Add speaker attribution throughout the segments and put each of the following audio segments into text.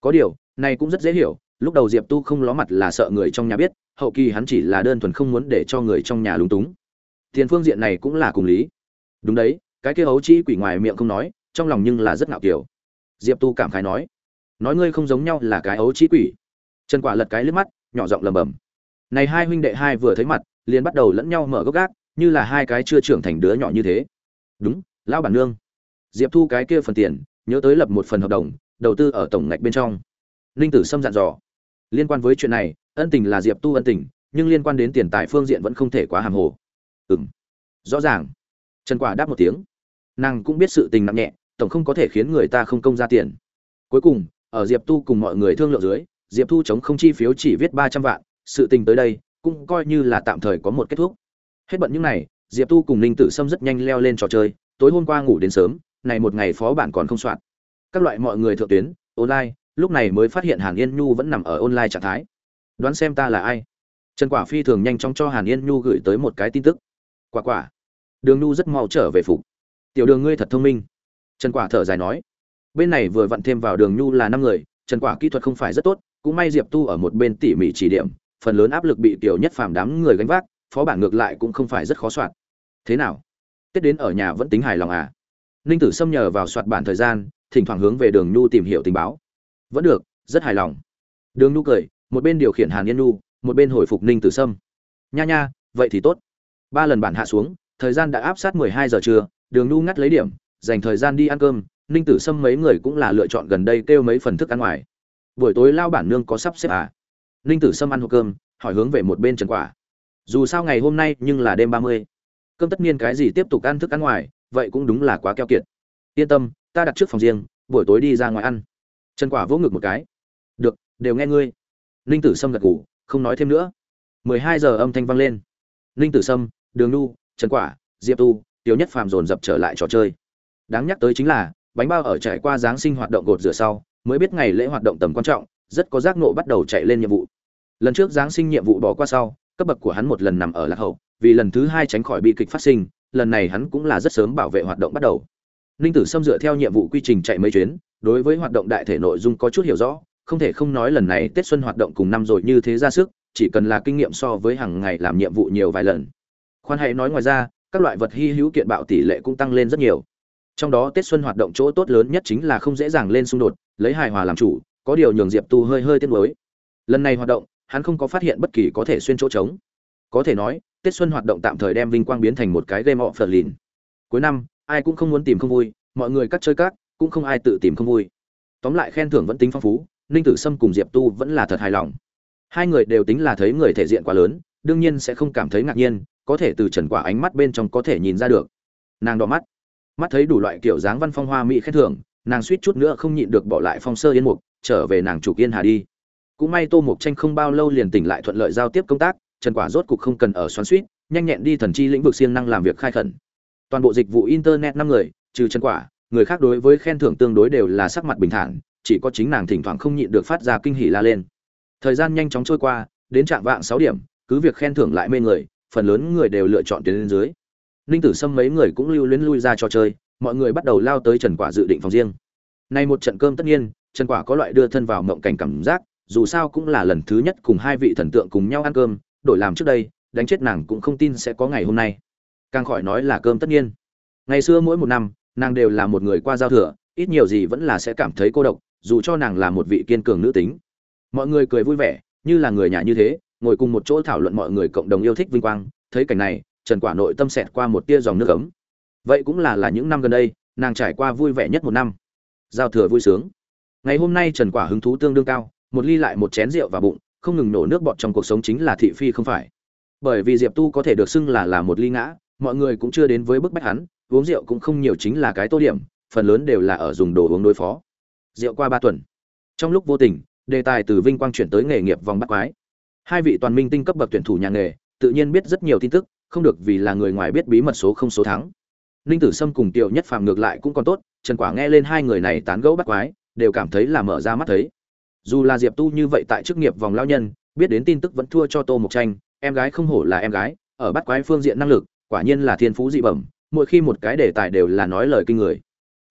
Speaker 1: Có điều này cũng rất dễ hiểu, lúc đầu Diệp Tu không ló mặt là sợ người trong nhà biết, hậu kỳ hắn chỉ là đơn thuần không muốn để cho người trong nhà lúng túng. Tiền phương diện này cũng là cùng lý. Đúng đấy, cái kia ấu trĩ quỷ ngoài miệng không nói, trong lòng nhưng là rất ngạo kiều. Diệp Tu cảm khái nói ngươi không giống nhau là cái ấu trĩ quỷ. Trần Quả lật cái liếc mắt, nhỏ giọng lẩm bẩm. Này hai huynh đệ hai vừa thấy mặt, liền bắt đầu lẫn nhau mở gốc gác, như là hai cái chưa trưởng thành đứa nhỏ như thế. Đúng, lão bản nương. Diệp Thu cái kia phần tiền, nhớ tới lập một phần hợp đồng, đầu tư ở tổng ngạch bên trong. Ninh Tử Sâm dặn dò. Liên quan với chuyện này, ân tình là Diệp Tu ân tình, nhưng liên quan đến tiền tài phương diện vẫn không thể quá hàm hồ. Rõ ràng. Trần Quả đáp một tiếng. Nàng cũng biết sự tình nặng nhẹ, tổng không có thể khiến người ta không công ra tiền. Cuối cùng, ở Diệp Tu cùng mọi người thương lượng dưới, Diệp Thu chống không chi phiếu chỉ viết 300 vạn, sự tình tới đây cũng coi như là tạm thời có một kết thúc. Hết bận những này, Diệp Tu cùng Ninh Tử Sâm rất nhanh leo lên trò chơi, tối hôm qua ngủ đến sớm, này một ngày phó bản còn không soạn. Các loại mọi người thượng tuyến, online, lúc này mới phát hiện Hàn Yên Nhu vẫn nằm ở online trạng thái. Đoán xem ta là ai? Trần Quả phi thường nhanh chóng cho Hàn Yên Nhu gửi tới một cái tin tức. Quả. Đường Nhu rất mau trở về phục. Tiểu Đường ngươi thật thông minh. Trần Quả thở dài nói. Bên này vừa vặn thêm vào Đường Nhu là 5 người, Trần Quả kỹ thuật không phải rất tốt, cũng may Diệp Tu ở một bên tỉ mỉ chỉ điểm, phần lớn áp lực bị Tiểu Nhất Phàm đám người gánh vác, phó bản ngược lại cũng không phải rất khó soạn. Thế nào? Tết đến ở nhà vẫn tính hài lòng à? Ninh Tử Sâm nhờ vào soạt bản thời gian, thỉnh thoảng hướng về Đường Nhu tìm hiểu tình báo. Vẫn được, rất hài lòng. Đường Nhu cười, một bên điều khiển Hàn Yên Nhu, một bên hồi phục Ninh Tử Sâm. Nha, vậy thì tốt. 3 lần bản hạ xuống, thời gian đã áp sát 12 giờ trưa, Đường Nhu ngắt lấy điểm, dành thời gian đi ăn cơm, Ninh Tử Sâm mấy người cũng là lựa chọn gần đây kêu mấy phần thức ăn ngoài. Buổi tối lao bản nương có sắp xếp à? Ninh Tử Sâm ăn hộp cơm, hỏi hướng về một bên Trần Quả. Dù sao ngày hôm nay nhưng là đêm 30. Cơm tất nhiên cái gì tiếp tục ăn thức ăn ngoài, vậy cũng đúng là quá keo kiệt. Yên tâm, ta đặt trước phòng riêng, buổi tối đi ra ngoài ăn. Trần Quả vỗ ngực một cái. Được, đều nghe ngươi. Ninh Tử Sâm gật gù, không nói thêm nữa. 12 giờ âm thanh vang lên. Ninh Tử Sâm, Đường Nhu, Trần Quả, Diệp Tu, Tiểu Nhất Phàm dồn dập trở lại trò chơi. Đáng nhắc tới chính là, bánh bao ở trải qua giáng sinh hoạt động gột rửa sau, mới biết ngày lễ hoạt động tầm quan trọng, rất có giác ngộ bắt đầu chạy lên nhiệm vụ. Lần trước giáng sinh nhiệm vụ bỏ qua sau, cấp bậc của hắn một lần nằm ở lạc hậu, vì lần thứ 2 tránh khỏi bi kịch phát sinh, lần này hắn cũng là rất sớm bảo vệ hoạt động bắt đầu. Ninh Tử Sâm dựa theo nhiệm vụ quy trình chạy mấy chuyến, đối với hoạt động đại thể nội dung có chút hiểu rõ, không thể không nói lần này Tết xuân hoạt động cùng năm rồi như thế ra sức, chỉ cần là kinh nghiệm so với hàng ngày làm nhiệm vụ nhiều vài lần. Khoan hãy nói ngoài ra, các loại vật hi hữu kiện bạo tỷ lệ cũng tăng lên rất nhiều. Trong đó Tết xuân hoạt động chỗ tốt lớn nhất chính là không dễ dàng lên xung đột, lấy hài hòa làm chủ, có điều nhường Diệp Tu hơi tiếc nuối. Lần này hoạt động, hắn không có phát hiện bất kỳ có thể xuyên chỗ trống. Có thể nói, Tết xuân hoạt động tạm thời đem vinh quang biến thành một cái game of lìn. Cuối năm, ai cũng không muốn tìm không vui, mọi người cắt chơi cắt, cũng không ai tự tìm không vui. Tóm lại khen thưởng vẫn tính phong phú, Ninh Tử Sâm cùng Diệp Tu vẫn là thật hài lòng. Hai người đều tính là thấy người thể diện quá lớn, đương nhiên sẽ không cảm thấy ngạc nhiên, có thể từ Trần Quả ánh mắt bên trong có thể nhìn ra được. Nàng đỏ mắt, mắt thấy đủ loại kiểu dáng văn phong hoa mỹ khen thưởng, nàng suýt chút nữa không nhịn được bỏ lại Phong Sơ Yên Mục, trở về nàng chủ Yên Hà đi. Cũng may Tô Mục Tranh không bao lâu liền tỉnh lại thuận lợi giao tiếp công tác, Trần Quả rốt cục không cần ở xoắn suýt, nhanh nhẹn đi thần chi lĩnh vực siêng năng làm việc khai khẩn. Toàn bộ dịch vụ internet 5 người, trừ Trần Quả, người khác đối với khen thưởng tương đối đều là sắc mặt bình thản, chỉ có chính nàng thỉnh thoảng không nhịn được phát ra kinh hỉ la lên. Thời gian nhanh chóng trôi qua, đến trạng vạng 6 điểm, cứ việc khen thưởng lại mê người, phần lớn người đều lựa chọn tiến lên dưới. Ninh Tử Sâm mấy người cũng lưu luyến lui ra trò chơi, mọi người bắt đầu lao tới Trần Quả dự định phòng riêng. Nay một trận cơm tất nhiên, Trần Quả có loại đưa thân vào mộng cảnh cảm giác, dù sao cũng là lần thứ nhất cùng hai vị thần tượng cùng nhau ăn cơm, đổi làm trước đây, đánh chết nàng cũng không tin sẽ có ngày hôm nay. Càng khỏi nói là cơm tất nhiên. Ngày xưa mỗi một năm, nàng đều là một người qua giao thừa, ít nhiều gì vẫn là sẽ cảm thấy cô độc, dù cho nàng là một vị kiên cường nữ tính. Mọi người cười vui vẻ, như là người nhà như thế, ngồi cùng một chỗ thảo luận mọi người cộng đồng yêu thích vinh quang, thấy cảnh này, Trần Quả nội tâm xẹt qua một tia dòng nước ấm. Vậy cũng là những năm gần đây, nàng trải qua vui vẻ nhất một năm. Giao thừa vui sướng. Ngày hôm nay Trần Quả hứng thú tương đương cao, một ly lại một chén rượu vào bụng, không ngừng nổ nước bọt trong cuộc sống chính là thị phi không phải. Bởi vì Diệp Tu có thể được xưng là một ly ngã, mọi người cũng chưa đến với bức bách hắn, uống rượu cũng không nhiều chính là cái tô điểm, phần lớn đều là ở dùng đồ uống đối phó. Rượu qua 3 tuần. Trong lúc vô tình, đề tài từ vinh quang chuyển tới nghề nghiệp vòng bắt quái. Hai vị toàn minh tinh cấp bậc tuyển thủ nhà nghề, tự nhiên biết rất nhiều tin tức, không được vì là người ngoài biết bí mật số không số thắng. Ninh Tử Sâm cùng Tiểu Nhất Phàm ngược lại cũng còn tốt, Trần Quả nghe lên hai người này tán gẫu bắt quái, đều cảm thấy là mở ra mắt thấy. Dù là Diệp Tu như vậy tại chức nghiệp vòng lao nhân, biết đến tin tức vẫn thua cho Tô Mộc Tranh, em gái không hổ là em gái, ở bắt quái phương diện năng lực, quả nhiên là thiên phú dị bẩm, mỗi khi một cái đề tài đều là nói lời kinh người.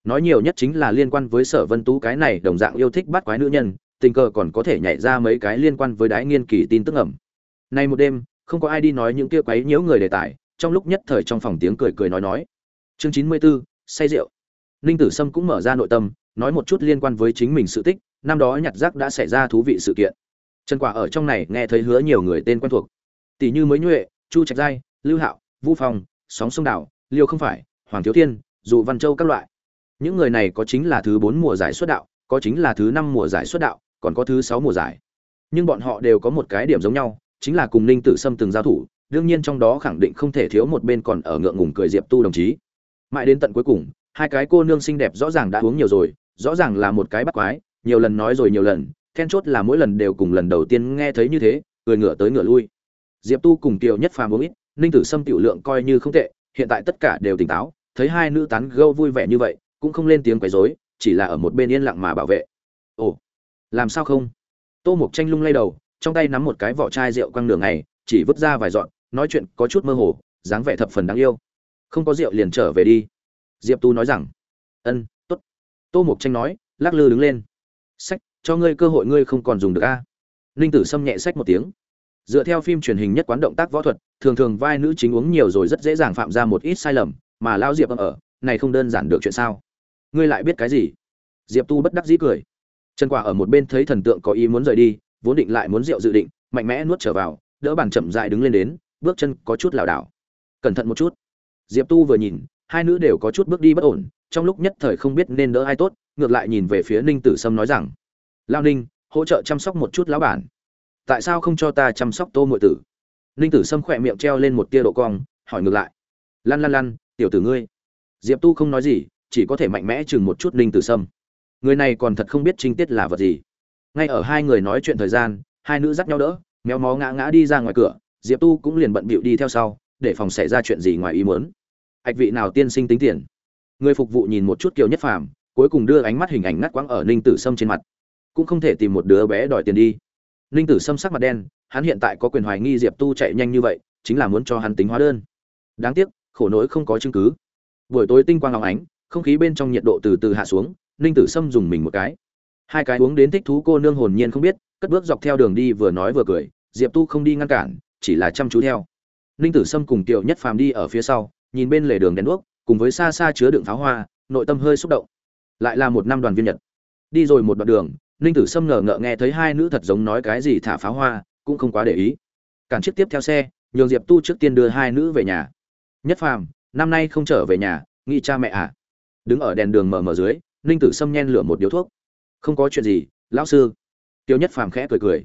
Speaker 1: nói nhiều nhất chính là liên quan với Sở Vân Tú cái này đồng dạng yêu thích bắt quái nữ nhân, tình cờ còn có thể nhảy ra mấy cái liên quan với Đái Nghiên Kỳ tin tức ẩm. Nay một đêm, không có ai đi nói những kia quấy nhiễu người đề tài, trong lúc nhất thời trong phòng tiếng cười cười nói. Chương 94, say rượu. Ninh Tử Sâm cũng mở ra nội tâm, nói một chút liên quan với chính mình sự tích, năm đó nhặt rác đã xảy ra thú vị sự kiện. Trần Quả ở trong này nghe thấy hứa nhiều người tên quen thuộc, tỷ như Mới Nhuệ, Chu Trạch Giai, Lưu Hạo, Vũ Phong, Sóng Sông Đảo, Liêu Không Phải, Hoàng Thiếu Thiên, Dụ Văn Châu các loại. Những người này có chính là thứ 4 mùa giải xuất đạo, có chính là thứ 5 mùa giải xuất đạo, còn có thứ 6 mùa giải. Nhưng bọn họ đều có một cái điểm giống nhau, chính là cùng Ninh Tử Sâm từng giao thủ, đương nhiên trong đó khẳng định không thể thiếu một bên còn ở ngượng ngùng cười Diệp Tu đồng chí. Mãi đến tận cuối cùng, hai cái cô nương xinh đẹp rõ ràng đã uống nhiều rồi, rõ ràng là một cái bắt quái, nhiều lần nói rồi nhiều lần, then chốt là mỗi lần đều cùng lần đầu tiên nghe thấy như thế, cười ngửa tới ngửa lui. Diệp Tu cùng Kiều Nhất Phàm uống ít, Ninh Tử Sâm tiểu lượng coi như không tệ, hiện tại tất cả đều tỉnh táo, thấy hai nữ tán gẫu vui vẻ như vậy, cũng không lên tiếng quấy rối, chỉ là ở một bên yên lặng mà bảo vệ. Ồ, làm sao không? Tô Mộc Tranh lung lay đầu, trong tay nắm một cái vỏ chai rượu quăng đường này, chỉ vứt ra vài giọt, nói chuyện có chút mơ hồ, dáng vẻ thập phần đáng yêu. Không có rượu liền trở về đi. Diệp Tu nói rằng. Ân, tốt. Tô Mộc Tranh nói, lắc lư đứng lên. Sách, cho ngươi cơ hội ngươi không còn dùng được a. Ninh Tử Sâm nhẹ sách một tiếng. Dựa theo phim truyền hình nhất quán động tác võ thuật, thường thường vai nữ chính uống nhiều rồi rất dễ dàng phạm ra một ít sai lầm, mà lão Diệp ở, này không đơn giản được chuyện sao? Ngươi lại biết cái gì? Diệp Tu bất đắc dĩ cười. Trần Quả ở một bên thấy thần tượng có ý muốn rời đi, vốn định lại muốn rượu dự định, mạnh mẽ nuốt trở vào, đỡ bàn chậm rãi đứng lên đến, bước chân có chút lảo đảo. Cẩn thận một chút. Diệp Tu vừa nhìn, hai nữ đều có chút bước đi bất ổn, trong lúc nhất thời không biết nên đỡ ai tốt, ngược lại nhìn về phía Ninh Tử Sâm nói rằng: "Lão Ninh, hỗ trợ chăm sóc một chút lão bản." "Tại sao không cho ta chăm sóc Tô muội tử?" Ninh Tử Sâm khỏe miệng treo lên một tia độ cong, hỏi ngược lại. "Lăn lăn lăn, tiểu tử ngươi." Diệp Tu không nói gì, chỉ có thể mạnh mẽ chừng một chút Ninh Tử Sâm. Người này còn thật không biết trinh tiết là vật gì. Ngay ở hai người nói chuyện thời gian, hai nữ dắt nhau đỡ, méo mó ngã ngã đi ra ngoài cửa, Diệp Tu cũng liền bận bịu đi theo sau, để phòng xảy ra chuyện gì ngoài ý muốn. Ạch vị nào tiên sinh tính tiền? Người phục vụ nhìn một chút Kiều Nhất Phàm, cuối cùng đưa ánh mắt hình ảnh ngắt quãng ở Ninh Tử Sâm trên mặt. Cũng không thể tìm một đứa bé đòi tiền đi. Ninh Tử Sâm sắc mặt đen, hắn hiện tại có quyền hoài nghi Diệp Tu chạy nhanh như vậy, chính là muốn cho hắn tính hóa đơn. Đáng tiếc, khổ nỗi không có chứng cứ. Buổi tối tinh quang óng ánh, không khí bên trong nhiệt độ từ từ hạ xuống, Ninh Tử Sâm dùng mình một cái. Hai cái uống đến thích thú cô nương hồn nhiên không biết, cất bước dọc theo đường đi vừa nói vừa cười, Diệp Tu không đi ngăn cản, chỉ là chăm chú theo. Ninh Tử Sâm cùng Kiều Nhất Phàm đi ở phía sau, nhìn bên lề đường đèn đuốc, cùng với xa xa chứa đựng pháo hoa, nội tâm hơi xúc động. Lại là một năm đoàn viên nhật. Đi rồi một đoạn đường, Ninh Tử Sâm ngờ ngợ nghe thấy hai nữ thật giống nói cái gì thả pháo hoa, cũng không quá để ý. Cản chiếc tiếp theo xe, nhường Diệp Tu trước tiên đưa hai nữ về nhà. Nhất Phàm, năm nay không trở về nhà, nghĩ cha mẹ à? Đứng ở đèn đường mờ mờ dưới, Ninh Tử Sâm nhen lửa một điếu thuốc. Không có chuyện gì, lão sư. Tiêu Nhất Phàm khẽ cười cười.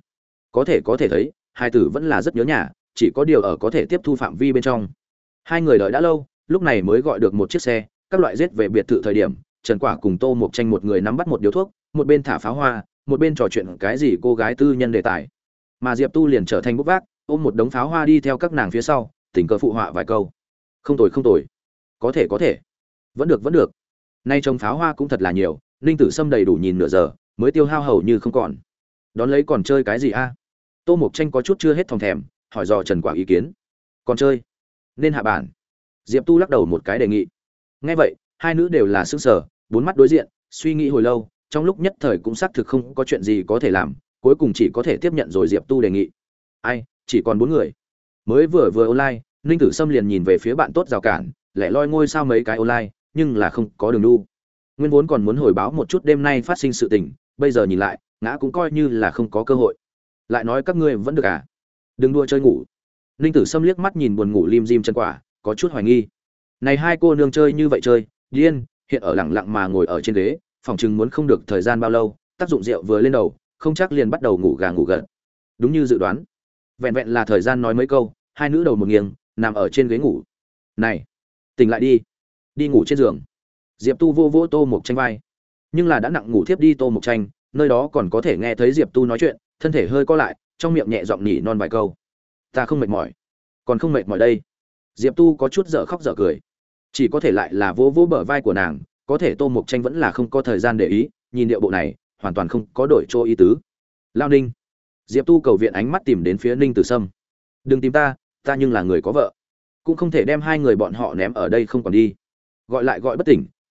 Speaker 1: Có thể thấy, hai tử vẫn là rất nhớ nhà, chỉ có điều ở có thể tiếp thu phạm vi bên trong. Hai người đợi đã lâu, lúc này mới gọi được một chiếc xe, các loại giết về biệt thự thời điểm, Trần Quả cùng Tô Mộc Tranh một người nắm bắt một điếu thuốc, một bên thả pháo hoa, một bên trò chuyện cái gì cô gái tư nhân đề tài. Mà Diệp Tu liền trở thành bốc vác, ôm một đống pháo hoa đi theo các nàng phía sau, tình cờ phụ họa vài câu. Không tồi. Có thể. Vẫn được. Nay trồng pháo hoa cũng thật là nhiều, Ninh Tử Sâm đầy đủ nhìn nửa giờ, mới tiêu hao hầu như không còn. Đón lấy còn chơi cái gì a? Tô Mộc Tranh có chút chưa hết thòng thèm, hỏi dò Trần Quả ý kiến. Còn chơi? Nên hạ bản. Diệp Tu lắc đầu một cái đề nghị. Nghe vậy, hai nữ đều là sững sờ, bốn mắt đối diện, suy nghĩ hồi lâu, trong lúc nhất thời cũng xác thực không có chuyện gì có thể làm, cuối cùng chỉ có thể tiếp nhận rồi Diệp Tu đề nghị. Ai, chỉ còn 4 người. Mới vừa online, Ninh Tử Sâm liền nhìn về phía bạn tốt rào cản, lẻ loi ngôi sao mấy cái online, nhưng là không có đường đu. Nguyên vốn còn muốn hồi báo một chút đêm nay phát sinh sự tình, bây giờ nhìn lại, ngã cũng coi như là không có cơ hội. Lại nói các ngươi vẫn được à? Đừng đua chơi ngủ. Ninh Tử Sâm liếc mắt nhìn buồn ngủ lim dim Trần Quả, có chút hoài nghi. Này hai cô nương chơi như vậy chơi, điên, hiện ở lặng lặng mà ngồi ở trên ghế, phòng chừng muốn không được thời gian bao lâu, tác dụng rượu vừa lên đầu, không chắc liền bắt đầu ngủ gà ngủ gật. Đúng như dự đoán. Vẹn vẹn là thời gian nói mấy câu, hai nữ đầu một nghiêng, nằm ở trên ghế ngủ. Này, tỉnh lại đi ngủ trên giường. Diệp Tu vô vô Tô Mộc Tranh vai, nhưng là đã nặng ngủ thiếp đi Tô Mộc Tranh, nơi đó còn có thể nghe thấy Diệp Tu nói chuyện, thân thể hơi co lại, trong miệng nhẹ giọng nỉ non vài câu. Ta không mệt mỏi. Còn không mệt mỏi đây. Diệp Tu có chút dở khóc dở cười, chỉ có thể lại là vô vô bờ vai của nàng, có thể Tô Mộc Tranh vẫn là không có thời gian để ý, nhìn điệu bộ này, hoàn toàn không có đổi chỗ ý tứ. Lao Ninh. Diệp Tu cầu viện ánh mắt tìm đến phía Ninh Tử Sâm. Đừng tìm ta nhưng là người có vợ, cũng không thể đem hai người bọn họ ném ở đây không còn đi. Gọi lại gọi bất tỉnh,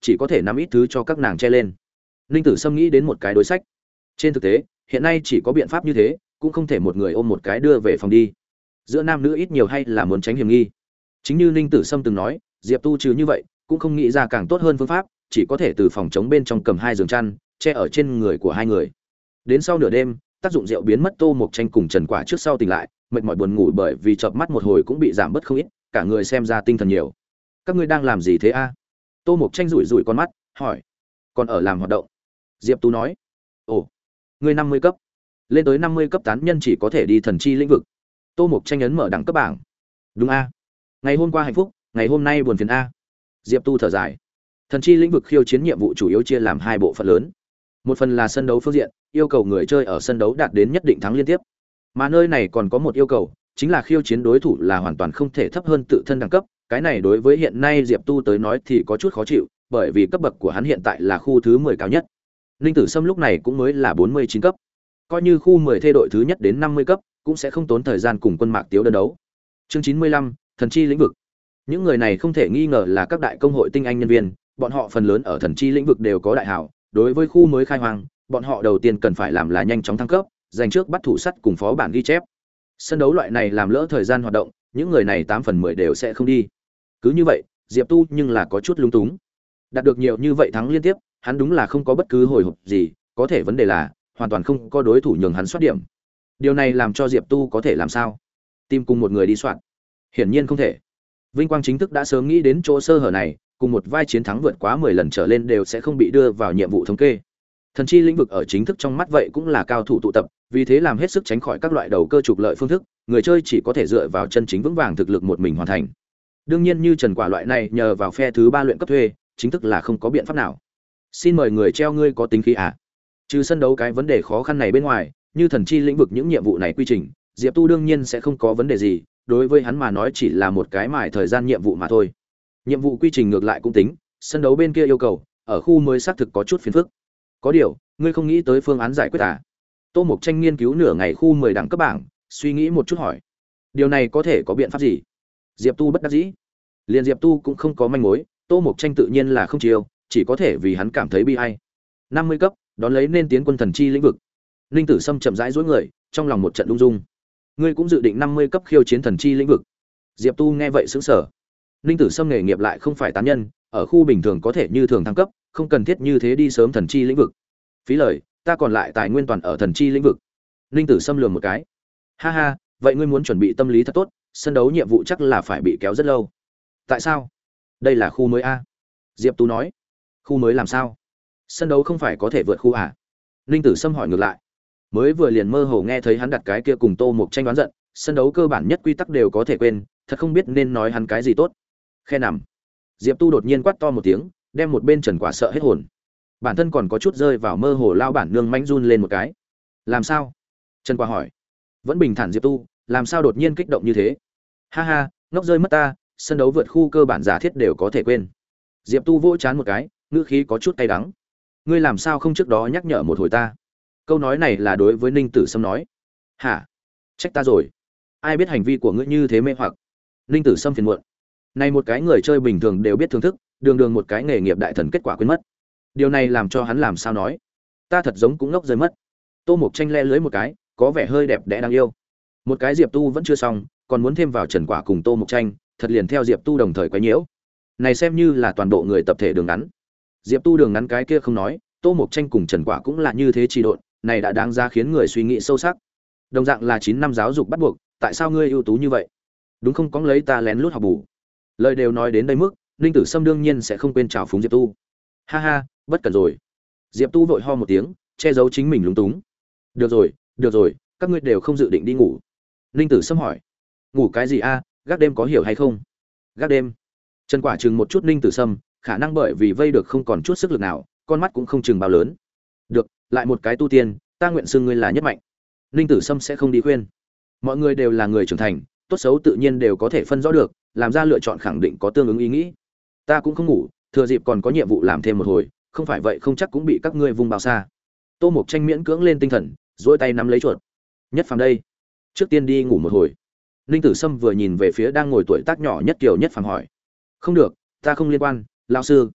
Speaker 1: chỉ có thể nắm ít thứ cho các nàng che lên. Ninh Tử Sâm nghĩ đến một cái đối sách. Trên thực tế, hiện nay chỉ có biện pháp như thế, cũng không thể một người ôm một cái đưa về phòng đi. Giữa nam nữ ít nhiều hay là muốn tránh hiểm nghi. Chính như Ninh Tử Sâm từng nói, Diệp Tu trừ như vậy, cũng không nghĩ ra càng tốt hơn phương pháp, chỉ có thể từ phòng chống bên trong cầm hai giường chăn, che ở trên người của hai người. Đến sau nửa đêm, tác dụng rượu biến mất, Tô Mộc Tranh cùng Trần Quả trước sau tỉnh lại, mệt mỏi buồn ngủ bởi vì chợp mắt một hồi cũng bị giảm bớt không ít, cả người xem ra tinh thần nhiều. Các ngươi đang làm gì thế a? Tô Mộc Tranh rủi rủi con mắt, hỏi. Còn ở làm hoạt động. Diệp Tu nói. Ồ, ngươi 50 cấp. Lên tới 50 cấp tán nhân chỉ có thể đi thần chi lĩnh vực. Tô Mộc Tranh ấn mở đẳng cấp bảng. Đúng a. Ngày hôm qua hạnh phúc, ngày hôm nay buồn phiền a. Diệp Tu thở dài. Thần chi lĩnh vực khiêu chiến nhiệm vụ chủ yếu chia làm hai bộ phận lớn. Một phần là sân đấu phương diện, yêu cầu người chơi ở sân đấu đạt đến nhất định thắng liên tiếp. Mà nơi này còn có một yêu cầu, chính là khiêu chiến đối thủ là hoàn toàn không thể thấp hơn tự thân đẳng cấp. Cái này đối với hiện nay Diệp Tu tới nói thì có chút khó chịu, bởi vì cấp bậc của hắn hiện tại là khu thứ 10 cao nhất. Ninh Tử Sâm lúc này cũng mới là 49 cấp. Coi như khu 10 thê đội thứ nhất đến 50 cấp, cũng sẽ không tốn thời gian cùng Quân Mạc Tiếu đơn đấu. Chương 95, thần chi lĩnh vực. Những người này không thể nghi ngờ là các đại công hội tinh anh nhân viên, bọn họ phần lớn ở thần chi lĩnh vực đều có đại hảo, đối với khu mới khai hoang, bọn họ đầu tiên cần phải làm là nhanh chóng thăng cấp, giành trước bắt thủ sắt cùng phó bản ghi chép. Sân đấu loại này làm lỡ thời gian hoạt động, những người này 8 phần 10 đều sẽ không đi. Cứ như vậy, Diệp Tu nhưng là có chút lung túng. Đạt được nhiều như vậy thắng liên tiếp, hắn đúng là không có bất cứ hồi hộp gì, có thể vấn đề là hoàn toàn không có đối thủ nhường hắn soát điểm. Điều này làm cho Diệp Tu có thể làm sao? Tìm cùng một người đi soạn? Hiển nhiên không thể. Vinh Quang chính thức đã sớm nghĩ đến chỗ sơ hở này, cùng một vai chiến thắng vượt quá 10 lần trở lên đều sẽ không bị đưa vào nhiệm vụ thống kê. Thần chi lĩnh vực ở chính thức trong mắt vậy cũng là cao thủ tụ tập, vì thế làm hết sức tránh khỏi các loại đầu cơ trục lợi phương thức, người chơi chỉ có thể dựa vào chân chính vững vàng thực lực một mình hoàn thành. Đương nhiên như Trần Quả loại này nhờ vào phe thứ 3 luyện cấp thuê, chính thức là không có biện pháp nào. Xin mời người treo ngươi có tính khí à? Trừ sân đấu cái vấn đề khó khăn này bên ngoài, như thần chi lĩnh vực những nhiệm vụ này quy trình, Diệp Tu đương nhiên sẽ không có vấn đề gì, đối với hắn mà nói chỉ là một cái mài thời gian nhiệm vụ mà thôi. Nhiệm vụ quy trình ngược lại cũng tính, sân đấu bên kia yêu cầu, ở khu mới xác thực có chút phiền phức. Có điều, ngươi không nghĩ tới phương án giải quyết à? Tô Mộc Tranh nghiên cứu nửa ngày khu 10 đẳng cấp bảng, suy nghĩ một chút hỏi. Điều này có thể có biện pháp gì? Diệp Tu bất đắc dĩ. Liên Diệp Tu cũng không có manh mối, Tô Mộc Tranh tự nhiên là không chiêu, chỉ có thể vì hắn cảm thấy bi ai. 50 cấp, đón lấy nên tiến quân thần chi lĩnh vực. Ninh Tử Sâm chậm rãi duỗi người, trong lòng một trận rung rung. Ngươi cũng dự định 50 cấp khiêu chiến thần chi lĩnh vực? Diệp Tu nghe vậy sững sờ. Ninh Tử Sâm nghề nghiệp lại không phải tán nhân, ở khu bình thường có thể như thường thăng cấp, không cần thiết như thế đi sớm thần chi lĩnh vực. Phí lời, ta còn lại tài nguyên toàn ở thần chi lĩnh vực. Ninh Tử Sâm lườm một cái. Ha ha, vậy ngươi muốn chuẩn bị tâm lý thật tốt, sân đấu nhiệm vụ chắc là phải bị kéo rất lâu. Tại sao? Đây là khu mới a. Diệp Tu nói. Khu mới làm sao? Sân đấu không phải có thể vượt khu à? Ninh Tử Sâm hỏi ngược lại. Mới vừa liền mơ hồ nghe thấy hắn đặt cái kia cùng Tô Mộc Tranh đoán giận, sân đấu cơ bản nhất quy tắc đều có thể quên, thật không biết nên nói hắn cái gì tốt. Khe nằm. Diệp Tu đột nhiên quát to một tiếng, đem một bên Trần Quả sợ hết hồn. Bản thân còn có chút rơi vào mơ hồ, lao bản nương mãnh run lên một cái. Làm sao? Trần Quả hỏi. Vẫn bình thản Diệp Tu, làm sao đột nhiên kích động như thế? Ha ha, ngốc rơi mất ta, sân đấu vượt khu cơ bản giả thiết đều có thể quên. Diệp Tu vỗ chán một cái, ngữ khí có chút cay đắng. Ngươi làm sao không trước đó nhắc nhở một hồi ta? Câu nói này là đối với Ninh Tử Sâm nói. Hả? Trách ta rồi. Ai biết hành vi của ngươi như thế mê hoặc? Ninh Tử Sâm phiền muộn. Này một cái người chơi bình thường đều biết thưởng thức, đường đường một cái nghề nghiệp đại thần kết quả quên mất. Điều này làm cho hắn làm sao nói? Ta thật giống cũng ngốc rơi mất. Tô Mộc Tranh le lưới một cái, có vẻ hơi đẹp đẽ đáng yêu. Một cái Diệp Tu vẫn chưa xong, còn muốn thêm vào Trần Quả cùng Tô Mộc Tranh, thật liền theo Diệp Tu đồng thời quấy nhiễu. Này xem như là toàn bộ người tập thể đường ngắn. Diệp Tu đường ngắn cái kia không nói, Tô Mộc Tranh cùng Trần Quả cũng là như thế trì độn, này đã đáng ra khiến người suy nghĩ sâu sắc. Đồng dạng là 9 năm giáo dục bắt buộc, tại sao ngươi ưu tú như vậy? Đúng không có lấy ta lén lút học bù. Lời đều nói đến đây mức, Ninh Tử Sâm đương nhiên sẽ không quên chào phúng Diệp Tu. Ha ha, bất cẩn rồi. Diệp Tu vội ho một tiếng, che giấu chính mình lúng túng. Được rồi, các ngươi đều không dự định đi ngủ. Ninh Tử Sâm hỏi. Ngủ cái gì a? Gác đêm có hiểu hay không? Gác đêm. Trần Quả chừng một chút Ninh Tử Sâm, khả năng bởi vì vây được không còn chút sức lực nào, con mắt cũng không chừng bao lớn. Được, lại một cái tu tiên, ta nguyện xưng ngươi là nhất mạnh. Ninh Tử Sâm sẽ không đi khuyên. Mọi người đều là người trưởng thành, tốt xấu tự nhiên đều có thể phân rõ được, làm ra lựa chọn khẳng định có tương ứng ý nghĩ. Ta cũng không ngủ, thừa dịp còn có nhiệm vụ làm thêm một hồi, không phải vậy không chắc cũng bị các ngươi vung bao xa. Tô Mộc Tranh miễn cưỡng lên tinh thần, duỗi tay nắm lấy chuột. Nhất Phàm đây, trước tiên đi ngủ một hồi. Ninh Tử Sâm vừa nhìn về phía đang ngồi tuổi tác nhỏ nhất Kiều Nhất Phàm hỏi. Không được, ta không liên quan, lão sư.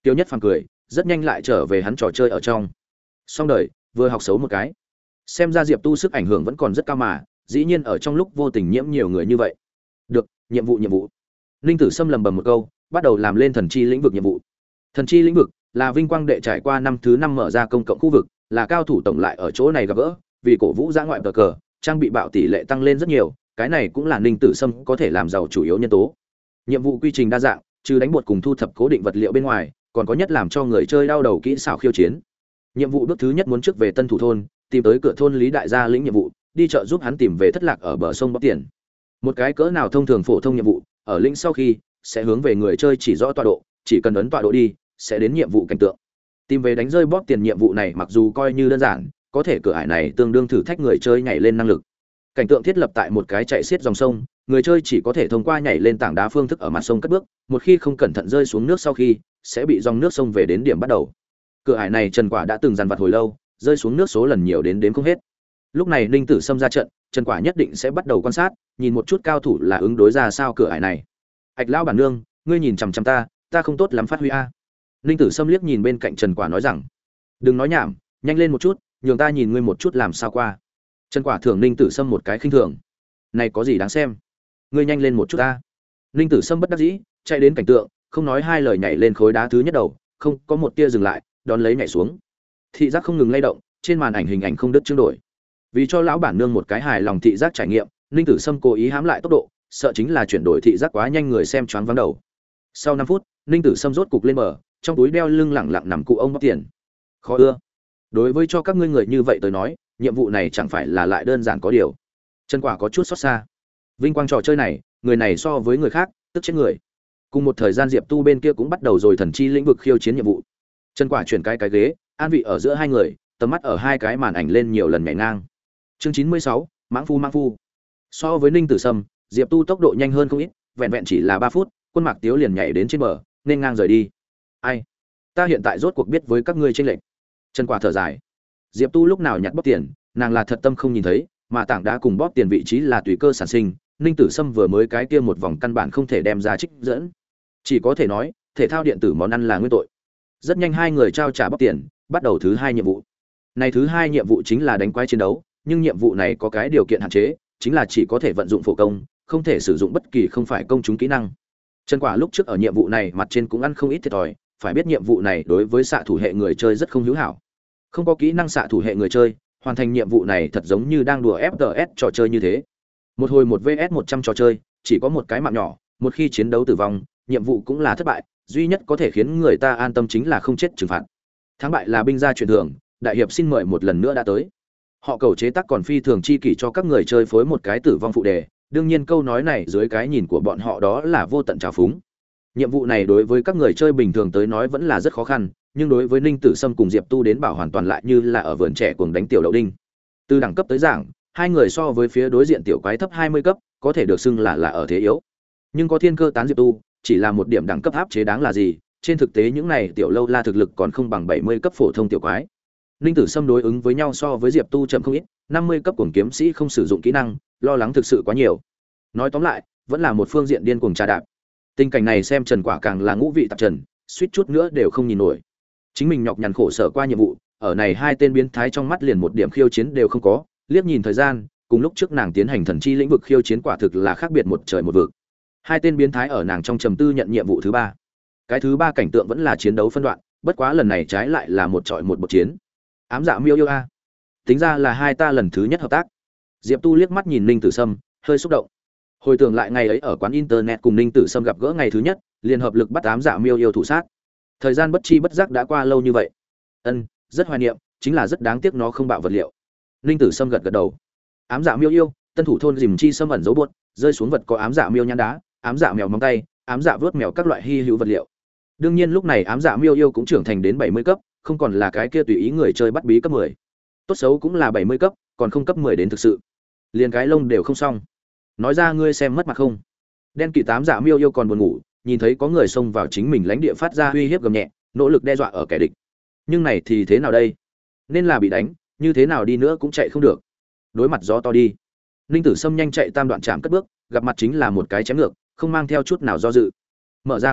Speaker 1: Tiêu Nhất Phàm cười, rất nhanh lại trở về hắn trò chơi ở trong. Xong đời, vừa học xấu một cái. Xem ra Diệp Tu sức ảnh hưởng vẫn còn rất cao mà, dĩ nhiên ở trong lúc vô tình nhiễm nhiều người như vậy. Được, nhiệm vụ. Ninh Tử Sâm lầm bầm một câu, bắt đầu làm lên thần chi lĩnh vực nhiệm vụ. Thần chi lĩnh vực là vinh quang đệ trải qua năm thứ 5 mở ra công cộng khu vực, là cao thủ tổng lại ở chỗ này gặp gỡ, vì cổ vũ ra ngoại cờ cờ, trang bị bạo tỷ lệ tăng lên rất nhiều, cái này cũng là Ninh Tử Sâm có thể làm giàu chủ yếu nhân tố. Nhiệm vụ quy trình đa dạng, trừ đánh bột cùng thu thập cố định vật liệu bên ngoài, còn có nhất làm cho người chơi đau đầu kỹ xảo khiêu chiến. Nhiệm vụ bước thứ nhất muốn trước về Tân Thủ thôn, tìm tới cửa thôn Lý đại gia lĩnh nhiệm vụ, đi chợ giúp hắn tìm về thất lạc ở bờ sông Bóc Tiền. Một cái cỡ nào thông thường phổ thông nhiệm vụ, ở lĩnh sau khi sẽ hướng về người chơi chỉ rõ tọa độ, chỉ cần ấn tọa độ đi, sẽ đến nhiệm vụ cảnh tượng. Tìm về đánh rơi Bóc Tiền nhiệm vụ này mặc dù coi như đơn giản, có thể cửa ải này tương đương thử thách người chơi nhảy lên năng lực. Cảnh tượng thiết lập tại một cái chạy xiết dòng sông, người chơi chỉ có thể thông qua nhảy lên tảng đá phương thức ở mặt sông cất bước, một khi không cẩn thận rơi xuống nước sau khi sẽ bị dòng nước sông về đến điểm bắt đầu. Cửa ải này Trần Quả đã từng dằn vặt hồi lâu, rơi xuống nước số lần nhiều đến đếm không hết. Lúc này Ninh Tử Sâm ra trận, Trần Quả nhất định sẽ bắt đầu quan sát, nhìn một chút cao thủ là ứng đối ra sao cửa ải này. Ảch lão bản nương, ngươi nhìn chằm chằm ta không tốt lắm phát huy a. Ninh Tử Sâm liếc nhìn bên cạnh Trần Quả nói rằng, đừng nói nhảm, nhanh lên một chút, nhường ta nhìn ngươi một chút làm sao qua. Trần Quả thưởng Ninh Tử Sâm một cái khinh thường. Này có gì đáng xem? Ngươi nhanh lên một chút ta. Ninh Tử Sâm bất đắc dĩ, chạy đến cảnh tượng, không nói hai lời nhảy lên khối đá thứ nhất đầu, không có một tia dừng lại, đón lấy nhảy xuống. Thị giác không ngừng lay động, trên màn ảnh hình ảnh không đứt chương đổi. Vì cho lão bản nương một cái hài lòng thị giác trải nghiệm, Ninh Tử Sâm cố ý hãm lại tốc độ, sợ chính là chuyển đổi thị giác quá nhanh người xem choáng váng đầu. Sau 5 phút, Ninh Tử Sâm rốt cục lên bờ, trong túi đeo lưng lẳng lặng nằm cụ ông Bóc Tiền. Khó ưa. Đối với cho các ngươi người như vậy tới nói, nhiệm vụ này chẳng phải là lại đơn giản có điều. Trần Quả có chút xót xa. Vinh quang trò chơi này, người này so với người khác, tức chết người. Cùng một thời gian Diệp Tu bên kia cũng bắt đầu rồi thần chi lĩnh vực khiêu chiến nhiệm vụ. Trần Quả chuyển cái ghế, an vị ở giữa hai người, tầm mắt ở hai cái màn ảnh lên nhiều lần nhảy ngang. Chương 96, mãng phu. So với Ninh Tử Sâm, Diệp Tu tốc độ nhanh hơn không ít, vẹn vẹn chỉ là 3 phút, Quân Mạc Tiếu liền nhảy đến trên bờ, nên ngang rời đi. Ai? Ta hiện tại rốt cuộc biết với các ngươi chênh lệch. Trần Quả thở dài. Diệp Tu lúc nào nhặt bóp tiền, nàng là thật tâm không nhìn thấy, mà tảng đá cùng bóp tiền vị trí là tùy cơ sản sinh, Ninh Tử Sâm vừa mới cái kia một vòng căn bản không thể đem ra trích dẫn. Chỉ có thể nói, thể thao điện tử món ăn là nguyên tội. Rất nhanh hai người trao trả bóp tiền, bắt đầu thứ hai nhiệm vụ. Này thứ hai nhiệm vụ chính là đánh quái chiến đấu, nhưng nhiệm vụ này có cái điều kiện hạn chế, chính là chỉ có thể vận dụng phổ công, không thể sử dụng bất kỳ không phải công chúng kỹ năng. Trần Quả lúc trước ở nhiệm vụ này mặt trên cũng ăn không ít thiệt thòi, phải biết nhiệm vụ này đối với xạ thủ hệ người chơi rất không hữu hảo. Không có kỹ năng xạ thủ hệ người chơi, hoàn thành nhiệm vụ này thật giống như đang đùa FPS trò chơi như thế. Một hồi 1vs100 trò chơi, chỉ có một cái mạng nhỏ, một khi chiến đấu tử vong, nhiệm vụ cũng là thất bại, duy nhất có thể khiến người ta an tâm chính là không chết trừng phạt. Thắng bại là binh gia truyền thường, đại hiệp xin mời một lần nữa đã tới. Họ cầu chế tác còn phi thường chi kỷ cho các người chơi phối một cái tử vong phụ đề, đương nhiên câu nói này dưới cái nhìn của bọn họ đó là vô tận trào phúng. Nhiệm vụ này đối với các người chơi bình thường tới nói vẫn là rất khó khăn, nhưng đối với Ninh Tử Sâm cùng Diệp Tu đến bảo hoàn toàn lại như là ở vườn trẻ cuồng đánh tiểu đậu đinh. Từ đẳng cấp tới giảng, hai người so với phía đối diện tiểu quái thấp 20 cấp, có thể được xưng là ở thế yếu. Nhưng có thiên cơ tán Diệp Tu, chỉ là một điểm đẳng cấp áp chế đáng là gì, trên thực tế những này tiểu lâu la thực lực còn không bằng 70 cấp phổ thông tiểu quái. Ninh Tử Sâm đối ứng với nhau so với Diệp Tu chậm không ít, 50 cấp cuồng kiếm sĩ không sử dụng kỹ năng, lo lắng thực sự quá nhiều. Nói tóm lại, vẫn là một phương diện điên cuồng trà đạp. Tình cảnh này xem Trần Quả càng là ngũ vị tạp trần, suýt chút nữa đều không nhìn nổi. Chính mình nhọc nhằn khổ sở qua nhiệm vụ, ở này hai tên biến thái trong mắt liền một điểm khiêu chiến đều không có, liếc nhìn thời gian, cùng lúc trước nàng tiến hành thần chi lĩnh vực khiêu chiến quả thực là khác biệt một trời một vực. Hai tên biến thái ở nàng trong trầm tư nhận nhiệm vụ thứ ba. Cái thứ ba cảnh tượng vẫn là chiến đấu phân đoạn, bất quá lần này trái lại là một trọi một chiến. Ám dạ miêu yêu a. Tính ra là hai ta lần thứ nhất hợp tác. Diệp Tu liếc mắt nhìn Ninh Tử Sâm, hơi xúc động. Hồi tưởng lại ngày ấy ở quán internet cùng Ninh Tử Sâm gặp gỡ ngày thứ nhất, liền hợp lực bắt ám dạ miêu yêu thủ sát. Thời gian bất chi bất giác đã qua lâu như vậy. Rất hoài niệm, chính là rất đáng tiếc nó không bạo vật liệu. Ninh Tử Sâm gật gật đầu. Ám dạ miêu yêu, Tân Thủ thôn dìm chi xâm ẩn dấu buốt, rơi xuống vật có ám dạ miêu nhăn đá, ám dạ mèo móng tay, ám dạ vớt mèo các loại hi hữu vật liệu. Đương nhiên lúc này ám dạ miêu yêu cũng trưởng thành đến 70 cấp, không còn là cái kia tùy ý người chơi bắt bí cấp 10. Tốt xấu cũng là 70 cấp, còn không cấp 10 đến thực sự. Liền cái lông đều không xong. Nói ra ngươi xem mất mặt không? Đen kỵ tám dạ miêu yêu còn buồn ngủ, nhìn thấy có người xông vào chính mình lãnh địa phát ra uy hiếp gầm nhẹ, nỗ lực đe dọa ở kẻ địch. Nhưng này thì thế nào đây? Nên là bị đánh, như thế nào đi nữa cũng chạy không được. Đối mặt gió to đi. Ninh Tử Sâm nhanh chạy tam đoạn chạm cất bước, gặp mặt chính là một cái chém ngược, không mang theo chút nào do dự. Mở ra cuồng bạo,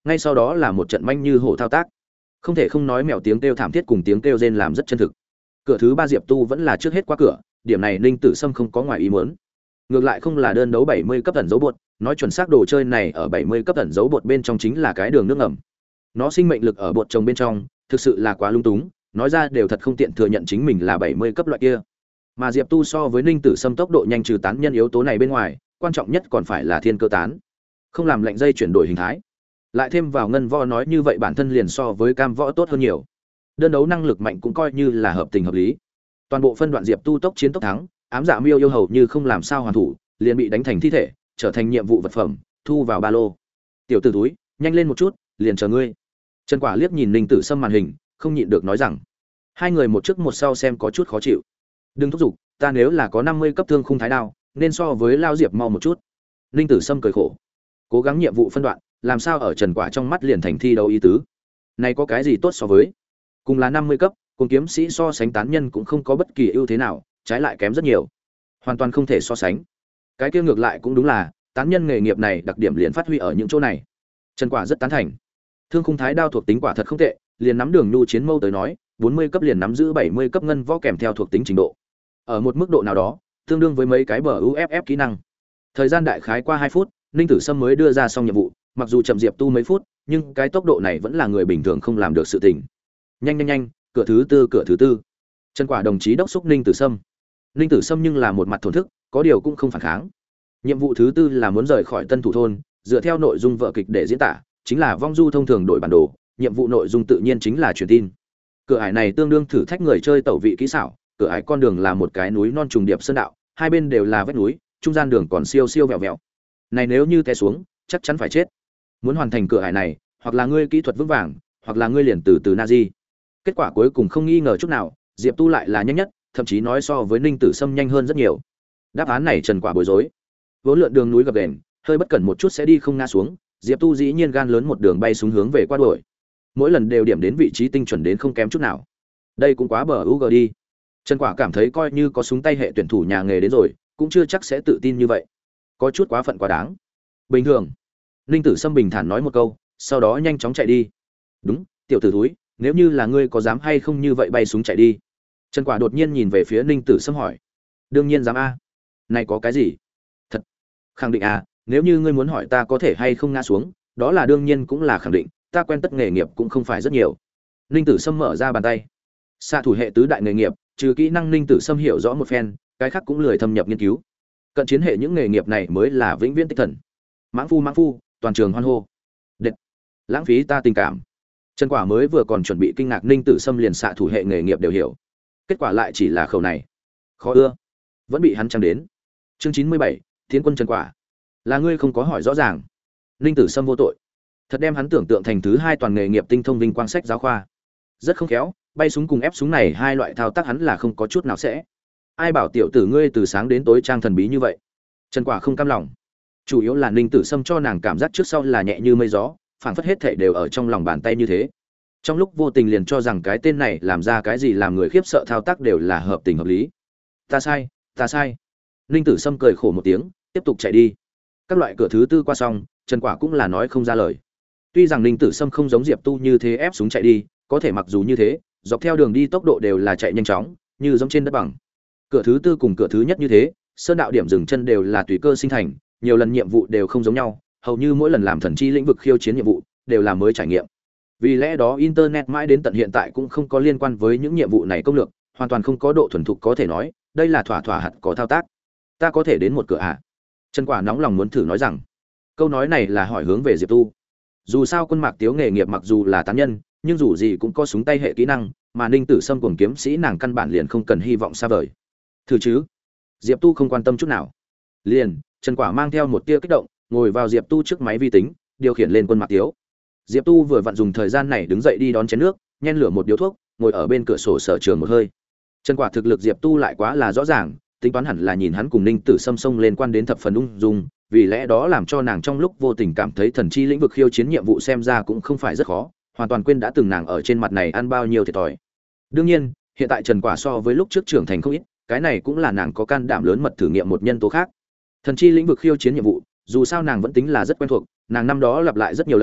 Speaker 1: ngay sau đó là một trận manh như hổ thao tác. Không thể không nói mèo tiếng kêu thảm thiết cùng tiếng kêu rên làm rất chân thực. Cửa thứ 3 Diệp Tu vẫn là trước hết qua cửa, điểm này Ninh Tử Sâm không có ngoài ý muốn. Ngược lại không là đơn đấu 70 cấp ẩn dấu bột, nói chuẩn xác đồ chơi này ở 70 cấp ẩn dấu bột bên trong chính là cái đường nước ngầm. Nó sinh mệnh lực ở bột trồng bên trong, thực sự là quá lung túng, nói ra đều thật không tiện thừa nhận chính mình là 70 cấp loại kia. Mà Diệp Tu so với Ninh Tử Sâm tốc độ nhanh trừ tán nhân yếu tố này bên ngoài, quan trọng nhất còn phải là thiên cơ tán. Không làm lệnh dây chuyển đổi hình thái. Lại thêm vào ngân võ nói như vậy bản thân liền so với cam võ tốt hơn nhiều. Đơn đấu năng lực mạnh cũng coi như là hợp tình hợp lý. Toàn bộ phân đoạn Diệp Tu tốc chiến tốc thắng, ám dạ miêu yêu hầu như không làm sao hoàn thủ, liền bị đánh thành thi thể, trở thành nhiệm vụ vật phẩm, thu vào ba lô. Tiểu tử túi, nhanh lên một chút, liền chờ ngươi. Trần Quả liếc nhìn Ninh Tử Sâm màn hình, không nhịn được nói rằng, hai người một trước một sau xem có chút khó chịu. Đừng thúc giục, ta nếu là có 50 cấp thương khung thái đao, nên so với Lao Diệp mau một chút. Ninh Tử Sâm cười khổ, cố gắng nhiệm vụ phân đoạn, làm sao ở Trần Quả trong mắt liền thành thi đấu ý tứ. Này có cái gì tốt so với? Cùng là 50 cấp, cùng kiếm sĩ so sánh tán nhân cũng không có bất kỳ ưu thế nào, trái lại kém rất nhiều. Hoàn toàn không thể so sánh. Cái kia ngược lại cũng đúng là, tán nhân nghề nghiệp này đặc điểm liền phát huy ở những chỗ này. Trần Quả rất tán thành. Thương khung thái đao thuộc tính quả thật không tệ, liền nắm đường nhu chiến mâu tới nói, 40 cấp liền nắm giữ 70 cấp ngân võ kèm theo thuộc tính trình độ. Ở một mức độ nào đó, tương đương với mấy cái bờ UFF kỹ năng. Thời gian đại khái qua 2 phút, Ninh Tử Sâm mới đưa ra xong nhiệm vụ, mặc dù chậm Diệp Tu mấy phút, nhưng cái tốc độ này vẫn là người bình thường không làm được sự tình. Nhanh nhanh nhanh, cửa thứ tư. Trần Quả đồng chí đốc xúc Ninh Tử Sâm. Ninh Tử Sâm nhưng là một mặt thổn thức, có điều cũng không phản kháng. Nhiệm vụ thứ tư là muốn rời khỏi Tân Thủ thôn, dựa theo nội dung vở kịch để diễn tả, chính là vong du thông thường đổi bản đồ, nhiệm vụ nội dung tự nhiên chính là truyền tin. Cửa ải này tương đương thử thách người chơi tẩu vị kỹ xảo, cửa ải con đường là một cái núi non trùng điệp sơn đạo, hai bên đều là vách núi, trung gian đường còn siêu siêu vẹo vẹo. Này nếu như té xuống, chắc chắn phải chết. Muốn hoàn thành cửa ải này, hoặc là ngươi kỹ thuật vững vàng, hoặc là ngươi liền từ từ Nazi. Kết quả cuối cùng không nghi ngờ chút nào, Diệp Tu lại là nhanh nhất, thậm chí nói so với Ninh Tử Sâm nhanh hơn rất nhiều. Đáp án này Trần Quả bối rối. Vốn lượn đường núi gập ghềnh, hơi bất cẩn một chút sẽ đi không ngã xuống, Diệp Tu dĩ nhiên gan lớn một đường bay xuống hướng về qua đuổi. Mỗi lần đều điểm đến vị trí tinh chuẩn đến không kém chút nào. Đây cũng quá bờ UG đi. Trần Quả cảm thấy coi như có súng tay hệ tuyển thủ nhà nghề đến rồi, cũng chưa chắc sẽ tự tin như vậy. Có chút quá phận quá đáng. Bình thường. Ninh Tử Sâm bình thản nói một câu, sau đó nhanh chóng chạy đi. Đúng, tiểu tử thúi, nếu như là ngươi có dám hay không như vậy bay súng chạy đi? Trần Quả đột nhiên nhìn về phía Ninh Tử Sâm hỏi. Đương nhiên dám a. Này có cái gì? Thật. Khẳng định à, nếu như ngươi muốn hỏi ta có thể hay không ngã xuống, đó là đương nhiên cũng là khẳng định, ta quen tất nghề nghiệp cũng không phải rất nhiều. Ninh Tử Sâm mở ra bàn tay. Xạ thủ hệ tứ đại nghề nghiệp, trừ kỹ năng Ninh Tử Sâm hiểu rõ một phen, cái khác cũng lười thâm nhập nghiên cứu. Cận chiến hệ những nghề nghiệp này mới là vĩnh viễn tích thần. Mãng phu, toàn trường hoan hô. Đệt. Lãng phí ta tình cảm. Trần Quả mới vừa còn chuẩn bị kinh ngạc, Ninh Tử Sâm liền xạ thủ hệ nghề nghiệp đều hiểu. Kết quả lại chỉ là khẩu này. Khó ưa. Vẫn bị hắn trăng đến. Chương 97, Tiến quân Trần Quả. Là ngươi không có hỏi rõ ràng. Ninh Tử Sâm vô tội. Thật đem hắn tưởng tượng thành thứ hai toàn nghề nghiệp tinh thông vinh quang sách giáo khoa. Rất không khéo, bay súng cùng ép súng này hai loại thao tác hắn là không có chút nào sẽ. Ai bảo tiểu tử ngươi từ sáng đến tối trang thần bí như vậy? Trần Quả không cam lòng. Chủ yếu là Ninh Tử Sâm cho nàng cảm giác trước sau là nhẹ như mây gió, phảng phất hết thảy đều ở trong lòng bàn tay như thế. Trong lúc vô tình liền cho rằng cái tên này làm ra cái gì làm người khiếp sợ thao tác đều là hợp tình hợp lý. Ta sai. Ninh Tử Sâm cười khổ một tiếng, tiếp tục chạy đi. Các loại cửa thứ tư qua xong, Trần Quả cũng là nói không ra lời. Tuy rằng Ninh Tử Sâm không giống Diệp Tu như thế ép súng chạy đi, có thể mặc dù như thế, dọc theo đường đi tốc độ đều là chạy nhanh chóng, như giống trên đất bằng. Cửa thứ tư cùng cửa thứ nhất như thế, sơn đạo điểm dừng chân đều là tùy cơ sinh thành, nhiều lần nhiệm vụ đều không giống nhau, hầu như mỗi lần làm thần chi lĩnh vực khiêu chiến nhiệm vụ đều là mới trải nghiệm. Vì lẽ đó internet mãi đến tận hiện tại cũng không có liên quan với những nhiệm vụ này công lược, hoàn toàn không có độ thuần thục có thể nói, đây là thỏa hạt có thao tác. Ta có thể đến một cửa à? Trần Quả nóng lòng muốn thử nói rằng. Câu nói này là hỏi hướng về Diệp Tu. Dù sao Quân Mạc Tiếu nghề nghiệp mặc dù là tán nhân, nhưng dù gì cũng có súng tay hệ kỹ năng, mà Ninh Tử Sâm cùng kiếm sĩ nàng căn bản liền không cần hy vọng xa vời. Thử chứ? Diệp Tu không quan tâm chút nào. Liền, Trần Quả mang theo một tia kích động, ngồi vào Diệp Tu trước máy vi tính, điều khiển lên Quân Mạc Tiếu. Diệp Tu vừa vặn dùng thời gian này đứng dậy đi đón chén nước, nhen lửa một điếu thuốc, ngồi ở bên cửa sổ sở trường một hơi. Trần Quả thực lực Diệp Tu lại quá là rõ ràng, tính toán hẳn là nhìn hắn cùng Ninh Tử Sâm xông lên quan đến thập phần ung dung, vì lẽ đó làm cho nàng trong lúc vô tình cảm thấy thần chi lĩnh vực khiêu chiến nhiệm vụ xem ra cũng không phải rất khó, hoàn toàn quên đã từng nàng ở trên mặt này ăn bao nhiêu thiệt thòi. Đương nhiên, hiện tại Trần Quả so với lúc trước trưởng thành không ít, cái này cũng là nàng có can đảm lớn mật thử nghiệm một nhân tố khác. Thần chi lĩnh vực khiêu chiến nhiệm vụ, dù sao nàng vẫn tính là rất quen thuộc, nàng năm đó lặp lại rất nhiều lần,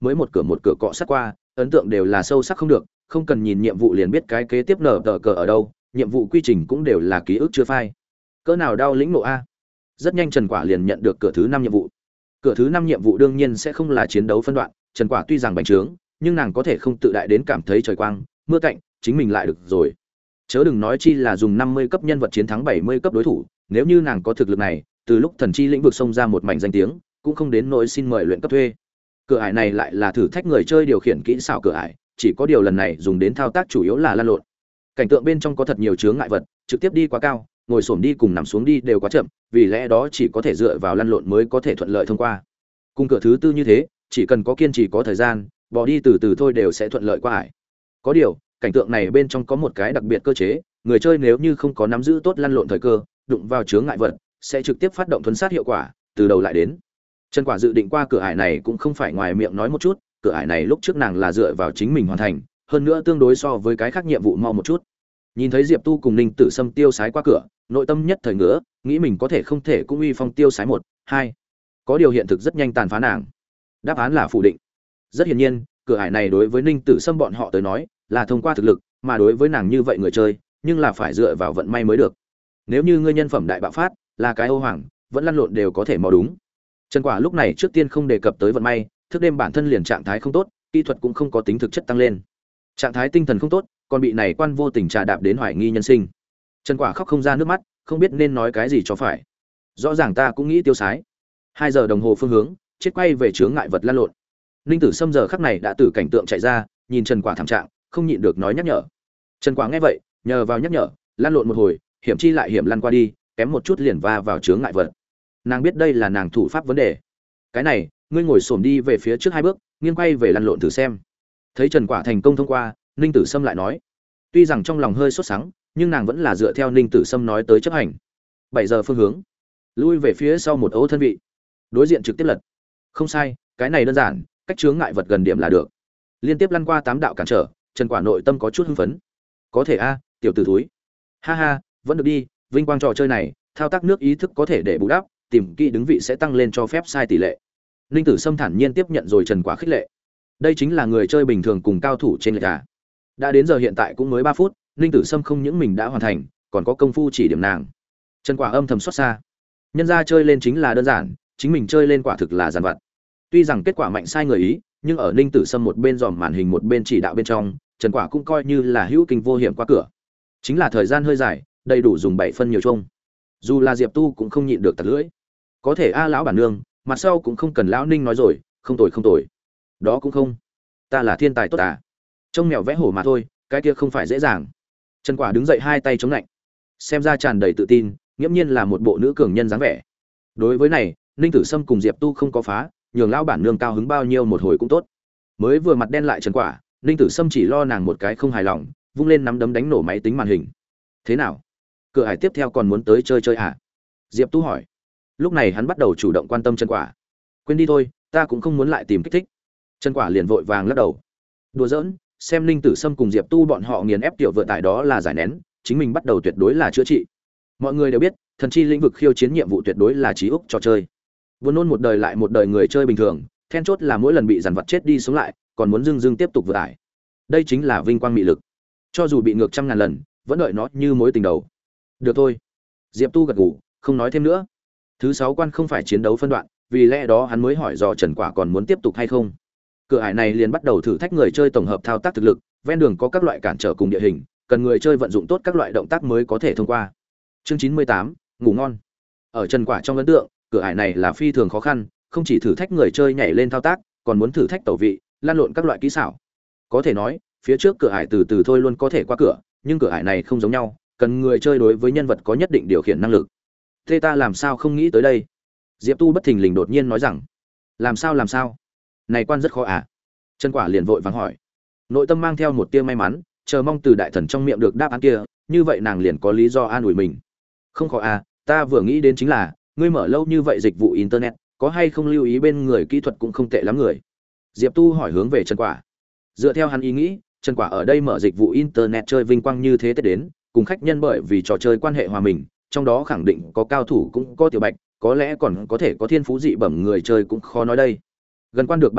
Speaker 1: mới một cửa cọ sát qua, ấn tượng đều là sâu sắc không được, không cần nhìn nhiệm vụ liền biết cái kế tiếp nở tờ cờ ở đâu, nhiệm vụ quy trình cũng đều là ký ức chưa phai. Cỡ nào đau lĩnh nộ a. Rất nhanh Trần Quả liền nhận được cửa thứ 5 nhiệm vụ. Cửa thứ 5 nhiệm vụ đương nhiên sẽ không là chiến đấu phân đoạn, Trần Quả tuy rằng bành trướng, nhưng nàng có thể không tự đại đến cảm thấy trời quang, mưa cạnh, chính mình lại được rồi. Chớ đừng nói chi là dùng 50 cấp nhân vật chiến thắng 70 cấp đối thủ, nếu như nàng có thực lực này, từ lúc thần chi lĩnh vực xông ra một mảnh danh tiếng, cũng không đến nỗi xin mời luyện cấp thuê. Cửa ải này lại là thử thách người chơi điều khiển kỹ xảo cửa ải, chỉ có điều lần này dùng đến thao tác chủ yếu là lăn lộn. Cảnh tượng bên trong có thật nhiều chướng ngại vật, trực tiếp đi quá cao, ngồi xổm đi cùng nằm xuống đi đều quá chậm, vì lẽ đó chỉ có thể dựa vào lăn lộn mới có thể thuận lợi thông qua. Cùng cửa thứ tư như thế, chỉ cần có kiên trì có thời gian, bỏ đi từ từ thôi đều sẽ thuận lợi qua ải. Có điều, cảnh tượng này bên trong có một cái đặc biệt cơ chế, người chơi nếu như không có nắm giữ tốt lăn lộn thời cơ, đụng vào chướng ngại vật, sẽ trực tiếp phát động thuấn sát hiệu quả, từ đầu lại đến. Trần Quả dự định qua cửa ải này cũng không phải ngoài miệng nói một chút, cửa ải này lúc trước nàng là dựa vào chính mình hoàn thành, hơn nữa tương đối so với cái khác nhiệm vụ mau một chút. Nhìn thấy Diệp Tu cùng Ninh Tử Sâm tiêu sái qua cửa, nội tâm nhất thời ngứa, nghĩ mình có thể không thể cũng uy phong tiêu sái 1, 2. Có điều hiện thực rất nhanh tàn phá nàng. Đáp án là phủ định. Rất hiển nhiên, cửa ải này đối với Ninh Tử Sâm bọn họ tới nói, là thông qua thực lực, mà đối với nàng như vậy người chơi, nhưng là phải dựa vào vận may mới được. Nếu như ngươi nhân phẩm đại bạo phát, là cái ô hoàng, vẫn lăn lộn đều có thể mò đúng. Trần Quả lúc này trước tiên không đề cập tới vận may, thức đêm bản thân liền trạng thái không tốt, kỹ thuật cũng không có tính thực chất tăng lên. Trạng thái tinh thần không tốt, còn bị này quan vô tình trà đạp đến hoài nghi nhân sinh. Trần Quả khóc không ra nước mắt, không biết nên nói cái gì cho phải. Rõ ràng ta cũng nghĩ tiêu sái. 2 giờ đồng hồ phương hướng, chết quay về chướng ngại vật lăn lộn. Ninh Tử Sâm giờ khắc này đã từ cảnh tượng chạy ra, nhìn Trần Quả thảm trạng, không nhịn được nói nhắc nhở. Trần Quả nghe vậy, nhờ vào nhắc nhở, lăn lộn một hồi, hiểm chi lại hiểm lăn qua đi, kém một chút liền va vào chướng ngại vật. Nàng biết đây là nàng thủ pháp vấn đề. Cái này, ngươi ngồi xổm đi về phía trước 2 bước, nghiêng quay về lăn lộn thử xem. Thấy Trần Quả thành công thông qua, Ninh Tử Sâm lại nói, tuy rằng trong lòng hơi sốt sắng, nhưng nàng vẫn là dựa theo Ninh Tử Sâm nói tới chấp hành. 7 giờ phương hướng, lui về phía sau một ấu thân vị, đối diện trực tiếp lật. Không sai, cái này đơn giản, cách chướng ngại vật gần điểm là được. Liên tiếp lăn qua 8 đạo cản trở, Trần Quả nội tâm có chút hưng phấn. Có thể a, tiểu tử thúi. Ha ha, vẫn được đi, vinh quang trò chơi này, thao tác nước ý thức có thể để bù đắp, tìm kỹ đứng vị sẽ tăng lên cho phép sai tỷ lệ. Ninh Tử Sâm thản nhiên tiếp nhận rồi Trần Quả khích lệ. Đây chính là người chơi bình thường cùng cao thủ trên lệch à. Đã đến giờ hiện tại cũng mới 3 phút, Ninh Tử Sâm không những mình đã hoàn thành, còn có công phu chỉ điểm nàng. Trần Quả âm thầm xót xa. Nhân ra chơi lên chính là đơn giản, chính mình chơi lên quả thực là giàn vặt. Tuy rằng kết quả mạnh sai người ý, nhưng ở Ninh Tử Sâm một bên dòm màn hình một bên chỉ đạo bên trong, Trần Quả cũng coi như là hữu kinh vô hiểm qua cửa. Chính là thời gian hơi dài, đầy đủ dùng 7 phân nhiều chung. Dù là Diệp Tu cũng không nhịn được tặc lưỡi. Có thể a lão bản nương, mặt sau cũng không cần lão Ninh nói rồi, không tồi không tồi. Đó cũng không. Ta là thiên tài tốt à? Trông mèo vẽ hổ mà thôi, cái kia không phải dễ dàng. Trần Quả đứng dậy 2 tay chống lạnh, xem ra tràn đầy tự tin, nghiễm nhiên là một bộ nữ cường nhân dáng vẻ. Đối với này, Ninh Tử Sâm cùng Diệp Tu không có phá, nhường lão bản nương cao hứng bao nhiêu một hồi cũng tốt. Mới vừa mặt đen lại Trần Quả, Ninh Tử Sâm chỉ lo nàng một cái không hài lòng, vung lên nắm đấm đánh nổ máy tính màn hình. Thế nào? Cửa hải tiếp theo còn muốn tới chơi chơi à? Diệp Tu hỏi. Lúc này hắn bắt đầu chủ động quan tâm Trần Quả. Quên đi thôi, ta cũng không muốn lại tìm kích thích. Trần Quả liền vội vàng lắc đầu. Đùa giỡn, xem Ninh Tử Sâm cùng Diệp Tu bọn họ nghiền ép tiểu vợ tải đó là giải nén, chính mình bắt đầu tuyệt đối là chữa trị. Mọi người đều biết, thần chi lĩnh vực khiêu chiến nhiệm vụ tuyệt đối là trí úc trò chơi. Buồn nôn một đời lại một đời người chơi bình thường, then chốt là mỗi lần bị dằn vặt chết đi sống lại, còn muốn dưng tiếp tục vượt ải. Đây chính là vinh quang mị lực. Cho dù bị ngược trăm ngàn lần, vẫn đợi nó như mối tình đầu. Được thôi. Diệp Tu gật gù, không nói thêm nữa. Thứ 6 quan không phải chiến đấu phân đoạn, vì lẽ đó hắn mới hỏi dò Trần Quả còn muốn tiếp tục hay không. Cửa ải này liền bắt đầu thử thách người chơi tổng hợp thao tác thực lực, ven đường có các loại cản trở cùng địa hình, cần người chơi vận dụng tốt các loại động tác mới có thể thông qua. Chương 98, ngủ ngon. Ở Trần Quả trong ấn tượng, cửa ải này là phi thường khó khăn, không chỉ thử thách người chơi nhảy lên thao tác, còn muốn thử thách tẩu vị, lan lộn các loại kỹ xảo. Có thể nói, phía trước cửa ải từ từ thôi luôn có thể qua cửa, nhưng cửa ải này không giống nhau, cần người chơi đối với nhân vật có nhất định điều khiển năng lực. Thế ta làm sao không nghĩ tới đây? Diệp Tu bất thình lình đột nhiên nói rằng, làm sao? Này quan rất khó à? Trần Quả liền vội vàng hỏi. Nội tâm mang theo một tia may mắn, chờ mong từ đại thần trong miệng được đáp án kia, như vậy nàng liền có lý do an ủi mình. Không khó à, ta vừa nghĩ đến chính là, ngươi mở lâu như vậy dịch vụ internet, có hay không lưu ý bên người kỹ thuật cũng không tệ lắm người. Diệp Tu hỏi hướng về Trần Quả. Dựa theo hắn ý nghĩ, Trần Quả ở đây mở dịch vụ internet chơi vinh quang như thế Tết đến, cùng khách nhân bởi vì trò chơi quan hệ hòa mình, trong đó khẳng định có cao thủ cũng có tiểu bạch, có lẽ còn có thể có thiên phú dị bẩm người chơi cũng khó nói đây. Gần quan được ban lộc,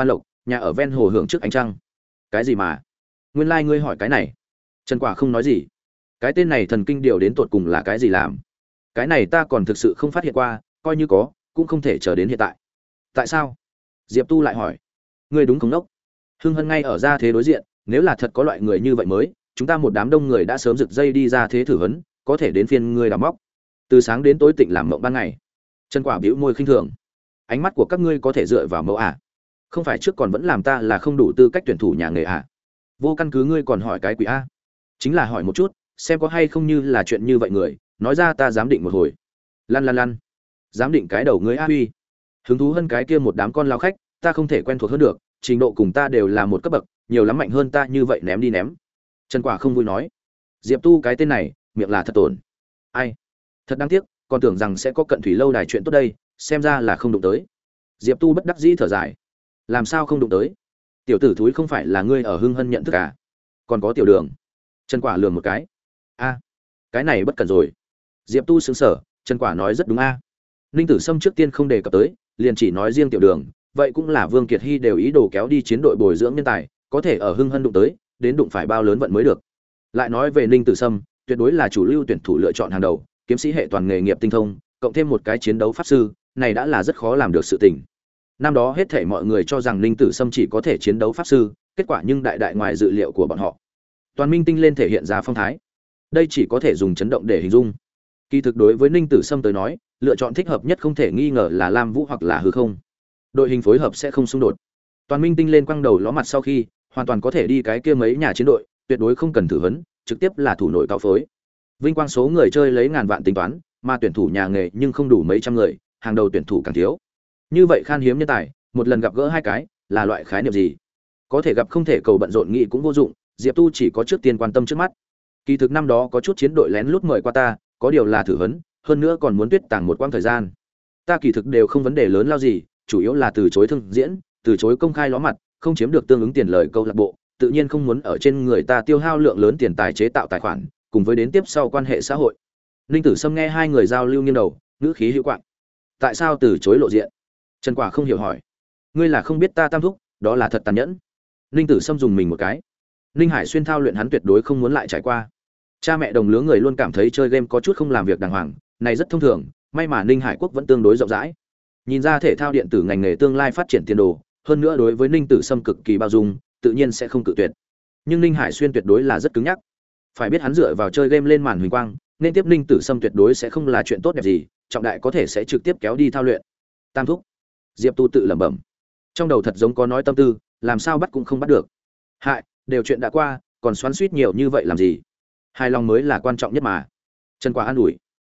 Speaker 1: Nhà ở ven hồ hưởng trước ánh trăng. Cái gì mà? Nguyên lai ngươi hỏi cái này. Trần Quả không nói gì. Cái tên này thần kinh điều đến tột cùng là cái gì làm? Cái này ta còn thực sự không phát hiện qua, coi như có, cũng không thể chờ đến hiện tại. Tại sao? Diệp Tu lại hỏi. Ngươi đúng không đốc? Hưng Hân ngay ở ra thế đối diện, nếu là thật có loại người như vậy mới, chúng ta một đám đông người đã sớm rực dây đi ra thế thử vấn, có thể đến phiên ngươi đào móc. Từ sáng đến tối tịnh làm mộng ban ngày. Trần Quả bĩu môi khinh thường. Ánh mắt của các ngươi có thể dựa vào mẫu à? Không phải trước còn vẫn làm ta là không đủ tư cách tuyển thủ nhà nghề à? Vô căn cứ ngươi còn hỏi cái quỷ a? Chính là hỏi một chút, xem có hay không như là chuyện như vậy người, nói ra ta dám định một hồi. Lăn lăn lăn. Dám định cái đầu ngươi a huy. Hứng thú hơn cái kia một đám con lao khách, ta không thể quen thuộc hơn được, trình độ cùng ta đều là một cấp bậc, nhiều lắm mạnh hơn ta như vậy ném đi ném. Trần Quả không vui nói. Diệp Tu cái tên này, miệng là thật tổn. Ai? Thật đáng tiếc, còn tưởng rằng sẽ có cận thủy lâu đài chuyện tốt đây, xem ra là không đụng tới. Diệp Tu bất đắc dĩ thở dài. Làm sao không đụng tới? Tiểu tử thúi không phải là ngươi ở Hưng Hân nhận thức à? Còn có Tiểu Đường. Trần Quả lườm một cái. A, cái này bất cần rồi. Diệp Tu sững sờ, Trần Quả nói rất đúng a. Ninh Tử Sâm trước tiên không đề cập tới, liền chỉ nói riêng Tiểu Đường, vậy cũng là Vương Kiệt Hy đều ý đồ kéo đi chiến đội bồi dưỡng nhân tài, có thể ở Hưng Hân đụng tới, đến đụng phải bao lớn vận mới được. Lại nói về Ninh Tử Sâm, tuyệt đối là chủ lưu tuyển thủ lựa chọn hàng đầu, kiếm sĩ hệ toàn nghề nghiệp tinh thông, cộng thêm một cái chiến đấu pháp sư, này đã là rất khó làm được sự tình. Năm đó hết thảy mọi người cho rằng Ninh Tử Sâm chỉ có thể chiến đấu pháp sư, kết quả nhưng đại đại ngoài dự liệu của bọn họ. Toàn minh tinh lên thể hiện ra phong thái. Đây chỉ có thể dùng chấn động để hình dung. Kỳ thực đối với Ninh Tử Sâm tới nói, lựa chọn thích hợp nhất không thể nghi ngờ là Lam Vũ hoặc là hư không. Đội hình phối hợp sẽ không xung đột. Toàn minh tinh lên quăng đầu ló mặt sau khi, hoàn toàn có thể đi cái kia mấy nhà chiến đội, tuyệt đối không cần thử vấn, trực tiếp là thủ nội cao phối. Vinh quang số người chơi lấy ngàn vạn tính toán, mà tuyển thủ nhà nghề nhưng không đủ mấy trăm người, hàng đầu tuyển thủ càng thiếu. Như vậy khan hiếm nhân tài, một lần gặp gỡ hai cái, là loại khái niệm gì? Có thể gặp không thể cầu bận rộn nghị cũng vô dụng, Diệp Tu chỉ có trước tiên quan tâm trước mắt. Kỳ thực năm đó có chút chiến đội lén lút mời qua ta, có điều là thử vấn, hơn nữa còn muốn tuyết tàng một quãng thời gian. Ta kỳ thực đều không vấn đề lớn lao gì, chủ yếu là từ chối thương diễn, từ chối công khai ló mặt, không chiếm được tương ứng tiền lời câu lạc bộ, tự nhiên không muốn ở trên người ta tiêu hao lượng lớn tiền tài chế tạo tài khoản, cùng với đến tiếp sau quan hệ xã hội. Ninh Tử Sâm nghe hai người giao lưu nghiêng đầu, ngữ khí hữu quạng. Tại sao từ chối lộ diện? Trần Quả không hiểu hỏi. Ngươi là không biết ta tam thúc, đó là thật tàn nhẫn. Ninh Tử Sâm dùng mình một cái. Ninh Hải Xuyên thao luyện hắn tuyệt đối không muốn lại trải qua. Cha mẹ đồng lứa người luôn cảm thấy chơi game có chút không làm việc đàng hoàng, này rất thông thường, may mà Ninh Hải Quốc vẫn tương đối rộng rãi. Nhìn ra thể thao điện tử ngành nghề tương lai phát triển tiền đồ, hơn nữa đối với Ninh Tử Sâm cực kỳ bao dung, tự nhiên sẽ không cự tuyệt. Nhưng Ninh Hải Xuyên tuyệt đối là rất cứng nhắc. Phải biết hắn dựa vào chơi game lên màn huỳnh quang, nên tiếp Ninh Tử Sâm tuyệt đối sẽ không là chuyện tốt đẹp gì, trọng đại có thể sẽ trực tiếp kéo đi thao luyện. Tam thúc. Diệp Tu tự lẩm bẩm. Trong đầu thật giống có nói tâm tư, làm sao bắt cũng không bắt được. Hại, đều chuyện đã qua, còn xoắn xuýt nhiều như vậy làm gì? Hài lòng mới là quan trọng nhất mà. Trần Quả an ủi.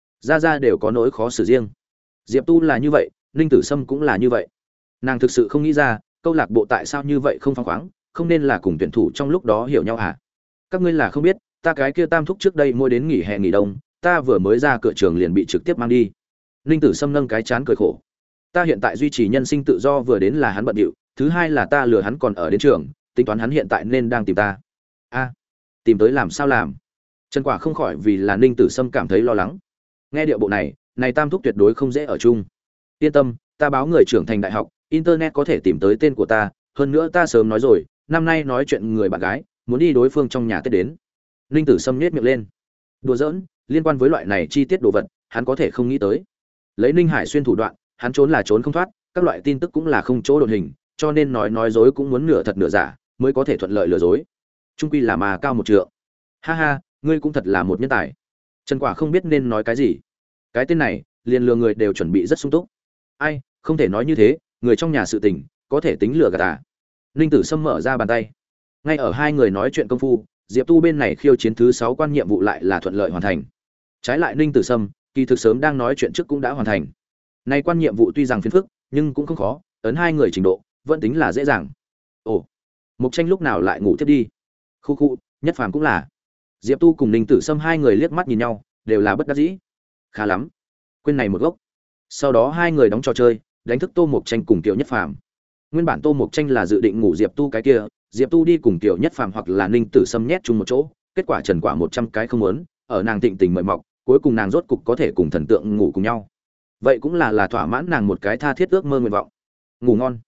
Speaker 1: Ra đều có nỗi khó xử riêng. Diệp Tu là như vậy, Ninh Tử Sâm cũng là như vậy. Nàng thực sự không nghĩ ra, câu lạc bộ tại sao như vậy không phóng khoáng, không nên là cùng tuyển thủ trong lúc đó hiểu nhau hả? Các ngươi là không biết, ta cái kia tam thúc trước đây mua đến nghỉ hè nghỉ đông, ta vừa mới ra cửa trường liền bị trực tiếp mang đi. Ninh Tử Sâm nâng cái chán cười khổ. Ta hiện tại duy trì nhân sinh tự do vừa đến là hắn bận điệu, thứ hai là ta lừa hắn còn ở đến trường, tính toán hắn hiện tại nên đang tìm ta. A, tìm tới làm sao làm? Trần Quả không khỏi vì là Ninh Tử Sâm cảm thấy lo lắng. Nghe điệu bộ này, này tam thúc tuyệt đối không dễ ở chung. Yên tâm, ta báo người trưởng thành đại học, internet có thể tìm tới tên của ta, hơn nữa ta sớm nói rồi, năm nay nói chuyện người bạn gái, muốn đi đối phương trong nhà Tết đến. Ninh Tử Sâm nhếch miệng lên. Đùa giỡn, liên quan với loại này chi tiết đồ vật, hắn có thể không nghĩ tới. Lấy Ninh Hải Xuyên thủ đoạn, hắn trốn là trốn không thoát, các loại tin tức cũng là không chỗ đột hình, cho nên nói dối cũng muốn nửa thật nửa giả, mới có thể thuận lợi lừa dối. Trung quy là mà cao một trượng. Ha ha, ngươi cũng thật là một nhân tài. Trần Quả không biết nên nói cái gì. Cái tên này, liền lừa người đều chuẩn bị rất sung túc. Ai, không thể nói như thế, người trong nhà sự tình, có thể tính lừa gạt à? Ninh Tử Sâm mở ra bàn tay. Ngay ở hai người nói chuyện công phu, Diệp Tu bên này khiêu chiến thứ 6 quan nhiệm vụ lại là thuận lợi hoàn thành. Trái lại Ninh Tử Sâm, kỳ thực sớm đang nói chuyện trước cũng đã hoàn thành. Này quan nhiệm vụ tuy rằng phiền phức, nhưng cũng không khó, ấn hai người trình độ, vẫn tính là dễ dàng. Ồ, Mục Tranh lúc nào lại ngủ tiếp đi? Khu khu, Nhất Phàm cũng là. Diệp Tu cùng Ninh Tử Sâm hai người liếc mắt nhìn nhau, đều là bất đắc dĩ. Khá lắm, quên này một gốc. Sau đó hai người đóng trò chơi, đánh thức Tô Mục Tranh cùng Tiểu Nhất Phàm. Nguyên bản Tô Mục Tranh là dự định ngủ Diệp Tu cái kia, Diệp Tu đi cùng Tiểu Nhất Phàm hoặc là Ninh Tử Sâm nhét chung một chỗ, kết quả Trần Quả 100 cái không muốn, ở nàng thịnh tình mời mọc, cuối cùng nàng rốt cục có thể cùng thần tượng ngủ cùng nhau. Vậy cũng là thỏa mãn nàng một cái tha thiết ước mơ nguyện vọng. Ngủ ngon.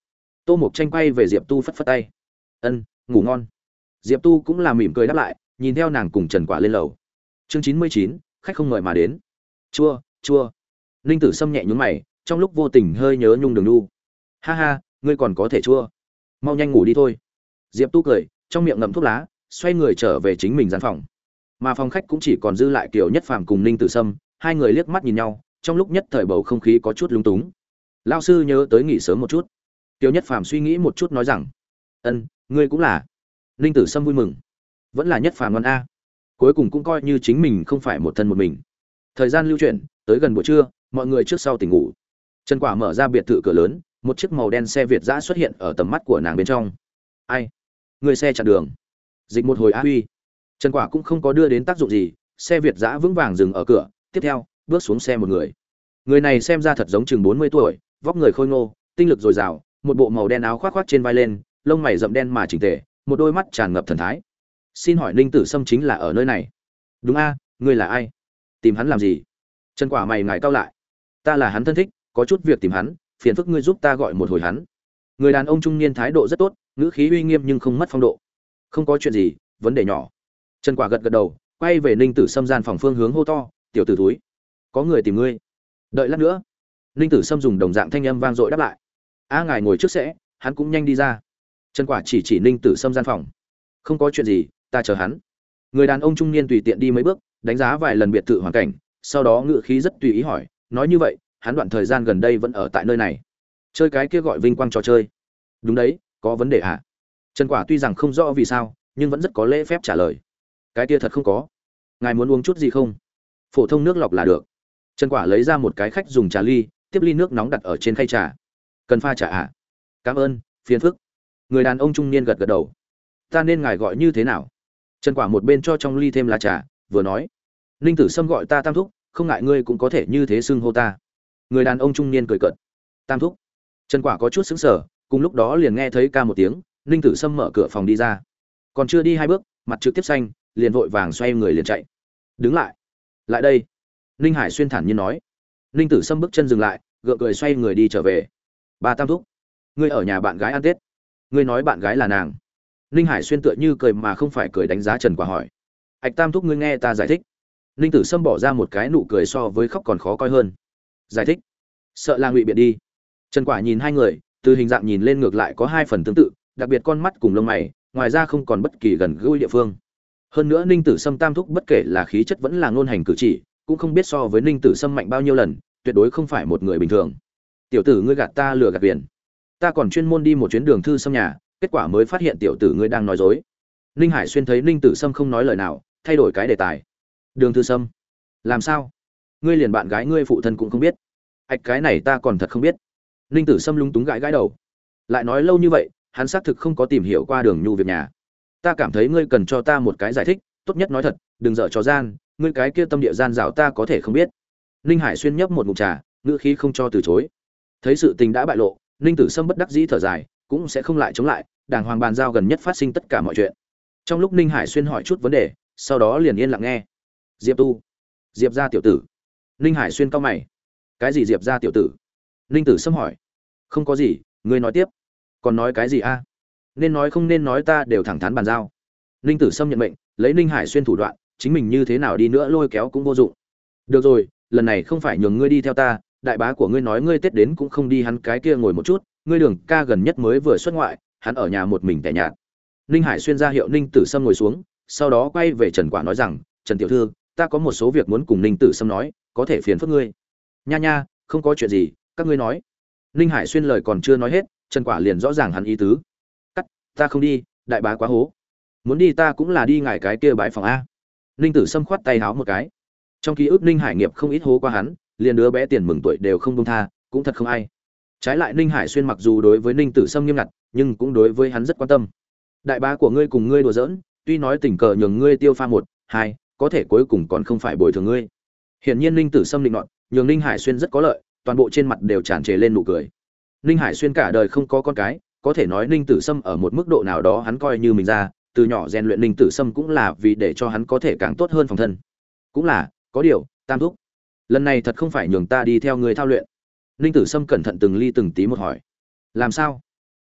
Speaker 1: Tô Mộc Tranh quay về Diệp Tu phất phất tay. Ân, ngủ ngon. Diệp Tu cũng là mỉm cười đáp lại, nhìn theo nàng cùng Trần Quả lên lầu. Chương 99, khách không mời mà đến. Chua, chua. Ninh Tử Sâm nhẹ nhướng mày, trong lúc vô tình hơi nhớ Nhung Đường Nhu. Ha ha, ngươi còn có thể chua. Mau nhanh ngủ đi thôi. Diệp Tu cười, trong miệng ngậm thuốc lá, xoay người trở về chính mình gian phòng. Mà phòng khách cũng chỉ còn dư lại Kiều Nhất Phàm cùng Ninh Tử Sâm, hai người liếc mắt nhìn nhau, trong lúc nhất thời bầu không khí có chút lúng túng. Lão sư nhớ tới nghỉ sớm một chút. Kiều Nhất Phàm suy nghĩ một chút nói rằng, ân, ngươi cũng là. Ninh Tử Sâm vui mừng, vẫn là Nhất Phàm ngon a. Cuối cùng cũng coi như chính mình không phải một thân một mình. Thời gian lưu chuyển, tới gần buổi trưa, mọi người trước sau tỉnh ngủ. Trần Quả mở ra biệt thự cửa lớn, một chiếc màu đen xe Việt dã xuất hiện ở tầm mắt của nàng bên trong. Ai? Người xe chặn đường. Dịch một hồi á huy. Trần Quả cũng không có đưa đến tác dụng gì, xe Việt dã vững vàng dừng ở cửa, tiếp theo, bước xuống xe một người. Người này xem ra thật giống chừng 40 tuổi, vóc người khôi ngô, tinh lực dồi dào, một bộ màu đen áo khoác khoác trên vai lên, lông mày rậm đen mà chỉnh tề, một đôi mắt tràn ngập thần thái. Xin hỏi Ninh Tử Sâm chính là ở nơi này? Đúng a, ngươi là ai? Tìm hắn làm gì? Trần Quả mày ngài cau lại. Ta là hắn thân thích, có chút việc tìm hắn, phiền phức ngươi giúp ta gọi một hồi hắn. Người đàn ông trung niên thái độ rất tốt, ngữ khí uy nghiêm nhưng không mất phong độ. Không có chuyện gì, vấn đề nhỏ. Trần Quả gật gật đầu, quay về Ninh Tử Sâm gian phòng phương hướng hô to, tiểu tử túi, có người tìm ngươi. Đợi lát nữa. Ninh Tử Sâm dùng đồng dạng thanh âm vang dội đáp lại. A ngài ngồi trước sẽ, hắn cũng nhanh đi ra. Trần Quả chỉ Ninh Tử Sâm gian phòng. Không có chuyện gì, ta chờ hắn. Người đàn ông trung niên tùy tiện đi mấy bước, đánh giá vài lần biệt thự hoàn cảnh, sau đó ngữ khí rất tùy ý hỏi, nói như vậy, hắn đoạn thời gian gần đây vẫn ở tại nơi này, chơi cái kia gọi vinh quang trò chơi. Đúng đấy, có vấn đề à? Trần Quả tuy rằng không rõ vì sao, nhưng vẫn rất có lễ phép trả lời. Cái kia thật không có. Ngài muốn uống chút gì không? Phổ thông nước lọc là được. Trần Quả lấy ra một cái khách dùng trà ly, tiếp ly nước nóng đặt ở trên khay trà. Cần pha trà à? Cảm ơn, phiền phức. Người đàn ông trung niên gật gật đầu. Ta nên ngài gọi như thế nào? Trần Quả một bên cho trong ly thêm lá trà, vừa nói. Ninh Tử Sâm gọi ta Tam thúc, không ngại ngươi cũng có thể như thế xưng hô ta. Người đàn ông trung niên cười cợt. Tam thúc. Trần Quả có chút sững sờ, cùng lúc đó liền nghe thấy ca một tiếng, Ninh Tử Sâm mở cửa phòng đi ra. Còn chưa đi hai bước, mặt trực tiếp xanh, liền vội vàng xoay người liền chạy. Đứng lại. Lại đây. Ninh Hải Xuyên thản nhiên nói. Ninh Tử Sâm bước chân dừng lại, gượng cười xoay người đi trở về. Ba Tam thúc, ngươi ở nhà bạn gái ăn Tết. Ngươi nói bạn gái là nàng. Ninh Hải Xuyên tựa như cười mà không phải cười đánh giá Trần Quả hỏi. Ảch Tam thúc, ngươi nghe ta giải thích. Ninh Tử Sâm bỏ ra một cái nụ cười so với khóc còn khó coi hơn. Giải thích? Sợ là ngụy biện đi. Trần Quả nhìn hai người, từ hình dạng nhìn lên ngược lại có hai phần tương tự, đặc biệt con mắt cùng lông mày, ngoài ra không còn bất kỳ gần gũi địa phương. Hơn nữa Ninh Tử Sâm Tam thúc bất kể là khí chất vẫn là ngôn hành cử chỉ, cũng không biết so với Ninh Tử Sâm mạnh bao nhiêu lần, tuyệt đối không phải một người bình thường. Tiểu tử ngươi gạt ta lừa gạt biển. Ta còn chuyên môn đi một chuyến Đường Thư Sâm nhà, kết quả mới phát hiện tiểu tử ngươi đang nói dối. Ninh Hải Xuyên thấy Ninh Tử Sâm không nói lời nào, thay đổi cái đề tài. Đường Thư Sâm? Làm sao? Ngươi liền bạn gái ngươi phụ thân cũng không biết? Ảch, cái này ta còn thật không biết. Ninh Tử Sâm lúng túng gãi gãi đầu. Lại nói lâu như vậy, hắn xác thực không có tìm hiểu qua Đường Nhu việc nhà. Ta cảm thấy ngươi cần cho ta một cái giải thích, tốt nhất nói thật, đừng dở trò gian, ngươi cái kia tâm địa gian dảo ta có thể không biết. Ninh Hải Xuyên nhấp một ngụm trà, ngữ khí không cho từ chối. Thấy sự tình đã bại lộ, Ninh Tử Sâm bất đắc dĩ thở dài, cũng sẽ không lại chống lại, đàng hoàng bàn giao gần nhất phát sinh tất cả mọi chuyện. Trong lúc Ninh Hải Xuyên hỏi chút vấn đề, sau đó liền yên lặng nghe. Diệp Tu, Diệp gia tiểu tử. Ninh Hải Xuyên cau mày. Cái gì Diệp gia tiểu tử? Ninh Tử Sâm hỏi. Không có gì, ngươi nói tiếp. Còn nói cái gì a? Nên nói không nên nói ta đều thẳng thắn bàn giao. Ninh Tử Sâm nhận mệnh, lấy Ninh Hải Xuyên thủ đoạn, chính mình như thế nào đi nữa lôi kéo cũng vô dụng. Được rồi, lần này không phải nhường ngươi đi theo ta, đại bá của ngươi nói ngươi Tết đến cũng không đi hắn cái kia ngồi một chút, ngươi Đường ca gần nhất mới vừa xuất ngoại, hắn ở nhà một mình tẻ nhạt. Ninh Hải Xuyên ra hiệu Ninh Tử Sâm ngồi xuống, sau đó quay về Trần Quả nói rằng, Trần tiểu thư, ta có một số việc muốn cùng Ninh Tử Sâm nói, có thể phiền phức ngươi. Nha nha, không có chuyện gì, các ngươi nói. Ninh Hải Xuyên lời còn chưa nói hết, Trần Quả liền rõ ràng hắn ý tứ. Cắt, ta không đi, đại bá quá hố. Muốn đi ta cũng là đi ngài cái kia bãi phòng a. Ninh Tử Sâm khoát tay háo một cái. Trong ký ức Ninh Hải Nghiệp không ít hố qua hắn, liền đứa bé tiền mừng tuổi đều không buông tha, cũng thật không ai. Trái lại Ninh Hải Xuyên mặc dù đối với Ninh Tử Sâm nghiêm ngặt, nhưng cũng đối với hắn rất quan tâm. Đại bá của ngươi cùng ngươi đùa giỡn, tuy nói tình cờ nhường ngươi tiêu pha một, hai, có thể cuối cùng còn không phải bồi thường ngươi. Hiển nhiên Ninh Tử Sâm định nọt, nhường Ninh Hải Xuyên rất có lợi, toàn bộ trên mặt đều tràn trề lên nụ cười. Ninh Hải Xuyên cả đời không có con cái, có thể nói Ninh Tử Sâm ở một mức độ nào đó hắn coi như mình ra, từ nhỏ rèn luyện Ninh Tử Sâm cũng là vì để cho hắn có thể càng tốt hơn phòng thân. Cũng là, có điều, Tam thúc, lần này thật không phải nhường ta đi theo người thao luyện. Ninh Tử Sâm cẩn thận từng ly từng tí một hỏi. Làm sao?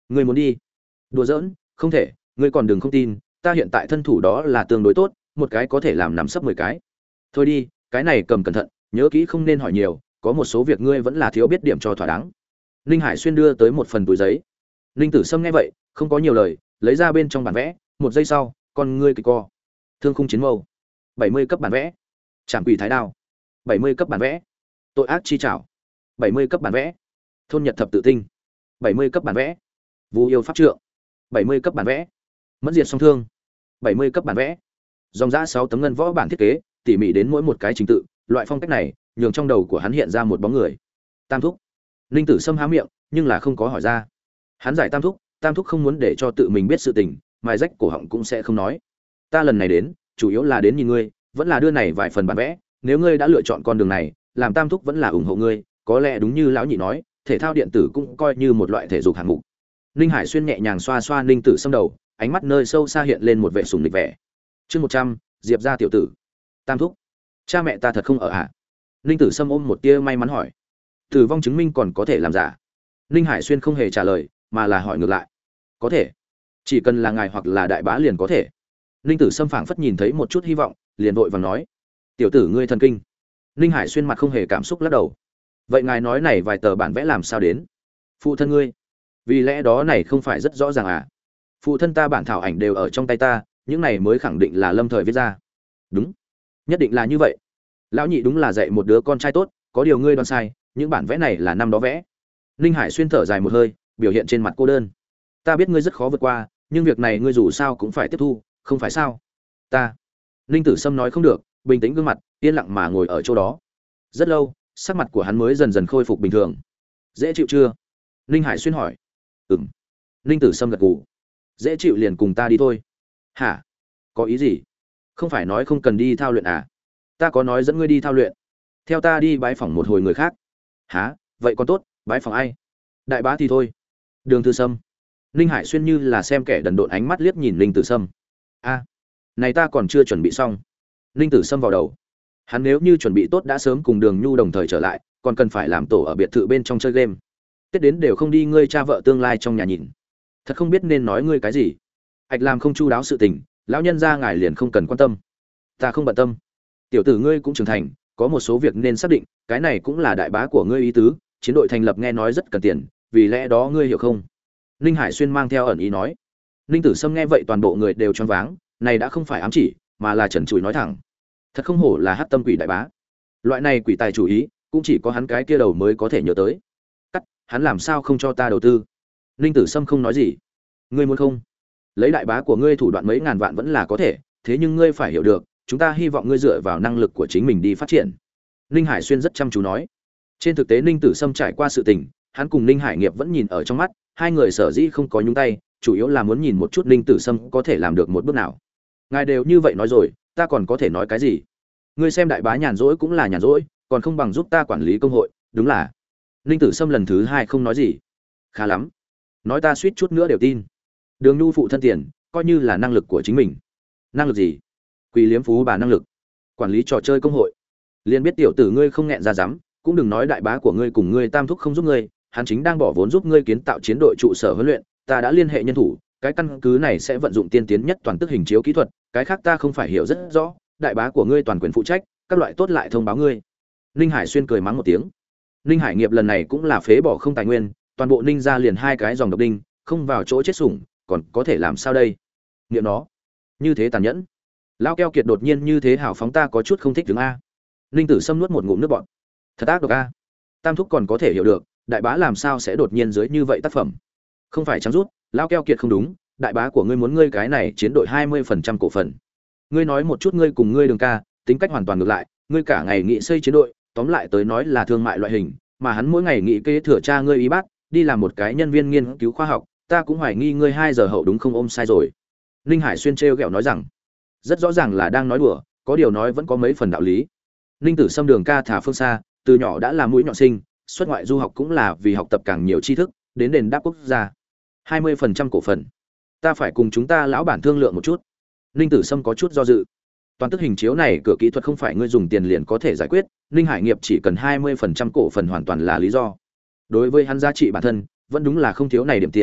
Speaker 1: Ngươi muốn đi? Đùa giỡn, không thể, ngươi còn đừng không tin, ta hiện tại thân thủ đó là tương đối tốt, một cái có thể làm nằm sấp 10 cái. Thôi đi, cái này cầm cẩn thận, nhớ kỹ không nên hỏi nhiều, có một số việc ngươi vẫn là thiếu biết điểm cho thỏa đáng. Ninh Hải Xuyên đưa tới một phần túi giấy. Ninh Tử Sâm nghe vậy, không có nhiều lời, lấy ra bên trong bản vẽ, một giây sau, con ngươi kịch co. Thương khung chiến mâu, 70 cấp bản vẽ. Trảm quỷ thái đao, 70 cấp bản vẽ. Tội ác chi trảo, 70 cấp bản vẽ. Thôn Nhật thập tự tinh, 70 cấp bản vẽ. Vu yêu pháp trượng, 70 cấp bản vẽ. Mẫn diệt song thương, 70 cấp bản vẽ. Dòng dã 6 tấm ngân võ bản thiết kế, tỉ mỉ đến mỗi một cái trình tự, loại phong cách này, nhường trong đầu của hắn hiện ra một bóng người. Tam thúc. Ninh Tử Sâm há miệng, nhưng là không có hỏi ra. Hắn giải Tam thúc không muốn để cho tự mình biết sự tình, mài rách cổ họng cũng sẽ không nói. Ta lần này đến, chủ yếu là đến nhìn ngươi, vẫn là đưa này vài phần bản vẽ, nếu ngươi đã lựa chọn con đường này, làm Tam thúc vẫn là ủng hộ ngươi, có lẽ đúng như lão nhị nói, thể thao điện tử cũng coi như một loại thể dục hạng mục. Ninh Hải Xuyên nhẹ nhàng xoa xoa Ninh Tử Sâm đầu, ánh mắt nơi sâu xa hiện lên một vẻ sùng lịch vẻ. Chương 100, Diệp gia tiểu tử. Tam thúc, cha mẹ ta thật không ở ạ? Ninh Tử Sâm ôm một tia may mắn hỏi. Tử vong chứng minh còn có thể làm giả? Ninh Hải Xuyên không hề trả lời, mà là hỏi ngược lại. Có thể, chỉ cần là ngài hoặc là đại bá liền có thể. Ninh Tử Sâm phảng phất nhìn thấy một chút hy vọng, liền vội vàng nói. Tiểu tử ngươi thần kinh. Ninh Hải Xuyên mặt không hề cảm xúc lắc đầu. Vậy ngài nói này vài tờ bản vẽ làm sao đến? Phụ thân ngươi. Vì lẽ đó này không phải rất rõ ràng à? Phụ thân ta bản thảo ảnh đều ở trong tay ta, những này mới khẳng định là lâm thời viết ra. Đúng, nhất định là như vậy. Lão nhị đúng là dạy một đứa con trai tốt, có điều ngươi đoán sai, những bản vẽ này là năm đó vẽ. Ninh Hải Xuyên thở dài một hơi, biểu hiện trên mặt cô đơn. Ta biết ngươi rất khó vượt qua, nhưng việc này ngươi dù sao cũng phải tiếp thu, không phải sao? Ta. Ninh Tử Sâm nói không được, bình tĩnh gương mặt, yên lặng mà ngồi ở chỗ đó. Rất lâu, sắc mặt của hắn mới dần dần khôi phục bình thường. Dễ chịu chưa? Ninh Hải Xuyên hỏi. Ừm. Ninh Tử Sâm gật gù. Dễ chịu liền cùng ta đi thôi. Hả? Có ý gì? Không phải nói không cần đi thao luyện à? Ta có nói dẫn ngươi đi thao luyện. Theo ta đi bái phỏng một hồi người khác. Hả? Vậy còn tốt, bái phỏng ai? Đại bá thì thôi. Đường Tư Sâm. Ninh Hải Xuyên như là xem kẻ đần độn ánh mắt liếc nhìn Ninh Tử Sâm. A, này ta còn chưa chuẩn bị xong. Ninh Tử Sâm vào đầu. Hắn nếu như chuẩn bị tốt đã sớm cùng Đường Nhu đồng thời trở lại, còn cần phải làm tổ ở biệt thự bên trong chơi game. Tết đến đều không đi ngươi cha vợ tương lai trong nhà nhìn. Thật không biết nên nói ngươi cái gì. Ảch làm không chu đáo sự tình, lão nhân gia ngài liền không cần quan tâm. Ta không bận tâm. Tiểu tử ngươi cũng trưởng thành, có một số việc nên xác định, cái này cũng là đại bá của ngươi ý tứ, chiến đội thành lập nghe nói rất cần tiền, vì lẽ đó ngươi hiểu không? Ninh Hải Xuyên mang theo ẩn ý nói. Ninh Tử Sâm nghe vậy toàn bộ người đều choáng váng, này đã không phải ám chỉ, mà là trần trụi nói thẳng. Thật không hổ là hắc tâm quỷ đại bá. Loại này quỷ tài chủ ý, cũng chỉ có hắn cái kia đầu mới có thể nhớ tới. Cắt, hắn làm sao không cho ta đầu tư? Ninh Tử Sâm không nói gì. Ngươi muốn không? Lấy đại bá của ngươi thủ đoạn mấy ngàn vạn vẫn là có thể, thế nhưng ngươi phải hiểu được, chúng ta hy vọng ngươi dựa vào năng lực của chính mình đi phát triển. Ninh Hải Xuyên rất chăm chú nói. Trên thực tế Ninh Tử Sâm trải qua sự tình, hắn cùng Ninh Hải Nghiệp vẫn nhìn ở trong mắt, hai người sở dĩ không có nhúng tay, chủ yếu là muốn nhìn một chút Ninh Tử Sâm có thể làm được một bước nào. Ngài đều như vậy nói rồi, ta còn có thể nói cái gì? Ngươi xem đại bá nhàn rỗi cũng là nhàn rỗi, còn không bằng giúp ta quản lý công hội, đúng là. Ninh Tử Sâm lần thứ hai không nói gì. Khá lắm. Nói ta suýt chút nữa đều tin. Đường Nhu phụ thân tiền, coi như là năng lực của chính mình. Năng lực gì? Quỷ liếm phú bà năng lực. Quản lý trò chơi công hội. Liên biết tiểu tử ngươi không nghẹn ra dám, cũng đừng nói đại bá của ngươi cùng ngươi Tam thúc không giúp ngươi, hắn chính đang bỏ vốn giúp ngươi kiến tạo chiến đội trụ sở huấn luyện, ta đã liên hệ nhân thủ, cái căn cứ này sẽ vận dụng tiên tiến nhất toàn tức hình chiếu kỹ thuật, cái khác ta không phải hiểu rất rõ, đại bá của ngươi toàn quyền phụ trách, các loại tốt lại thông báo ngươi. Ninh Hải Xuyên cười mắng một tiếng. Ninh Hải Nghiệp lần này cũng là phế bỏ không tài nguyên, toàn bộ Ninh gia liền hai cái dòng độc đinh, không vào chỗ chết sủng, còn có thể làm sao đây? Niệm nó, như thế tàn nhẫn. Lão Keo Kiệt đột nhiên như thế hào phóng ta có chút không thích đứng a. Ninh Tử Sâm nuốt một ngụm nước bọt. Thật ác độc a. Tam thúc còn có thể hiểu được, đại bá làm sao sẽ đột nhiên dưới như vậy tác phẩm? Không phải trắng rút, Lão Keo Kiệt không đúng, đại bá của ngươi muốn ngươi cái này chiến đội 20% cổ phần. Ngươi nói một chút ngươi cùng ngươi Đường ca, tính cách hoàn toàn ngược lại, ngươi cả ngày nghị xây chiến đội, tóm lại tới nói là thương mại loại hình, mà hắn mỗi ngày nghị kế thừa cha ngươi y bác, đi làm một cái nhân viên nghiên cứu khoa học, ta cũng hoài nghi ngươi 2 giờ hậu đúng không ôm sai rồi. Ninh Hải Xuyên trêu ghẹo nói rằng, rất rõ ràng là đang nói đùa, có điều nói vẫn có mấy phần đạo lý. Ninh Tử Sâm Đường ca thả phương xa, từ nhỏ đã là mũi nhọn sinh, xuất ngoại du học cũng là vì học tập càng nhiều tri thức, đến đền đáp quốc gia. 20% cổ phần. Ta phải cùng chúng ta lão bản thương lượng một chút. Ninh Tử Sâm có chút do dự. Toàn tức hình chiếu này cửa kỹ thuật không phải ngươi dùng tiền liền có thể giải quyết, Ninh Hải Nghiệp chỉ cần 20% cổ phần hoàn toàn là lý do. Đối với hắn giá trị bản thân, vẫn đúng là không thiếu này điểm tiền,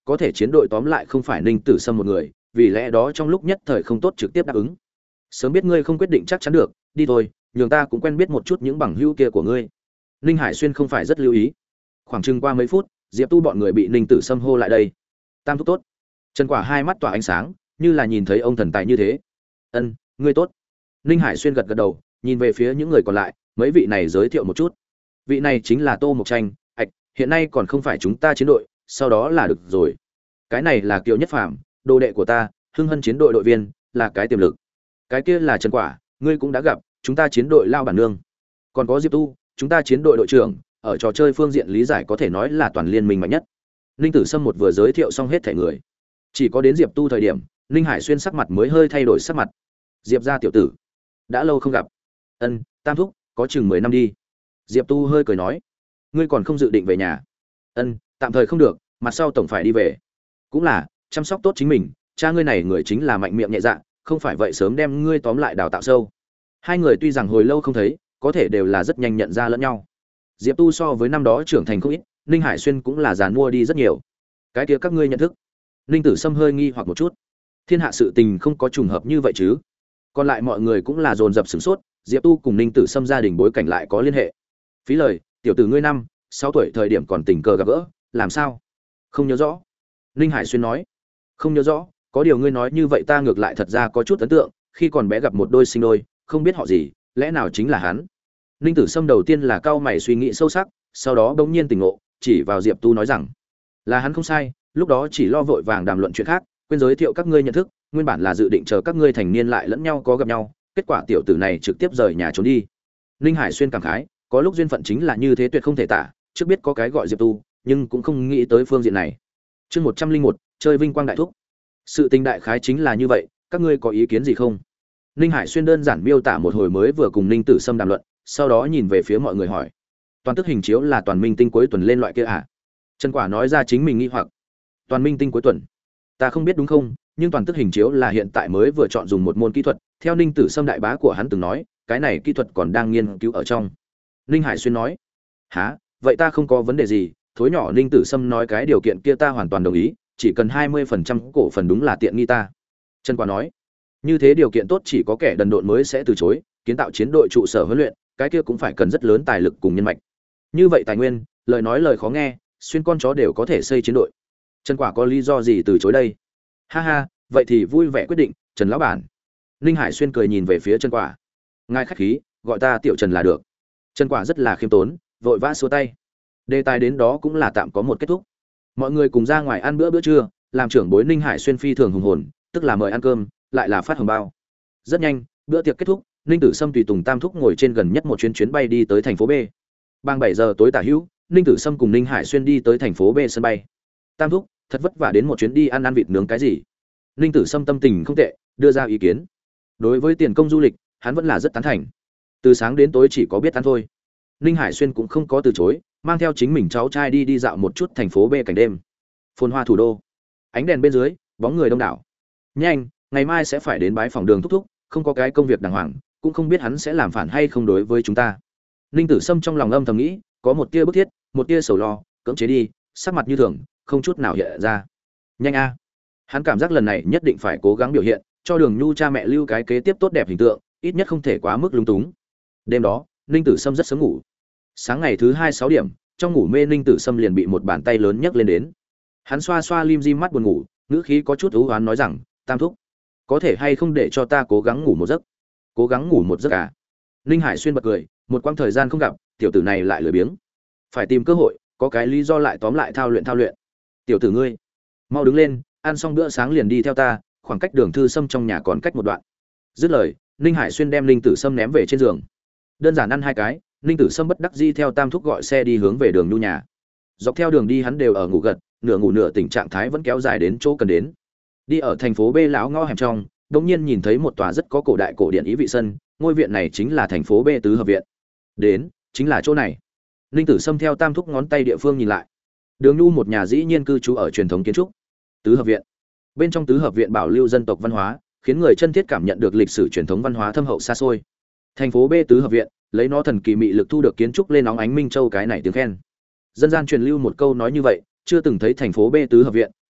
Speaker 1: có thể chiến đội tóm lại không phải Ninh Tử Sâm một người, vì lẽ đó trong lúc nhất thời không tốt trực tiếp đáp ứng. Sớm biết ngươi không quyết định chắc chắn được, đi thôi, nhường ta cũng quen biết một chút những bằng hữu kia của ngươi. Ninh Hải Xuyên không phải rất lưu ý. Khoảng chừng qua mấy phút, Diệp Tu bọn người bị Ninh Tử Sâm hô lại đây. Tam thúc tốt. Trần Quả hai mắt tỏa ánh sáng, như là nhìn thấy ông thần tài như thế. Ân, ngươi tốt. Ninh Hải Xuyên gật gật đầu, nhìn về phía những người còn lại, mấy vị này giới thiệu một chút. Vị này chính là Tô Mộc Tranh, hiện nay còn không phải chúng ta chiến đội, sau đó là được rồi. Cái này là Kiều Nhất Phàm, đồ đệ của ta, Hưng Hân chiến đội đội viên, là cái tiềm lực. Cái kia là Trần Quả, ngươi cũng đã gặp, chúng ta chiến đội lao bản nương. Còn có Diệp Tu, chúng ta chiến đội đội trưởng, ở trò chơi phương diện lý giải có thể nói là toàn liên minh mạnh nhất. Ninh Tử Sâm một vừa giới thiệu xong hết thảy người, chỉ có đến Diệp Tu thời điểm, Ninh Hải Xuyên sắc mặt mới hơi thay đổi sắc mặt. Diệp gia tiểu tử, đã lâu không gặp. Ân, Tam thúc, có chừng 10 năm đi. Diệp Tu hơi cười nói, ngươi còn không dự định về nhà? Ân, tạm thời không được, mặt sau tổng phải đi về. Cũng là, chăm sóc tốt chính mình, cha ngươi này người chính là mạnh miệng nhẹ dạ, không phải vậy sớm đem ngươi tóm lại đào tạo sâu. Hai người tuy rằng hồi lâu không thấy, có thể đều là rất nhanh nhận ra lẫn nhau. Diệp Tu so với năm đó trưởng thành không ít, Ninh Hải Xuyên cũng là giàn mua đi rất nhiều. Cái kia các ngươi nhận thức? Ninh Tử Sâm hơi nghi hoặc một chút. Thiên hạ sự tình không có trùng hợp như vậy chứ? Còn lại mọi người cũng là dồn dập sửng sốt, Diệp Tu cùng Ninh Tử Sâm gia đình bối cảnh lại có liên hệ. Phí lời, tiểu tử ngươi 6 tuổi thời điểm còn tình cờ gặp gỡ, làm sao? Không nhớ rõ. Ninh Hải Xuyên nói, không nhớ rõ, có điều ngươi nói như vậy ta ngược lại thật ra có chút ấn tượng, khi còn bé gặp một đôi sinh đôi, không biết họ gì, lẽ nào chính là hắn? Ninh Tử Sâm đầu tiên là cau mày suy nghĩ sâu sắc, sau đó bỗng nhiên tỉnh ngộ, chỉ vào Diệp Tu nói rằng, là hắn không sai, lúc đó chỉ lo vội vàng đàm luận chuyện khác, quên giới thiệu các ngươi nhận thức, nguyên bản là dự định chờ các ngươi thành niên lại lẫn nhau có gặp nhau, kết quả tiểu tử này trực tiếp rời nhà trốn đi. Ninh Hải Xuyên cảm khái, có lúc duyên phận chính là như thế tuyệt không thể tả, trước biết có cái gọi Diệp Tu, nhưng cũng không nghĩ tới phương diện này. Chương 101, chơi vinh quang đại thúc. Sự tình đại khái chính là như vậy, các ngươi có ý kiến gì không? Ninh Hải Xuyên đơn giản miêu tả một hồi mới vừa cùng Ninh Tử Sâm đàm luận, sau đó nhìn về phía mọi người hỏi, toàn tức hình chiếu là toàn minh tinh cuối tuần lên loại kia à? Trần Quả nói ra chính mình nghi hoặc. Toàn minh tinh cuối tuần, ta không biết đúng không, nhưng toàn tức hình chiếu là hiện tại mới vừa chọn dùng một môn kỹ thuật, theo Ninh Tử Sâm đại bá của hắn từng nói, cái này kỹ thuật còn đang nghiên cứu ở trong. Ninh Hải Xuyên nói, hả, vậy ta không có vấn đề gì, thối nhỏ Ninh Tử Sâm nói cái điều kiện kia ta hoàn toàn đồng ý, chỉ cần 20% cổ phần đúng là tiện nghi ta. Trần Quả nói, như thế điều kiện tốt chỉ có kẻ đần độn mới sẽ từ chối, kiến tạo chiến đội trụ sở huấn luyện, cái kia cũng phải cần rất lớn tài lực cùng nhân mạch. Như vậy tài nguyên, lời nói lời khó nghe, xuyên con chó đều có thể xây chiến đội. Trần Quả có lý do gì từ chối đây? Ha ha, vậy thì vui vẻ quyết định, Trần lão bản. Ninh Hải Xuyên cười nhìn về phía Trần Quả. Ngài khách khí, gọi ta tiểu Trần là được. Trần Quả rất là khiêm tốn, vội vã xua tay. Đề tài đến đó cũng là tạm có một kết thúc. Mọi người cùng ra ngoài ăn bữa trưa, làm trưởng bối Ninh Hải Xuyên phi thường hùng hồn, tức là mời ăn cơm, lại là phát hồng bao. Rất nhanh, bữa tiệc kết thúc, Ninh Tử Sâm tùy tùng Tam thúc ngồi trên gần nhất một chuyến bay đi tới thành phố B. Bằng 7 giờ tối tả hữu, Ninh Tử Sâm cùng Ninh Hải Xuyên đi tới thành phố B sân bay. Tam thúc, thật vất vả đến một chuyến đi ăn vịt nướng cái gì? Ninh Tử Sâm tâm tình không tệ, đưa ra ý kiến. Đối với tiền công du lịch, hắn vẫn là rất tán thành. Từ sáng đến tối chỉ có biết ăn thôi. Ninh Hải Xuyên cũng không có từ chối, mang theo chính mình cháu trai đi dạo một chút thành phố B cảnh đêm. Phồn hoa thủ đô, ánh đèn bên dưới, bóng người đông đảo. Nhanh, ngày mai sẽ phải đến bái phòng Đường thúc thúc, không có cái công việc đàng hoàng, cũng không biết hắn sẽ làm phản hay không đối với chúng ta. Ninh Tử Sâm trong lòng âm thầm nghĩ, có một tia bức thiết, một tia sầu lo, cưỡng chế đi, sắc mặt như thường, không chút nào hiện ra. Nhanh a, hắn cảm giác lần này nhất định phải cố gắng biểu hiện, cho Đường Nhu cha mẹ lưu cái kế tiếp tốt đẹp hình tượng, ít nhất không thể quá mức lung túng. Đêm đó, Ninh Tử Sâm rất sớm ngủ. Sáng ngày thứ 6 điểm, trong ngủ mê Ninh Tử Sâm liền bị một bàn tay lớn nhấc lên đến. Hắn xoa xoa lim dim mắt buồn ngủ, ngữ khí có chút u uất nói rằng, Tam thúc, có thể hay không để cho ta cố gắng ngủ một giấc? Cố gắng ngủ một giấc à? Ninh Hải Xuyên bật cười, một quãng thời gian không gặp, tiểu tử này lại lười biếng. Phải tìm cơ hội, có cái lý do lại tóm lại thao luyện. Tiểu tử ngươi, mau đứng lên, ăn xong bữa sáng liền đi theo ta, khoảng cách Đường Thư Sâm trong nhà còn cách một đoạn. Dứt lời, Ninh Hải Xuyên đem Ninh Tử Sâm ném về trên giường. Đơn giản ăn 2 cái, Ninh Tử Sâm bất đắc dĩ theo Tam thúc gọi xe đi hướng về Đường Nhu nhà. Dọc theo đường đi hắn đều ở ngủ gật, nửa ngủ nửa tỉnh trạng thái vẫn kéo dài đến chỗ cần đến. Đi ở thành phố B lão ngõ hẻm trong, đột nhiên nhìn thấy một tòa rất có cổ đại cổ điển ý vị sân, ngôi viện này chính là thành phố B tứ hợp viện. Đến, chính là chỗ này. Ninh Tử Sâm theo Tam thúc ngón tay địa phương nhìn lại. Đường Nhu một nhà dĩ nhiên cư trú ở truyền thống kiến trúc. Tứ hợp viện. Bên trong tứ hợp viện bảo lưu dân tộc văn hóa, khiến người chân thiết cảm nhận được lịch sử truyền thống văn hóa thâm hậu xa xôi. Thành phố B tứ hợp viện, lấy nó thần kỳ mị lực thu được kiến trúc lên nóng ánh minh châu cái này tiếng khen. Dân gian truyền lưu một câu nói như vậy, chưa từng thấy thành phố B tứ hợp viện,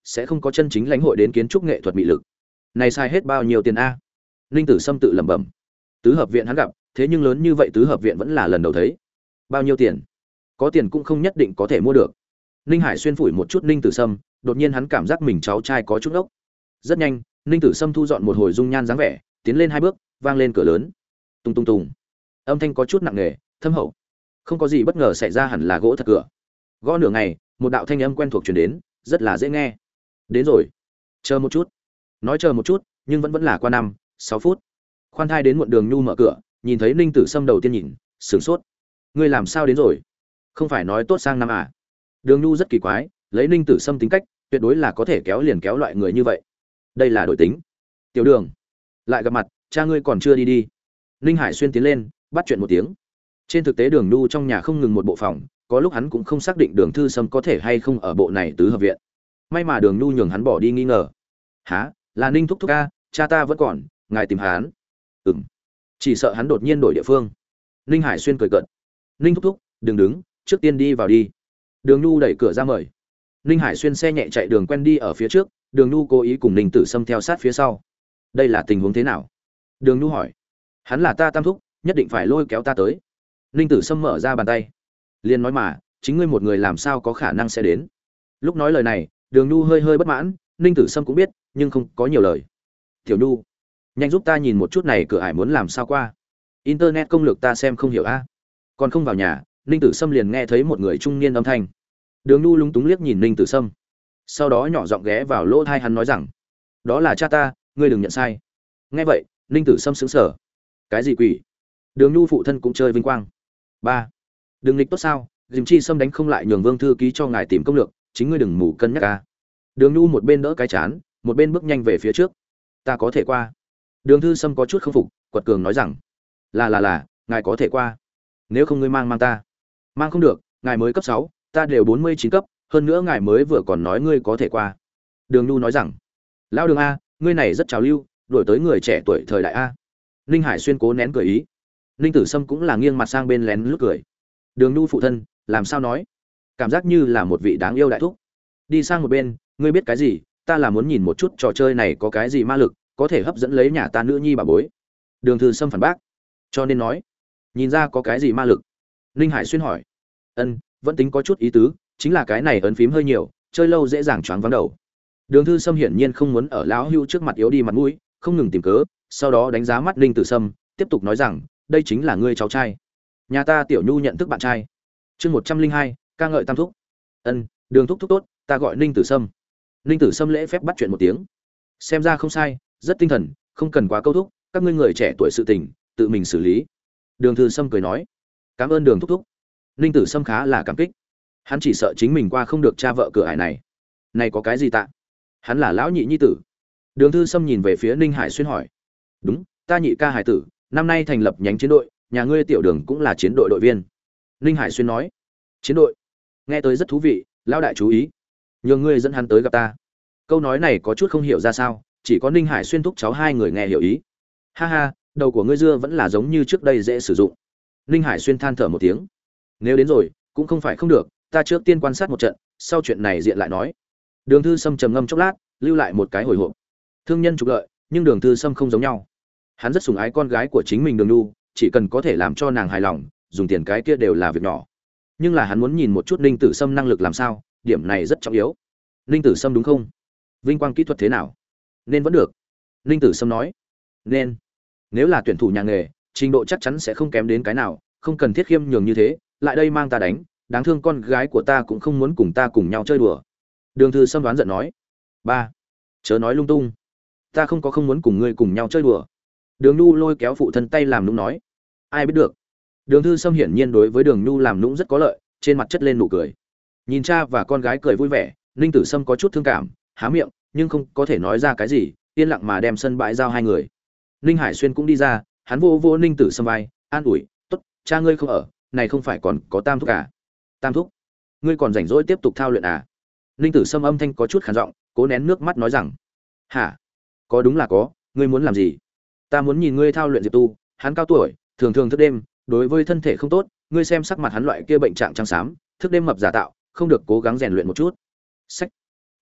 Speaker 1: sẽ không có chân chính lãnh hội đến kiến trúc nghệ thuật mị lực. Này sai hết bao nhiêu tiền a? Ninh Tử Sâm tự lẩm bẩm. Tứ hợp viện hắn gặp, thế nhưng lớn như vậy tứ hợp viện vẫn là lần đầu thấy. Bao nhiêu tiền? Có tiền cũng không nhất định có thể mua được. Ninh Hải Xuyên phủi một chút Ninh Tử Sâm, đột nhiên hắn cảm giác mình cháu trai có chút ốc. Rất nhanh, Ninh Tử Sâm thu dọn một hồi dung nhan dáng vẻ, tiến lên 2 bước, vang lên cửa lớn. Tung tung tung. Âm thanh có chút nặng nề, thâm hậu. Không có gì bất ngờ xảy ra, hẳn là gỗ thật cửa. Gõ nửa ngày, một đạo thanh âm quen thuộc truyền đến, rất là dễ nghe. Đến rồi. Chờ một chút. Nói chờ một chút, nhưng vẫn là qua 5-6 phút. Khoan thai đến muộn Đường Nhu mở cửa, nhìn thấy Ninh Tử Sâm đầu tiên nhìn, sửng sốt. Ngươi làm sao đến rồi? Không phải nói tốt sang năm à? Đường Nhu rất kỳ quái, lấy Ninh Tử Sâm tính cách, tuyệt đối là có thể kéo liền kéo loại người như vậy. Đây là đổi tính. Tiểu Đường, lại gặp mặt, cha ngươi còn chưa đi đi. Ninh Hải Xuyên tiến lên, bắt chuyện một tiếng. Trên thực tế Đường Nhu trong nhà không ngừng một bộ phòng, có lúc hắn cũng không xác định Đường Thư Sâm có thể hay không ở bộ này tứ hợp viện. May mà Đường Nhu nhường hắn bỏ đi nghi ngờ. Hả? Là Ninh thúc thúc a, cha ta vẫn còn, ngài tìm hắn. Ừm. Chỉ sợ hắn đột nhiên đổi địa phương. Ninh Hải Xuyên cười cợt. Ninh thúc thúc, đừng đứng, trước tiên đi vào đi. Đường Nhu đẩy cửa ra mời. Ninh Hải Xuyên xe nhẹ chạy đường quen đi ở phía trước, Đường Nhu cố ý cùng Ninh Tử Sâm theo sát phía sau. Đây là tình huống thế nào? Đường Nhu hỏi. Hắn là ta tam thúc, nhất định phải lôi kéo ta tới. Ninh Tử Sâm mở ra bàn tay. Liền nói mà, chính ngươi một người làm sao có khả năng sẽ đến. Lúc nói lời này, Đường Nhu hơi hơi bất mãn, Ninh Tử Sâm cũng biết, nhưng không có nhiều lời. Tiểu Nhu, nhanh giúp ta nhìn một chút này cửa ải muốn làm sao qua. Internet công lược ta xem không hiểu a. Còn không vào nhà, Ninh Tử Sâm liền nghe thấy một người trung niên âm thanh. Đường Nhu lúng túng liếc nhìn Ninh Tử Sâm, sau đó nhỏ giọng ghé vào lỗ tai hắn nói rằng, đó là cha ta, ngươi đừng nhận sai. Nghe vậy, Ninh Tử Sâm sững sờ. Cái gì quỷ? Đường Nhu phụ thân cũng chơi vinh quang. 3. Đừng nghịch tốt sao? Dìm Chi Sâm đánh không lại, nhường Vương thư ký cho ngài tìm công lược, chính ngươi đừng mù cân nhắc a. Đường Nhu một bên đỡ cái chán, một bên bước nhanh về phía trước. Ta có thể qua. Đường Thư Sâm có chút không phục, quật cường nói rằng, là, ngài có thể qua. Nếu không ngươi mang ta. Mang không được, ngài mới cấp 6, ta đều 49 cấp, hơn nữa ngài mới vừa còn nói ngươi có thể qua. Đường Nhu nói rằng, lão Đường a, ngươi này rất trào lưu, đổi tới người trẻ tuổi thời đại a. Ninh Hải Xuyên cố nén cười ý. Ninh Tử Sâm cũng là nghiêng mặt sang bên lén lút cười. Đường Nhu phụ thân, làm sao nói? Cảm giác như là một vị đáng yêu đại thúc. Đi sang một bên, ngươi biết cái gì, ta là muốn nhìn một chút trò chơi này có cái gì ma lực, có thể hấp dẫn lấy nhà ta nữ nhi bà bối. Đường Thư Sâm phản bác. Cho nên nói, nhìn ra có cái gì ma lực? Ninh Hải Xuyên hỏi. Vẫn tính có chút ý tứ, chính là cái này ấn phím hơi nhiều, chơi lâu dễ dàng choáng váng đầu. Đường Thư Sâm hiển nhiên không muốn ở lão hưu trước mặt yếu đi mặt mũi, không ngừng tìm cớ, sau đó đánh giá mắt Ninh Tử Sâm, tiếp tục nói rằng, đây chính là ngươi cháu trai. Nhà ta Tiểu Nhu nhận thức bạn trai. Chương 102, ca ngợi tam thúc. Đường thúc thúc tốt, ta gọi Ninh Tử Sâm. Ninh Tử Sâm lễ phép bắt chuyện một tiếng. Xem ra không sai, rất tinh thần, không cần quá câu thúc, các ngươi người trẻ tuổi sự tình, tự mình xử lý. Đường Thư Sâm cười nói, cảm ơn Đường thúc thúc. Ninh Tử Sâm khá là cảm kích. Hắn chỉ sợ chính mình qua không được cha vợ cửa ải này. Này có cái gì tạ? Hắn là lão nhị nhi tử. Đường Thư Sâm nhìn về phía Ninh Hải Xuyên hỏi. Đúng, ta nhị ca hải tử, năm nay thành lập nhánh chiến đội, nhà ngươi Tiểu Đường cũng là chiến đội đội viên. Ninh Hải Xuyên nói. Chiến đội? Nghe tới rất thú vị, lão đại chú ý. Nhường ngươi dẫn hắn tới gặp ta. Câu nói này có chút không hiểu ra sao, chỉ có Ninh Hải Xuyên thúc cháu hai người nghe hiểu ý. Ha ha, đầu của ngươi dưa vẫn là giống như trước đây dễ sử dụng. Ninh Hải Xuyên than thở một tiếng. Nếu đến rồi, cũng không phải không được, ta trước tiên quan sát một trận, sau chuyện này diện lại nói. Đường Thư Sâm trầm ngâm chốc lát, lưu lại một cái hồi hộp. Thương nhân trục lợi, nhưng Đường Thư Sâm không giống nhau. Hắn rất sủng ái con gái của chính mình Đường Nhu, chỉ cần có thể làm cho nàng hài lòng, dùng tiền cái kia đều là việc nhỏ. Nhưng là hắn muốn nhìn một chút Ninh Tử Sâm năng lực làm sao, điểm này rất trọng yếu. Ninh Tử Sâm đúng không? Vinh quang kỹ thuật thế nào? Nên vẫn được. Ninh Tử Sâm nói. Nên. Nếu là tuyển thủ nhà nghề, trình độ chắc chắn sẽ không kém đến cái nào, không cần thiết khiêm nhường như thế, lại đây mang ta đánh, đáng thương con gái của ta cũng không muốn cùng ta cùng nhau chơi đùa. Đường Thư Sâm đoán giận nói. 3. Chớ nói lung tung. Ta không muốn cùng ngươi cùng nhau chơi đùa. Đường Nhu lôi kéo phụ thân tay làm nũng nói. Ai biết được. Đường Thư Sâm hiển nhiên đối với Đường Nhu làm nũng rất có lợi, trên mặt chất lên nụ cười. Nhìn cha và con gái cười vui vẻ, Ninh Tử Sâm có chút thương cảm, há miệng, nhưng không có thể nói ra cái gì, yên lặng mà đem sân bãi giao hai người. Ninh Hải Xuyên cũng đi ra, hắn vô vô Ninh Tử Sâm vai, an ủi, "Tốt, cha ngươi không ở, này không phải còn có Tam thúc à? Tam thúc, ngươi còn rảnh rỗi tiếp tục thao luyện à?" Ninh Tử Sâm âm thanh có chút khàn giọng, cố nén nước mắt nói rằng, "Hả? Có đúng là có, ngươi muốn làm gì?" "Ta muốn nhìn ngươi thao luyện Diệp Tu, hắn cao tuổi, thường thường thức đêm, đối với thân thể không tốt, ngươi xem sắc mặt hắn loại kia bệnh trạng trắng xám, thức đêm mập giả tạo, không được cố gắng rèn luyện một chút." "Sách,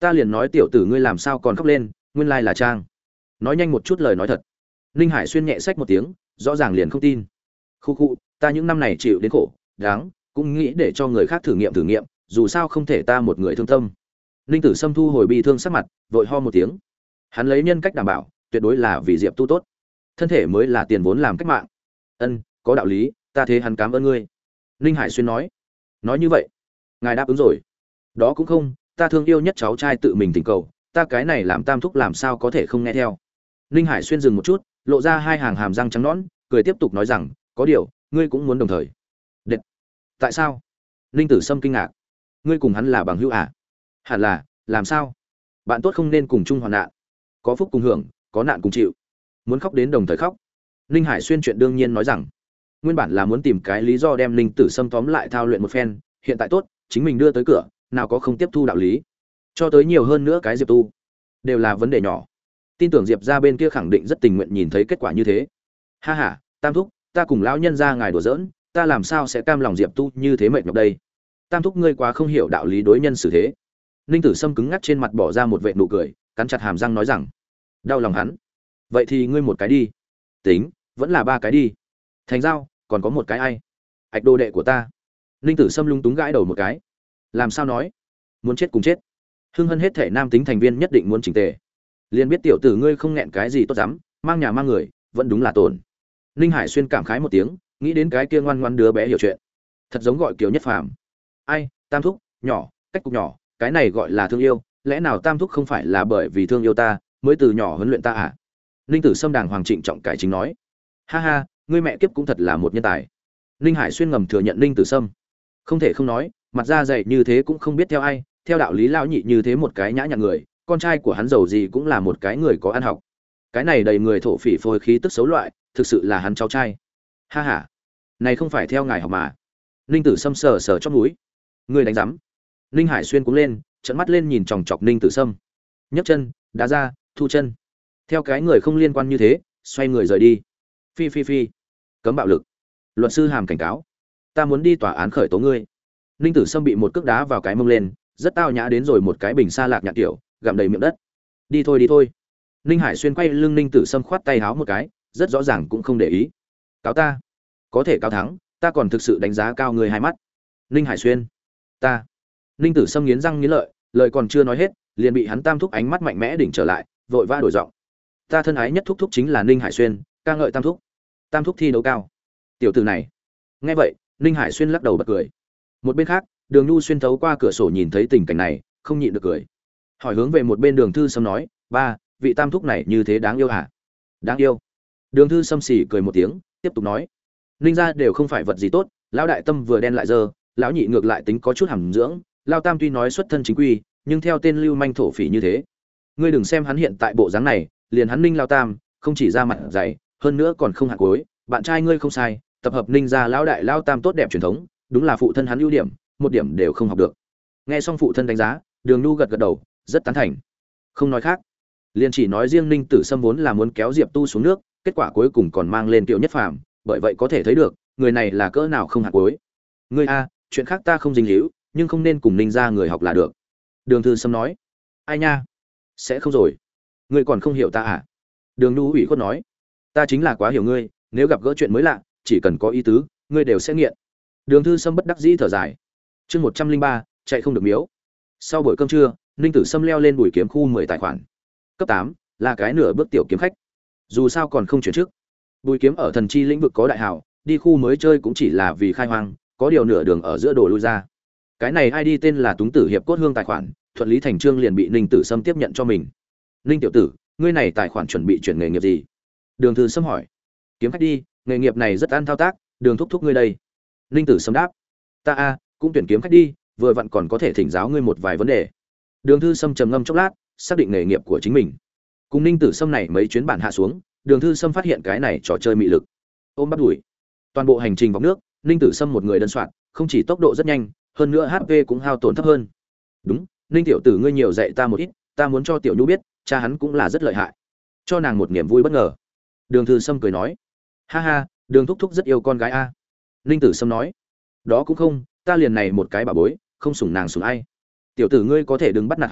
Speaker 1: Ta liền nói tiểu tử ngươi làm sao còn khóc lên, nguyên lai là trang. Nói nhanh một chút lời nói thật. Ninh Hải Xuyên nhẹ xách một tiếng, rõ ràng liền không tin. Khu khu, ta những năm này chịu đến khổ, đáng, cũng nghĩ để cho người khác thử nghiệm, dù sao không thể ta một người thương tâm. Ninh Tử Sâm thu hồi bi thương sắc mặt, vội ho một tiếng. Hắn lấy nhân cách đảm bảo, tuyệt đối là vì Diệp Tu tốt. Thân thể mới là tiền vốn làm cách mạng. Ân, có đạo lý, ta thế hắn cảm ơn ngươi. Ninh Hải Xuyên nói. Nói như vậy, ngài đáp ứng rồi. Đó cũng không, ta thương yêu nhất cháu trai tự mình tình cầu, ta cái này làm tam thúc làm sao có thể không nghe theo. Ninh Hải Xuyên dừng một chút, lộ ra hai hàng hàm răng trắng nõn, cười tiếp tục nói rằng, có điều, ngươi cũng muốn đồng thời. Đệt. Tại sao? Ninh Tử Sâm kinh ngạc. Ngươi cùng hắn là bằng hữu à? Hẳn là, làm sao? Bạn tốt không nên cùng chung hoạn nạn. Có phúc cùng hưởng, có nạn cùng chịu. Muốn khóc đến đồng thời khóc. Ninh Hải Xuyên chuyện đương nhiên nói rằng, nguyên bản là muốn tìm cái lý do đem Ninh Tử Sâm tóm lại thao luyện một phen, hiện tại tốt, chính mình đưa tới cửa, nào có không tiếp thu đạo lý. Cho tới nhiều hơn nữa cái Diệp Tu, đều là vấn đề nhỏ. Tin tưởng Diệp gia bên kia khẳng định rất tình nguyện nhìn thấy kết quả như thế. Ha ha, tam thúc, ta cùng lão nhân gia ngài đùa giỡn, ta làm sao sẽ cam lòng Diệp Tu như thế mệt nhọc đây. Tam thúc ngươi quá không hiểu đạo lý đối nhân xử thế. Ninh Tử Sâm cứng ngắc trên mặt bỏ ra một vệt nụ cười, cắn chặt hàm răng nói rằng, đau lòng hắn. Vậy thì ngươi một cái đi. Tính, vẫn là ba cái đi. Thành giao, còn có một cái ai? Ảch đồ đệ của ta. Ninh Tử Sâm lung túng gãi đầu một cái. Làm sao nói? Muốn chết cùng chết. Hưng Hân hết thể nam tính thành viên nhất định muốn chỉnh tề. Liền biết tiểu tử ngươi không nghẹn cái gì tốt lắm, mang nhà mang người, vẫn đúng là tổn. Ninh Hải Xuyên cảm khái một tiếng, nghĩ đến cái kia ngoan ngoãn đứa bé hiểu chuyện. Thật giống gọi Kiều Nhất Phàm. Ai, tam thúc, nhỏ, cách cục nhỏ, cái này gọi là thương yêu, lẽ nào tam thúc không phải là bởi vì thương yêu ta, mới từ nhỏ huấn luyện ta à? Ninh Tử Sâm đàng hoàng trịnh trọng cải chính nói. Ha ha, ngươi mẹ kiếp cũng thật là một nhân tài. Ninh Hải Xuyên ngầm thừa nhận Ninh Tử Sâm. Không thể không nói, mặt da dày như thế cũng không biết theo ai, theo đạo lý lão nhị như thế một cái nhã nhặn người, con trai của hắn giàu gì cũng là một cái người có ăn học. Cái này đầy người thổ phỉ phôi khí tức xấu loại, thực sự là hắn cháu trai. Ha ha, này không phải theo ngài học mà. Ninh Tử Sâm sờ sờ chóp mũi. Ngươi đánh rắm. Ninh Hải Xuyên cũng lên, trợn mắt lên nhìn chòng chọc Ninh Tử Sâm. Nhấc chân, đá ra, thu chân. Theo cái người không liên quan như thế, xoay người rời đi. Phi phi phi. Cấm bạo lực. Luật sư hàm cảnh cáo. Ta muốn đi tòa án khởi tố ngươi. Ninh Tử Sâm bị một cước đá vào cái mông lên, rất tao nhã đến rồi một cái bình sa lạc nhạt tiểu, gặm đầy miệng đất. Đi thôi đi thôi. Ninh Hải Xuyên quay lưng Ninh Tử Sâm khoát tay háo một cái, rất rõ ràng cũng không để ý. Cáo ta. Có thể cáo thắng, ta còn thực sự đánh giá cao người hai mắt. Ninh Hải Xuyên. Ta. Ninh Tử Sâm nghiến răng nghiến lợi, lời còn chưa nói hết, liền bị hắn tam thúc ánh mắt mạnh mẽ đỉnh trở lại, vội vã đổi giọng. Ta thân ái nhất thúc thúc chính là Ninh Hải Xuyên, ca ngợi tam thúc. Tam thúc thi đấu cao. Tiểu tử này. Nghe vậy, Ninh Hải Xuyên lắc đầu bật cười. Một bên khác, Đường Nhu xuyên thấu qua cửa sổ nhìn thấy tình cảnh này, không nhịn được cười. Hỏi hướng về một bên Đường Thư Sâm nói, ba, vị tam thúc này như thế đáng yêu hả? Đáng yêu. Đường Thư Sâm xỉ cười một tiếng, tiếp tục nói, Ninh gia đều không phải vật gì tốt, lão đại tâm vừa đen lại dơ, lão nhị ngược lại tính có chút hàm dưỡng, lão tam tuy nói xuất thân chính quy, nhưng theo tên lưu manh thổ phỉ như thế. Ngươi đừng xem hắn hiện tại bộ dáng này, liền hắn Ninh lão tam, không chỉ ra mặt dày, hơn nữa còn không hạt cối, bạn trai ngươi không sai, tập hợp Ninh gia lão đại lão tam tốt đẹp truyền thống, đúng là phụ thân hắn ưu điểm, một điểm đều không học được. Nghe xong phụ thân đánh giá, Đường Nhu gật gật đầu, rất tán thành. Không nói khác, liền chỉ nói riêng Ninh Tử Sâm vốn là muốn kéo Diệp Tu xuống nước, kết quả cuối cùng còn mang lên Kiều Nhất Phàm, bởi vậy có thể thấy được, người này là cỡ nào không hạt cối. Ngươi a, chuyện khác ta không dính líu, nhưng không nên cùng Ninh gia người học là được. Đường Thư Sâm nói. Ai nha? Sẽ không rồi. Ngươi còn không hiểu ta à? Đường Nhu ủy khuất nói. Ta chính là quá hiểu ngươi, nếu gặp gỡ chuyện mới lạ, chỉ cần có ý tứ, ngươi đều sẽ nghiện. Đường Thư Sâm bất đắc dĩ thở dài. Chương 103, chạy không được miếu. Sau buổi cơm trưa, Ninh Tử Sâm leo lên Bùi Kiếm khu 10 tài khoản. Cấp 8, là cái nửa bước tiểu kiếm khách. Dù sao còn không chuyển trước. Bùi Kiếm ở thần chi lĩnh vực có đại hảo, đi khu mới chơi cũng chỉ là vì khai hoang, có điều nửa đường ở giữa đổ lui ra. Cái này ID tên là Túng Tử Hiệp Cốt Hương tài khoản, thuận lý thành chương liền bị Ninh Tử Sâm tiếp nhận cho mình. Ninh tiểu tử, ngươi này tài khoản chuẩn bị chuyển nghề nghiệp gì? Đường Thư Sâm hỏi. Kiếm khách đi, nghề nghiệp này rất ăn thao tác, Đường thúc thúc ngươi đây. Ninh Tử Sâm đáp. Ta cũng tuyển kiếm khách đi, vừa vặn còn có thể thỉnh giáo ngươi một vài vấn đề. Đường Thư Sâm trầm ngâm chốc lát, xác định nghề nghiệp của chính mình. Cùng Ninh Tử Sâm này mấy chuyến bản hạ xuống, Đường Thư Sâm phát hiện cái này trò chơi mị lực. Ôm bắt đuổi. Toàn bộ hành trình vòng nước, Ninh Tử Sâm một người đơn soạn, không chỉ tốc độ rất nhanh, hơn nữa HP cũng hao tổn thấp hơn. Đúng, Ninh tiểu tử ngươi nhiều dạy ta một ít, ta muốn cho tiểu Nhu biết, cha hắn cũng là rất lợi hại. Cho nàng một niềm vui bất ngờ. Đường Thư Sâm cười nói, ha ha, Đường thúc thúc rất yêu con gái a. Ninh Tử Sâm nói, đó cũng không, ta liền này một cái bà bối, không sủng nàng sủng ai. Tiểu tử ngươi có thể đừng bắt nạt hắn,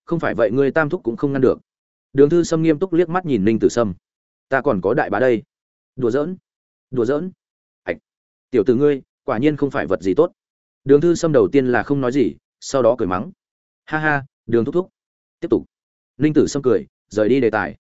Speaker 1: không phải vậy ngươi tam thúc cũng không ngăn được. Đường Thư Sâm nghiêm túc liếc mắt nhìn Ninh Tử Sâm. Ta còn có đại bá đây. Đùa giỡn, đùa giỡn. Ảch, tiểu tử ngươi, quả nhiên không phải vật gì tốt. Đường Thư Sâm đầu tiên là không nói gì, sau đó cười mắng. Ha ha, Đường thúc thúc. Tiếp tục. Ninh Tử Sâm cười, rời đi đề tài.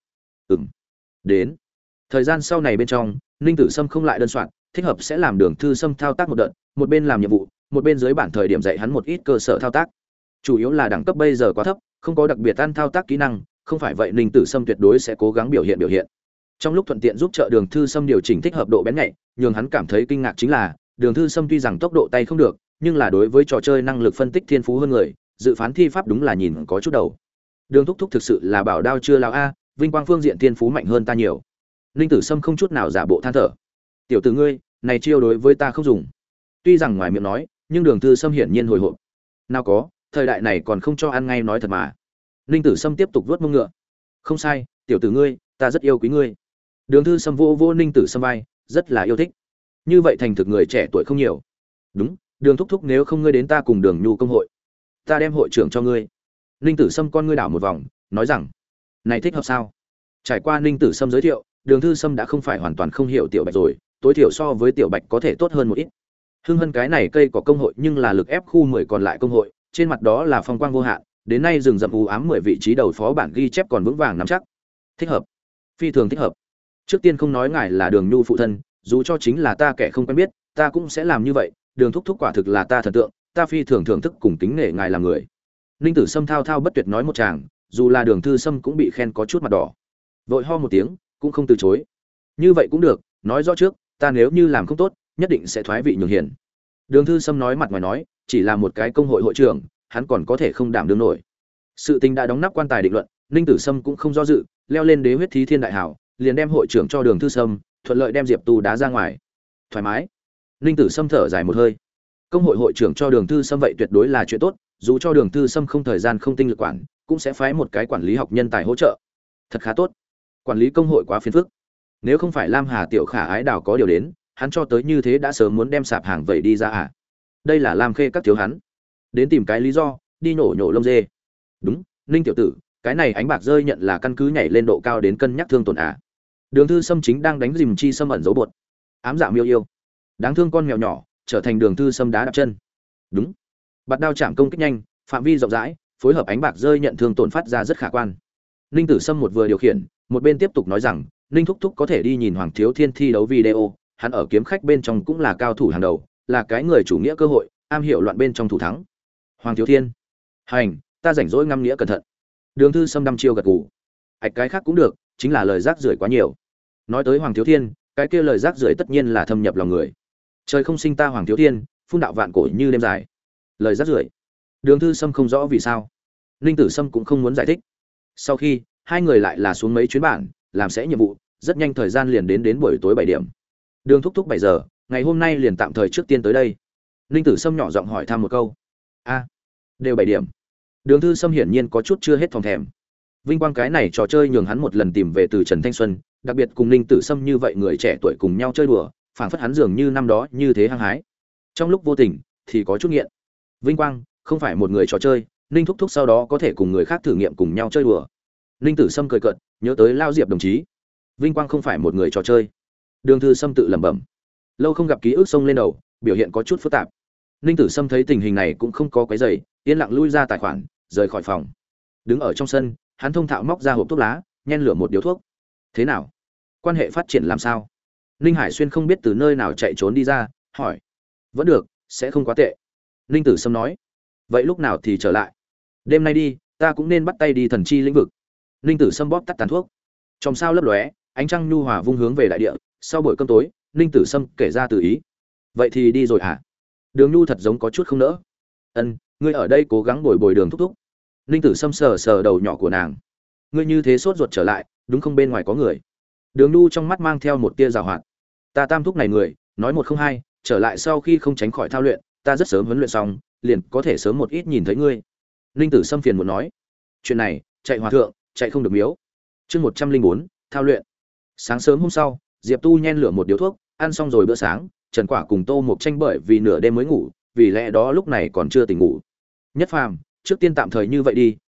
Speaker 1: Đến. Thời gian sau này bên trong, Ninh Tử Sâm không lại đơn soạn, thích hợp sẽ làm Đường Thư Sâm thao tác một đợt, một bên làm nhiệm vụ, một bên dưới bản thời điểm dạy hắn một ít cơ sở thao tác. Chủ yếu là đẳng cấp bây giờ quá thấp, không có đặc biệt ăn thao tác kỹ năng, không phải vậy Ninh Tử Sâm tuyệt đối sẽ cố gắng biểu hiện. Trong lúc thuận tiện giúp trợ Đường Thư Sâm điều chỉnh thích hợp độ bén nhạy, nhường hắn cảm thấy kinh ngạc chính là, Đường Thư Sâm tuy rằng tốc độ tay không được, nhưng là đối với trò chơi năng lực phân tích thiên phú hơn người, dự phán thi pháp đúng là nhìn có chút đầu. Đường thúc thúc thực sự là bảo đao chưa lão a, vinh quang phương diện thiên phú mạnh hơn ta nhiều. Ninh Tử Sâm không chút nào giả bộ than thở. Tiểu tử ngươi, này chiêu đối với ta không dùng. Tuy rằng ngoài miệng nói, nhưng Đường Thư Sâm hiển nhiên hồi hộp. Nào có, thời đại này còn không cho ăn ngay nói thật mà. Ninh Tử Sâm tiếp tục vuốt mông ngựa. Không sai, tiểu tử ngươi, ta rất yêu quý ngươi. Đường Thư Sâm vô Ninh Tử Sâm vai, rất là yêu thích. Như vậy thành thực người trẻ tuổi không nhiều. Đúng, Đường thúc thúc nếu không ngươi đến ta cùng Đường Nhu công hội, ta đem hội trưởng cho ngươi. Ninh Tử Sâm con ngươi đảo một vòng, nói rằng, này thích hợp sao? Trải qua Ninh Tử Sâm giới thiệu, Đường Thư Sâm đã không phải hoàn toàn không hiểu Tiểu Bạch rồi, tối thiểu so với Tiểu Bạch có thể tốt hơn một ít. Hưng Hân cái này cây có công hội nhưng là lực ép khu 10 còn lại công hội, trên mặt đó là phong quang vô hạn, đến nay rừng rậm u ám 10 vị trí đầu phó bản ghi chép còn vững vàng nắm chắc. Thích hợp, phi thường thích hợp. Trước tiên không nói ngài là Đường Nhu phụ thân, dù cho chính là ta kẻ không quen biết, ta cũng sẽ làm như vậy, Đường thúc thúc quả thực là ta thần tượng, ta phi thường thưởng thức cùng kính nể ngài làm người. Ninh Tử Sâm thao thao bất tuyệt nói một tràng, dù là Đường Thư Sâm cũng bị khen có chút mặt đỏ. Vội ho một tiếng, cũng không từ chối. Như vậy cũng được, nói rõ trước, ta nếu như làm không tốt, nhất định sẽ thoái vị nhường hiển. Đường Thư Sâm nói mặt ngoài nói, chỉ là một cái công hội hội trưởng, hắn còn có thể không đảm đương nổi. Sự tình đã đóng nắp quan tài định luận, Ninh Tử Sâm cũng không do dự, leo lên đế huyết thí thiên đại hảo, liền đem hội trưởng cho Đường Thư Sâm, thuận lợi đem Diệp Tu đá ra ngoài. Thoải mái. Ninh Tử Sâm thở dài một hơi. Công hội hội trưởng cho Đường Thư Sâm vậy tuyệt đối là chuyện tốt, dù cho Đường Thư Sâm không thời gian không tinh lực quản, cũng sẽ phái một cái quản lý học nhân tài hỗ trợ. Thật khá tốt. Quản lý công hội quá phiền phức. Nếu không phải Lam Hà tiểu khả ái đào có điều đến, hắn cho tới như thế đã sớm muốn đem sạp hàng vậy đi ra à. Đây là Lam Khê các thiếu hắn. Đến tìm cái lý do, đi nhổ lông dê. Đúng, Ninh tiểu tử, cái này ánh bạc rơi nhận là căn cứ nhảy lên độ cao đến cân nhắc thương tổn à. Đường Thư Sâm chính đang đánh dìm chi sâm ẩn dấu bột. Ám dạ miêu yêu. Đáng thương con mèo nhỏ, trở thành Đường Thư Sâm đá đạp chân. Đúng. Bạt đao chạm công kích nhanh, phạm vi rộng rãi, phối hợp ánh bạc rơi nhận thương tổn phát ra rất khả quan. Ninh Tử Sâm một vừa điều khiển, một bên tiếp tục nói rằng, Ninh thúc thúc có thể đi nhìn Hoàng Thiếu Thiên thi đấu video, hắn ở kiếm khách bên trong cũng là cao thủ hàng đầu, là cái người chủ nghĩa cơ hội, am hiểu loạn bên trong thủ thắng. Hoàng Thiếu Thiên, hành, ta rảnh rỗi ngâm nghĩa cẩn thận. Đường Thư Sâm đăm chiêu gật gù. Ảch cái khác cũng được, chính là lời rác rưởi quá nhiều. Nói tới Hoàng Thiếu Thiên, cái kia lời rác rưởi tất nhiên là thâm nhập lòng người. Trời không sinh ta Hoàng Thiếu Thiên, phun đạo vạn cổ như đêm dài. Lời rác rưởi. Đường Thư Sâm không rõ vì sao. Ninh Tử Sâm cũng không muốn giải thích. Sau khi hai người lại là xuống mấy chuyến bản, làm sẽ nhiệm vụ, rất nhanh thời gian liền đến buổi tối 7 điểm. Đường thúc thúc 7 giờ, ngày hôm nay liền tạm thời trước tiên tới đây. Ninh Tử Sâm nhỏ giọng hỏi thăm một câu. A, đều 7 điểm. Đường Thư Sâm hiển nhiên có chút chưa hết phòng thèm. Vinh quang cái này trò chơi nhường hắn một lần tìm về từ Trần Thanh Xuân, đặc biệt cùng Ninh Tử Sâm như vậy người trẻ tuổi cùng nhau chơi đùa, phảng phất hắn dường như năm đó như thế hăng hái. Trong lúc vô tình thì có chút nghiện. Vinh quang không phải một người trò chơi, Ninh thúc thúc sau đó có thể cùng người khác thử nghiệm cùng nhau chơi đùa. Ninh Tử Sâm cười cợt, nhớ tới Lao Diệp đồng chí. Vinh quang không phải một người trò chơi. Đường Thư Sâm tự lẩm bẩm. Lâu không gặp ký ức sông lên đầu, biểu hiện có chút phức tạp. Ninh Tử Sâm thấy tình hình này cũng không có quấy rầy, yên lặng lui ra tài khoản, rời khỏi phòng. Đứng ở trong sân, hắn thông thạo móc ra hộp thuốc lá, nhen lửa một điếu thuốc. Thế nào? Quan hệ phát triển làm sao? Ninh Hải Xuyên không biết từ nơi nào chạy trốn đi ra, hỏi. Vẫn được, sẽ không quá tệ. Ninh Tử Sâm nói. Vậy lúc nào thì trở lại? Đêm nay đi, ta cũng nên bắt tay đi thần chi lĩnh vực. Ninh Tử Sâm bóp tắt tàn thuốc. Trong sao lấp lóe, ánh trăng nhu hòa vung hướng về đại địa. Sau buổi cơm tối, Ninh Tử Sâm kể ra từ ý. Vậy thì đi rồi hả? Đường Nhu thật giống có chút không nỡ. Ân, ngươi ở đây cố gắng bồi bồi Đường thúc thúc. Ninh Tử Sâm sờ sờ đầu nhỏ của nàng. Ngươi như thế sốt ruột trở lại, đúng không, bên ngoài có người? Đường Nhu trong mắt mang theo một tia giảo hoạt. Ta tam thúc này người, nói một không hai, trở lại sau khi không tránh khỏi thao luyện, ta rất sớm huấn luyện xong, liền có thể sớm một ít nhìn thấy ngươi. Ninh Tử Sâm phiền muốn nói. Chuyện này, chạy hòa thượng, chạy không được miếu. Chương 104, thao luyện. Sáng sớm hôm sau, Diệp Tu nhen lửa một điếu thuốc, ăn xong rồi bữa sáng, Trần Quả cùng Tô Mục tranh bởi vì nửa đêm mới ngủ, vì lẽ đó lúc này còn chưa tỉnh ngủ. Nhất Phàm, trước tiên tạm thời như vậy đi,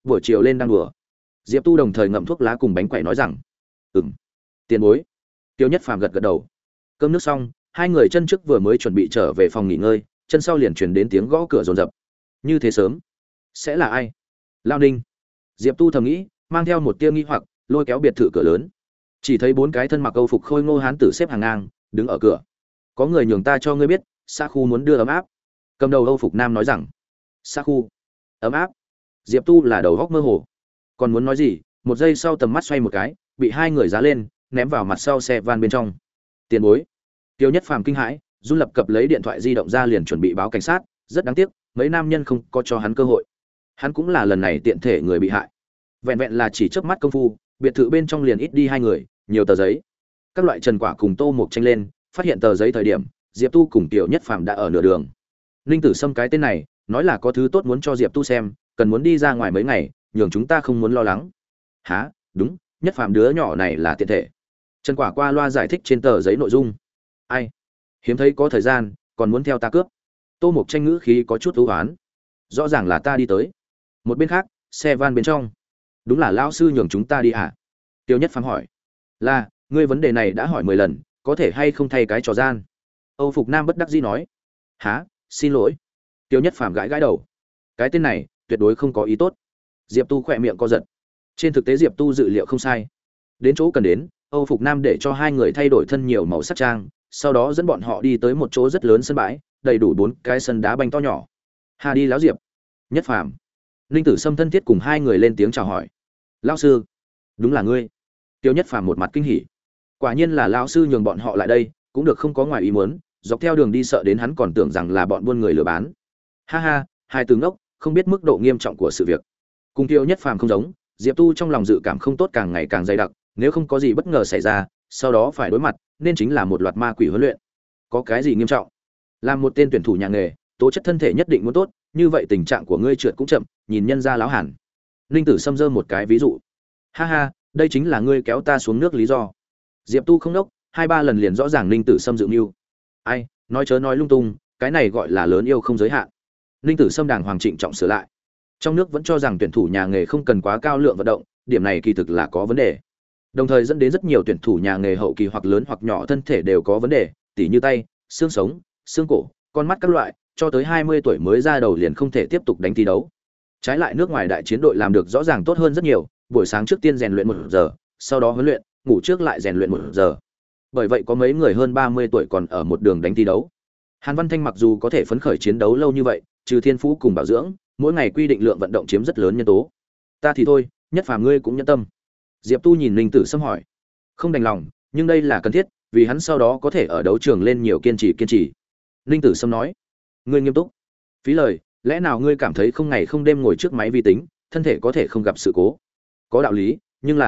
Speaker 1: buổi chiều lên đang đùa. Diệp Tu đồng thời ngậm thuốc lá cùng bánh quẩy nói rằng: Tiền bối. Tiêu Nhất Phàm gật gật đầu. Cơm nước xong, hai người chân trước vừa mới chuẩn bị trở về phòng nghỉ ngơi, chân sau liền truyền đến tiếng gõ cửa rồn rập. Như thế sớm, sẽ là ai? Lao Ninh. Diệp Tu thầm nghĩ, mang theo một tia nghi hoặc, lôi kéo biệt thự cửa lớn. Chỉ thấy bốn cái thân mặc Âu phục khôi ngô hán tử xếp hàng ngang, đứng ở cửa. Có người nhường ta cho ngươi biết, xã khu muốn đưa ấm áp. Cầm đầu Âu phục nam nói rằng: xã khu, ấm áp. Diệp Tu là đầu góc mơ hồ, còn muốn nói gì, một giây sau tầm mắt xoay một cái, bị hai người giá lên, ném vào mặt sau xe van bên trong. Tiền bối. Tiêu Nhất Phàm kinh hãi, run lập cập lấy điện thoại di động ra liền chuẩn bị báo cảnh sát, rất đáng tiếc, mấy nam nhân không có cho hắn cơ hội. Hắn cũng là lần này tiện thể người bị hại. Vẹn vẹn là chỉ chớp mắt công phu, biệt thự bên trong liền ít đi hai người, nhiều tờ giấy. Các loại trần quả cùng Tô Mục tranh lên, phát hiện tờ giấy thời điểm, Diệp Tu cùng Tiểu Nhất Phàm đã ở nửa đường. Ninh Tử Sâm cái tên này, nói là có thứ tốt muốn cho Diệp Tu xem, cần muốn đi ra ngoài mấy ngày, nhường chúng ta không muốn lo lắng. Hả? Đúng, Nhất Phàm đứa nhỏ này là tiện thể. Trần Quả qua loa giải thích trên tờ giấy nội dung. Ai? Hiếm thấy có thời gian, còn muốn theo ta cướp. Tô Mục tranh ngữ khí có chút u uất. Rõ ràng là ta đi tới. Một bên khác, xe van bên trong. Đúng là lão sư nhường chúng ta đi à? Tiêu Nhất Phàm hỏi. Là, ngươi vấn đề này đã hỏi 10 lần, có thể hay không thay cái trò gian? Âu Phục Nam bất đắc dĩ nói. Hả? Xin lỗi. Tiêu Nhất Phàm gãi gãi đầu. Cái tên này, tuyệt đối không có ý tốt. Diệp Tu khỏe miệng co giật. Trên thực tế Diệp Tu dự liệu không sai. Đến chỗ cần đến, Âu Phục Nam để cho hai người thay đổi thân nhiều màu sắc trang, sau đó dẫn bọn họ đi tới một chỗ rất lớn sân bãi, đầy đủ 4 cái sân đá banh to nhỏ. Hà đi lão Diệp. Nhất Phàm. Ninh Tử Sâm thân thiết cùng hai người lên tiếng chào hỏi. Lão sư, đúng là ngươi. Tiêu Nhất Phàm một mặt kinh hỉ. Quả nhiên là lão sư nhường bọn họ lại đây, cũng được không có ngoài ý muốn, dọc theo đường đi sợ đến hắn còn tưởng rằng là bọn buôn người lừa bán. Ha ha, hai từ ngốc, không biết mức độ nghiêm trọng của sự việc. Cùng Tiêu Nhất Phàm không giống, Diệp Tu trong lòng dự cảm không tốt càng ngày càng dày đặc, nếu không có gì bất ngờ xảy ra, sau đó phải đối mặt, nên chính là một loạt ma quỷ huấn luyện. Có cái gì nghiêm trọng? Làm một tên tuyển thủ nhà nghề, tố chất thân thể nhất định muốn tốt, như vậy tình trạng của ngươi trượt cũng chậm, nhìn nhân ra láo hẳn. Ninh Tử Sâm giơ một cái ví dụ. Ha ha, đây chính là ngươi kéo ta xuống nước lý do. Diệp Tu không đốc, 2-3 lần liền rõ ràng Ninh Tử Sâm dự mưu. Ai, nói chớ nói lung tung, cái này gọi là lớn yêu không giới hạn. Ninh Tử Sâm đàng hoàng trịnh trọng sửa lại. Trong nước vẫn cho rằng tuyển thủ nhà nghề không cần quá cao lượng vận động, điểm này kỳ thực là có vấn đề. Đồng thời dẫn đến rất nhiều tuyển thủ nhà nghề hậu kỳ hoặc lớn hoặc nhỏ thân thể đều có vấn đề, tỉ như tay, xương sống, xương cổ, con mắt các loại, cho tới 20 tuổi mới ra đầu liền không thể tiếp tục đánh thi đấu. Trái lại nước ngoài đại chiến đội làm được rõ ràng tốt hơn rất nhiều, buổi sáng trước tiên rèn luyện 1 giờ, sau đó huấn luyện, ngủ trước lại rèn luyện 1 giờ. Bởi vậy có mấy người hơn 30 tuổi còn ở một đường đánh thi đấu. Hàn Văn Thanh mặc dù có thể phấn khởi chiến đấu lâu như vậy, trừ thiên phú cùng bảo dưỡng, mỗi ngày quy định lượng vận động chiếm rất lớn nhân tố. Ta thì thôi, Nhất Phàm ngươi cũng nhẫn tâm. Diệp Tu nhìn Ninh Tử Sâm hỏi. Không đành lòng, nhưng đây là cần thiết, vì hắn sau đó có thể ở đấu trường lên nhiều kiên trì. Ninh Tử Sâm nói. Ngươi nghiêm túc. Phí lời, lẽ nào ngươi cảm thấy không ngày không đêm ngồi trước máy vi tính, thân thể có thể không gặp sự cố? Có đạo lý,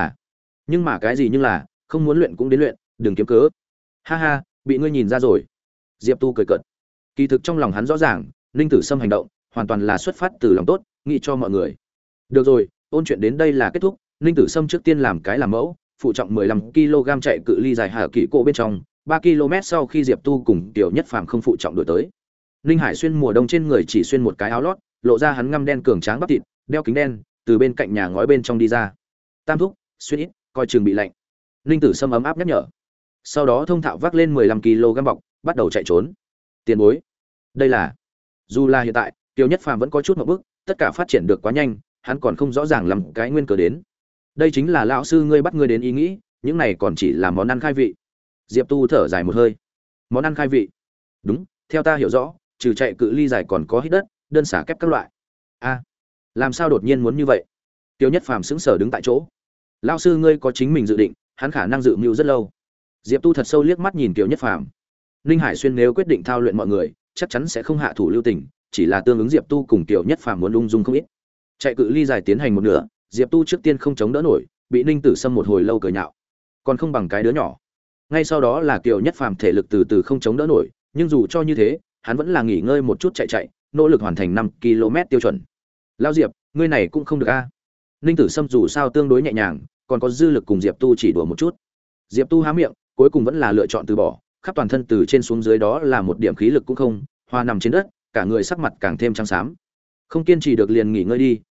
Speaker 1: nhưng mà cái gì nhưng là, không muốn luyện cũng đến luyện, đừng kiếm cớ. Ha ha, bị ngươi nhìn ra rồi. Diệp Tu cười cợt. Kỳ thực trong lòng hắn rõ ràng, Ninh Tử Sâm hành động hoàn toàn là xuất phát từ lòng tốt, nghĩ cho mọi người. Được rồi, ôn chuyện đến đây là kết thúc. Ninh Tử Sâm trước tiên làm cái làm mẫu, phụ trọng 15 kg chạy cự ly dài hạ kỷ cổ bên trong, 3 km sau khi Diệp Tu cùng Tiểu Nhất Phàm không phụ trọng đổi tới. Ninh Hải Xuyên mùa đông trên người chỉ xuyên một cái áo lót, lộ ra hắn ngăm đen cường tráng bắp thịt, đeo kính đen, từ bên cạnh nhà ngói bên trong đi ra. Tam thúc, xuyên ít, coi chừng bị lạnh. Ninh Tử Sâm ấm áp nhắc nhở. Sau đó thông thạo vác lên 15 kg bọc, bắt đầu chạy trốn. Tiền bối, đây là, dù là hiện tại, Tiểu Nhất Phàm vẫn có chút ngượng bức, tất cả phát triển được quá nhanh, hắn còn không rõ ràng lắm cái nguyên cớ đến. Đây chính là lão sư ngươi bắt ngươi đến ý nghĩ, những này còn chỉ là món ăn khai vị. Diệp Tu thở dài một hơi. Món ăn khai vị? Đúng, theo ta hiểu rõ, trừ chạy cự ly dài còn có hít đất, đơn xả kép các loại. A, làm sao đột nhiên muốn như vậy? Tiêu Nhất Phàm sững sờ đứng tại chỗ. Lão sư ngươi có chính mình dự định, hắn khả năng dự mưu rất lâu. Diệp Tu thật sâu liếc mắt nhìn Tiêu Nhất Phàm. Ninh Hải Xuyên nếu quyết định thao luyện mọi người, chắc chắn sẽ không hạ thủ lưu tình, chỉ là tương ứng Diệp Tu cùng Tiêu Nhất Phàm muốn ung dung không ít. Chạy cự ly dài tiến hành một nửa, Diệp Tu trước tiên không chống đỡ nổi, bị Ninh Tử Sâm một hồi lâu cười nhạo. Còn không bằng cái đứa nhỏ. Ngay sau đó là Tiêu Nhất Phàm thể lực từ từ không chống đỡ nổi, nhưng dù cho như thế, hắn vẫn là nghỉ ngơi một chút chạy, nỗ lực hoàn thành 5 km tiêu chuẩn. Lão Diệp, ngươi này cũng không được a. Ninh Tử Sâm dù sao tương đối nhẹ nhàng, còn có dư lực cùng Diệp Tu chỉ đùa một chút. Diệp Tu há miệng, cuối cùng vẫn là lựa chọn từ bỏ, khắp toàn thân từ trên xuống dưới đó là một điểm khí lực cũng không, hoa nằm trên đất, cả người sắc mặt càng thêm trắng xám. Không kiên trì được liền nghỉ ngơi đi,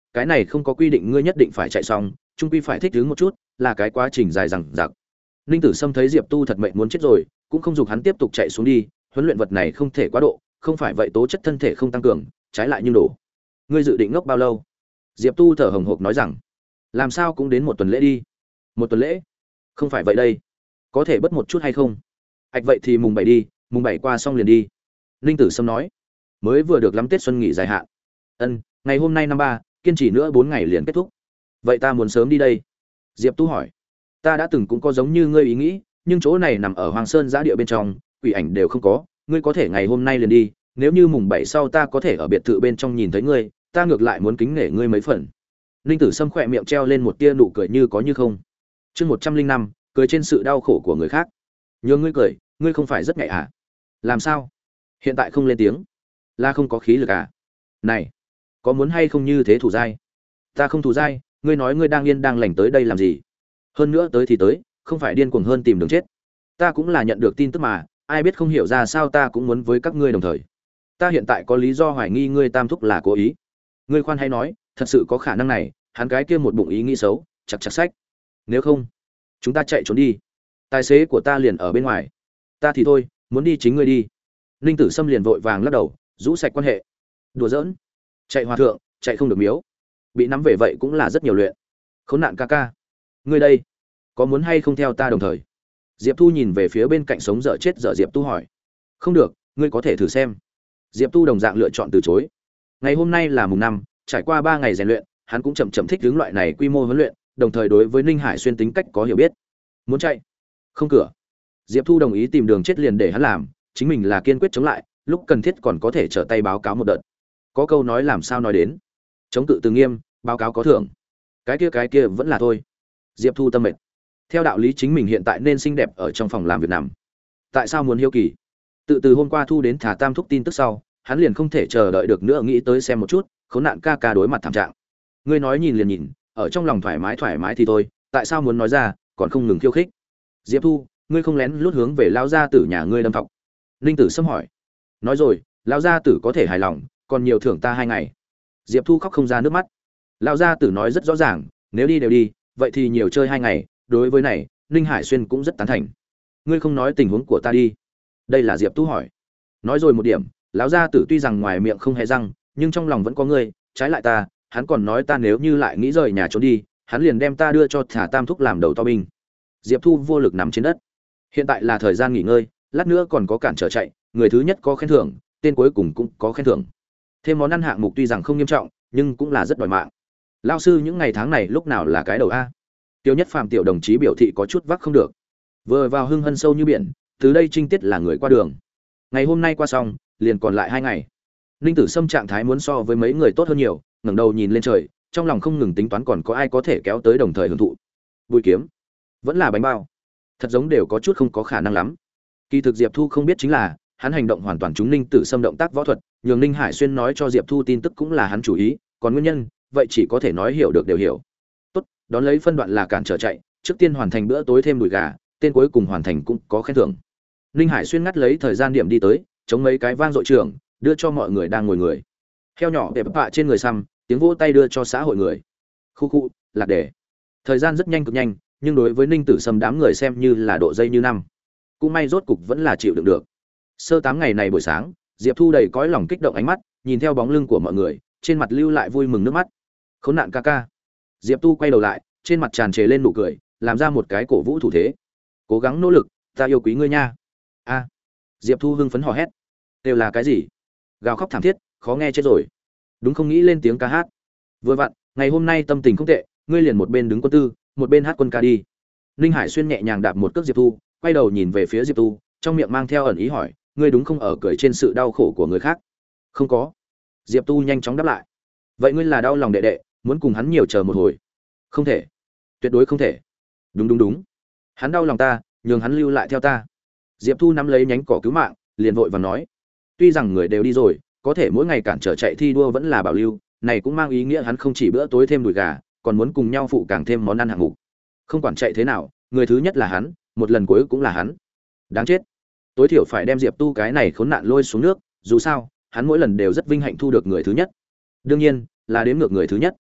Speaker 1: cái này không có quy định ngươi nhất định phải chạy xong, chung quy phải thích ứng một chút, là cái quá trình dài dằng dặc. Ninh Tử Sâm thấy Diệp Tu thật mệnh muốn chết rồi, cũng không dục hắn tiếp tục chạy xuống đi, huấn luyện vật này không thể quá độ, không phải vậy tố chất thân thể không tăng cường, trái lại nhưng đổ. Ngươi dự định ngốc bao lâu? Diệp Tu thở hồng hộc nói rằng, làm sao cũng đến một tuần lễ đi. Một tuần lễ? Không phải vậy đây, có thể bớt một chút hay không? Ảch vậy thì mùng 7 đi, mùng 7 qua xong liền đi. Ninh Tử Sâm nói, mới vừa được lắm Tết xuân nghỉ dài hạn. Ân, ngày hôm nay năm 3, kiên trì nữa 4 ngày liền kết thúc. Vậy ta muốn sớm đi đây. Diệp Tu hỏi, ta đã từng cũng có giống như ngươi ý nghĩ, nhưng chỗ này nằm ở Hoàng Sơn giã địa bên trong, quỷ ảnh đều không có, ngươi có thể ngày hôm nay liền đi, nếu như mùng 7 sau ta có thể ở biệt thự bên trong nhìn thấy ngươi, ta ngược lại muốn kính nể ngươi mấy phần. Ninh Tử Sâm khỏe miệng treo lên một tia nụ cười như có như không. Chương 105, cười trên sự đau khổ của người khác. Nhường ngươi cười, ngươi không phải rất ngại à? Làm sao? Hiện tại không lên tiếng, là không có khí lực à? Này, có muốn hay không như thế thủ giai? Ta không thủ giai, ngươi nói ngươi đang yên đang lành tới đây làm gì? Hơn nữa tới thì tới, không phải điên cuồng hơn tìm đường chết. Ta cũng là nhận được tin tức mà, ai biết không hiểu ra sao ta cũng muốn với các ngươi đồng thời. Ta hiện tại có lý do hoài nghi ngươi Tam thúc là cố ý. Ngươi khoan hay nói, thật sự có khả năng này, hắn cái kia một bụng ý nghĩ xấu, chặt chặt sách. Nếu không, chúng ta chạy trốn đi. Tài xế của ta liền ở bên ngoài. Ta thì thôi, muốn đi chính ngươi đi. Ninh Tử Sâm liền vội vàng lắc đầu, rũ sạch quan hệ. Đùa giỡn, chạy hòa thượng, chạy không được miếu. Bị nắm về vậy cũng là rất nhiều luyện. Khốn nạn ca ca, ngươi đây, có muốn hay không theo ta đồng thời? Diệp Thu nhìn về phía bên cạnh sống dở chết dở Diệp Tu hỏi. Không được, ngươi có thể thử xem. Diệp Tu đồng dạng lựa chọn từ chối. Ngày hôm nay là mùng 5, trải qua 3 ngày rèn luyện, hắn cũng chậm chậm thích ứng loại này quy mô huấn luyện, đồng thời đối với Ninh Hải Xuyên tính cách có hiểu biết. Muốn chạy, không cửa. Diệp Thu đồng ý tìm đường chết liền để hắn làm, chính mình là kiên quyết chống lại, lúc cần thiết còn có thể trở tay báo cáo một đợt. Có câu nói làm sao nói đến, chống cự từ nghiêm, báo cáo có thưởng. Cái kia vẫn là thôi. Diệp Thu tâm mệt. Theo đạo lý chính mình hiện tại nên xinh đẹp ở trong phòng làm việc nằm. Tại sao muốn hiếu kỳ? Từ hôm qua thu đến thả Tam thúc tin tức sau, hắn liền không thể chờ đợi được nữa nghĩ tới xem một chút, khốn nạn ca ca đối mặt thảm trạng. Ngươi nói nhìn liền nhìn, ở trong lòng thoải mái thì thôi, tại sao muốn nói ra, còn không ngừng khiêu khích. Diệp Thu, ngươi không lén lút hướng về lao gia tử nhà ngươi đâm thọc? Ninh Tử Sâm hỏi. Nói rồi, lao gia tử có thể hài lòng, còn nhiều thưởng ta 2 ngày. Diệp Thu khóc không ra nước mắt. Lao gia tử nói rất rõ ràng, nếu đi đều đi, vậy thì nhiều chơi 2 ngày. Đối với này, Ninh Hải Xuyên cũng rất tán thành. Ngươi không nói tình huống của ta đi. Đây là Diệp Tu hỏi. Nói rồi một điểm, lão gia tử tuy rằng ngoài miệng không hề răng, nhưng trong lòng vẫn có ngươi, trái lại ta, hắn còn nói ta nếu như lại nghĩ rời nhà trốn đi, hắn liền đem ta đưa cho thả Tam thúc làm đầu to binh. Diệp Thu vô lực nằm trên đất. Hiện tại là thời gian nghỉ ngơi, lát nữa còn có cản trở chạy, người thứ nhất có khen thưởng, tên cuối cùng cũng có khen thưởng. Thêm món ăn hạng mục tuy rằng không nghiêm trọng, nhưng cũng là rất đòi mạng. Lão sư những ngày tháng này lúc nào là cái đầu a? Tiêu Nhất Phàm tiểu đồng chí biểu thị có chút vác không được. Vừa vào hưng hân sâu như biển, từ đây trinh tiết là người qua đường. Ngày hôm nay qua xong, liền còn lại 2 ngày. Ninh Tử Sâm trạng thái muốn so với mấy người tốt hơn nhiều, ngẩng đầu nhìn lên trời, trong lòng không ngừng tính toán còn có ai có thể kéo tới đồng thời hưởng thụ. Bùi kiếm, vẫn là bánh bao, thật giống đều có chút không có khả năng lắm. Kỳ thực Diệp Thu không biết chính là, hắn hành động hoàn toàn trúng Ninh Tử Sâm động tác võ thuật, nhường Ninh Hải Xuyên nói cho Diệp Thu tin tức cũng là hắn chủ ý, còn nguyên nhân, vậy chỉ có thể nói hiểu được đều hiểu. Tốt, đón lấy phân đoạn là cản trở chạy, trước tiên hoàn thành bữa tối thêm đùi gà, tên cuối cùng hoàn thành cũng có khen thưởng. Ninh Hải Xuyên ngắt lấy thời gian điểm đi tới, chống mấy cái vang dội trường, đưa cho mọi người đang ngồi người. Heo nhỏ đẹp bạ trên người xăm, tiếng vỗ tay đưa cho xã hội người. Khu lạc đề. Thời gian rất nhanh cực nhanh, nhưng đối với Ninh Tử Sâm đám người xem như là độ dây như năm. Cũng may rốt cục vẫn là chịu đựng được. Sơ 8 ngày này buổi sáng, Diệp Thu đầy cõi lòng kích động ánh mắt, nhìn theo bóng lưng của mọi người, trên mặt lưu lại vui mừng nước mắt. Khốn nạn ca ca. Diệp Tu quay đầu lại, trên mặt tràn trề lên nụ cười, làm ra một cái cổ vũ thủ thế. Cố gắng nỗ lực, ta yêu quý ngươi nha. A. Diệp Thu hưng phấn hò hét. Đều là cái gì? Gào khóc thảm thiết, khó nghe chết rồi. Đúng không nghĩ lên tiếng ca hát. Vừa vặn, ngày hôm nay tâm tình không tệ, ngươi liền một bên đứng quân tư, một bên hát quân ca đi. Ninh Hải Xuyên nhẹ nhàng đạp một cước Diệp Thu, quay đầu nhìn về phía Diệp Tu, trong miệng mang theo ẩn ý hỏi, ngươi đúng không ở cười trên sự đau khổ của người khác? Không có. Diệp Tu nhanh chóng đáp lại. Vậy ngươi là đau lòng đệ đệ, muốn cùng hắn nhiều chờ một hồi? Không thể, tuyệt đối không thể. Đúng. Hắn đau lòng ta, nhường hắn lưu lại theo ta. Diệp Thu nắm lấy nhánh cỏ cứu mạng, liền vội vàng nói, tuy rằng người đều đi rồi, có thể mỗi ngày cản trở chạy thi đua vẫn là bảo lưu, này cũng mang ý nghĩa hắn không chỉ bữa tối thêm đùi gà, còn muốn cùng nhau phụ càng thêm món ăn hạng mục. Không quản chạy thế nào, người thứ nhất là hắn, một lần cuối cũng là hắn. Đáng chết. Tối thiểu phải đem Diệp Tu cái này khốn nạn lôi xuống nước, dù sao, hắn mỗi lần đều rất vinh hạnh thu được người thứ nhất. Đương nhiên, là đếm ngược người thứ nhất.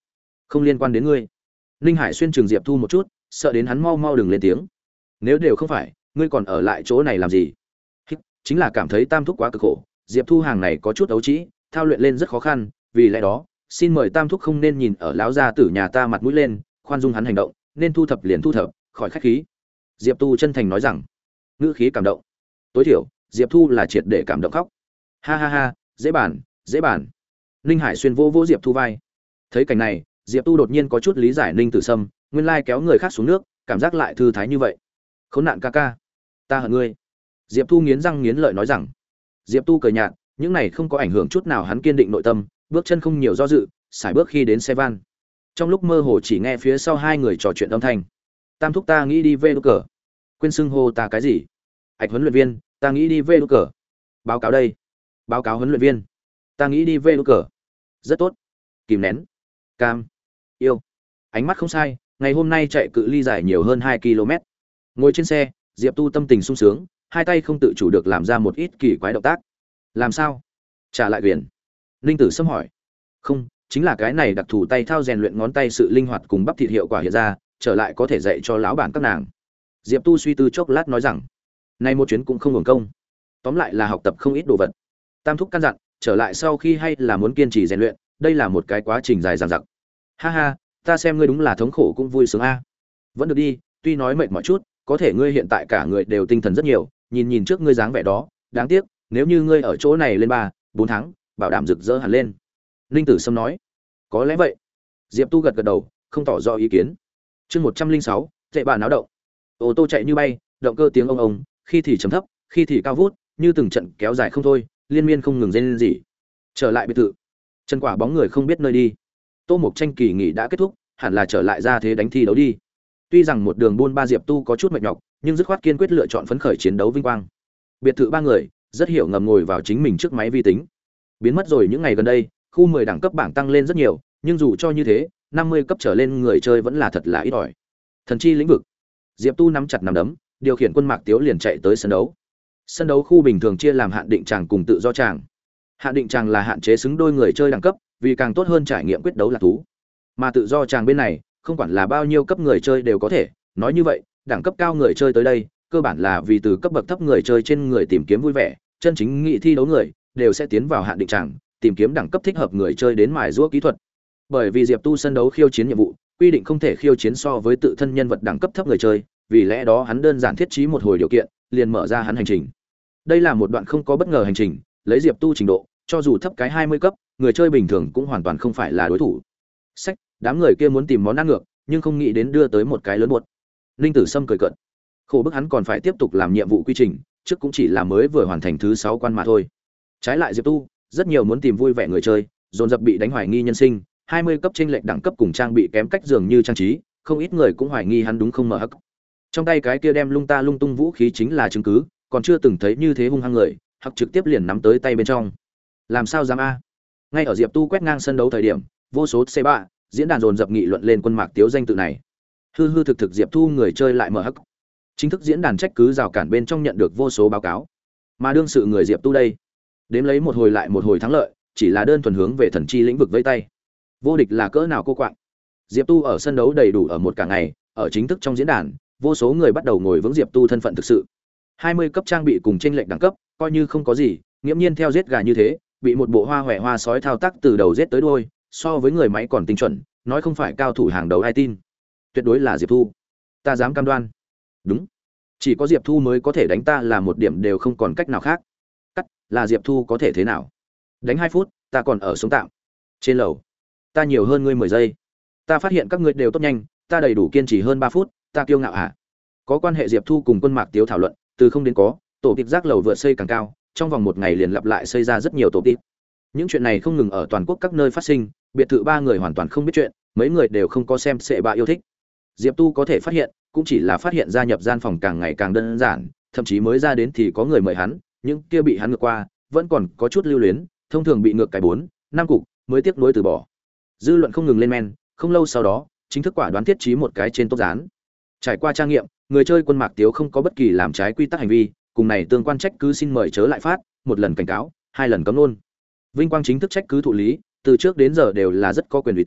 Speaker 1: Không liên quan đến ngươi. Ninh Hải Xuyên chừng Diệp Thu một chút, sợ đến hắn mau mau đừng lên tiếng. Nếu đều không phải, ngươi còn ở lại chỗ này làm gì? Chính là cảm thấy Tam thúc quá cực khổ, Diệp Thu hàng này có chút ấu trĩ, thao luyện lên rất khó khăn, vì lẽ đó, xin mời Tam thúc không nên nhìn ở lão gia tử nhà ta mặt mũi lên, khoan dung hắn hành động, nên thu thập liền thu thập, khỏi khách khí. Diệp Tu chân thành nói rằng, ngữ khí cảm động. Tối thiểu, Diệp Thu là triệt để cảm động khóc. Ha ha ha, dễ bàn, dễ bàn. Ninh Hải Xuyên vô vô Diệp Thu vai. Thấy cảnh này, Diệp Tu đột nhiên có chút lý giải Ninh Tử Sâm, nguyên lai kéo người khác xuống nước, cảm giác lại thư thái như vậy. Khốn nạn ca ca, ta hận ngươi. Diệp Thu nghiến răng nghiến lợi nói rằng. Diệp Tu cười nhạt, những này không có ảnh hưởng chút nào hắn kiên định nội tâm, bước chân không nhiều do dự, sải bước khi đến xe van. Trong lúc mơ hồ chỉ nghe phía sau hai người trò chuyện âm thanh. Tam thúc ta nghĩ đi về đốt cờ. Quên xưng hô ta cái gì? Ảch huấn luyện viên, ta nghĩ đi về đốt cờ. Báo cáo đây. Báo cáo huấn luyện viên. Ta nghĩ đi về đốt cờ. Rất tốt. Kìm nén. Cam. Yêu. Ánh mắt không sai, ngày hôm nay chạy cự ly dài nhiều hơn 2 km. Ngồi trên xe, Diệp Tu tâm tình sung sướng, hai tay không tự chủ được làm ra một ít kỳ quái động tác. Làm sao? Trả lại quyền. Ninh Tử Sâm hỏi. Không, chính là cái này đặc thù tay thao rèn luyện ngón tay sự linh hoạt cùng bắp thịt hiệu quả hiện ra, trở lại có thể dạy cho lão bản các nàng. Diệp Tu suy tư chốc lát nói rằng, này một chuyến cũng không hưởng công. Tóm lại là học tập không ít đồ vật. Tam thúc căn dặn, trở lại sau khi hay là muốn kiên trì rèn luyện, đây là một cái quá trình dài dằng dặc. Ha ha, ta xem ngươi đúng là thống khổ cũng vui sướng a. Vẫn được đi, tuy nói mệt mỏi chút, có thể ngươi hiện tại cả người đều tinh thần rất nhiều, nhìn nhìn trước ngươi dáng vẻ đó, đáng tiếc, nếu như ngươi ở chỗ này lên 3, 4 tháng, bảo đảm rực rỡ hẳn lên. Ninh Tử Sâm nói. Có lẽ vậy. Diệp Tu gật gật đầu, không tỏ rõ ý kiến. Chương 106, dạy bà náo động. Ô tô chạy như bay, động cơ tiếng ông, khi thì trầm thấp, khi thì cao vút, như từng trận kéo dài không thôi, liên miên không ngừng rên rỉ. Trở lại biệt thự. Chân quả bóng người không biết nơi đi. Tô Mộc Tranh kỳ nghỉ đã kết thúc, hẳn là trở lại ra thế đánh thi đấu đi. Tuy rằng một đường buôn ba Diệp Tu có chút mệt nhọc, nhưng dứt khoát kiên quyết lựa chọn phấn khởi chiến đấu vinh quang. Biệt thự ba người, rất hiểu ngầm ngồi vào chính mình trước máy vi tính. Biến mất rồi những ngày gần đây, khu 10 đẳng cấp bảng tăng lên rất nhiều, nhưng dù cho như thế, 50 cấp trở lên người chơi vẫn là thật là ít ỏi. Thần chi lĩnh vực. Diệp Tu nắm chặt nắm đấm, điều khiển quân Mạc Tiếu liền chạy tới sân đấu. Sân đấu khu bình thường chia làm hạn định tràng cùng tự do tràng. Hạn định tràng là hạn chế xứng đôi người chơi đẳng cấp, vì càng tốt hơn trải nghiệm quyết đấu là thú. Mà tự do tràng bên này, không quản là bao nhiêu cấp người chơi đều có thể, nói như vậy, đẳng cấp cao người chơi tới đây, cơ bản là vì từ cấp bậc thấp người chơi trên người tìm kiếm vui vẻ, chân chính nghị thi đấu người đều sẽ tiến vào hạn định tràng, tìm kiếm đẳng cấp thích hợp người chơi đến mài giũa kỹ thuật. Bởi vì Diệp Tu sân đấu khiêu chiến nhiệm vụ, quy định không thể khiêu chiến so với tự thân nhân vật đẳng cấp thấp người chơi, vì lẽ đó hắn đơn giản thiết trí một hồi điều kiện, liền mở ra hắn hành trình. Đây là một đoạn không có bất ngờ hành trình, lấy Diệp Tu trình độ, cho dù thấp cái 20 cấp, người chơi bình thường cũng hoàn toàn không phải là đối thủ. Sách, đám người kia muốn tìm món ăn ngược, nhưng không nghĩ đến đưa tới một cái lớn buột. Ninh Tử Sâm cười cợt. Khổ bức hắn còn phải tiếp tục làm nhiệm vụ quy trình, trước cũng chỉ là mới vừa hoàn thành thứ 6 quan mà thôi. Trái lại Diệp Tu, rất nhiều muốn tìm vui vẻ người chơi, dồn dập bị đánh hoài nghi nhân sinh, 20 cấp chênh lệch đẳng cấp cùng trang bị kém cách dường như trang trí, không ít người cũng hoài nghi hắn đúng không mở hắc. Trong tay cái kia đem lung ta lung tung vũ khí chính là chứng cứ, còn chưa từng thấy như thế hung hăng người, hắc trực tiếp liền nắm tới tay bên trong. Làm sao dám a? Ngay ở Diệp Tu quét ngang sân đấu thời điểm, vô số C3 diễn đàn dồn dập nghị luận lên quân Mạc Tiếu danh tự này. Hư hư thực thực Diệp Tu người chơi lại mở hắc. Chính thức diễn đàn trách cứ rào cản bên trong nhận được vô số báo cáo. Mà đương sự người Diệp Tu đây, đếm lấy một hồi lại một hồi thắng lợi, chỉ là đơn thuần hướng về thần chi lĩnh vực vây tay. Vô địch là cỡ nào cô quạng. Diệp Tu ở sân đấu đầy đủ ở một cả ngày, ở chính thức trong diễn đàn, vô số người bắt đầu ngồi vững Diệp Tu thân phận thực sự. 20 cấp trang bị cùng chênh lệch đẳng cấp, coi như không có gì, nghiễm nhiên theo giết gà như thế, bị một bộ hoa hoè hoa sói thao tác từ đầu giết tới đuôi, so với người máy còn tinh chuẩn, nói không phải cao thủ hàng đầu ai tin. Tuyệt đối là Diệp Thu. Ta dám cam đoan. Đúng. Chỉ có Diệp Thu mới có thể đánh ta là một điểm đều không còn cách nào khác. Cắt, là Diệp Thu có thể thế nào? Đánh 2 phút, ta còn ở sống tạm. Trên lầu, ta nhiều hơn ngươi 10 giây. Ta phát hiện các ngươi đều tốt nhanh, ta đầy đủ kiên trì hơn 3 phút, ta kiêu ngạo hả? Có quan hệ Diệp Thu cùng quân Mạc Tiếu thảo luận, từ không đến có, tổ tiệp giác lầu vượt xây càng cao, trong vòng một ngày liền lặp lại xây ra rất nhiều tổ tiệp. Những chuyện này không ngừng ở toàn quốc các nơi phát sinh, biệt thự ba người hoàn toàn không biết chuyện, mấy người đều không có xem sệ bạ yêu thích. Diệp Tu có thể phát hiện, cũng chỉ là phát hiện gia nhập gian phòng càng ngày càng đơn giản, thậm chí mới ra đến thì có người mời hắn, những kia bị hắn ngược qua, vẫn còn có chút lưu luyến, thông thường bị ngược cái 4, 5 cục, mới tiếc nuối từ bỏ. Dư luận không ngừng lên men, không lâu sau đó, chính thức quả đoán thiết trí một cái trên top dán. Trải qua tra nghiệm, người chơi quân Mạc Tiếu không có bất kỳ làm trái quy tắc hành vi, cùng này tương quan trách cứ xin mời chớ lại phát, một lần cảnh cáo, 2 lần cấm luôn. Vinh quang chính thức trách cứ thụ lý, từ trước đến giờ đều là rất có quyền uy tín,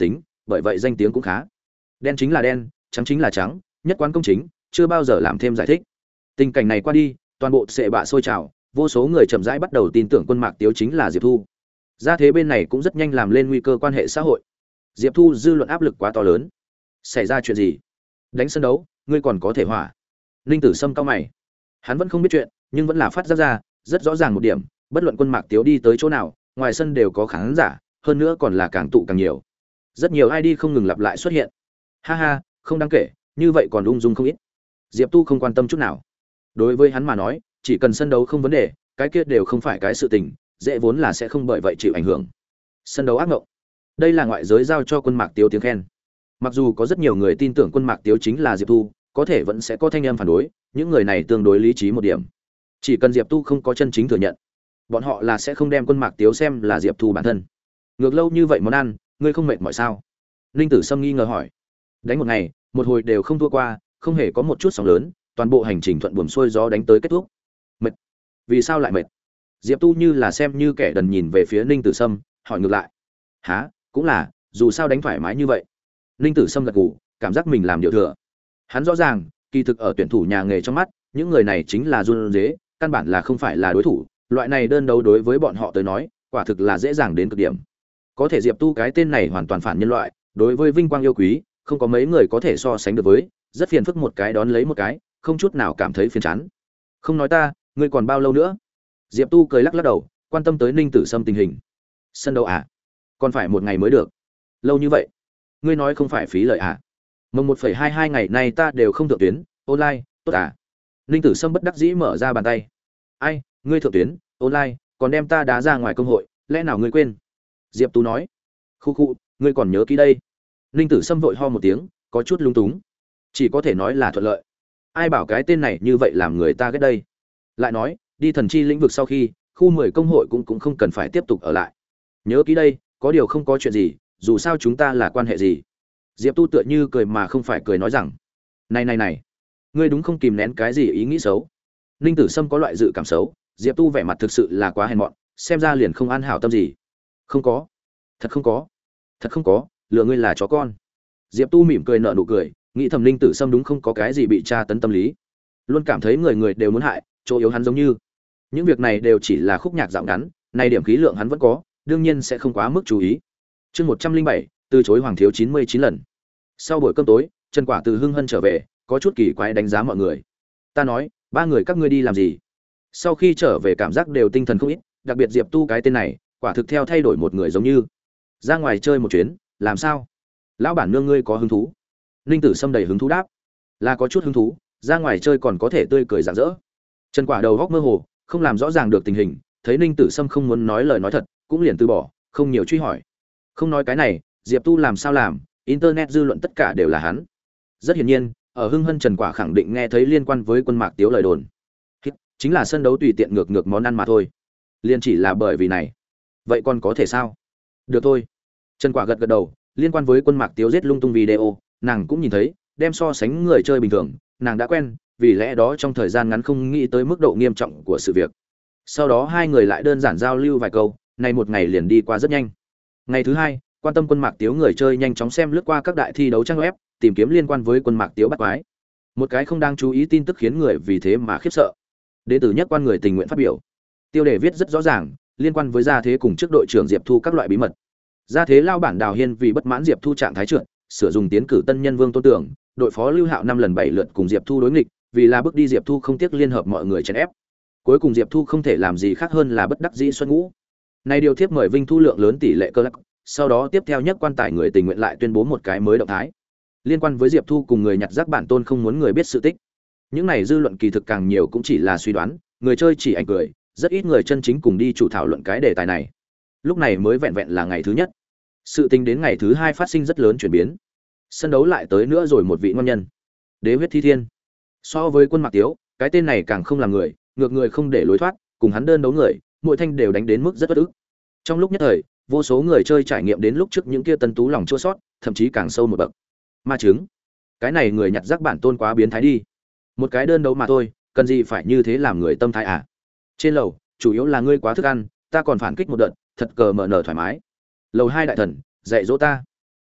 Speaker 1: bởi vậy danh tiếng cũng khá. Đen chính là đen, trắng chính là trắng, nhất quán công chính, chưa bao giờ làm thêm giải thích. Tình cảnh này qua đi, toàn bộ sệ bạ sôi trào, vô số người chậm rãi bắt đầu tin tưởng Quân Mạc Tiếu chính là Diệp Thu. Ra thế bên này cũng rất nhanh làm lên nguy cơ quan hệ xã hội. Diệp Thu dư luận áp lực quá to lớn. Xảy ra chuyện gì? Đánh sân đấu, ngươi còn có thể hỏa. Ninh Tử Sâm cau mày. Hắn vẫn không biết chuyện, nhưng vẫn là phát ra, rất rõ ràng một điểm, bất luận Quân Mạc Tiếu đi tới chỗ nào, ngoài sân đều có khán giả, hơn nữa còn là càng tụ càng nhiều. Rất nhiều ID không ngừng lặp lại xuất hiện. Ha ha, không đáng kể, như vậy còn ung dung không ít. Diệp Tu không quan tâm chút nào. Đối với hắn mà nói, chỉ cần sân đấu không vấn đề, cái kia đều không phải cái sự tình, dễ vốn là sẽ không bởi vậy chịu ảnh hưởng. Sân đấu ác ngộng. Đây là ngoại giới giao cho Quân Mạc Tiếu tiếng khen. Mặc dù có rất nhiều người tin tưởng Quân Mạc Tiếu chính là Diệp Tu, có thể vẫn sẽ có thanh em phản đối, những người này tương đối lý trí một điểm. Chỉ cần Diệp Tu không có chân chính thừa nhận, bọn họ là sẽ không đem Quân Mạc Tiếu xem là Diệp Tu bản thân. Ngược lâu như vậy món ăn, ngươi không mệt mỏi sao? Ninh Tử Sâm nghi ngờ hỏi. Đánh một ngày, một hồi đều không thua qua, không hề có một chút sóng lớn, toàn bộ hành trình thuận buồm xuôi gió đánh tới kết thúc. Mệt? Vì sao lại mệt? Diệp Tu như là xem như kẻ đần nhìn về phía Ninh Tử Sâm, hỏi ngược lại. Hả, cũng là, dù sao đánh thoải mái như vậy. Ninh Tử Sâm gật gù, cảm giác mình làm điều thừa. Hắn rõ ràng, kỳ thực ở tuyển thủ nhà nghề trong mắt, những người này chính là run rế, căn bản là không phải là đối thủ, loại này đơn đấu đối với bọn họ tới nói, quả thực là dễ dàng đến cực điểm. Có thể Diệp Tu cái tên này hoàn toàn phản nhân loại, đối với vinh quang yêu quý, không có mấy người có thể so sánh được với, rất phiền phức một cái đón lấy một cái, không chút nào cảm thấy phiền chán. Không nói ta, ngươi còn bao lâu nữa? Diệp Tu cười lắc lắc đầu, quan tâm tới Ninh Tử Sâm tình hình. Sân đấu à? Còn phải một ngày mới được. Lâu như vậy, ngươi nói không phải phí lời à? Mồng 1,22 ngày nay ta đều không thượng tuyến, online, tốt à? Ninh Tử Sâm bất đắc dĩ mở ra bàn tay. Ai, ngươi thượng tuyến, online, còn đem ta đá ra ngoài công hội, lẽ nào ngươi quên? Diệp Tu nói. Khu khu, ngươi còn nhớ kỹ đây. Ninh Tử Sâm vội ho một tiếng, có chút lung túng. Chỉ có thể nói là thuận lợi. Ai bảo cái tên này như vậy làm người ta ghét đây? Lại nói, đi thần chi lĩnh vực sau khi, khu 10 công hội cũng không cần phải tiếp tục ở lại. Nhớ kỹ đây, có điều không có chuyện gì, dù sao chúng ta là quan hệ gì. Diệp Tu tựa như cười mà không phải cười nói rằng, này, ngươi đúng không kìm nén cái gì ý nghĩ xấu. Ninh Tử Sâm có loại dự cảm xấu, Diệp Tu vẻ mặt thực sự là quá hèn mọn, xem ra liền không an hảo tâm gì. Không có, thật không có, lừa ngươi là chó con. Diệp Tu mỉm cười nở nụ cười, nghĩ thầm Ninh Tử Sâm đúng không có cái gì bị tra tấn tâm lý, luôn cảm thấy người người đều muốn hại, chỗ yếu hắn giống như. Những việc này đều chỉ là khúc nhạc dạo ngắn, này điểm khí lượng hắn vẫn có, đương nhiên sẽ không quá mức chú ý. Chương 107, từ chối Hoàng thiếu 99 lần. Sau buổi cơm tối, Trần Quả từ Hưng Hân trở về, có chút kỳ quái đánh giá mọi người. Ta nói, ba người các ngươi đi làm gì? Sau khi trở về cảm giác đều tinh thần không ít, đặc biệt Diệp Tu cái tên này, quả thực theo thay đổi một người giống như. Ra ngoài chơi một chuyến, làm sao? Lão bản nương ngươi có hứng thú? Ninh Tử Sâm đầy hứng thú đáp, là có chút hứng thú, ra ngoài chơi còn có thể tươi cười rạng rỡ. Trần Quả đầu góc mơ hồ, không làm rõ ràng được tình hình, thấy Ninh Tử Sâm không muốn nói lời nói thật, cũng liền từ bỏ, không nhiều truy hỏi. Không nói cái này, Diệp Tu làm sao làm, internet dư luận tất cả đều là hắn. Rất hiển nhiên, ở Hưng Hân Trần Quả khẳng định nghe thấy liên quan với Quân Mạc Tiếu lời đồn. Chính là sân đấu tùy tiện ngược món ăn mà thôi. Liên chỉ là bởi vì này. Vậy còn có thể sao? Được thôi. Trần Quả gật gật đầu, liên quan với Quân Mạc Tiếu giết lung tung video, nàng cũng nhìn thấy, đem so sánh người chơi bình thường, nàng đã quen, vì lẽ đó trong thời gian ngắn không nghĩ tới mức độ nghiêm trọng của sự việc. Sau đó hai người lại đơn giản giao lưu vài câu, này một ngày liền đi qua rất nhanh. Ngày thứ hai, quan tâm Quân Mạc Tiếu người chơi nhanh chóng xem lướt qua các đại thi đấu trang web, tìm kiếm liên quan với Quân Mạc Tiếu bắt quái. Một cái không đáng chú ý tin tức khiến người vì thế mà khiếp sợ. Đệ tử nhất quan người tình nguyện phát biểu. Tiêu đề viết rất rõ ràng, liên quan với gia thế cùng trước đội trưởng Diệp Thu các loại bí mật. Gia thế lao bản Đào Hiên vì bất mãn Diệp Thu trạng thái trượt, sửa dùng tiến cử tân nhân Vương Tôn Tưởng, đội phó Lưu Hạo 5 lần 7 lượt cùng Diệp Thu đối nghịch, vì là bước đi Diệp Thu không tiếc liên hợp mọi người chèn ép. Cuối cùng Diệp Thu không thể làm gì khác hơn là bất đắc dĩ xuất ngũ. Này điều thiếp mời Vinh thu lượng lớn tỷ lệ cơ lắc, sau đó tiếp theo nhất quan tài người tình nguyện lại tuyên bố một cái mới động thái. Liên quan với Diệp Thu cùng người nhặt rác bản tôn không muốn người biết sự tích. Những này dư luận kỳ thực càng nhiều cũng chỉ là suy đoán, người chơi chỉ ảnh cười, rất ít người chân chính cùng đi chủ thảo luận cái đề tài này. Lúc này mới vẹn vẹn là ngày thứ nhất. Sự tình đến ngày thứ hai phát sinh rất lớn chuyển biến. Sân đấu lại tới nữa rồi một vị ngon nhân. Đế huyết thi thiên. So với Quân Mạc Tiếu, cái tên này càng không làm người, ngược người không để lối thoát, cùng hắn đơn đấu người, mỗi thanh đều đánh đến mức rất bất ức. Trong lúc nhất thời, vô số người chơi trải nghiệm đến lúc trước những kia tân tú lòng chua sót, thậm chí càng sâu một bậc. Ma chứng, cái này người nhặt rác bản tôn quá biến thái đi. Một cái đơn đấu mà thôi, cần gì phải như thế làm người tâm thái à? Trên lầu, chủ yếu là ngươi quá thức ăn, ta còn phản kích một đợt, thật cờ mở nở thoải mái. Lầu 2 đại thần, dạy dỗ ta.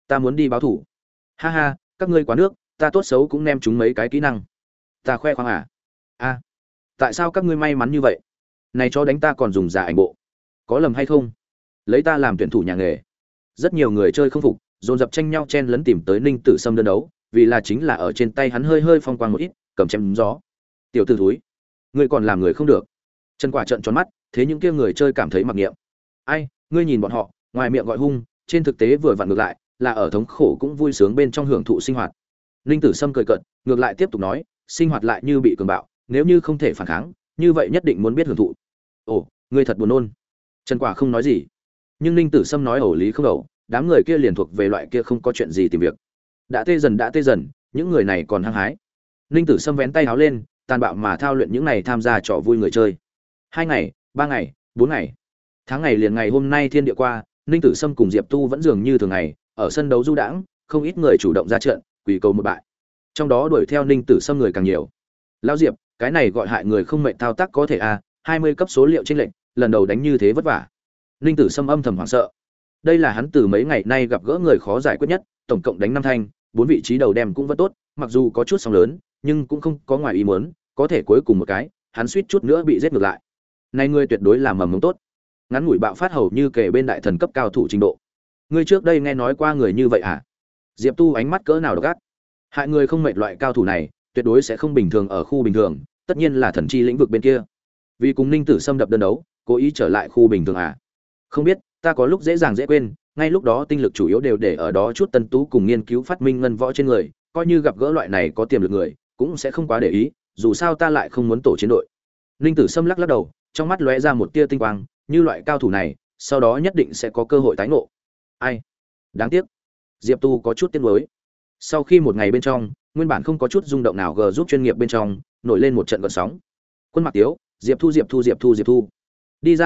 Speaker 1: Ta muốn đi báo thủ. Ha ha, các ngươi quá nước, ta tốt xấu cũng nem chúng mấy cái kỹ năng. Ta khoe khoang à? A, tại sao các ngươi may mắn như vậy? Này cho đánh ta còn dùng giả ảnh bộ. Có lầm hay không? Lấy ta làm tuyển thủ nhà nghề. Rất nhiều người chơi không phục, dồn dập tranh nhau chen lấn tìm tới Ninh Tử Sâm đơn đấu, vì là chính là ở trên tay hắn hơi hơi phong quang một ít, cầm chém gió. Tiểu tử thúi, ngươi còn làm người không được. Trần Quả trợn tròn mắt, thế những kia người chơi cảm thấy mặc niệm. Ai, ngươi nhìn bọn họ, ngoài miệng gọi hung, trên thực tế vừa vặn ngược lại, là ở thống khổ cũng vui sướng bên trong hưởng thụ sinh hoạt. Ninh Tử Sâm cười cợt, ngược lại tiếp tục nói, sinh hoạt lại như bị cường bạo, nếu như không thể phản kháng, như vậy nhất định muốn biết hưởng thụ. Ồ, ngươi thật buồn nôn. Trần Quả không nói gì, nhưng Ninh Tử Sâm nói ẩu lý không ẩu, đám người kia liền thuộc về loại kia không có chuyện gì tìm việc. Đã tê dần, những người này còn hăng hái. Ninh Tử Sâm vén tay áo lên, tàn bạo mà thao luyện những này tham gia trò vui người chơi. 2 ngày, 3 ngày, 4 ngày, tháng ngày liền ngày hôm nay thiên địa qua, Ninh Tử Sâm cùng Diệp Tu vẫn dường như thường ngày, ở sân đấu du đãng, không ít người chủ động ra trận, quỳ cầu một bại. Trong đó đuổi theo Ninh Tử Sâm người càng nhiều. Lão Diệp, cái này gọi hại người không mệnh thao tác có thể a, 20 cấp số liệu chênh lệnh, lần đầu đánh như thế vất vả. Ninh Tử Sâm âm thầm hoảng sợ. Đây là hắn từ mấy ngày nay gặp gỡ người khó giải quyết nhất, tổng cộng đánh 5 thanh, 4 vị trí đầu đem cũng vẫn tốt, mặc dù có chút sóng lớn, nhưng cũng không có ngoài ý muốn, có thể cuối cùng một cái, hắn suýt chút nữa bị giết ngược lại. Này ngươi tuyệt đối là mầm mống tốt. Ngắn ngủi bạo phát hầu như kể bên đại thần cấp cao thủ trình độ. Ngươi trước đây nghe nói qua người như vậy à? Diệp Tu ánh mắt cỡ nào độc ác. Hại người không mệt loại cao thủ này, tuyệt đối sẽ không bình thường ở khu bình thường, tất nhiên là thần chi lĩnh vực bên kia. Vì cùng Ninh Tử Sâm đập đơn đấu, cố ý trở lại khu bình thường à? Không biết, ta có lúc dễ dàng dễ quên, ngay lúc đó tinh lực chủ yếu đều để ở đó chút tân tú cùng nghiên cứu phát minh ngân võ trên người, coi như gặp gỡ loại này có tiềm lực người, cũng sẽ không quá để ý, dù sao ta lại không muốn tổ chiến đội. Ninh Tử Sâm lắc lắc đầu, trong mắt lóe ra một tia tinh quang, như loại cao thủ này, sau đó nhất định sẽ có cơ hội tái ngộ. Ai? Đáng tiếc. Diệp Tu có chút tiếc nuối. Sau khi một ngày bên trong, nguyên bản không có chút rung động nào g giúp chuyên nghiệp bên trong, nổi lên một trận gợn sóng. Quân Mạc Tiếu, Diệp Thu. Đi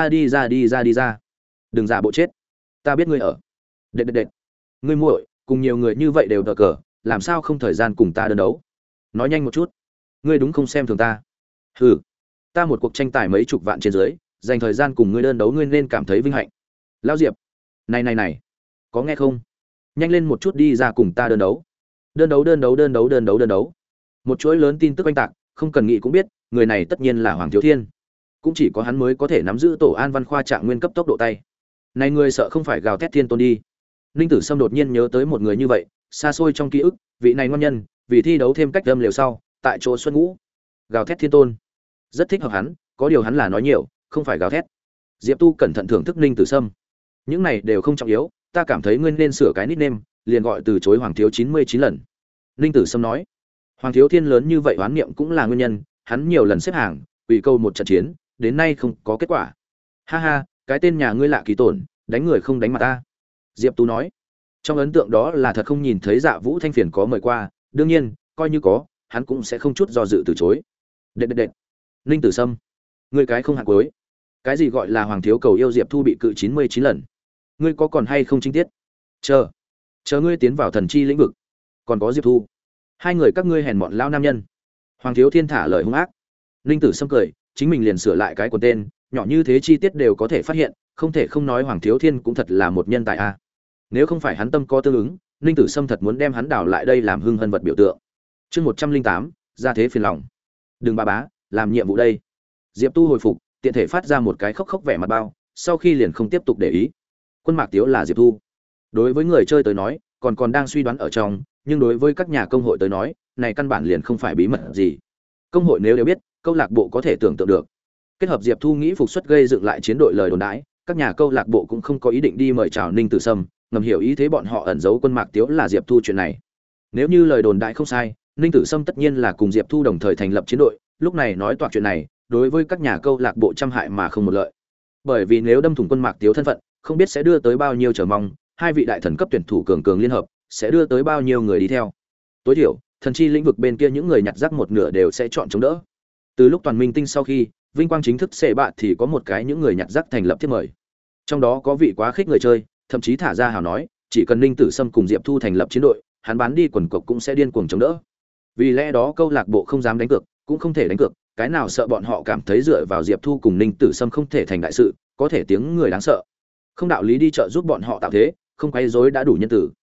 Speaker 1: ra. Đừng giả bộ chết. Ta biết ngươi ở. Đệt. Ngươi muội, cùng nhiều người như vậy đều đờ cờ, làm sao không thời gian cùng ta đơn đấu? Nói nhanh một chút. Ngươi đúng không xem thường ta? Hừ. Ta một cuộc tranh tài mấy chục vạn trên dưới, dành thời gian cùng ngươi đơn đấu ngươi nên cảm thấy vinh hạnh. Lão Diệp, này, có nghe không? Nhanh lên một chút đi ra cùng ta đơn đấu. Đơn đấu. Một chuỗi lớn tin tức oanh tạc, không cần nghĩ cũng biết, người này tất nhiên là Hoàng Thiếu Thiên. Cũng chỉ có hắn mới có thể nắm giữ tổ An Văn Khoa trạng nguyên cấp tốc độ tay. Này người sợ không phải gào thét thiên tôn đi. Ninh Tử Sâm đột nhiên nhớ tới một người như vậy, xa xôi trong ký ức, vị này ngon nhân, vì thi đấu thêm cách âm liều sau, tại chỗ Xuân Ngũ. Gào thét thiên tôn. Rất thích hợp hắn, có điều hắn là nói nhiều, không phải gào thét. Diệp Tu cẩn thận thưởng thức Ninh Tử Sâm. Những này đều không trọng yếu, ta cảm thấy ngươi nên sửa cái nickname, liền gọi từ chối Hoàng Thiếu 99 lần. Ninh Tử Sâm nói. Hoàng Thiếu Thiên lớn như vậy oán niệm cũng là nguyên nhân, hắn nhiều lần xếp hàng, ủy câu một trận chiến, đến nay không có kết quả. Ha ha, cái tên nhà ngươi lạ kỳ tổn, đánh người không đánh mặt ta. Diệp Tú nói. Trong ấn tượng đó là thật không nhìn thấy Dạ Vũ Thanh Phiền có mời qua, đương nhiên, coi như có, hắn cũng sẽ không chút do dự từ chối. Đệt. Ninh Tử Sâm, ngươi cái không hạng cuối. Cái gì gọi là Hoàng Thiếu cầu yêu Diệp Thu bị cự 99 lần? Ngươi có còn hay không chính tiết? Chờ ngươi tiến vào thần chi lĩnh vực. Còn có Diệp Thu. Hai người các ngươi hèn mọn lao nam nhân. Hoàng Thiếu Thiên thả lời hung ác. Ninh Tử Sâm cười, chính mình liền sửa lại cái quần tên, nhỏ như thế chi tiết đều có thể phát hiện, không thể không nói Hoàng Thiếu Thiên cũng thật là một nhân tài a. Nếu không phải hắn tâm có tương ứng, Ninh Tử Sâm thật muốn đem hắn đào lại đây làm hưng hân vật biểu tượng. Chương 108, ra thế phiền lòng. Đừng bá, làm nhiệm vụ đây. Diệp Tu hồi phục, tiện thể phát ra một cái khóc vẻ mặt bao, sau khi liền không tiếp tục để ý. Quân Mạc Tiếu là Diệp Thu. Đối với người chơi tới nói, còn đang suy đoán ở trong, nhưng đối với các nhà công hội tới nói, này căn bản liền không phải bí mật gì. Công hội nếu đều biết, câu lạc bộ có thể tưởng tượng được. Kết hợp Diệp Thu nghĩ phục xuất gây dựng lại chiến đội lời đồn đãi, các nhà câu lạc bộ cũng không có ý định đi mời chào Ninh Tử Sâm, ngầm hiểu ý thế bọn họ ẩn giấu Quân Mạc Tiếu là Diệp Thu chuyện này. Nếu như lời đồn đại không sai, Ninh Tử Sâm tất nhiên là cùng Diệp Thu đồng thời thành lập chiến đội, lúc này nói toạc chuyện này, đối với các nhà câu lạc bộ trăm hại mà không một lợi. Bởi vì nếu đâm thủng Quân Mạc Tiếu thân phận, không biết sẽ đưa tới bao nhiêu chờ mong, hai vị đại thần cấp tuyển thủ cường liên hợp, sẽ đưa tới bao nhiêu người đi theo. Tối thiểu, thần chi lĩnh vực bên kia những người nhặt rác một nửa đều sẽ chọn chống đỡ. Từ lúc toàn minh tinh sau khi, vinh quang chính thức xệ bạ thì có một cái những người nhặt rác thành lập thiết mời. Trong đó có vị quá khích người chơi, thậm chí thả ra hào nói, chỉ cần Ninh Tử Sâm cùng Diệp Thu thành lập chiến đội, hắn bán đi quần cộc cũng sẽ điên cuồng chống đỡ. Vì lẽ đó câu lạc bộ không dám đánh cược, cũng không thể đánh cược, cái nào sợ bọn họ cảm thấy dựa vào Diệp Thu cùng Ninh Tử Sâm không thể thành đại sự, có thể tiếng người đáng sợ. Không đạo lý đi chợ giúp bọn họ tạo thế, không quấy rối đã đủ nhân tử.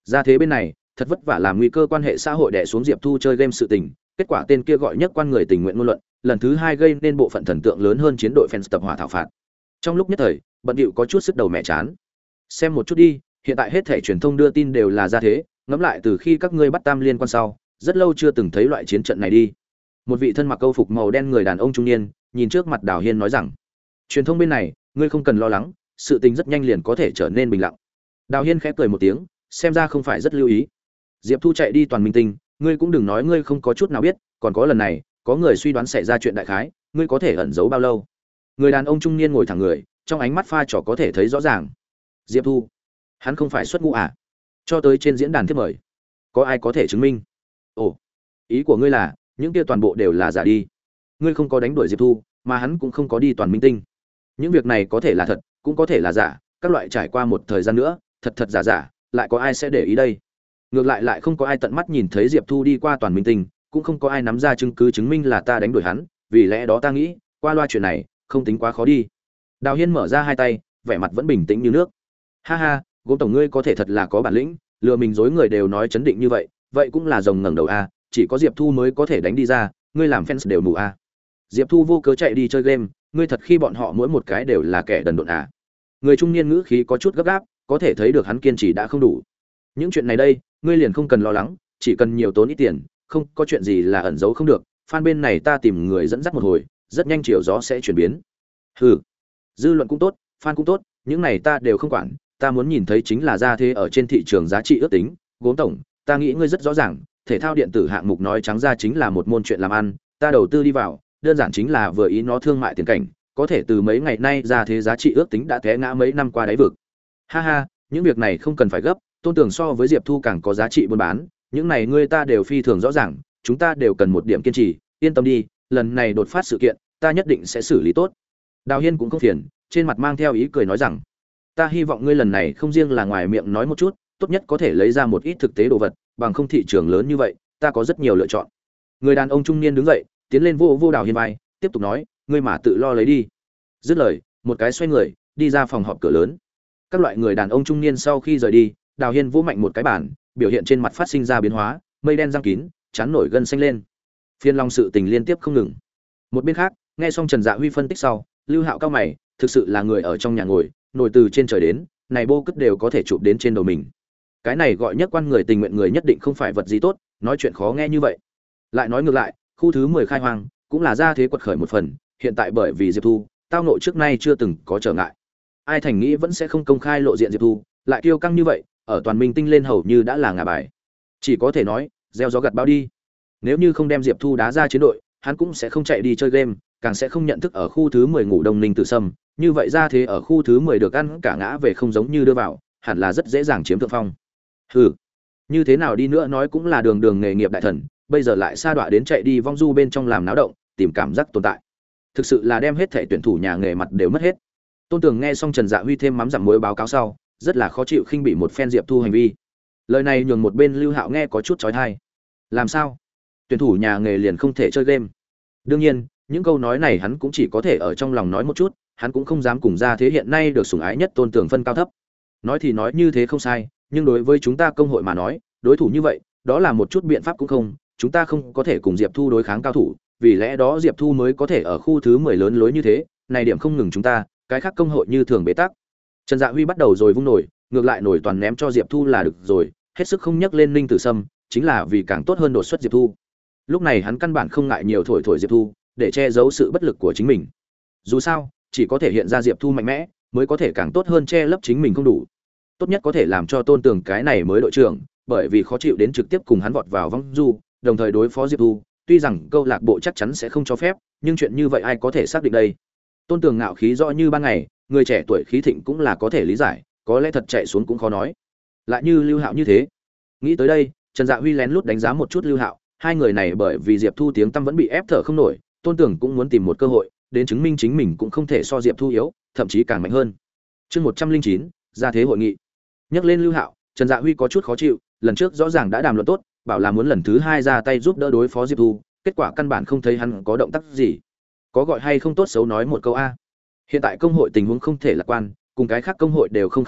Speaker 1: Ra thế bên này, thật vất vả làm nguy cơ quan hệ xã hội đè xuống Diệp Thu chơi game sự tình, kết quả tên kia gọi nhất quan người tình nguyện ngôn luận, lần thứ hai gây nên bộ phận thần tượng lớn hơn chiến đội fans tập hỏa thảo phạt. Trong lúc nhất thời, bận điệu có chút sức đầu mẹ chán. Xem một chút đi, hiện tại hết thảy truyền thông đưa tin đều là ra thế, ngẫm lại từ khi các ngươi bắt tam liên quan sau, rất lâu chưa từng thấy loại chiến trận này đi. Một vị thân mặc câu phục màu đen người đàn ông trung niên, nhìn trước mặt Đào Hiên nói rằng, truyền thông bên này, ngươi không cần lo lắng, sự tình rất nhanh liền có thể trở nên bình lặng. Đào Hiên khẽ cười một tiếng, xem ra không phải rất lưu ý. Diệp Thu chạy đi toàn minh tinh, ngươi cũng đừng nói ngươi không có chút nào biết, còn có lần này, có người suy đoán xảy ra chuyện đại khái, ngươi có thể ẩn giấu bao lâu? Người đàn ông trung niên ngồi thẳng người, trong ánh mắt pha trò có thể thấy rõ ràng. Diệp Thu, hắn không phải xuất ngũ à? Cho tới trên diễn đàn thiết mời, có ai có thể chứng minh? Ồ, ý của ngươi là, những kia toàn bộ đều là giả đi. Ngươi không có đánh đuổi Diệp Thu, mà hắn cũng không có đi toàn minh tinh. Những việc này có thể là thật, cũng có thể là giả, các loại trải qua một thời gian nữa, thật thật giả giả, lại có ai sẽ để ý đây? Ngược lại không có ai tận mắt nhìn thấy Diệp Thu đi qua toàn minh tinh, cũng không có ai nắm ra chứng cứ chứng minh là ta đánh đuổi hắn, vì lẽ đó ta nghĩ, qua loa chuyện này, không tính quá khó đi. Đào Hiên mở ra hai tay, vẻ mặt vẫn bình tĩnh như nước. Ha ha, Gốm tổng ngươi có thể thật là có bản lĩnh, lừa mình dối người đều nói chấn định như vậy, vậy cũng là rồng ngẩng đầu a, chỉ có Diệp Thu mới có thể đánh đi ra, ngươi làm fans đều mù a. Diệp Thu vô cớ chạy đi chơi game, ngươi thật khi bọn họ mỗi một cái đều là kẻ đần độn à? Người trung niên ngữ khí có chút gấp gáp, có thể thấy được hắn kiên trì đã không đủ. Những chuyện này đây, ngươi liền không cần lo lắng, chỉ cần nhiều tốn ít tiền, không có chuyện gì là ẩn giấu không được. Fan bên này ta tìm người dẫn dắt một hồi, rất nhanh chiều gió sẽ chuyển biến. Hừ, dư luận cũng tốt, fan cũng tốt, những này ta đều không quản, ta muốn nhìn thấy chính là ra thế ở trên thị trường giá trị ước tính. Gốm tổng, ta nghĩ ngươi rất rõ ràng, thể thao điện tử hạng mục nói trắng ra chính là một môn chuyện làm ăn, ta đầu tư đi vào, đơn giản chính là vừa ý nó thương mại tiền cảnh, có thể từ mấy ngày nay ra thế giá trị ước tính đã té ngã mấy năm qua đáy vực. Ha ha, những việc này không cần phải gấp, Tôn Tưởng so với Diệp Thu càng có giá trị buôn bán, những này ngươi ta đều phi thường rõ ràng, chúng ta đều cần một điểm kiên trì, yên tâm đi, lần này đột phát sự kiện, ta nhất định sẽ xử lý tốt. Đào Hiên cũng không phiền, trên mặt mang theo ý cười nói rằng, ta hy vọng ngươi lần này không riêng là ngoài miệng nói một chút, tốt nhất có thể lấy ra một ít thực tế đồ vật, bằng không thị trường lớn như vậy, ta có rất nhiều lựa chọn. Người đàn ông trung niên đứng dậy, tiến lên vô Đào Hiên vai, tiếp tục nói, ngươi mà tự lo lấy đi. Dứt lời, một cái xoay người, đi ra phòng họp cửa lớn. Các loại người đàn ông trung niên sau khi rời đi, Đào Hiên vỗ mạnh một cái bàn, biểu hiện trên mặt phát sinh ra biến hóa, mây đen giăng kín, chán nổi gân xanh lên. Phiên long sự tình liên tiếp không ngừng. Một bên khác, nghe xong Trần Dạ Huy phân tích sau, Lưu Hạo cao mày, thực sự là người ở trong nhà ngồi, nổi từ trên trời đến, này bô cất đều có thể chụp đến trên đầu mình. Cái này gọi nhất quan người tình nguyện người nhất định không phải vật gì tốt, nói chuyện khó nghe như vậy. Lại nói ngược lại, khu thứ 10 khai hoang, cũng là ra thế quật khởi một phần, hiện tại bởi vì Diệp Thu, tao nội trước nay chưa từng có trở ngại. Ai thành nghĩ vẫn sẽ không công khai lộ diện Diệp Thu, lại kiêu căng như vậy, ở toàn minh tinh lên hầu như đã là ngả bài. Chỉ có thể nói, gieo gió gặt bão đi. Nếu như không đem Diệp Thu đá ra chiến đội, hắn cũng sẽ không chạy đi chơi game, càng sẽ không nhận thức ở khu thứ 10 ngủ Đông Ninh Tử Sâm, như vậy ra thế ở khu thứ 10 được ăn cả ngã về không giống như đưa vào, hẳn là rất dễ dàng chiếm thượng phong. Hừ, như thế nào đi nữa nói cũng là đường nghề nghiệp đại thần, bây giờ lại sa đọa đến chạy đi vong du bên trong làm náo động, tìm cảm giác tồn tại. Thực sự là đem hết thảy tuyển thủ nhà nghề mặt đều mất hết. Tôn Tường nghe xong Trần Dạ Huy thêm mắm dặm muối báo cáo sau, rất là khó chịu khinh bỉ một phen Diệp Thu hành vi. Lời này nhường một bên Lưu Hạo nghe có chút chói tai. Làm sao? Tuyển thủ nhà nghề liền không thể chơi game? Đương nhiên, những câu nói này hắn cũng chỉ có thể ở trong lòng nói một chút, hắn cũng không dám cùng ra thế hiện nay được sủng ái nhất Tôn Tường phân cao thấp. Nói thì nói như thế không sai, nhưng đối với chúng ta công hội mà nói, đối thủ như vậy, đó là một chút biện pháp cũng không, chúng ta không có thể cùng Diệp Thu đối kháng cao thủ, vì lẽ đó Diệp Thu mới có thể ở khu thứ 10 lớn lối như thế, này điểm không ngừng chúng ta, cái khác công hội như thường bế tắc. Trần Dạ Huy bắt đầu rồi vung nổi, ngược lại nổi toàn ném cho Diệp Thu là được rồi, hết sức không nhắc lên Ninh Tử Sâm, chính là vì càng tốt hơn đột xuất Diệp Thu. Lúc này hắn căn bản không ngại nhiều thổi Diệp Thu, để che giấu sự bất lực của chính mình. Dù sao, chỉ có thể hiện ra Diệp Thu mạnh mẽ, mới có thể càng tốt hơn che lấp chính mình không đủ. Tốt nhất có thể làm cho Tôn Tường cái này mới đội trưởng, bởi vì khó chịu đến trực tiếp cùng hắn vọt vào vong du, đồng thời đối phó Diệp Thu, tuy rằng câu lạc bộ chắc chắn sẽ không cho phép, nhưng chuyện như vậy ai có thể xác định đây? Tôn Tường ngạo khí rõ như ban ngày, người trẻ tuổi khí thịnh cũng là có thể lý giải, có lẽ thật chạy xuống cũng khó nói. Lại như Lưu Hạo như thế. Nghĩ tới đây, Trần Dạ Huy lén lút đánh giá một chút Lưu Hạo, hai người này bởi vì Diệp Thu tiếng tăm vẫn bị ép thở không nổi, Tôn Tường cũng muốn tìm một cơ hội, đến chứng minh chính mình cũng không thể so Diệp Thu yếu, thậm chí càng mạnh hơn. Chương 109, ra thế hội nghị. Nhắc lên Lưu Hạo, Trần Dạ Huy có chút khó chịu, lần trước rõ ràng đã đàm luận tốt, bảo là muốn lần thứ hai ra tay giúp đỡ đối phó Diệp Thu, kết quả căn bản không thấy hắn có động tác gì. Có gọi hay không tốt xấu nói một câu a. Hiện tại công hội tình huống không thể lạc quan, cùng cái khác công hội đều không khác mấy,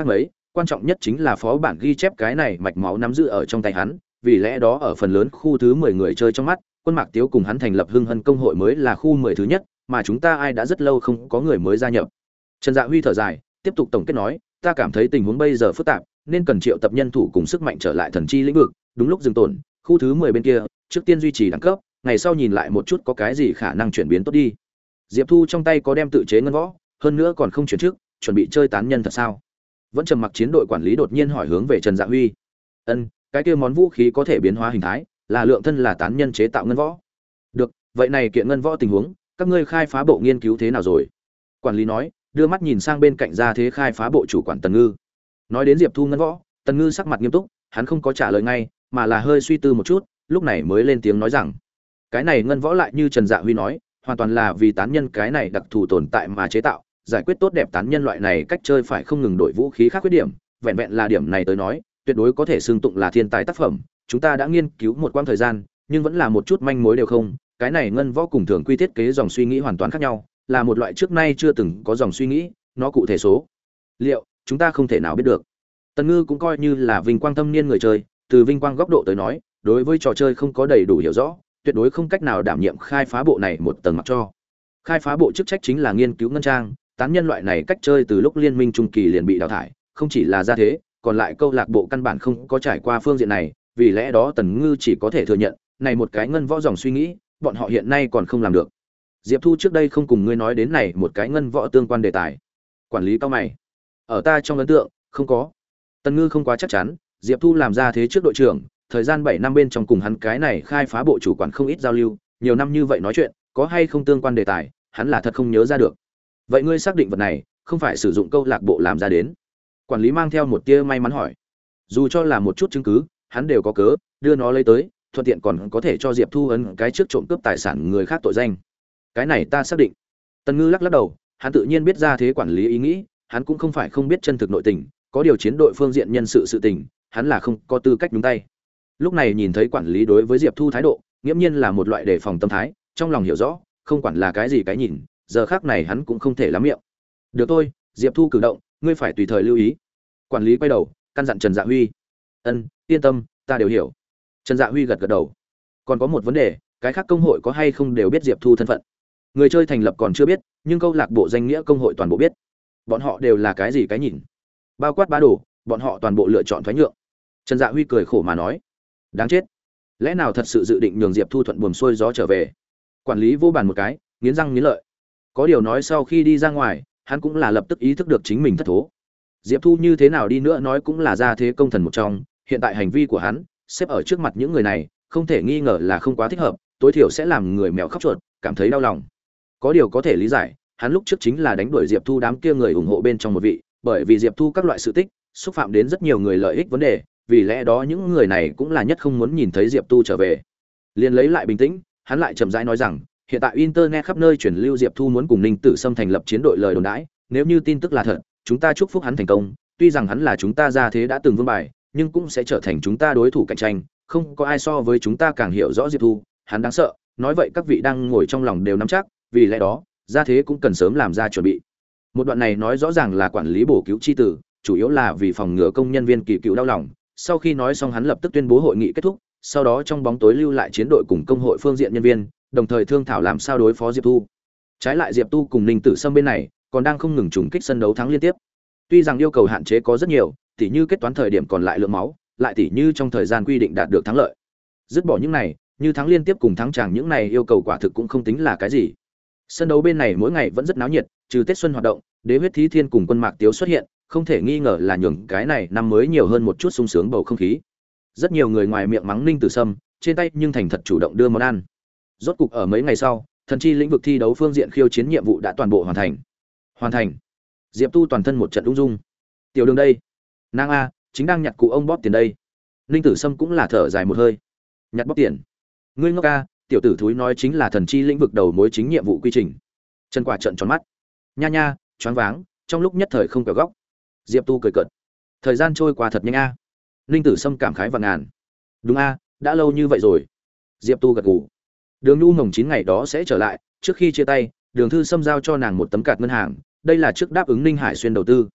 Speaker 1: quan trọng nhất chính là phó bản ghi chép cái này mạch máu nắm giữ ở trong tay hắn, vì lẽ đó ở phần lớn khu thứ 10 người chơi trong mắt, Quân Mạc Tiếu cùng hắn thành lập Hưng Hân công hội mới là khu 10 thứ nhất, mà chúng ta ai đã rất lâu không có người mới gia nhập. Trần Dạ Huy thở dài, tiếp tục tổng kết nói, ta cảm thấy tình huống bây giờ phức tạp, nên cần triệu tập nhân thủ cùng sức mạnh trở lại thần chi lĩnh vực, đúng lúc dừng tổn, khu thứ 10 bên kia, trước tiên duy trì đẳng cấp, ngày sau nhìn lại một chút có cái gì khả năng chuyển biến tốt đi. Diệp Thu trong tay có đem tự chế ngân võ, hơn nữa còn không chuyển trước, chuẩn bị chơi tán nhân thật sao? Vẫn trầm mặc chiến đội quản lý đột nhiên hỏi hướng về Trần Dạ Huy. Ân, cái kia món vũ khí có thể biến hóa hình thái, là lượng thân là tán nhân chế tạo ngân võ. Được, vậy này kiện ngân võ tình huống, các ngươi khai phá bộ nghiên cứu thế nào rồi? Quản lý nói, đưa mắt nhìn sang bên cạnh ra thế khai phá bộ chủ quản Tần Ngư. Nói đến Diệp Thu ngân võ, Tần Ngư sắc mặt nghiêm túc, hắn không có trả lời ngay, mà là hơi suy tư một chút, lúc này mới lên tiếng nói rằng, cái này ngân võ lại như Trần Dạ Huy nói, hoàn toàn là vì tán nhân cái này đặc thù tồn tại mà chế tạo, giải quyết tốt đẹp tán nhân loại này cách chơi phải không ngừng đổi vũ khí khác khuyết điểm, vẹn vẹn là điểm này tới nói, tuyệt đối có thể xưng tụng là thiên tài tác phẩm. Chúng ta đã nghiên cứu một quãng thời gian, nhưng vẫn là một chút manh mối đều không. Cái này ngân võ cùng thường quy thiết kế dòng suy nghĩ hoàn toàn khác nhau, là một loại trước nay chưa từng có dòng suy nghĩ, nó cụ thể số liệu chúng ta không thể nào biết được. Tần Ngư cũng coi như là vinh quang thâm niên người chơi, từ vinh quang góc độ tới nói, đối với trò chơi không có đầy đủ hiểu rõ, tuyệt đối không cách nào đảm nhiệm khai phá bộ này một tầng mặc cho. Khai phá bộ chức trách chính là nghiên cứu ngân trang, tán nhân loại này cách chơi từ lúc liên minh trung kỳ liền bị đào thải, không chỉ là ra thế, còn lại câu lạc bộ căn bản không có trải qua phương diện này, vì lẽ đó Tần Ngư chỉ có thể thừa nhận, này một cái ngân võ dòng suy nghĩ, bọn họ hiện nay còn không làm được. Diệp Thu trước đây không cùng ngươi nói đến này một cái ngân võ tương quan đề tài. Quản lý cao mày. Ở ta trong ấn tượng, không có. Tần Ngư không quá chắc chắn, Diệp Thu làm ra thế trước đội trưởng, thời gian 7 năm bên trong cùng hắn cái này khai phá bộ chủ quản không ít giao lưu, nhiều năm như vậy nói chuyện, có hay không tương quan đề tài, hắn là thật không nhớ ra được. Vậy ngươi xác định vật này không phải sử dụng câu lạc bộ làm ra đến? Quản lý mang theo một tia may mắn hỏi. Dù cho là một chút chứng cứ, hắn đều có cớ đưa nó lấy tới, thuận tiện còn có thể cho Diệp Thu ấn cái trước trộm cướp tài sản người khác tội danh. Cái này ta xác định. Tần Ngư lắc lắc đầu, hắn tự nhiên biết ra thế quản lý ý nghĩ, hắn cũng không phải không biết chân thực nội tình, có điều chiến đội phương diện nhân sự sự tình, hắn là không có tư cách nhúng tay. Lúc này nhìn thấy quản lý đối với Diệp Thu thái độ, nghiễm nhiên là một loại đề phòng tâm thái, trong lòng hiểu rõ, không quản là cái gì cái nhìn, giờ khác này hắn cũng không thể lắm miệng. Được thôi, Diệp Thu cử động, ngươi phải tùy thời lưu ý. Quản lý quay đầu, căn dặn Trần Dạ Huy. Ân, yên tâm, ta đều hiểu. Trần Dạ Huy gật gật đầu. Còn có một vấn đề, cái khác công hội có hay không đều biết Diệp Thu thân phận. Người chơi thành lập còn chưa biết, nhưng câu lạc bộ danh nghĩa công hội toàn bộ biết. Bọn họ đều là cái gì cái nhìn? Bao quát bá đồ, bọn họ toàn bộ lựa chọn thoái nhượng. Trần Dạ Huy cười khổ mà nói, đáng chết. Lẽ nào thật sự dự định nhường Diệp Thu thuận buồm xuôi gió trở về? Quản lý vô bàn một cái, nghiến răng nghiến lợi. Có điều nói sau khi đi ra ngoài, hắn cũng là lập tức ý thức được chính mình thất thố. Diệp Thu như thế nào đi nữa nói cũng là gia thế công thần một trong, hiện tại hành vi của hắn, xếp ở trước mặt những người này, không thể nghi ngờ là không quá thích hợp, tối thiểu sẽ làm người mèo khóc chuột, cảm thấy đau lòng. Có điều có thể lý giải, hắn lúc trước chính là đánh đuổi Diệp Thu đám kia người ủng hộ bên trong một vị, bởi vì Diệp Thu các loại sự tích, xúc phạm đến rất nhiều người lợi ích vấn đề, vì lẽ đó những người này cũng là nhất không muốn nhìn thấy Diệp Thu trở về. Liền lấy lại bình tĩnh, hắn lại chậm rãi nói rằng, hiện tại internet khắp nơi truyền lưu Diệp Thu muốn cùng Ninh Tử Sâm thành lập chiến đội lời đồn đãi, nếu như tin tức là thật, chúng ta chúc phúc hắn thành công, tuy rằng hắn là chúng ta gia thế đã từng vương bài, nhưng cũng sẽ trở thành chúng ta đối thủ cạnh tranh, không có ai so với chúng ta càng hiểu rõ Diệp Thu, hắn đáng sợ, nói vậy các vị đang ngồi trong lòng đều nắm chắc, vì lẽ đó, gia thế cũng cần sớm làm ra chuẩn bị. Một đoạn này nói rõ ràng là quản lý bổ cứu chi tử, chủ yếu là vì phòng ngừa công nhân viên kỳ cựu đau lòng. Sau khi nói xong hắn lập tức tuyên bố hội nghị kết thúc, sau đó trong bóng tối lưu lại chiến đội cùng công hội phương diện nhân viên, đồng thời thương thảo làm sao đối phó Diệp Thu. Trái lại Diệp Tu cùng Ninh Tử Sâm bên này, còn đang không ngừng trùng kích sân đấu thắng liên tiếp. Tuy rằng yêu cầu hạn chế có rất nhiều, tỉ như kết toán thời điểm còn lại lượng máu, lại tỉ như trong thời gian quy định đạt được thắng lợi. Dứt bỏ những này, như thắng liên tiếp cùng thắng chàng những này yêu cầu quả thực cũng không tính là cái gì. Sân đấu bên này mỗi ngày vẫn rất náo nhiệt, trừ Tết xuân hoạt động, Đế huyết thí thiên cùng Quân Mạc Tiếu xuất hiện, không thể nghi ngờ là nhường cái này năm mới nhiều hơn một chút sung sướng bầu không khí. Rất nhiều người ngoài miệng mắng Ninh Tử Sâm, trên tay nhưng thành thật chủ động đưa món ăn. Rốt cục ở mấy ngày sau, thần chi lĩnh vực thi đấu phương diện khiêu chiến nhiệm vụ đã toàn bộ hoàn thành. Hoàn thành. Diệp Tu toàn thân một trận ung dung. Tiểu Đường đây, nàng a, chính đang nhặt cụ ông bóp tiền đây. Ninh Tử Sâm cũng là thở dài một hơi. Nhặt bóp tiền? Ngươi ngốc a, tiểu tử thúi nói chính là thần chi lĩnh vực đầu mối chính nhiệm vụ quy trình. Trần Quả trợn tròn mắt. Nha nha, choáng váng, trong lúc nhất thời không cờ góc. Diệp Tu cười cợt. Thời gian trôi qua thật nhanh a. Ninh Tử Sâm cảm khái và ngàn. Đúng a, đã lâu như vậy rồi. Diệp Tu gật gù. Đường Nhu mồng 9 ngày đó sẽ trở lại, trước khi chia tay, Đường Thư Sâm giao cho nàng một tấm card ngân hàng, đây là trước đáp ứng Ninh Hải Xuyên đầu tư.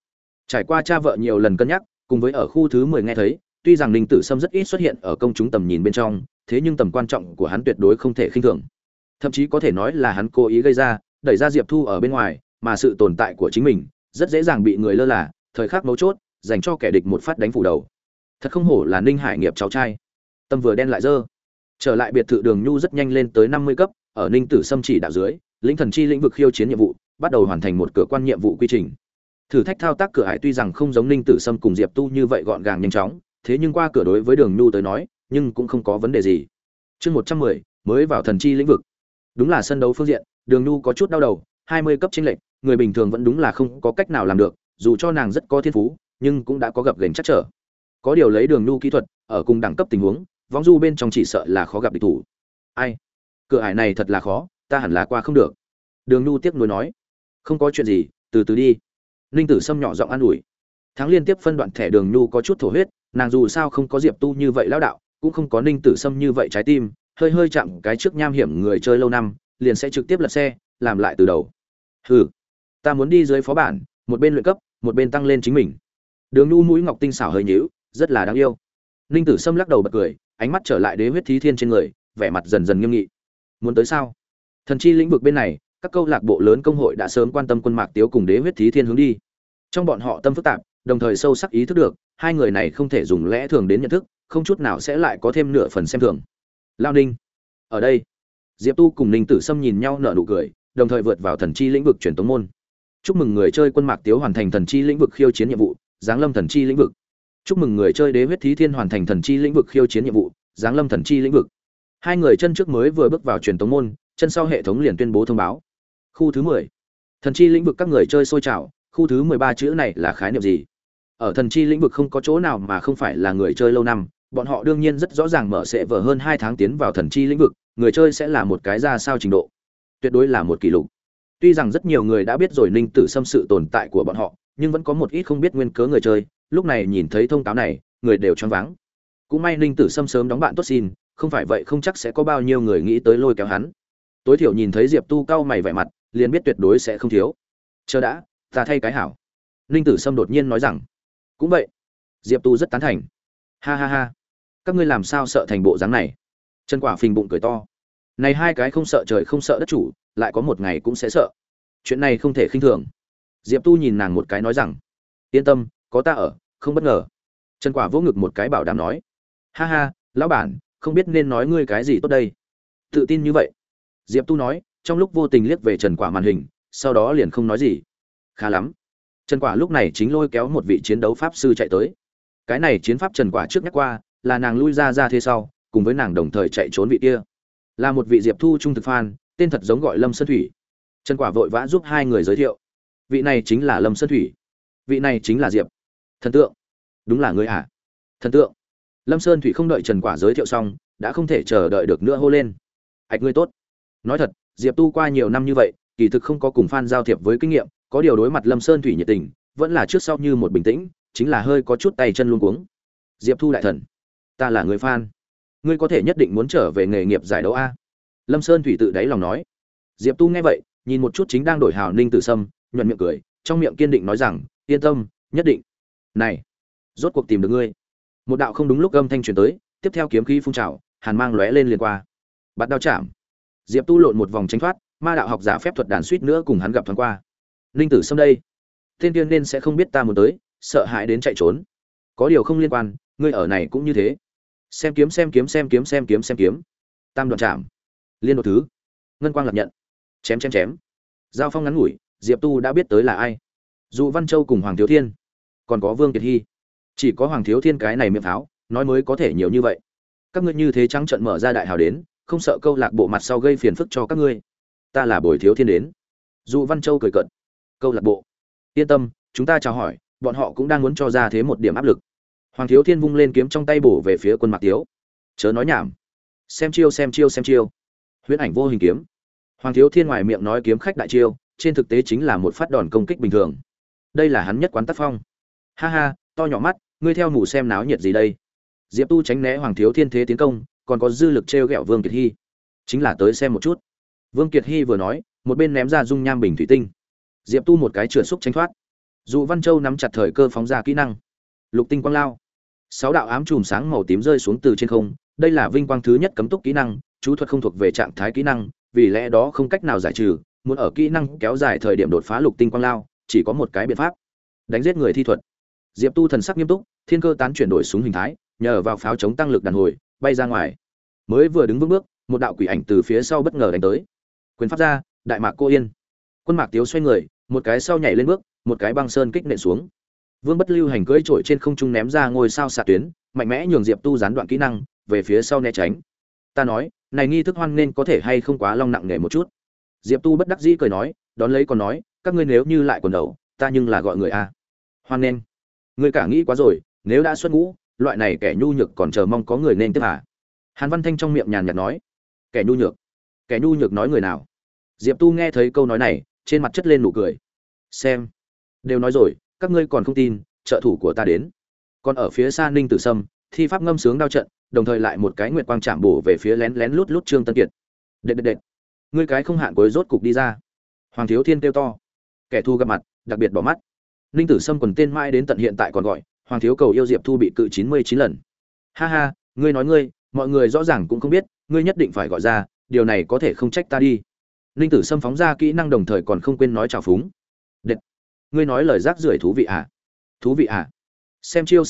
Speaker 1: Trải qua cha vợ nhiều lần cân nhắc, cùng với ở khu thứ 10 nghe thấy, tuy rằng Ninh Tử Sâm rất ít xuất hiện ở công chúng tầm nhìn bên trong, thế nhưng tầm quan trọng của hắn tuyệt đối không thể khinh thường. Thậm chí có thể nói là hắn cố ý gây ra, đẩy ra Diệp Thu ở bên ngoài, mà sự tồn tại của chính mình rất dễ dàng bị người lơ là, thời khắc mấu chốt, dành cho kẻ địch một phát đánh phủ đầu. Thật không hổ là Ninh Hải Nghiệp cháu trai. Tâm vừa đen lại dơ. Trở lại biệt thự Đường Nhu rất nhanh lên tới 50 cấp, ở Ninh Tử Sâm chỉ đạo dưới, lĩnh thần chi lĩnh vực khiêu chiến nhiệm vụ, bắt đầu hoàn thành một cửa quan nhiệm vụ quy trình. Thử thách thao tác cửa ải tuy rằng không giống Ninh Tử Sâm cùng Diệp Tu như vậy gọn gàng nhanh chóng, thế nhưng qua cửa đối với Đường Nhu tới nói, nhưng cũng không có vấn đề gì. Chương 110, mới vào thần chi lĩnh vực. Đúng là sân đấu phương diện, Đường Nhu có chút đau đầu, 20 cấp chênh lệch, người bình thường vẫn đúng là không có cách nào làm được, dù cho nàng rất có thiên phú, nhưng cũng đã có gập ghềnh chắc trở. Có điều lấy Đường Nhu kỹ thuật, ở cùng đẳng cấp tình huống, vong du bên trong chỉ sợ là khó gặp địch thủ. Ai? Cửa ải này thật là khó, ta hẳn là qua không được. Đường Nhu tiếc nuối nói. Không có chuyện gì, từ từ đi. Ninh Tử Sâm nhỏ giọng an ủi. Thắng liên tiếp phân đoạn thẻ Đường Nhu có chút thổ huyết, nàng dù sao không có Diệp Tu như vậy lão đạo, cũng không có Ninh Tử Sâm như vậy trái tim, hơi hơi chạm cái trước nham hiểm người chơi lâu năm, liền sẽ trực tiếp lật xe, làm lại từ đầu. Hừ, ta muốn đi dưới phó bản, một bên luyện cấp, một bên tăng lên chính mình. Đường Nhu mũi ngọc tinh xảo hơi nhíu, rất là đáng yêu. Ninh Tử Sâm lắc đầu bật cười, ánh mắt trở lại Đế huyết thí thiên trên người, vẻ mặt dần dần nghiêm nghị. Muốn tới sao? Thần chi lĩnh vực bên này, các câu lạc bộ lớn công hội đã sớm quan tâm Quân Mạc Tiếu cùng Đế huyết thí thiên hướng đi. Trong bọn họ tâm phức tạp, đồng thời sâu sắc ý thức được, hai người này không thể dùng lẽ thường đến nhận thức, không chút nào sẽ lại có thêm nửa phần xem thường. Lao Ninh, ở đây. Diệp Tu cùng Ninh Tử Sâm nhìn nhau nở nụ cười, đồng thời vượt vào thần chi lĩnh vực truyền tống môn. Chúc mừng người chơi Quân Mạc Tiếu hoàn thành thần chi lĩnh vực khiêu chiến nhiệm vụ, giáng lâm thần chi lĩnh vực. Chúc mừng người chơi Đế huyết thí thiên hoàn thành thần chi lĩnh vực khiêu chiến nhiệm vụ, giáng lâm thần chi lĩnh vực. Hai người chân trước mới vừa bước vào truyền tống môn, chân sau hệ thống liền tuyên bố thông báo. Khu thứ 10. Thần chi lĩnh vực các người chơi sôi trào, khu thứ 13 chữ này là khái niệm gì? Ở thần chi lĩnh vực không có chỗ nào mà không phải là người chơi lâu năm, bọn họ đương nhiên rất rõ ràng mở sẽ vở hơn 2 tháng tiến vào thần chi lĩnh vực, người chơi sẽ là một cái ra sao trình độ. Tuyệt đối là một kỷ lục. Tuy rằng rất nhiều người đã biết rồi Ninh Tử Sâm sự tồn tại của bọn họ, nhưng vẫn có một ít không biết nguyên cớ người chơi, lúc này nhìn thấy thông cáo này, người đều choáng váng. Cũng may Ninh Tử Sâm sớm đóng bạn tốt xin, không phải vậy không chắc sẽ có bao nhiêu người nghĩ tới lôi kéo hắn. Tối thiểu nhìn thấy Diệp Tu cau mày vẻ mặt, liền biết tuyệt đối sẽ không thiếu. Chờ đã, ta thay cái hảo. Ninh Tử Sâm đột nhiên nói rằng. Cũng vậy. Diệp Tu rất tán thành. Ha ha ha. Các ngươi làm sao sợ thành bộ dáng này? Trần Quả phình bụng cười to. Này hai cái không sợ trời không sợ đất chủ, lại có một ngày cũng sẽ sợ. Chuyện này không thể khinh thường. Diệp Tu nhìn nàng một cái nói rằng. Yên tâm, có ta ở, không bất ngờ. Trần Quả vỗ ngực một cái bảo đảm nói. Ha ha, lão bản, không biết nên nói ngươi cái gì tốt đây. Tự tin như vậy. Diệp Tu nói, trong lúc vô tình liếc về Trần Quả màn hình, sau đó liền không nói gì. Khá lắm. Trần Quả lúc này chính lôi kéo một vị chiến đấu pháp sư chạy tới. Cái này chiến pháp Trần Quả trước nhắc qua, là nàng lui ra thế sau, cùng với nàng đồng thời chạy trốn vị kia. Là một vị Diệp Thu trung thực fan, tên thật giống gọi Lâm Sơn Thủy. Trần Quả vội vã giúp hai người giới thiệu. Vị này chính là Lâm Sơn Thủy. Vị này chính là Diệp. Thần tượng. Đúng là ngươi à? Thần tượng. Lâm Sơn Thủy không đợi Trần Quả giới thiệu xong, đã không thể chờ đợi được nữa hô lên. Ảch ngươi tốt. Nói thật, Diệp Tu qua nhiều năm như vậy, kỳ thực không có cùng fan giao thiệp với kinh nghiệm, có điều đối mặt Lâm Sơn Thủy nhiệt tình, vẫn là trước sau như một bình tĩnh, chính là hơi có chút tay chân luống cuống. Diệp Thu đại thần, ta là người fan, ngươi có thể nhất định muốn trở về nghề nghiệp giải đấu a? Lâm Sơn Thủy tự đáy lòng nói. Diệp Tu nghe vậy, nhìn một chút chính đang đổi hào Ninh Tử Sâm, nhuận miệng cười, trong miệng kiên định nói rằng, yên tâm, nhất định. Này, rốt cuộc tìm được ngươi. Một đạo không đúng lúc âm thanh truyền tới, tiếp theo kiếm khí phun trào, hàn mang lóe lên liền qua. Bạt đao chạm. Diệp Tu lộn một vòng tránh thoát, ma đạo học giả phép thuật đàn suýt nữa cùng hắn gặp thoáng qua. Ninh Tử Sâm đây, tên tiên nên sẽ không biết ta muốn tới, sợ hãi đến chạy trốn. Có điều không liên quan, ngươi ở này cũng như thế. Xem kiếm xem kiếm xem kiếm xem kiếm xem kiếm. Tam đoạn chạm. Liên đột thứ. Ngân quang lập nhận. Chém chém chém. Giao phong ngắn ngủi, Diệp Tu đã biết tới là ai. Dụ Văn Châu cùng Hoàng Thiếu Thiên, còn có Vương Kiệt Hy. Chỉ có Hoàng Thiếu Thiên cái này miệng pháo, nói mới có thể nhiều như vậy. Các ngươi như thế trắng trợn mở ra đại hào đến, không sợ câu lạc bộ mặt sau gây phiền phức cho các ngươi. Ta là Bồi Thiếu Thiên đến. Dụ Văn Châu cười cợt. Câu lạc bộ, yên tâm, chúng ta chào hỏi, bọn họ cũng đang muốn cho ra thế một điểm áp lực. Hoàng Thiếu Thiên vung lên kiếm trong tay bổ về phía Quân Mạc Tiếu. Chớ nói nhảm, xem chiêu xem chiêu xem chiêu. Huyễn ảnh vô hình kiếm. Hoàng Thiếu Thiên ngoài miệng nói kiếm khách đại chiêu, trên thực tế chính là một phát đòn công kích bình thường. Đây là hắn nhất quán tác phong. Ha ha, to nhỏ mắt, ngươi theo mù xem náo nhiệt gì đây? Diệp Tu tránh né Hoàng Thiếu Thiên thế tiến công, còn có dư lực trêu ghẹo Vương Kiệt Hy. Chính là tới xem một chút. Vương Kiệt Hy vừa nói, một bên ném ra dung nham bình thủy tinh. Diệp Tu một cái trượt xúc tránh thoát. Dụ Văn Châu nắm chặt thời cơ phóng ra kỹ năng Lục Tinh Quang Lao. 6 đạo ám chùm sáng màu tím rơi xuống từ trên không, đây là vinh quang thứ nhất cấm túc kỹ năng, chú thuật không thuộc về trạng thái kỹ năng, vì lẽ đó không cách nào giải trừ, muốn ở kỹ năng kéo dài thời điểm đột phá Lục Tinh Quang Lao, chỉ có một cái biện pháp, đánh giết người thi thuật. Diệp Tu thần sắc nghiêm túc, thiên cơ tán chuyển đổi súng hình thái, nhờ vào pháo chống tăng lực đàn hồi, bay ra ngoài. Mới vừa đứng vững bước, một đạo quỷ ảnh từ phía sau bất ngờ đánh tới. Quyền pháp ra, Đại Mạc Cô Yên. Quân Mạc Tiếu xoay người, một cái sau nhảy lên bước, một cái băng sơn kích nện xuống. Vương Bất Lưu Hành cưỡi trội trên không trung ném ra ngôi sao xạ tuyến, mạnh mẽ nhường Diệp Tu gián đoạn kỹ năng, về phía sau né tránh. Ta nói, này nghi thức hoan nên có thể hay không quá long nặng nề một chút. Diệp Tu bất đắc dĩ cười nói, đón lấy còn nói, các ngươi nếu như lại quần đầu, ta nhưng là gọi người a. Hoan nên. Ngươi cả nghĩ quá rồi, nếu đã xuất ngũ, loại này kẻ nhu nhược còn chờ mong có người nên tiếp à? Hàn Văn Thanh trong miệng nhàn nhạt nói, kẻ nhu nhược. Kẻ nhu nhược nói người nào? Diệp Tu nghe thấy câu nói này, trên mặt chất lên nụ cười. Xem, đều nói rồi, các ngươi còn không tin, trợ thủ của ta đến. Còn ở phía xa Ninh Tử Sâm, thi pháp ngâm sướng đao trận, đồng thời lại một cái nguyệt quang chạm bổ về phía lén lén lút lút Trương Tân Kiệt. Đệt, ngươi cái không hạn cuối rốt cục đi ra. Hoàng Thiếu Thiên kêu to. Kẻ thù gặp mặt, đặc biệt bỏ mắt. Ninh Tử Sâm quần tên mãi đến tận hiện tại còn gọi, Hoàng thiếu cầu yêu Diệp Thu bị cự 99 lần. Ha ha, ngươi nói ngươi, mọi người rõ ràng cũng không biết, ngươi nhất định phải gọi ra, điều này có thể không trách ta đi. Ninh Tử Sâm phóng ra kỹ năng đồng thời còn không quên nói chào phúng. Đệt, ngươi nói lời rác rưởi thú vị à? Thú vị à? Xem chiêu.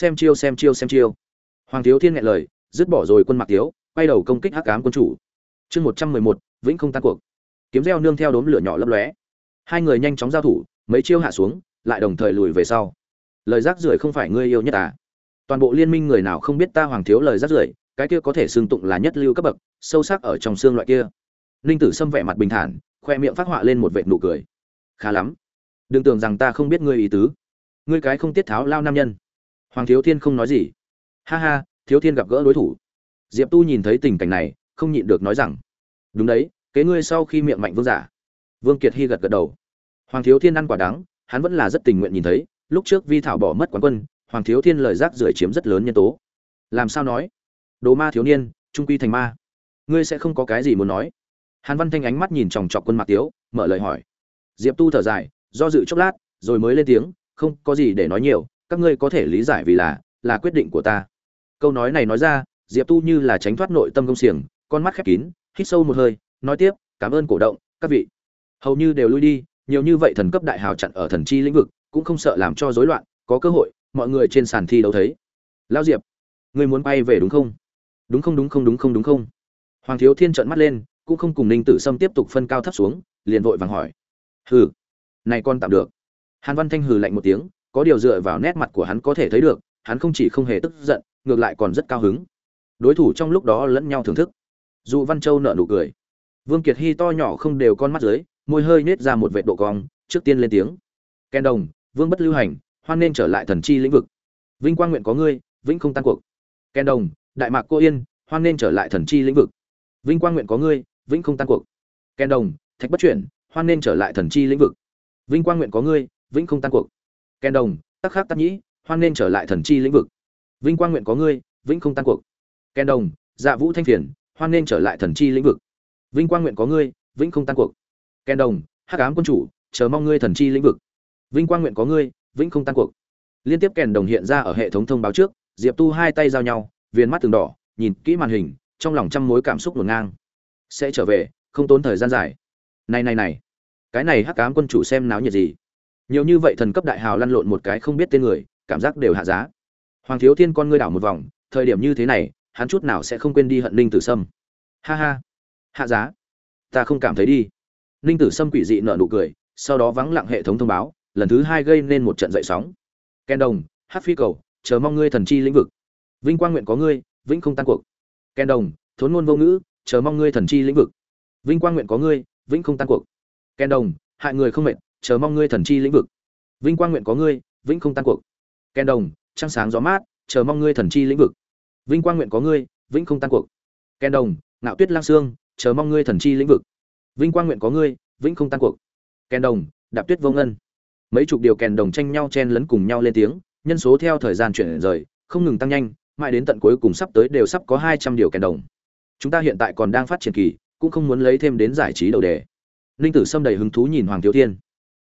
Speaker 1: Hoàng Thiếu Thiên nghẹn lời, dứt bỏ rồi quân Mạc Tiếu, quay đầu công kích Hắc Ám quân chủ. Chương 111, vĩnh không tan cuộc. Kiếm reo nương theo đốm lửa nhỏ lấp lóe. Hai người nhanh chóng giao thủ, mấy chiêu hạ xuống, lại đồng thời lùi về sau. Lời rác rưởi không phải ngươi yêu nhất à? Toàn bộ liên minh người nào không biết ta Hoàng thiếu lời rác rưởi, cái kia có thể xưng tụng là nhất lưu cấp bậc, sâu sắc ở trong xương loại kia. Ninh Tử Sâm vẻ mặt bình thản, khoe miệng phát họa lên một vệt nụ cười. Khá lắm, đừng tưởng rằng ta không biết ngươi ý tứ. Ngươi cái không tiết tháo lao nam nhân. Hoàng Thiếu Thiên không nói gì. Ha ha, Thiếu Thiên gặp gỡ đối thủ. Diệp Tu nhìn thấy tình cảnh này, không nhịn được nói rằng, đúng đấy, kế ngươi sau khi miệng mạnh vương giả. Vương Kiệt Hy gật gật đầu. Hoàng Thiếu Thiên ăn quả đắng, hắn vẫn là rất tình nguyện nhìn thấy, lúc trước Vi Thảo bỏ mất quán quân, Hoàng Thiếu Thiên lời rác rưởi chiếm rất lớn nhân tố. Làm sao nói? Đồ ma thiếu niên, trung quy thành ma. Ngươi sẽ không có cái gì muốn nói? Hàn Văn Thanh ánh mắt nhìn chòng chọc quân Mạc Tiếu, mở lời hỏi. Diệp Tu thở dài, do dự chốc lát, rồi mới lên tiếng, không có gì để nói nhiều, các ngươi có thể lý giải vì là quyết định của ta. Câu nói này nói ra, Diệp Tu như là tránh thoát nội tâm công xiềng, con mắt khép kín, hít sâu một hơi, nói tiếp, cảm ơn cổ động, các vị. Hầu như đều lui đi, nhiều như vậy thần cấp đại hào chặn ở thần chi lĩnh vực, cũng không sợ làm cho rối loạn, có cơ hội, mọi người trên sàn thi đấu thấy. Lão Diệp, ngươi muốn bay về đúng không? Đúng không? Hoàng Thiếu Thiên trợn mắt lên, cũng không cùng Ninh Tử Sâm tiếp tục phân cao thấp xuống, liền vội vàng hỏi. Hừ, này con tạm được. Hàn Văn Thanh hừ lạnh một tiếng, có điều dựa vào nét mặt của hắn có thể thấy được, hắn không chỉ không hề tức giận, ngược lại còn rất cao hứng. Đối thủ trong lúc đó lẫn nhau thưởng thức. Dụ Văn Châu nở nụ cười. Vương Kiệt Hy to nhỏ không đều con mắt dưới, môi hơi nết ra một vệt độ cong, trước tiên lên tiếng. Ken Đồng, Vương Bất Lưu Hành, hoan nên trở lại thần chi lĩnh vực. Vinh quang nguyện có ngươi, vĩnh không tan cuộc. Ken Đồng, Đại Mạc Cô Yên, hoan nên trở lại thần chi lĩnh vực. Vinh quang nguyện có ngươi, vĩnh không tan cuộc. Ken Đồng, Thạch Bất Chuyển, hoan nên trở lại thần chi lĩnh vực. Vinh quang nguyện có ngươi, vĩnh không tan cuộc. Ken Đồng, Tắc Khắc Tắc Nhĩ, hoan nên trở lại thần chi lĩnh vực. Vinh quang nguyện có ngươi, vĩnh không tan cuộc. Ken Đồng, Dạ Vũ Thanh Phiền, hoan nên trở lại thần chi lĩnh vực. Vinh quang nguyện có ngươi, vĩnh không tan cuộc. Ken Đồng, Hắc Ám quân chủ, chờ mong ngươi thần chi lĩnh vực. Vinh quang nguyện có ngươi, vĩnh không tan cuộc. Liên tiếp kèn đồng hiện ra ở hệ thống thông báo trước, Diệp Tu hai tay giao nhau, viền mắt từng đỏ, nhìn kỹ màn hình, trong lòng trăm mối cảm xúc hỗn ngang. Sẽ trở về, không tốn thời gian dài. Này, cái này Hắc Ám quân chủ xem náo nhiệt gì? Nhiều như vậy thần cấp đại hào lăn lộn một cái không biết tên người, cảm giác đều hạ giá. Hoàng Thiếu Thiên con ngươi đảo một vòng, thời điểm như thế này, hắn chút nào sẽ không quên đi hận Ninh Tử Sâm. Ha ha, hạ giá? Ta không cảm thấy đi. Ninh Tử Sâm quỷ dị nở nụ cười, sau đó vắng lặng hệ thống thông báo, lần thứ hai gây nên một trận dậy sóng. Ken Đồng, Hắc Phi Cầu, chờ mong ngươi thần chi lĩnh vực. Vinh quang nguyện có ngươi, vĩnh không tan cuộc. Ken Đồng, Thốn ngôn vô ngữ, chờ mong ngươi thần chi lĩnh vực. Vinh quang nguyện có ngươi, vĩnh không tan cuộc. Ken Đồng, hại người không mệt, chờ mong ngươi thần chi lĩnh vực. Vinh quang nguyện có ngươi, vĩnh không tan cuộc. Ken Đồng, trăng sáng gió mát, chờ mong ngươi thần chi lĩnh vực. Vinh quang nguyện có ngươi, vĩnh không tan cuộc. Ken Đồng, Ngạo Tuyết Lang Sương, chờ mong ngươi thần chi lĩnh vực. Vinh quang nguyện có ngươi, vĩnh không tan cuộc. Ken Đồng, Đạp Tuyết Vô Ngân. Mấy chục điều kèn đồng tranh nhau chen lấn cùng nhau lên tiếng, nhân số theo thời gian chuyển rời, không ngừng tăng nhanh, mãi đến tận cuối cùng sắp tới đều sắp có 200 điều kèn đồng. Chúng ta hiện tại còn đang phát triển kỳ, cũng không muốn lấy thêm đến giải trí đầu đề. Ninh Tử Sâm đầy hứng thú nhìn Hoàng Thiếu Thiên.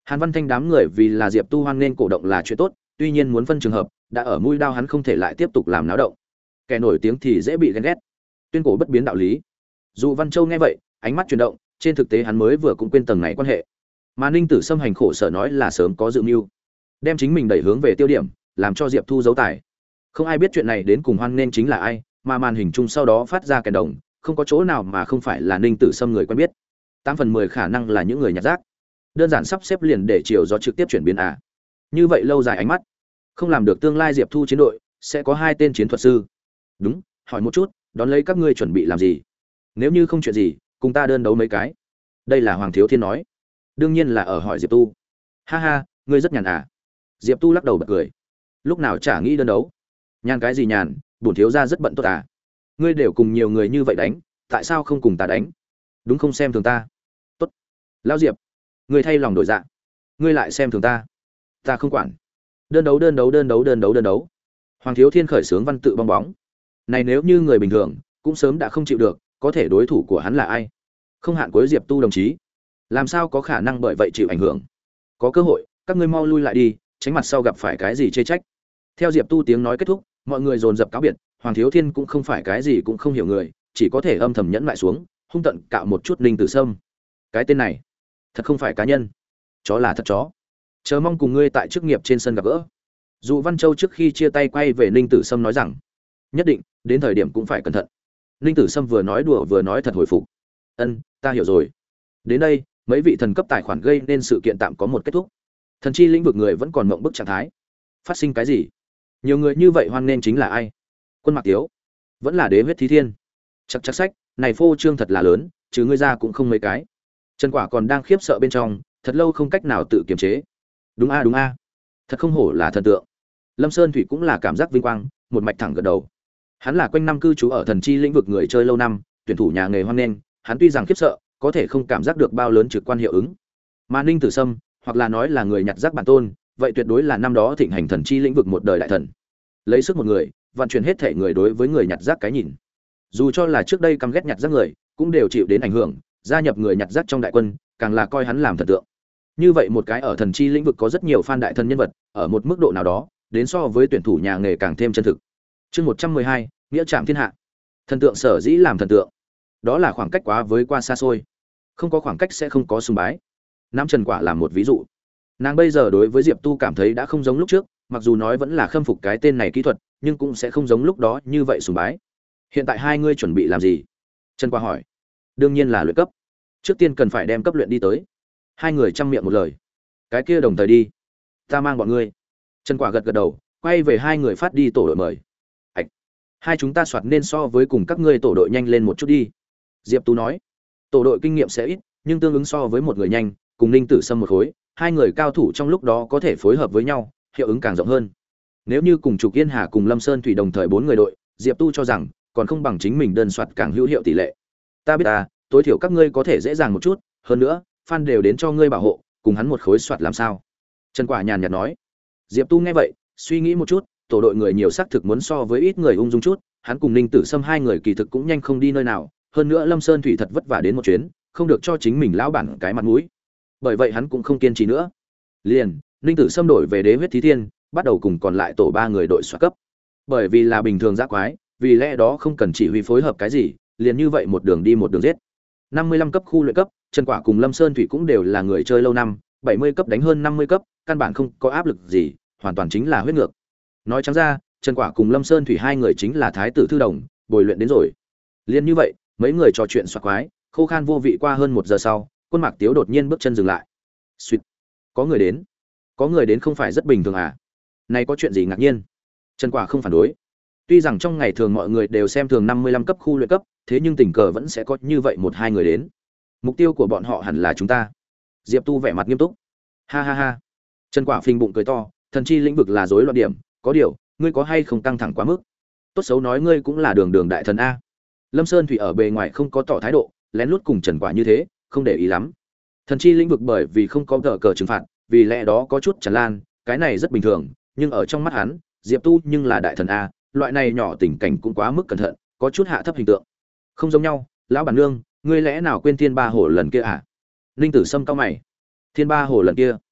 Speaker 1: Hàn Văn Thanh đám người vì là Diệp Tu hoan nên cổ động là chuyện tốt, tuy nhiên muốn phân trường hợp, đã ở mũi đao hắn không thể lại tiếp tục làm náo động. Kẻ nổi tiếng thì dễ bị ghen ghét. Tuyên cổ bất biến đạo lý. Dụ Văn Châu nghe vậy, ánh mắt chuyển động, trên thực tế hắn mới vừa cũng quên tầng này quan hệ. Mà Ninh Tử Sâm hành khổ sở nói là sớm có dự mưu, đem chính mình đẩy hướng về tiêu điểm, làm cho Diệp Thu giấu tài. Không ai biết chuyện này đến cùng hoan nên chính là ai, mà màn hình chung sau đó phát ra kèn đồng, không có chỗ nào mà không phải là Ninh Tử Sâm người quen biết. 8/10 khả năng là những người nhặt rác. Đơn giản sắp xếp liền để chiều gió trực tiếp chuyển biến à. Như vậy lâu dài ánh mắt, không làm được tương lai Diệp Thu chiến đội sẽ có 2 tên chiến thuật sư. Đúng, hỏi một chút, đón lấy các ngươi chuẩn bị làm gì? Nếu như không chuyện gì, cùng ta đơn đấu mấy cái. Đây là Hoàng Thiếu Thiên nói. Đương nhiên là ở hỏi Diệp Tu. Ha ha, ngươi rất nhàn à? Diệp Tu lắc đầu bật cười. Lúc nào chả nghĩ đơn đấu. Nhàn cái gì nhàn, bổn thiếu gia rất bận tốt à. Ngươi đều cùng nhiều người như vậy đánh, tại sao không cùng ta đánh? Đúng không xem thường ta. Tốt. Lão Diệp, ngươi thay lòng đổi dạ. Ngươi lại xem thường ta. Ta không quản. Đơn đấu đơn đấu đơn đấu đơn đấu đơn đấu. Hoàng Thiếu Thiên khởi sướng văn tự bong bóng. Này nếu như người bình thường, cũng sớm đã không chịu được, có thể đối thủ của hắn là ai? Không hạn cuối Diệp Tu đồng chí. Làm sao có khả năng bởi vậy chịu ảnh hưởng? Có cơ hội, các ngươi mau lui lại đi, tránh mặt sau gặp phải cái gì chê trách. Theo Diệp Tu tiếng nói kết thúc, mọi người dồn dập cáo biệt, Hoàng Thiếu Thiên cũng không phải cái gì cũng không hiểu người, chỉ có thể âm thầm nhẫn lại xuống, hung tận cạo một chút Ninh Tử Sâm. Cái tên này, thật không phải cá nhân, chó là thật chó. Chờ mong cùng ngươi tại chức nghiệp trên sân gặp gỡ. Dụ Văn Châu trước khi chia tay quay về Ninh Tử Sâm nói rằng, nhất định, đến thời điểm cũng phải cẩn thận. Ninh Tử Sâm vừa nói đùa vừa nói thật hồi phục. Ân, ta hiểu rồi. Đến đây, mấy vị thần cấp tài khoản gây nên sự kiện tạm có một kết thúc. Thần chi lĩnh vực người vẫn còn mộng bức trạng thái. Phát sinh cái gì? Nhiều người như vậy hoan nên chính là ai? Quân Mạc Tiếu, vẫn là Đế huyết thí thiên. Chắc chắc sách, này phô trương thật là lớn, chứ ngươi ra cũng không mấy cái. Trần Quả còn đang khiếp sợ bên trong, thật lâu không cách nào tự kiềm chế. Đúng a đúng a, thật không hổ là thần tượng. Lâm Sơn Thủy cũng là cảm giác vinh quang, một mạch thẳng gật đầu. Hắn là quanh năm cư trú ở thần chi lĩnh vực người chơi lâu năm, tuyển thủ nhà nghề hoan nghênh, hắn tuy rằng khiếp sợ, có thể không cảm giác được bao lớn trực quan hiệu ứng. Mà Ninh Tử Sâm, hoặc là nói là người nhặt rác bản tôn, vậy tuyệt đối là năm đó thịnh hành thần chi lĩnh vực một đời đại thần. Lấy sức một người, vận chuyển hết thể người đối với người nhặt rác cái nhìn. Dù cho là trước đây căm ghét nhặt rác người, cũng đều chịu đến ảnh hưởng, gia nhập người nhặt rác trong đại quân, càng là coi hắn làm thần tượng. Như vậy một cái ở thần chi lĩnh vực có rất nhiều fan đại thần nhân vật, ở một mức độ nào đó, đến so với tuyển thủ nhà nghề càng thêm chân thực. Chương 112, nghĩa trạm thiên hạ. Thần tượng sở dĩ làm thần tượng, đó là khoảng cách quá với qua xa xôi. Không có khoảng cách sẽ không có sùng bái. Nam Trần Quả làm một ví dụ. Nàng bây giờ đối với Diệp Tu cảm thấy đã không giống lúc trước, mặc dù nói vẫn là khâm phục cái tên này kỹ thuật, nhưng cũng sẽ không giống lúc đó như vậy sùng bái. Hiện tại hai ngươi chuẩn bị làm gì? Trần Quả hỏi. Đương nhiên là luyện cấp. Trước tiên cần phải đem cấp luyện đi tới. Hai người chăm miệng một lời. Cái kia đồng thời đi. Ta mang bọn ngươi. Trần Quả gật gật đầu, quay về hai người phát đi tổ đội mời. Ảch. Hai chúng ta soạt nên so với cùng các ngươi tổ đội nhanh lên một chút đi. Diệp Tu nói. Tổ đội kinh nghiệm sẽ ít, nhưng tương ứng so với một người nhanh, cùng Ninh Tử Sâm một khối, hai người cao thủ trong lúc đó có thể phối hợp với nhau, hiệu ứng càng rộng hơn. Nếu như cùng Trục Yên Hà cùng Lâm Sơn Thủy đồng thời 4 người đội, Diệp Tu cho rằng còn không bằng chính mình đơn soạt càng hữu hiệu tỷ lệ. Ta biết tối thiểu các ngươi có thể dễ dàng một chút, hơn nữa, fan đều đến cho ngươi bảo hộ, cùng hắn một khối soạt làm sao? Trần Quả nhàn nhạt nói. Diệp Tu nghe vậy, suy nghĩ một chút, tổ đội người nhiều xác thực muốn so với ít người ung dung chút, hắn cùng Ninh Tử Sâm hai người kỳ thực cũng nhanh không đi nơi nào, hơn nữa Lâm Sơn Thủy thật vất vả đến một chuyến, không được cho chính mình lão bản cái mặt mũi. Bởi vậy hắn cũng không kiên trì nữa. Liền, Ninh Tử Sâm đổi về Đế huyết thí thiên, bắt đầu cùng còn lại tổ 3 người đội soạt cấp. Bởi vì là bình thường giã quái, vì lẽ đó không cần chỉ huy phối hợp cái gì, liền như vậy một đường đi một đường giết. 55 cấp khu luyện cấp, Trần Quả cùng Lâm Sơn Thủy cũng đều là người chơi lâu năm, 70 cấp đánh hơn 50 cấp, căn bản không có áp lực gì, hoàn toàn chính là huyết ngược. Nói trắng ra, Trần Quả cùng Lâm Sơn Thủy hai người chính là thái tử thư đồng, bồi luyện đến rồi. Liên như vậy, mấy người trò chuyện xoạc quái, khô khan vô vị qua hơn 1 giờ sau, Quân Mạc Tiếu đột nhiên bước chân dừng lại. Xuyệt, có người đến. Có người đến không phải rất bình thường à? Này có chuyện gì ngạc nhiên? Trần Quả không phản đối. Tuy rằng trong ngày thường mọi người đều xem thường 55 cấp khu luyện cấp, thế nhưng tình cờ vẫn sẽ có như vậy 1-2 người đến. Mục tiêu của bọn họ hẳn là chúng ta. Diệp Tu vẻ mặt nghiêm túc. Ha ha ha. Trần Quả phình bụng cười to, thần chi lĩnh vực là rối loạn điểm, có điều, ngươi có hay không căng thẳng quá mức? Tốt xấu nói ngươi cũng là đường đường đại thần a. Lâm Sơn Thủy ở bề ngoài không có tỏ thái độ, lén lút cùng Trần Quả như thế, không để ý lắm. Thần chi lĩnh vực bởi vì không có cờ trừng phạt, vì lẽ đó có chút tràn lan, cái này rất bình thường, nhưng ở trong mắt hắn, Diệp Tu nhưng là đại thần a, loại này nhỏ tình cảnh cũng quá mức cẩn thận, có chút hạ thấp hình tượng. Không giống nhau, lão bản nương, ngươi lẽ nào quên Thiên Ba Hồ lần kia à? Ninh Tử Sâm cau mày. Thiên Ba Hồ lần kia?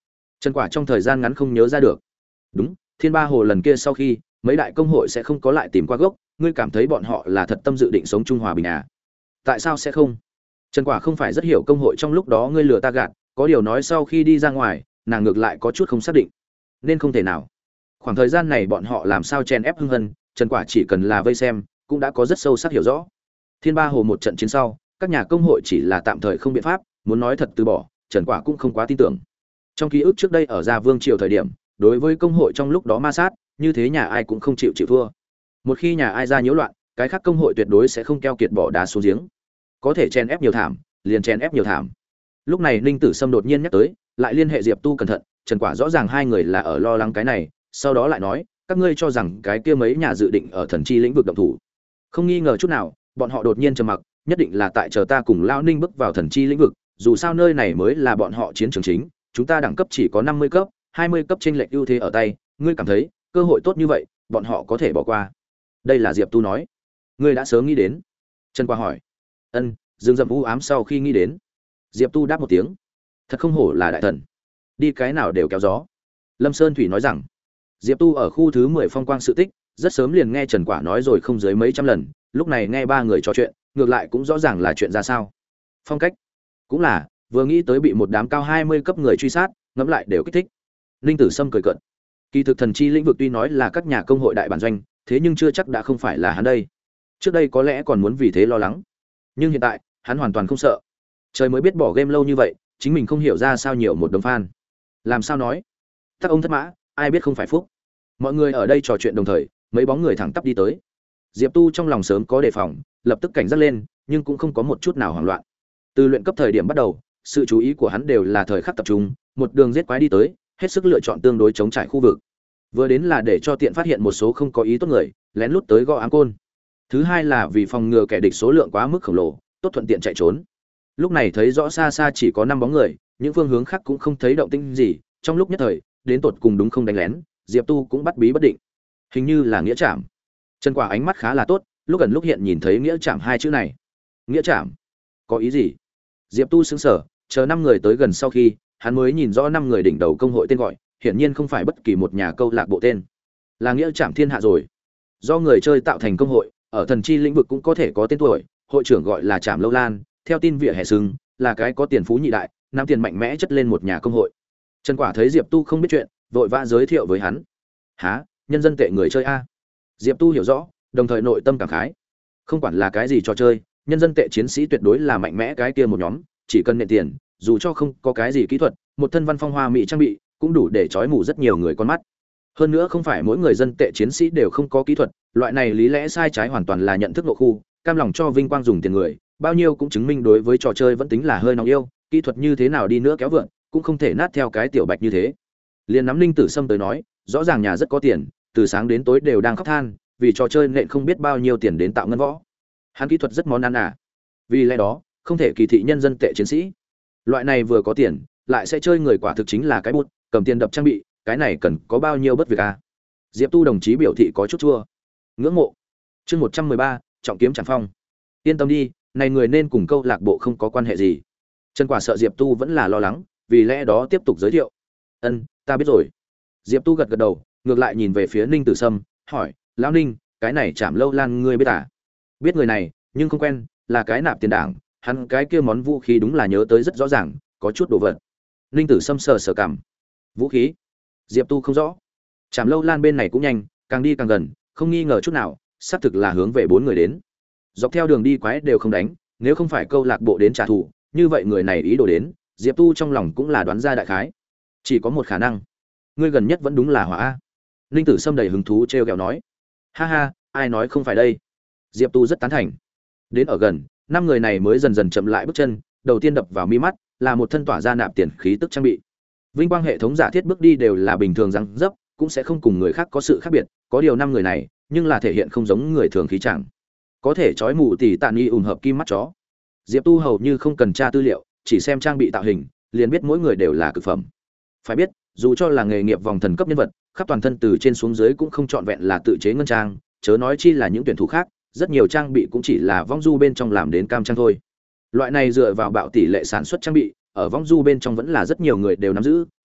Speaker 1: Trần Quả trong thời gian ngắn không nhớ ra được. Đúng, Thiên Ba Hồ lần kia sau khi, mấy đại công hội sẽ không có lại tìm qua gốc, ngươi cảm thấy bọn họ là thật tâm dự định sống chung hòa bình à? Tại sao sẽ không? Trần Quả không phải rất hiểu công hội trong lúc đó ngươi lừa ta gạt, có điều nói sau khi đi ra ngoài, nàng ngược lại có chút không xác định. Nên không thể nào. Khoảng thời gian này bọn họ làm sao chen ép Hưng Hân, Trần Quả chỉ cần là vây xem, cũng đã có rất sâu sắc hiểu rõ. Thiên Ba Hồ một trận chiến sau, các nhà công hội chỉ là tạm thời không biện pháp, muốn nói thật từ bỏ, Trần Quả cũng không quá tin tưởng. Trong ký ức trước đây ở Gia Vương triều thời điểm, đối với công hội trong lúc đó ma sát, như thế nhà ai cũng không chịu thua. Một khi nhà ai ra nhiễu loạn, cái khác công hội tuyệt đối sẽ không keo kiệt bỏ đá xuống giếng. Có thể chen ép nhiều thảm, liền chen ép nhiều thảm. Lúc này Ninh Tử Sâm đột nhiên nhắc tới, lại liên hệ Diệp Tu cẩn thận, Trần Quả rõ ràng hai người là ở lo lắng cái này, sau đó lại nói, các ngươi cho rằng cái kia mấy nhà dự định ở thần chi lĩnh vực động thủ. Không nghi ngờ chút nào, bọn họ đột nhiên trầm mặc, nhất định là tại chờ ta cùng Lão Ninh bước vào thần chi lĩnh vực, dù sao nơi này mới là bọn họ chiến trường chính, chúng ta đẳng cấp chỉ có 50 cấp, 20 cấp chênh lệch ưu thế ở tay, ngươi cảm thấy, cơ hội tốt như vậy, bọn họ có thể bỏ qua. Đây là Diệp Tu nói. Ngươi đã sớm nghĩ đến. Trần Quả hỏi. Ân, Dương Dậm u ám sau khi nghĩ đến. Diệp Tu đáp một tiếng. Thật không hổ là đại thần. Đi cái nào đều kéo gió. Lâm Sơn Thủy nói rằng, Diệp Tu ở khu thứ 10 phong quang sự tích, rất sớm liền nghe Trần Quả nói rồi không dưới mấy trăm lần, lúc này nghe ba người trò chuyện, ngược lại cũng rõ ràng là chuyện ra sao. Phong cách, cũng là, vừa nghĩ tới bị một đám cao 20 cấp người truy sát, ngẫm lại đều kích thích. Ninh Tử Sâm cười cợt. Kỳ thực thần chi lĩnh vực tuy nói là các nhà công hội đại bản doanh, thế nhưng chưa chắc đã không phải là hắn đây. Trước đây có lẽ còn muốn vì thế lo lắng, nhưng hiện tại, hắn hoàn toàn không sợ. Trời mới biết bỏ game lâu như vậy, chính mình không hiểu ra sao nhiều một đống fan. Làm sao nói? Tắc ông thất mã, ai biết không phải phúc. Mọi người ở đây trò chuyện đồng thời, mấy bóng người thẳng tắp đi tới. Diệp Tu trong lòng sớm có đề phòng, lập tức cảnh giác lên, nhưng cũng không có một chút nào hoảng loạn. Từ luyện cấp thời điểm bắt đầu, sự chú ý của hắn đều là thời khắc tập trung, một đường giết quái đi tới, hết sức lựa chọn tương đối chống trải khu vực. Vừa đến là để cho tiện phát hiện một số không có ý tốt người, lén lút tới gõ ám côn. Thứ hai là vì phòng ngừa kẻ địch số lượng quá mức khổng lồ, tốt thuận tiện chạy trốn. Lúc này thấy rõ xa xa chỉ có 5 bóng người, những phương hướng khác cũng không thấy động tĩnh gì, trong lúc nhất thời, đến tột cùng đúng không đánh lén, Diệp Tu cũng bắt bí bất định. Hình như là nghĩa trảm. Trần Quả ánh mắt khá là tốt, lúc gần lúc hiện nhìn thấy nghĩa trảm hai chữ này. Nghĩa trảm? Có ý gì? Diệp Tu sững sờ, chờ 5 người tới gần sau khi, hắn mới nhìn rõ 5 người đỉnh đầu công hội tên gọi, hiển nhiên không phải bất kỳ một nhà câu lạc bộ tên. Là nghĩa trảm thiên hạ rồi. Do người chơi tạo thành công hội, ở thần chi lĩnh vực cũng có thể có tên tuổi, hội trưởng gọi là Trảm Lâu Lan, theo tin vỉa hè sừng, là cái có tiền phú nhị đại, nắm tiền mạnh mẽ chất lên một nhà công hội. Trần Quả thấy Diệp Tu không biết chuyện, vội vã giới thiệu với hắn. "Hả? Nhân dân tệ người chơi a?" Diệp Tu hiểu rõ, đồng thời nội tâm cảm khái. Không quản là cái gì trò chơi, nhân dân tệ chiến sĩ tuyệt đối là mạnh mẽ cái kia một nhóm, chỉ cần nện tiền, dù cho không có cái gì kỹ thuật, một thân văn phong hoa mỹ trang bị, cũng đủ để chói mù rất nhiều người con mắt. Hơn nữa không phải mỗi người dân tệ chiến sĩ đều không có kỹ thuật, loại này lý lẽ sai trái hoàn toàn là nhận thức nội khu, cam lòng cho vinh quang dùng tiền người, bao nhiêu cũng chứng minh đối với trò chơi vẫn tính là hơi nóng yêu, kỹ thuật như thế nào đi nữa kéo vượn, cũng không thể nát theo cái tiểu bạch như thế. Liên nắm Ninh Tử Sâm tới nói, rõ ràng nhà rất có tiền, từ sáng đến tối đều đang khóc than, vì trò chơi nện không biết bao nhiêu tiền đến tạo ngân võ. Hắn kỹ thuật rất món ăn à. Vì lẽ đó, không thể kỳ thị nhân dân tệ chiến sĩ. Loại này vừa có tiền, lại sẽ chơi người quả thực chính là cái bút, cầm tiền đập trang bị, cái này cần có bao nhiêu bất việc à. Diệp Tu đồng chí biểu thị có chút chua. Ngưỡng mộ. Chương 113, trọng kiếm chẳng phong. Yên tâm đi, này người nên cùng câu lạc bộ không có quan hệ gì. Trần Quả sợ Diệp Tu vẫn là lo lắng, vì lẽ đó tiếp tục giới thiệu. "Ân, ta biết rồi." Diệp Tu gật gật đầu, ngược lại nhìn về phía Ninh Tử Sâm, hỏi: "Lão Ninh, cái này Trảm Lâu Lan ngươi biết à?" "Biết người này, nhưng không quen, là cái nạp tiền đảng, hắn cái kia món vũ khí đúng là nhớ tới rất rõ ràng, có chút đồ vật." Ninh Tử Sâm sờ sờ cằm. "Vũ khí?" Diệp Tu không rõ. Trảm Lâu Lan bên này cũng nhanh, càng đi càng gần, không nghi ngờ chút nào, xác thực là hướng về 4 người đến. Dọc theo đường đi quái đều không đánh, nếu không phải câu lạc bộ đến trả thù, như vậy người này ý đồ đến, Diệp Tu trong lòng cũng là đoán ra đại khái. Chỉ có một khả năng, ngươi gần nhất vẫn đúng là hỏa a. Ninh Tử Sâm đầy hứng thú trêu ghẹo nói. "Ha ha, ai nói không phải đây?" Diệp Tu rất tán thành. Đến ở gần, 5 người này mới dần dần chậm lại bước chân, đầu tiên đập vào mi mắt là một thân tỏa ra nạp tiền khí tức trang bị. Vinh quang hệ thống giả thiết bước đi đều là bình thường răng dấp, cũng sẽ không cùng người khác có sự khác biệt, có điều 5 người này, nhưng là thể hiện không giống người thường khí chẳng. Có thể chói mù tỷ tạn nghi ủng hợp kim mắt chó. Diệp Tu hầu như không cần tra tư liệu, chỉ xem trang bị tạo hình, liền biết mỗi người đều là cực phẩm. Phải biết, dù cho là nghề nghiệp vòng thần cấp nhân vật, khắp toàn thân từ trên xuống dưới cũng không trọn vẹn là tự chế ngân trang, chớ nói chi là những tuyển thủ khác, rất nhiều trang bị cũng chỉ là vong du bên trong làm đến cam trang thôi. Loại này dựa vào bạo tỷ lệ sản xuất trang bị, ở vong du bên trong vẫn là rất nhiều người đều nắm giữ,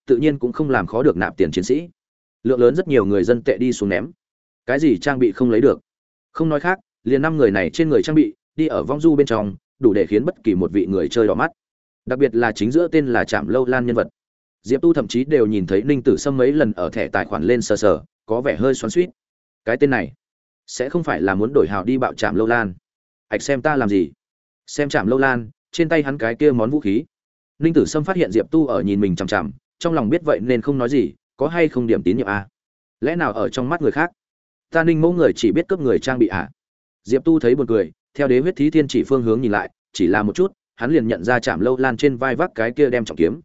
Speaker 1: tự nhiên cũng không làm khó được nạp tiền chiến sĩ. Lượng lớn rất nhiều người dân tệ đi xuống ném. Cái gì trang bị không lấy được? Không nói khác, liền 5 người này trên người trang bị, đi ở vong du bên trong, đủ để khiến bất kỳ một vị người chơi đỏ mắt. Đặc biệt là chính giữa tên là Trạm Lâu Lan nhân vật. Diệp Tu thậm chí đều nhìn thấy Ninh Tử Sâm mấy lần ở thẻ tài khoản lên sờ sờ, có vẻ hơi xoắn xuýt. Cái tên này, sẽ không phải là muốn đổi hào đi bạo Trạm Lâu Lan? Ảch xem ta làm gì? Xem Trạm Lâu Lan, trên tay hắn cái kia món vũ khí. Ninh Tử Sâm phát hiện Diệp Tu ở nhìn mình chằm chằm, trong lòng biết vậy nên không nói gì, có hay không điểm tín nhiệm a? Lẽ nào ở trong mắt người khác, ta Ninh mẫu người chỉ biết cướp người trang bị à? Diệp Tu thấy buồn cười, theo đế huyết thí thiên chỉ phương hướng nhìn lại, chỉ là một chút, hắn liền nhận ra Trạm Lâu Lan trên vai vác cái kia đem trọng kiếm.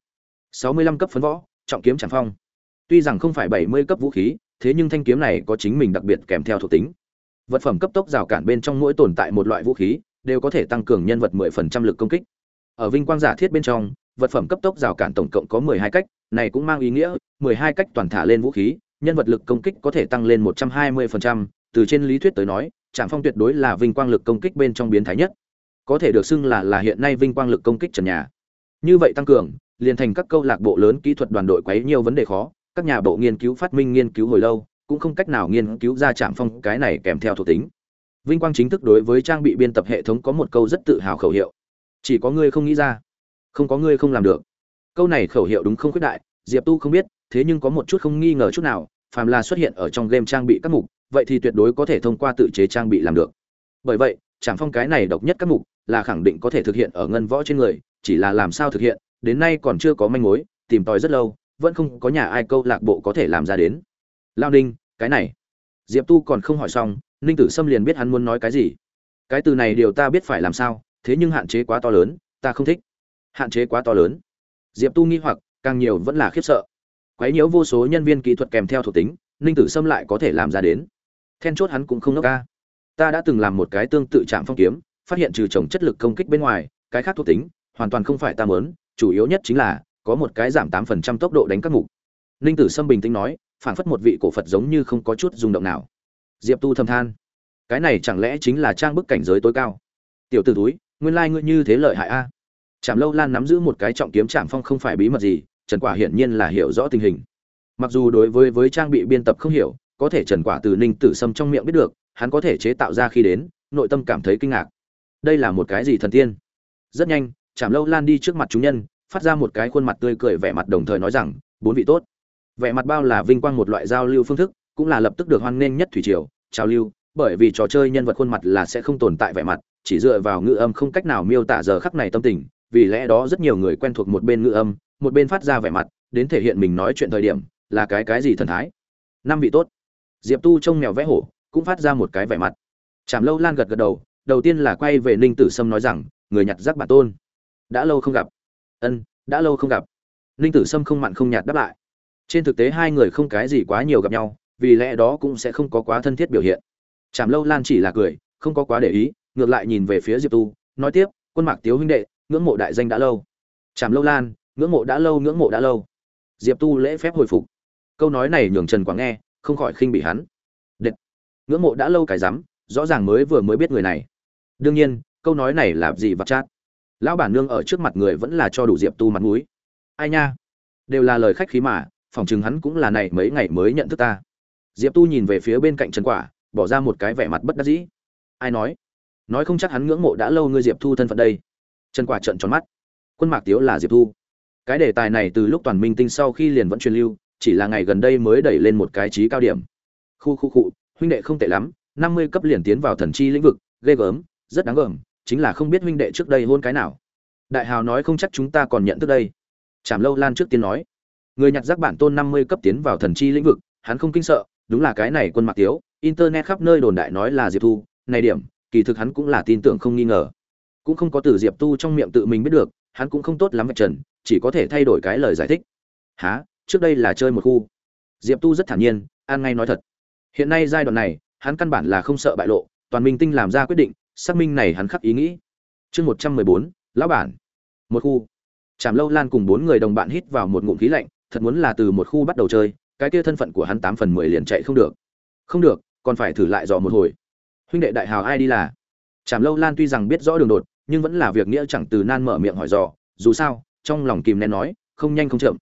Speaker 1: 65 cấp phấn võ, trọng kiếm Trảm Phong. Tuy rằng không phải 70 cấp vũ khí, thế nhưng thanh kiếm này có chính mình đặc biệt kèm theo thuộc tính. Vật phẩm cấp tốc rào cản bên trong mỗi tồn tại một loại vũ khí, đều có thể tăng cường nhân vật 10% lực công kích. Ở vinh quang giả thiết bên trong, vật phẩm cấp tốc rào cản tổng cộng có 12 cách, này cũng mang ý nghĩa 12 cách toàn thả lên vũ khí, nhân vật lực công kích có thể tăng lên 120%, từ trên lý thuyết tới nói, Trảm Phong tuyệt đối là vinh quang lực công kích bên trong biến thái nhất. Có thể được xưng là hiện nay vinh quang lực công kích trần nhà. Như vậy tăng cường, liền thành các câu lạc bộ lớn kỹ thuật đoàn đội quấy nhiều vấn đề khó, các nhà bộ nghiên cứu phát minh nghiên cứu hồi lâu, cũng không cách nào nghiên cứu ra Trảm Phong cái này kèm theo thuộc tính. Vinh quang chính thức đối với trang bị biên tập hệ thống có một câu rất tự hào khẩu hiệu: chỉ có ngươi không nghĩ ra, không có ngươi không làm được. Câu này khẩu hiệu đúng không khuyết đại, Diệp Tu không biết, thế nhưng có một chút không nghi ngờ chút nào, phàm là xuất hiện ở trong game trang bị các mục, vậy thì tuyệt đối có thể thông qua tự chế trang bị làm được. Bởi vậy, Trảm Phong cái này độc nhất các mục, là khẳng định có thể thực hiện ở ngân võ trên người, chỉ là làm sao thực hiện, đến nay còn chưa có manh mối, tìm tòi rất lâu, vẫn không có nhà ai câu lạc bộ có thể làm ra đến. Lao Ninh, cái này. Diệp Tu còn không hỏi xong, Ninh Tử Sâm liền biết hắn muốn nói cái gì. Cái từ này điều ta biết phải làm sao, thế nhưng hạn chế quá to lớn, ta không thích. Hạn chế quá to lớn. Diệp Tu nghi hoặc, càng nhiều vẫn là khiếp sợ. Quấy nhiễu vô số nhân viên kỹ thuật kèm theo thuộc tính, Ninh Tử Sâm lại có thể làm ra đến. Then chốt hắn cũng không ngốc ca. Ta đã từng làm một cái tương tự Trạm Phong kiếm, phát hiện trừ trồng chất lực công kích bên ngoài, cái khác thuộc tính hoàn toàn không phải ta muốn, chủ yếu nhất chính là có một cái giảm 8% tốc độ đánh các mục. Ninh Tử Sâm bình tĩnh nói, phảng phất một vị cổ Phật giống như không có chút rung động nào. Diệp Tu thầm than, cái này chẳng lẽ chính là trang bức cảnh giới tối cao? Tiểu tử túi, nguyên lai ngươi như thế lợi hại a. Trạm Lâu Lan nắm giữ một cái trọng kiếm Trảm Phong không phải bí mật gì, Trần Quả hiển nhiên là hiểu rõ tình hình. Mặc dù đối với trang bị biên tập không hiểu, có thể Trần Quả từ Ninh Tử Sâm trong miệng biết được, hắn có thể chế tạo ra khi đến, nội tâm cảm thấy kinh ngạc. Đây là một cái gì thần tiên? Rất nhanh, Trạm Lâu Lan đi trước mặt chúng nhân, phát ra một cái khuôn mặt tươi cười vẻ mặt đồng thời nói rằng, bốn vị tốt. Vẻ mặt bao là vinh quang một loại giao lưu phương thức, cũng là lập tức được hoan nghênh nhất thủy triều, trào lưu, bởi vì trò chơi nhân vật khuôn mặt là sẽ không tồn tại vẻ mặt, chỉ dựa vào ngữ âm không cách nào miêu tả giờ khắc này tâm tình, vì lẽ đó rất nhiều người quen thuộc một bên ngữ âm, một bên phát ra vẻ mặt, đến thể hiện mình nói chuyện thời điểm, là cái gì thần thái. Năm vị tốt. Diệp Tu trông mèo vẽ hổ, cũng phát ra một cái vẻ mặt. Trạm Lâu Lan gật gật đầu, đầu tiên là quay về Ninh Tử Sâm nói rằng, người nhặt rác bản tôn, đã lâu không gặp. Ân, đã lâu không gặp. Ninh Tử Sâm không mặn không nhạt đáp lại. Trên thực tế hai người không cái gì quá nhiều gặp nhau, vì lẽ đó cũng sẽ không có quá thân thiết biểu hiện. Trạm Lâu Lan chỉ là cười, không có quá để ý, ngược lại nhìn về phía Diệp Tu, nói tiếp, Quân Mạc Tiếu huynh đệ, ngưỡng mộ đại danh đã lâu. Trạm Lâu Lan, ngưỡng mộ đã lâu, ngưỡng mộ đã lâu. Diệp Tu lễ phép hồi phục. Câu nói này nhường Trần Quảng nghe, không khỏi khinh bỉ hắn. Đệt, ngưỡng mộ đã lâu cái rắm, rõ ràng mới biết người này. Đương nhiên, câu nói này là gì vặt chát. Lão bản nương ở trước mặt người vẫn là cho đủ Diệp Tu mặt mũi. Ai nha, đều là lời khách khí mà, phỏng chừng hắn cũng là này mấy ngày mới nhận thức ta. Diệp Tu nhìn về phía bên cạnh Trần Quả, bỏ ra một cái vẻ mặt bất đắc dĩ. Ai nói không chắc hắn ngưỡng mộ đã lâu ngươi Diệp Thu thân phận đây. Trần Quả trợn tròn mắt. Quân Mạc Tiếu là Diệp Thu. Cái đề tài này từ lúc Toàn Minh Tinh sau khi liền vẫn truyền lưu, chỉ là ngày gần đây mới đẩy lên một cái chí cao điểm. Khu, huynh đệ không tệ lắm, 50 cấp liền tiến vào thần chi lĩnh vực, ghê gớm, rất đáng gờm, chính là không biết huynh đệ trước đây hôn cái nào. Đại hào nói không chắc chúng ta còn nhận thức đây. Trạm Lâu Lan trước tiên nói, người nhặt rác bản tôn 50 cấp tiến vào thần chi lĩnh vực, hắn không kinh sợ, đúng là cái này Quân Mạc Tiếu, internet khắp nơi đồn đại nói là Diệp Thu, này điểm, kỳ thực hắn cũng là tin tưởng không nghi ngờ. Cũng không có từ Diệp Tu trong miệng tự mình biết được, hắn cũng không tốt lắm vạch trần, chỉ có thể thay đổi cái lời giải thích. Hả, trước đây là chơi một khu. Diệp Tu rất thản nhiên, an ngay nói thật. Hiện nay giai đoạn này, hắn căn bản là không sợ bại lộ, Toàn Minh Tinh làm ra quyết định, xác minh này hắn khắc ý nghĩ. Chương 114, lão bản. Một khu. Trạm Lâu Lan cùng 4 người đồng bạn hít vào một ngụm khí lạnh, thật muốn là từ một khu bắt đầu chơi, cái kia thân phận của hắn 8 phần 10 liền chạy không được. Không được, còn phải thử lại dò một hồi. Huynh đệ đại hào ai đi là? Trạm Lâu Lan tuy rằng biết rõ đường đột, nhưng vẫn là việc nghĩa chẳng từ nan mở miệng hỏi dò, dù sao, trong lòng kìm nén nói, không nhanh không chậm.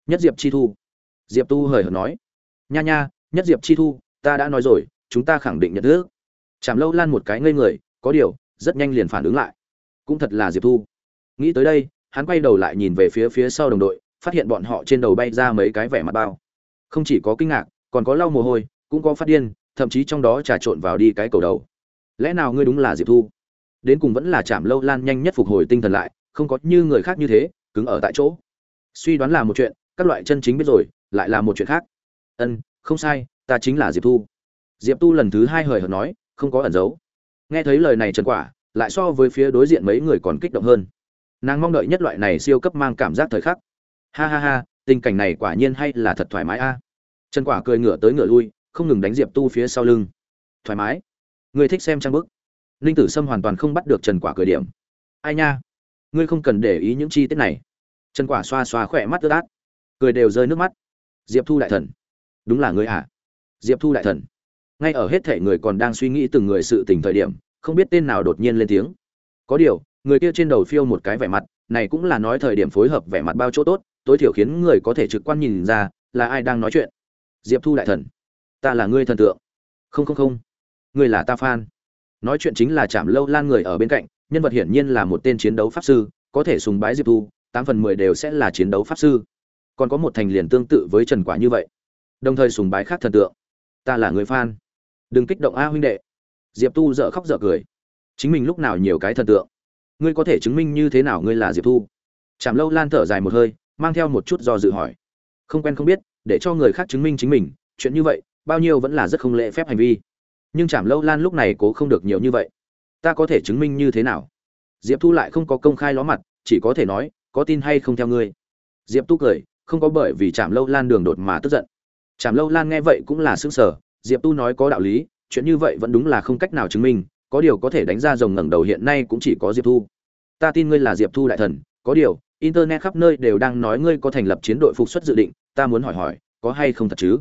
Speaker 1: Nhất Diệp Chi Thu. Diệp Tu hời hợt nói. Nha nha, Nhất Diệp Chi Thu, ta đã nói rồi, chúng ta khẳng định nhận thức. Trảm Lâu Lan một cái ngây người, có điều, rất nhanh liền phản ứng lại. Cũng thật là Diệp Thu. Nghĩ tới đây, hắn quay đầu lại nhìn về phía sau đồng đội, phát hiện bọn họ trên đầu bay ra mấy cái vẻ mặt bao. Không chỉ có kinh ngạc, còn có lau mồ hôi, cũng có phát điên, thậm chí trong đó trà trộn vào đi cái cầu đầu. Lẽ nào ngươi đúng là Diệp Thu? Đến cùng vẫn là Trảm Lâu Lan nhanh nhất phục hồi tinh thần lại, không có như người khác như thế, cứng ở tại chỗ. Suy đoán là một chuyện, các loại chân chính biết rồi, lại là một chuyện khác. Không sai, ta chính là Diệp Thu. Diệp Tu lần thứ hai hời hợt nói, không có ẩn giấu. Nghe thấy lời này Trần Quả, lại so với phía đối diện mấy người còn kích động hơn. Nàng mong đợi nhất loại này siêu cấp mang cảm giác thời khắc. Ha ha ha, tình cảnh này quả nhiên hay là thật thoải mái a. Trần Quả cười ngửa tới ngửa lui, không ngừng đánh Diệp Tu phía sau lưng. Thoải mái? Ngươi thích xem trang bức? Ninh Tử Sâm hoàn toàn không bắt được Trần Quả cười điểm. Ai nha, ngươi không cần để ý những chi tiết này. Trần Quả xoa xoa khỏe mắt ướt át, cười đều rơi nước mắt. Diệp Thu đại thần, đúng là ngươi à? Diệp Thu đại thần. Ngay ở hết thảy người còn đang suy nghĩ từng người sự tình thời điểm, không biết tên nào đột nhiên lên tiếng. Có điều, người kia trên đầu phiêu một cái vẻ mặt, này cũng là nói thời điểm phối hợp vẻ mặt bao chỗ tốt, tối thiểu khiến người có thể trực quan nhìn ra là ai đang nói chuyện. Diệp Thu đại thần, ta là ngươi thần tượng. Không, ngươi là ta fan. Nói chuyện chính là Trảm Lâu Lan người ở bên cạnh, nhân vật hiển nhiên là một tên chiến đấu pháp sư, có thể sùng bái Diệp Thu, 8/10 đều sẽ là chiến đấu pháp sư. Còn có một thành liền tương tự với Trần Quả như vậy, đồng thời sùng bái khác thần tượng. Ta là người fan. Đừng kích động a huynh đệ. Diệp Tu dở khóc dở cười. Chính mình lúc nào nhiều cái thần tượng? Ngươi có thể chứng minh như thế nào ngươi là Diệp Thu? Trảm Lâu Lan thở dài một hơi, mang theo một chút do dự hỏi. Không quen không biết, để cho người khác chứng minh chính mình, chuyện như vậy, bao nhiêu vẫn là rất không lễ phép hành vi. Nhưng Trảm Lâu Lan lúc này cố không được nhiều như vậy. Ta có thể chứng minh như thế nào? Diệp Thu lại không có công khai ló mặt, chỉ có thể nói, có tin hay không theo ngươi. Diệp Tu cười, không có bởi vì Trảm Lâu Lan đường đột mà tức giận. Trảm Lâu Lan nghe vậy cũng là sững sờ, Diệp Tu nói có đạo lý, chuyện như vậy vẫn đúng là không cách nào chứng minh, có điều có thể đánh ra rồng ngẩng đầu hiện nay cũng chỉ có Diệp Thu. Ta tin ngươi là Diệp Thu đại thần, có điều, internet khắp nơi đều đang nói ngươi có thành lập chiến đội phục xuất dự định, ta muốn hỏi, có hay không thật chứ?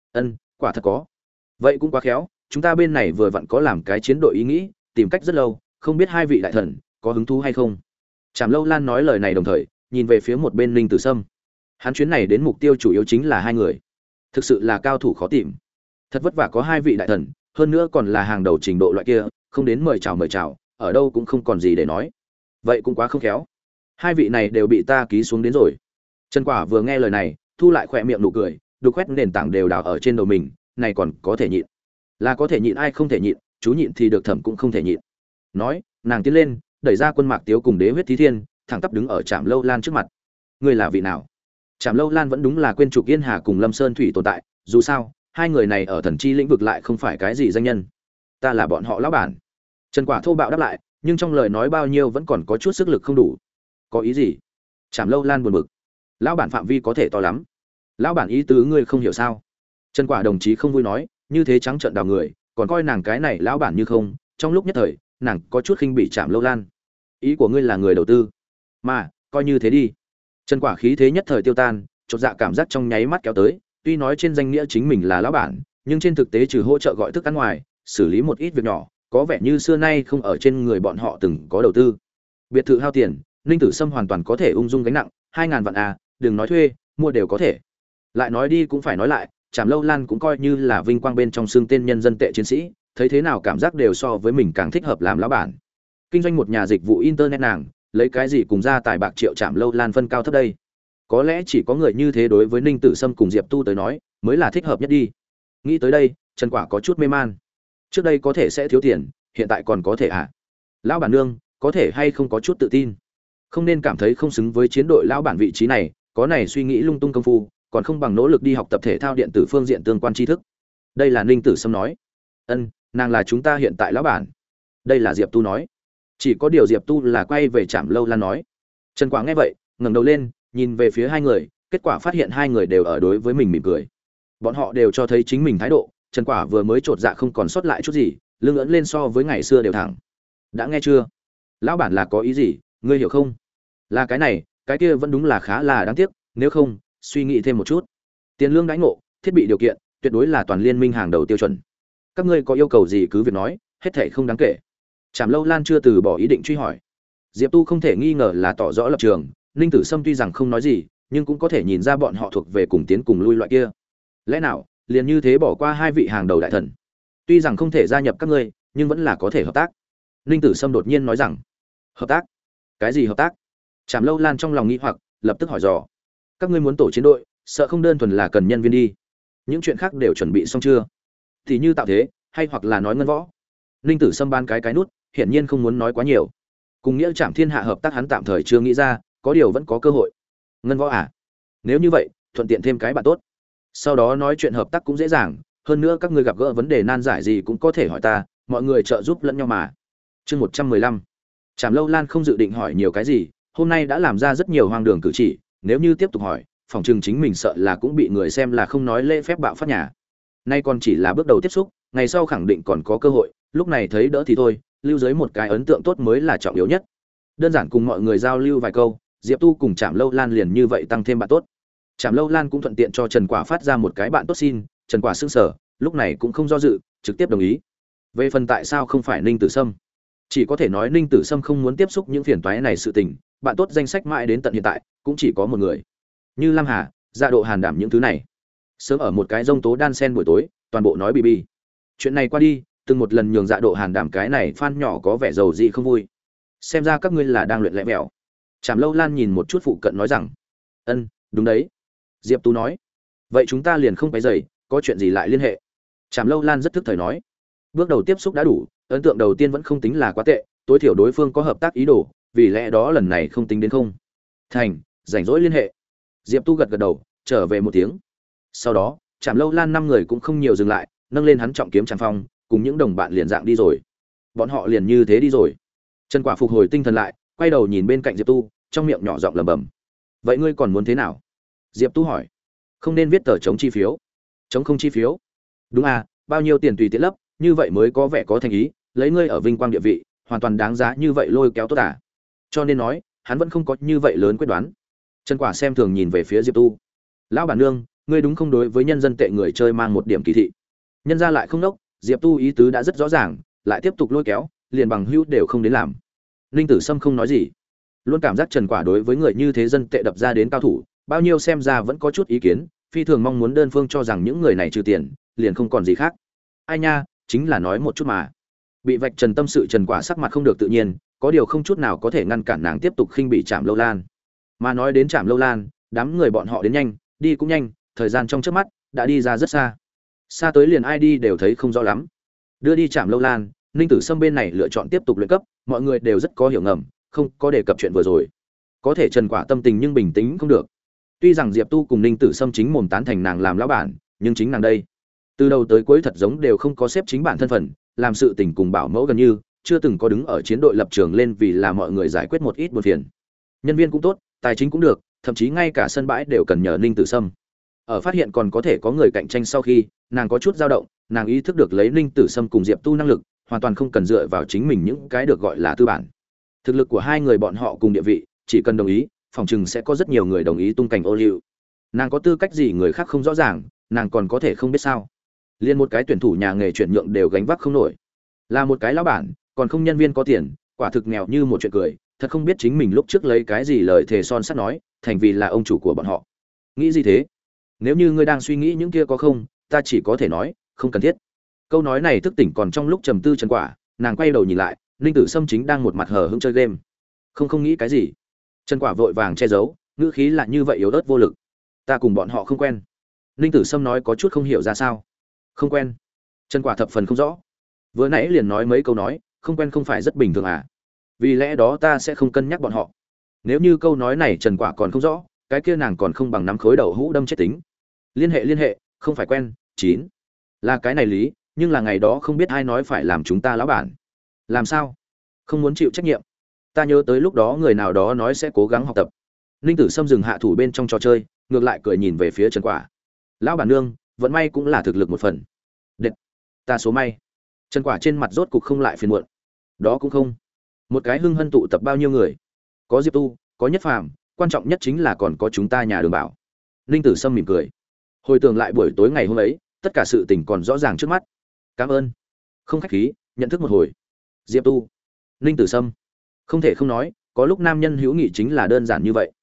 Speaker 1: Quả thật có. Vậy cũng quá khéo, chúng ta bên này vừa vặn có làm cái chiến đội ý nghĩ, tìm cách rất lâu, không biết hai vị đại thần có hứng thú hay không. Trảm Lâu Lan nói lời này đồng thời nhìn về phía một bên Ninh Tử Sâm. Hắn chuyến này đến mục tiêu chủ yếu chính là hai người, thực sự là cao thủ khó tìm. Thật vất vả có hai vị đại thần, hơn nữa còn là hàng đầu trình độ loại kia, không đến mời chào, ở đâu cũng không còn gì để nói. Vậy cũng quá không khéo. Hai vị này đều bị ta ký xuống đến rồi. Trần Quả vừa nghe lời này, thu lại khỏe miệng nụ cười, đục khoét nền tảng đều đào ở trên đầu mình, này còn có thể nhịn. Là có thể nhịn ai không thể nhịn, chú nhịn thì được thẩm cũng không thể nhịn. Nói, nàng tiến lên, đẩy ra Quân Mạc Tiếu cùng Đế Huyết Thí Thiên, thẳng tắp đứng ở Trảm Lâu Lan trước mặt. Ngươi là vị nào? Trảm Lâu Lan vẫn đúng là quên Trục Yên Hà cùng Lâm Sơn Thủy tồn tại, dù sao, hai người này ở thần chi lĩnh vực lại không phải cái gì danh nhân. Ta là bọn họ lão bản. Trần Quả thô bạo đáp lại, nhưng trong lời nói bao nhiêu vẫn còn có chút sức lực không đủ. Có ý gì? Trảm Lâu Lan buồn bực. Lão bản phạm vi có thể to lắm. Lão bản ý tứ ngươi không hiểu sao? Trần Quả đồng chí không vui nói, như thế trắng trợn đào người, còn coi nàng cái này lão bản như không, trong lúc nhất thời, nàng có chút khinh bị Trảm Lâu Lan. Ý của ngươi là người đầu tư? Mà, coi như thế đi. Trần Quả khí thế nhất thời tiêu tan, chột dạ cảm giác trong nháy mắt kéo tới, tuy nói trên danh nghĩa chính mình là lão bản, nhưng trên thực tế trừ hỗ trợ gọi thức ăn ngoài, xử lý một ít việc nhỏ, có vẻ như xưa nay không ở trên người bọn họ từng có đầu tư. Biệt thự hao tiền, Ninh Tử Sâm hoàn toàn có thể ung dung gánh nặng, 2000 vạn à, đừng nói thuê, mua đều có thể. Lại nói đi cũng phải nói lại, Trảm Lâu Lan cũng coi như là vinh quang bên trong xương tên nhân dân tệ chiến sĩ, thấy thế nào cảm giác đều so với mình càng thích hợp làm lão bản. Kinh doanh một nhà dịch vụ internet nàng, lấy cái gì cùng ra tài bạc triệu Trảm Lâu Lan phân cao thấp đây? Có lẽ chỉ có người như thế đối với Ninh Tử Sâm cùng Diệp Tu tới nói, mới là thích hợp nhất đi. Nghĩ tới đây, Trần Quả có chút mê man. Trước đây có thể sẽ thiếu tiền, hiện tại còn có thể à? Lão bản nương, có thể hay không có chút tự tin? Không nên cảm thấy không xứng với chiến đội lão bản vị trí này, có này suy nghĩ lung tung công phu, còn không bằng nỗ lực đi học tập thể thao điện tử phương diện tương quan tri thức. Đây là Ninh Tử Sâm nói. Nàng là chúng ta hiện tại lão bản. Đây là Diệp Tu nói. Chỉ có điều Diệp Tu là quay về Trảm Lâu Lan nói. Trần Quả nghe vậy, ngẩng đầu lên, nhìn về phía hai người, kết quả phát hiện hai người đều ở đối với mình mỉm cười. Bọn họ đều cho thấy chính mình thái độ, Trần Quả vừa mới chột dạ không còn sót lại chút gì, lưng ưỡn lên so với ngày xưa đều thẳng. Đã nghe chưa? Lão bản là có ý gì, ngươi hiểu không? Là cái này, cái kia vẫn đúng là khá là đáng tiếc, nếu không, suy nghĩ thêm một chút. Tiền lương đãi ngộ, thiết bị điều kiện, tuyệt đối là toàn liên minh hàng đầu tiêu chuẩn. Các ngươi có yêu cầu gì cứ việc nói, hết thảy không đáng kể. Trảm Lâu Lan chưa từ bỏ ý định truy hỏi. Diệp Tu không thể nghi ngờ là tỏ rõ lập trường, Ninh Tử Sâm tuy rằng không nói gì, nhưng cũng có thể nhìn ra bọn họ thuộc về cùng tiến cùng lui loại kia. Lẽ nào liền như thế bỏ qua hai vị hàng đầu đại thần? Tuy rằng không thể gia nhập các ngươi, nhưng vẫn là có thể hợp tác. Ninh Tử Sâm đột nhiên nói rằng. Hợp tác? Cái gì hợp tác? Trảm Lâu Lan trong lòng nghi hoặc, lập tức hỏi dò. Các ngươi muốn tổ chiến đội, sợ không đơn thuần là cần nhân viên đi. Những chuyện khác đều chuẩn bị xong chưa? Thì như tạo thế, hay hoặc là nói ngân võ. Ninh Tử Sâm ban cái nút, hiển nhiên không muốn nói quá nhiều. Cùng nghĩa Trảm Thiên Hạ hợp tác hắn tạm thời chưa nghĩ ra, có điều vẫn có cơ hội. Ngân võ à? Nếu như vậy, thuận tiện thêm cái bạn tốt. Sau đó nói chuyện hợp tác cũng dễ dàng, hơn nữa các ngươi gặp gỡ vấn đề nan giải gì cũng có thể hỏi ta, mọi người trợ giúp lẫn nhau mà. Chương 115. Trảm Lâu Lan không dự định hỏi nhiều cái gì, hôm nay đã làm ra rất nhiều hoang đường cử chỉ, nếu như tiếp tục hỏi, phòng trường chính mình sợ là cũng bị người xem là không nói lễ phép bạo phát nhà. Nay còn chỉ là bước đầu tiếp xúc, ngày sau khẳng định còn có cơ hội, lúc này thấy đỡ thì thôi, lưu dưới một cái ấn tượng tốt mới là trọng yếu nhất. Đơn giản cùng mọi người giao lưu vài câu, Diệp Tu cùng Trảm Lâu Lan liền như vậy tăng thêm bạn tốt. Trảm Lâu Lan cũng thuận tiện cho Trần Quả phát ra một cái bạn tốt xin, Trần Quả sững sờ, lúc này cũng không do dự, trực tiếp đồng ý. Về phần tại sao không phải Ninh Tử Sâm, chỉ có thể nói Ninh Tử Sâm không muốn tiếp xúc những phiền toái này sự tình, bạn tốt danh sách mãi đến tận hiện tại cũng chỉ có một người. Như Lam Hà, Dạ Độ Hàn đảm những thứ này. Sớm ở một cái rông tố đan sen buổi tối, toàn bộ nói bì. Chuyện này qua đi, từng một lần nhường Dạ Độ Hàn đảm cái này fan nhỏ có vẻ giàu dị không vui. Xem ra các ngươi là đang luyện lẽ mèo. Trảm Lâu Lan nhìn một chút phụ cận nói rằng, ân, đúng đấy. Diệp Tú nói, vậy chúng ta liền không phải dày, có chuyện gì lại liên hệ. Trảm Lâu Lan rất thức thời nói, bước đầu tiếp xúc đã đủ, ấn tượng đầu tiên vẫn không tính là quá tệ, tối thiểu đối phương có hợp tác ý đồ, vì lẽ đó lần này không tính đến không thành, rảnh rỗi liên hệ. Diệp Tu gật gật đầu, trở về một tiếng. Sau đó, Trảm Lâu Lan 5 người cũng không nhiều dừng lại, nâng lên hắn trọng kiếm Trảm Phong, cùng những đồng bạn liền dạng đi rồi. Bọn họ liền như thế đi rồi. Trần Quả phục hồi tinh thần lại, quay đầu nhìn bên cạnh Diệp Tu, trong miệng nhỏ giọng lẩm bẩm. Vậy ngươi còn muốn thế nào? Diệp Tu hỏi. Không nên viết tờ chống chi phiếu. Chống không chi phiếu? Đúng à, bao nhiêu tiền tùy tiện lấp, như vậy mới có vẻ có thành ý, lấy ngươi ở vinh quang địa vị, hoàn toàn đáng giá như vậy lôi kéo tốt à? Cho nên nói, hắn vẫn không có như vậy lớn quyết đoán. Trần Quả xem thường nhìn về phía Diệp Tu. Lão bản nương, ngươi đúng không đối với nhân dân tệ người chơi mang một điểm kỳ thị. Nhân ra lại không nốc, Diệp Tu ý tứ đã rất rõ ràng, lại tiếp tục lôi kéo, liền bằng hữu đều không đến làm. Ninh Tử Sâm không nói gì, luôn cảm giác Trần Quả đối với người như thế dân tệ đập ra đến cao thủ, bao nhiêu xem ra vẫn có chút ý kiến, phi thường mong muốn đơn phương cho rằng những người này trừ tiền, liền không còn gì khác. Ai nha, chính là nói một chút mà. Bị vạch trần tâm sự Trần Quả sắc mặt không được tự nhiên, có điều không chút nào có thể ngăn cản nàng tiếp tục khinh bị Trảm Lâu Lan. Mà nói đến Trảm Lâu Lan, đám người bọn họ đến nhanh, đi cũng nhanh, thời gian trong chớp mắt đã đi ra rất xa. Xa tới liền ai đi đều thấy không rõ lắm. Đưa đi Trảm Lâu Lan, Ninh Tử Sâm bên này lựa chọn tiếp tục luyện cấp, mọi người đều rất có hiểu ngầm, không có đề cập chuyện vừa rồi. Có thể Trần Quả tâm tình nhưng bình tĩnh không được. Tuy rằng Diệp Tu cùng Ninh Tử Sâm chính mồm tán thành nàng làm lão bản, nhưng chính nàng đây, từ đầu tới cuối thật giống đều không có xếp chính bản thân phận, làm sự tình cùng bảo mẫu gần như chưa từng có đứng ở chiến đội lập trường lên vì là mọi người giải quyết một ít buồn phiền. Nhân viên cũng tốt, tài chính cũng được, thậm chí ngay cả sân bãi đều cần nhờ Ninh Tử Sâm. Ở phát hiện còn có thể có người cạnh tranh sau khi, nàng có chút dao động, nàng ý thức được lấy Ninh Tử Sâm cùng Diệp Tu năng lực, hoàn toàn không cần dựa vào chính mình những cái được gọi là tư bản. Thực lực của hai người bọn họ cùng địa vị, chỉ cần đồng ý, phòng chừng sẽ có rất nhiều người đồng ý tung cảnh ô liu. Nàng có tư cách gì người khác không rõ ràng, nàng còn có thể không biết sao? Liên một cái tuyển thủ nhà nghề chuyển nhượng đều gánh vác không nổi. Là một cái lão bản, còn không nhân viên có tiền, quả thực nghèo như một chuyện cười, thật không biết chính mình lúc trước lấy cái gì lời thề son sắt nói, thành vì là ông chủ của bọn họ. Nghĩ gì thế? Nếu như ngươi đang suy nghĩ những kia có không, ta chỉ có thể nói, không cần thiết. Câu nói này thức tỉnh còn trong lúc trầm tư Trần Quả, nàng quay đầu nhìn lại, Ninh Tử Sâm chính đang một mặt hờ hững chơi game. Không nghĩ cái gì. Trần Quả vội vàng che giấu, ngữ khí là như vậy yếu ớt vô lực. Ta cùng bọn họ không quen. Ninh Tử Sâm nói có chút không hiểu ra sao. Không quen. Trần Quả thập phần không rõ. Vừa nãy liền nói mấy câu nói, không quen không phải rất bình thường à? Vì lẽ đó ta sẽ không cân nhắc bọn họ. Nếu như câu nói này Trần Quả còn không rõ, cái kia nàng còn không bằng nắm khối đầu hũ đâm chết tính. Liên hệ, không phải quen, chín. Là cái này lý, nhưng là ngày đó không biết ai nói phải làm chúng ta lão bản. Làm sao? Không muốn chịu trách nhiệm. Ta nhớ tới lúc đó người nào đó nói sẽ cố gắng học tập. Ninh Tử Sâm dừng hạ thủ bên trong trò chơi, ngược lại cười nhìn về phía Trần Quả. Lão bản nương, vận may cũng là thực lực một phần. Đệt, ta số may. Trần Quả trên mặt rốt cục không lại phiền muộn. Đó cũng không. Một cái hưng hân tụ tập bao nhiêu người? Có Diệp Tu, có Nhất Phàm, quan trọng nhất chính là còn có chúng ta nhà Đường Bảo. Ninh Tử Sâm mỉm cười. Hồi tưởng lại buổi tối ngày hôm ấy, tất cả sự tình còn rõ ràng trước mắt. Cảm ơn. Không khách khí, nhận thức một hồi. Diệp Tu, Ninh Tử Sâm. Không thể không nói, có lúc nam nhân hữu nghị chính là đơn giản như vậy.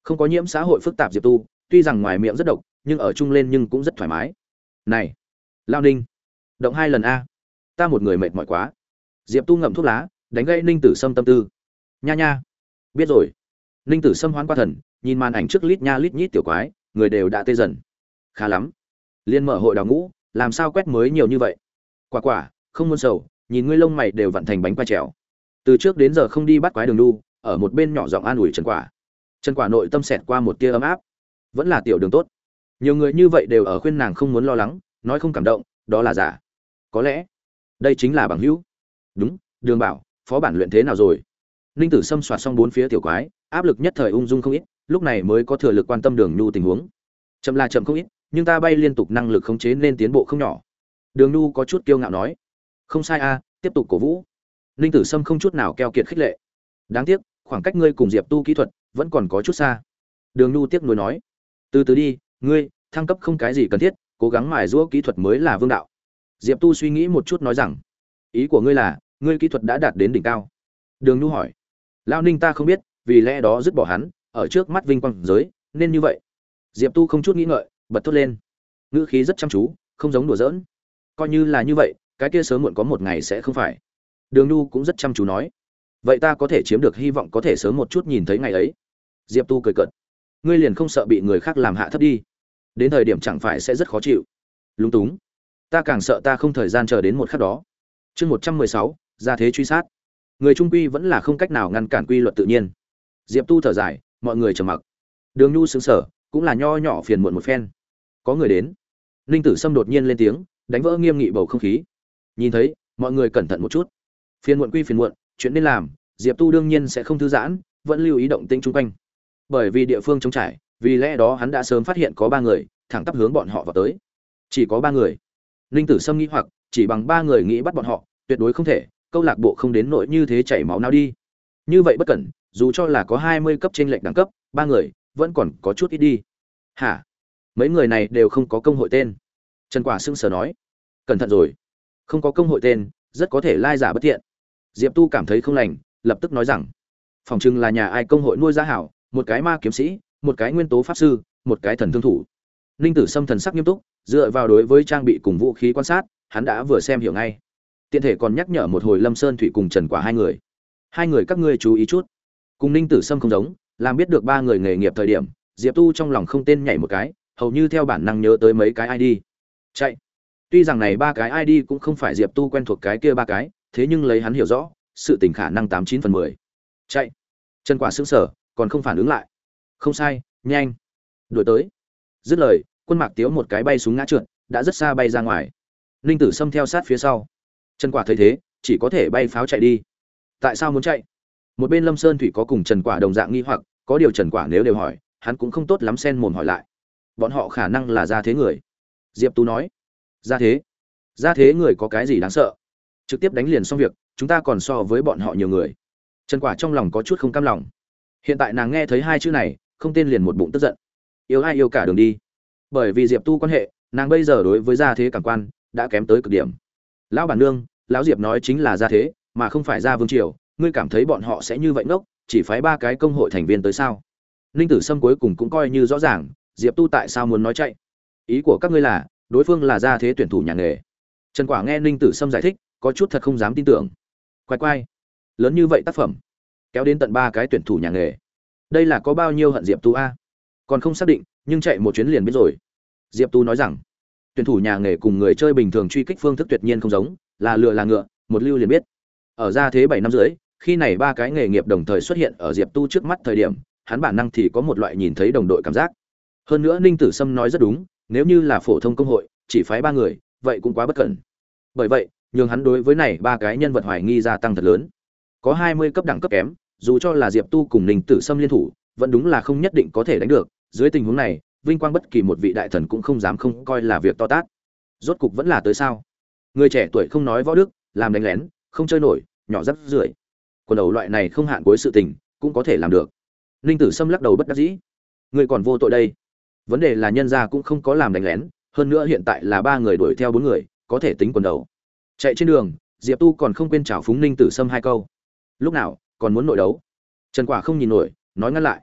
Speaker 1: Không có nhiễm xã hội phức tạp Diệp Tu, tuy rằng ngoài miệng rất độc, nhưng ở chung lên nhưng cũng rất thoải mái. Này, Lao Ninh, động 2 lần a. Ta một người mệt mỏi quá. Diệp Tu ngậm thuốc lá, đánh gãy Ninh Tử Sâm tâm tư. Nha nha, biết rồi. Ninh Tử Sâm hoán qua thần, nhìn màn ảnh trước lít nha lít nhít tiểu quái, người đều đã tê dần. Khá lắm. Liên mở hội đào ngũ, làm sao quét mới nhiều như vậy? Quả quả, không muốn sầu, nhìn ngươi lông mày đều vặn thành bánh quai trèo. Từ trước đến giờ không đi bắt quái đường đu, ở một bên nhỏ giọng an ủi Trần Quả. Trần Quả nội tâm xẹt qua một tia ấm áp. Vẫn là tiểu đường tốt. Nhiều người như vậy đều ở khuyên nàng không muốn lo lắng, nói không cảm động, đó là giả. Có lẽ, đây chính là bằng hữu. Đúng, Đường Bảo, phó bản luyện thế nào rồi? Ninh Tử Sâm soạt xong 4 phía tiểu quái, áp lực nhất thời ung dung không ít, lúc này mới có thừa lực quan tâm Đường Nhu tình huống. Chậm là chậm không ít, nhưng ta bay liên tục năng lực khống chế nên tiến bộ không nhỏ. Đường Nhu có chút kiêu ngạo nói. Không sai a, tiếp tục cổ vũ. Ninh Tử Sâm không chút nào keo kiệt khích lệ. Đáng tiếc, khoảng cách ngươi cùng Diệp Tu kỹ thuật vẫn còn có chút xa. Đường Nhu tiếc nuối nói. Từ từ đi, ngươi thăng cấp không cái gì cần thiết, cố gắng mài giũa kỹ thuật mới là vương đạo. Diệp Tu suy nghĩ một chút nói rằng, ý của ngươi là, ngươi kỹ thuật đã đạt đến đỉnh cao. Đường Nhu hỏi. Lão Ninh ta không biết, vì lẽ đó dứt bỏ hắn, ở trước mắt vinh quang giới, nên như vậy. Diệp Tu không chút nghĩ ngợi, bật thốt lên. Ngữ khí rất chăm chú, không giống đùa giỡn. Coi như là như vậy, cái kia sớm muộn có một ngày sẽ không phải. Đường Nhu cũng rất chăm chú nói. Vậy ta có thể chiếm được hy vọng có thể sớm một chút nhìn thấy ngày ấy. Diệp Tu cười cợt. Ngươi liền không sợ bị người khác làm hạ thấp đi? Đến thời điểm chẳng phải sẽ rất khó chịu. Lúng túng. Ta càng sợ ta không thời gian chờ đến một khắc đó. Chương 116, ra thế truy sát. Người trung quy vẫn là không cách nào ngăn cản quy luật tự nhiên. Diệp Tu thở dài, mọi người trầm mặc. Đường Nhu sững sờ, cũng là nho nhỏ phiền muộn một phen. Có người đến. Ninh Tử Sâm đột nhiên lên tiếng, đánh vỡ nghiêm nghị bầu không khí. Nhìn thấy, mọi người cẩn thận một chút. Phiền muộn quy phiền muộn, chuyện nên làm, Diệp Tu đương nhiên sẽ không thư giãn, vẫn lưu ý động tĩnh xung quanh. Bởi vì địa phương trống trải, vì lẽ đó hắn đã sớm phát hiện có 3 người, thẳng tắp hướng bọn họ vào tới. Chỉ có 3 người. Ninh Tử Sâm nghĩ hoặc, chỉ bằng 3 người nghĩ bắt bọn họ, tuyệt đối không thể, câu lạc bộ không đến nỗi như thế chảy máu nào đi. Như vậy bất cẩn, dù cho là có 20 cấp trên lệnh đẳng cấp, 3 người vẫn còn có chút ít đi. Hả? Mấy người này đều không có công hội tên. Trần Quả sững sờ nói. Cẩn thận rồi. Không có công hội tên, rất có thể lai giả bất thiện. Diệp Tu cảm thấy không lành, lập tức nói rằng, phòng trưng là nhà ai công hội nuôi giá hảo, một cái ma kiếm sĩ, một cái nguyên tố pháp sư, một cái thần thương thủ. Ninh Tử Sâm thần sắc nghiêm túc, dựa vào đối với trang bị cùng vũ khí quan sát, hắn đã vừa xem hiểu ngay. Tiện thể còn nhắc nhở một hồi Lâm Sơn Thủy cùng Trần Quả hai người. Hai người các ngươi chú ý chút. Cùng Ninh Tử Sâm không giống, làm biết được 3 người nghề nghiệp thời điểm, Diệp Tu trong lòng không tên nhảy một cái, hầu như theo bản năng nhớ tới mấy cái ID. Chạy. Tuy rằng này 3 cái ID cũng không phải Diệp Tu quen thuộc cái kia 3 cái, thế nhưng lấy hắn hiểu rõ, sự tình khả năng 89/10. Chạy. Trần Quả sững sờ, còn không phản ứng lại. Không sai, nhanh. Đuổi tới. Dứt lời, Quân Mạc Tiếu một cái bay xuống ngã trượt, đã rất xa bay ra ngoài. Ninh Tử Sâm theo sát phía sau. Trần Quả thấy thế, chỉ có thể bay pháo chạy đi. Tại sao muốn chạy? Một bên Lâm Sơn Thủy có cùng Trần Quả đồng dạng nghi hoặc, có điều Trần Quả nếu đều hỏi, hắn cũng không tốt lắm xen mồm hỏi lại. Bọn họ khả năng là gia thế người. Diệp Tú nói. Gia thế? Gia thế người có cái gì đáng sợ? Trực tiếp đánh liền xong việc, chúng ta còn so với bọn họ nhiều người. Trần Quả trong lòng có chút không cam lòng. Hiện tại nàng nghe thấy 2 chữ này, không tên liền một bụng tức giận. Yêu ai yêu cả đường đi. Bởi vì Diệp Tu quan hệ, nàng bây giờ đối với gia thế cảm quan đã kém tới cực điểm. Lão bản nương, lão Diệp nói chính là gia thế, mà không phải gia vương triều, ngươi cảm thấy bọn họ sẽ như vậy ngốc, chỉ phái 3 cái công hội thành viên tới sao? Ninh Tử Sâm cuối cùng cũng coi như rõ ràng, Diệp Tu tại sao muốn nói chạy. Ý của các ngươi là, đối phương là gia thế tuyển thủ nhà nghề. Trần Quả nghe Ninh Tử Sâm giải thích, có chút thật không dám tin tưởng. Quái quái, lớn như vậy tác phẩm, kéo đến tận 3 cái tuyển thủ nhà nghề. Đây là có bao nhiêu hận Diệp Tu a? Còn không xác định, nhưng chạy một chuyến liền biết rồi. Diệp Tu nói rằng, tuyển thủ nhà nghề cùng người chơi bình thường truy kích phương thức tuyệt nhiên không giống, là lừa là ngựa, một lưu liền biết. Ở gia thế 7 năm rưỡi, khi này 3 cái nghề nghiệp đồng thời xuất hiện ở Diệp Tu trước mắt thời điểm, hắn bản năng thì có một loại nhìn thấy đồng đội cảm giác. Hơn nữa Ninh Tử Sâm nói rất đúng, nếu như là phổ thông công hội, chỉ phái 3 người, vậy cũng quá bất cẩn. Bởi vậy, nhường hắn đối với này 3 cái nhân vật hoài nghi gia tăng thật lớn. Có 20 cấp đẳng cấp kém, dù cho là Diệp Tu cùng Ninh Tử Sâm liên thủ, vẫn đúng là không nhất định có thể đánh được. Dưới tình huống này, vinh quang bất kỳ một vị đại thần cũng không dám không coi là việc to tát. Rốt cục vẫn là tới sao? Người trẻ tuổi không nói võ đức, làm đánh lén, không chơi nổi, nhỏ rất rưởi. Quần đầu loại này không hạn cuối sự tình, cũng có thể làm được. Ninh Tử Sâm lắc đầu bất đắc dĩ. Người còn vô tội đây. Vấn đề là nhân gia cũng không có làm đánh lén, hơn nữa hiện tại là 3 người đuổi theo 4 người, có thể tính quần đầu. Chạy trên đường, Diệp Tu còn không quên chào phúng Ninh Tử Sâm 2 câu. Lúc nào còn muốn nội đấu? Trần Quả không nhìn nổi, nói ngăn lại.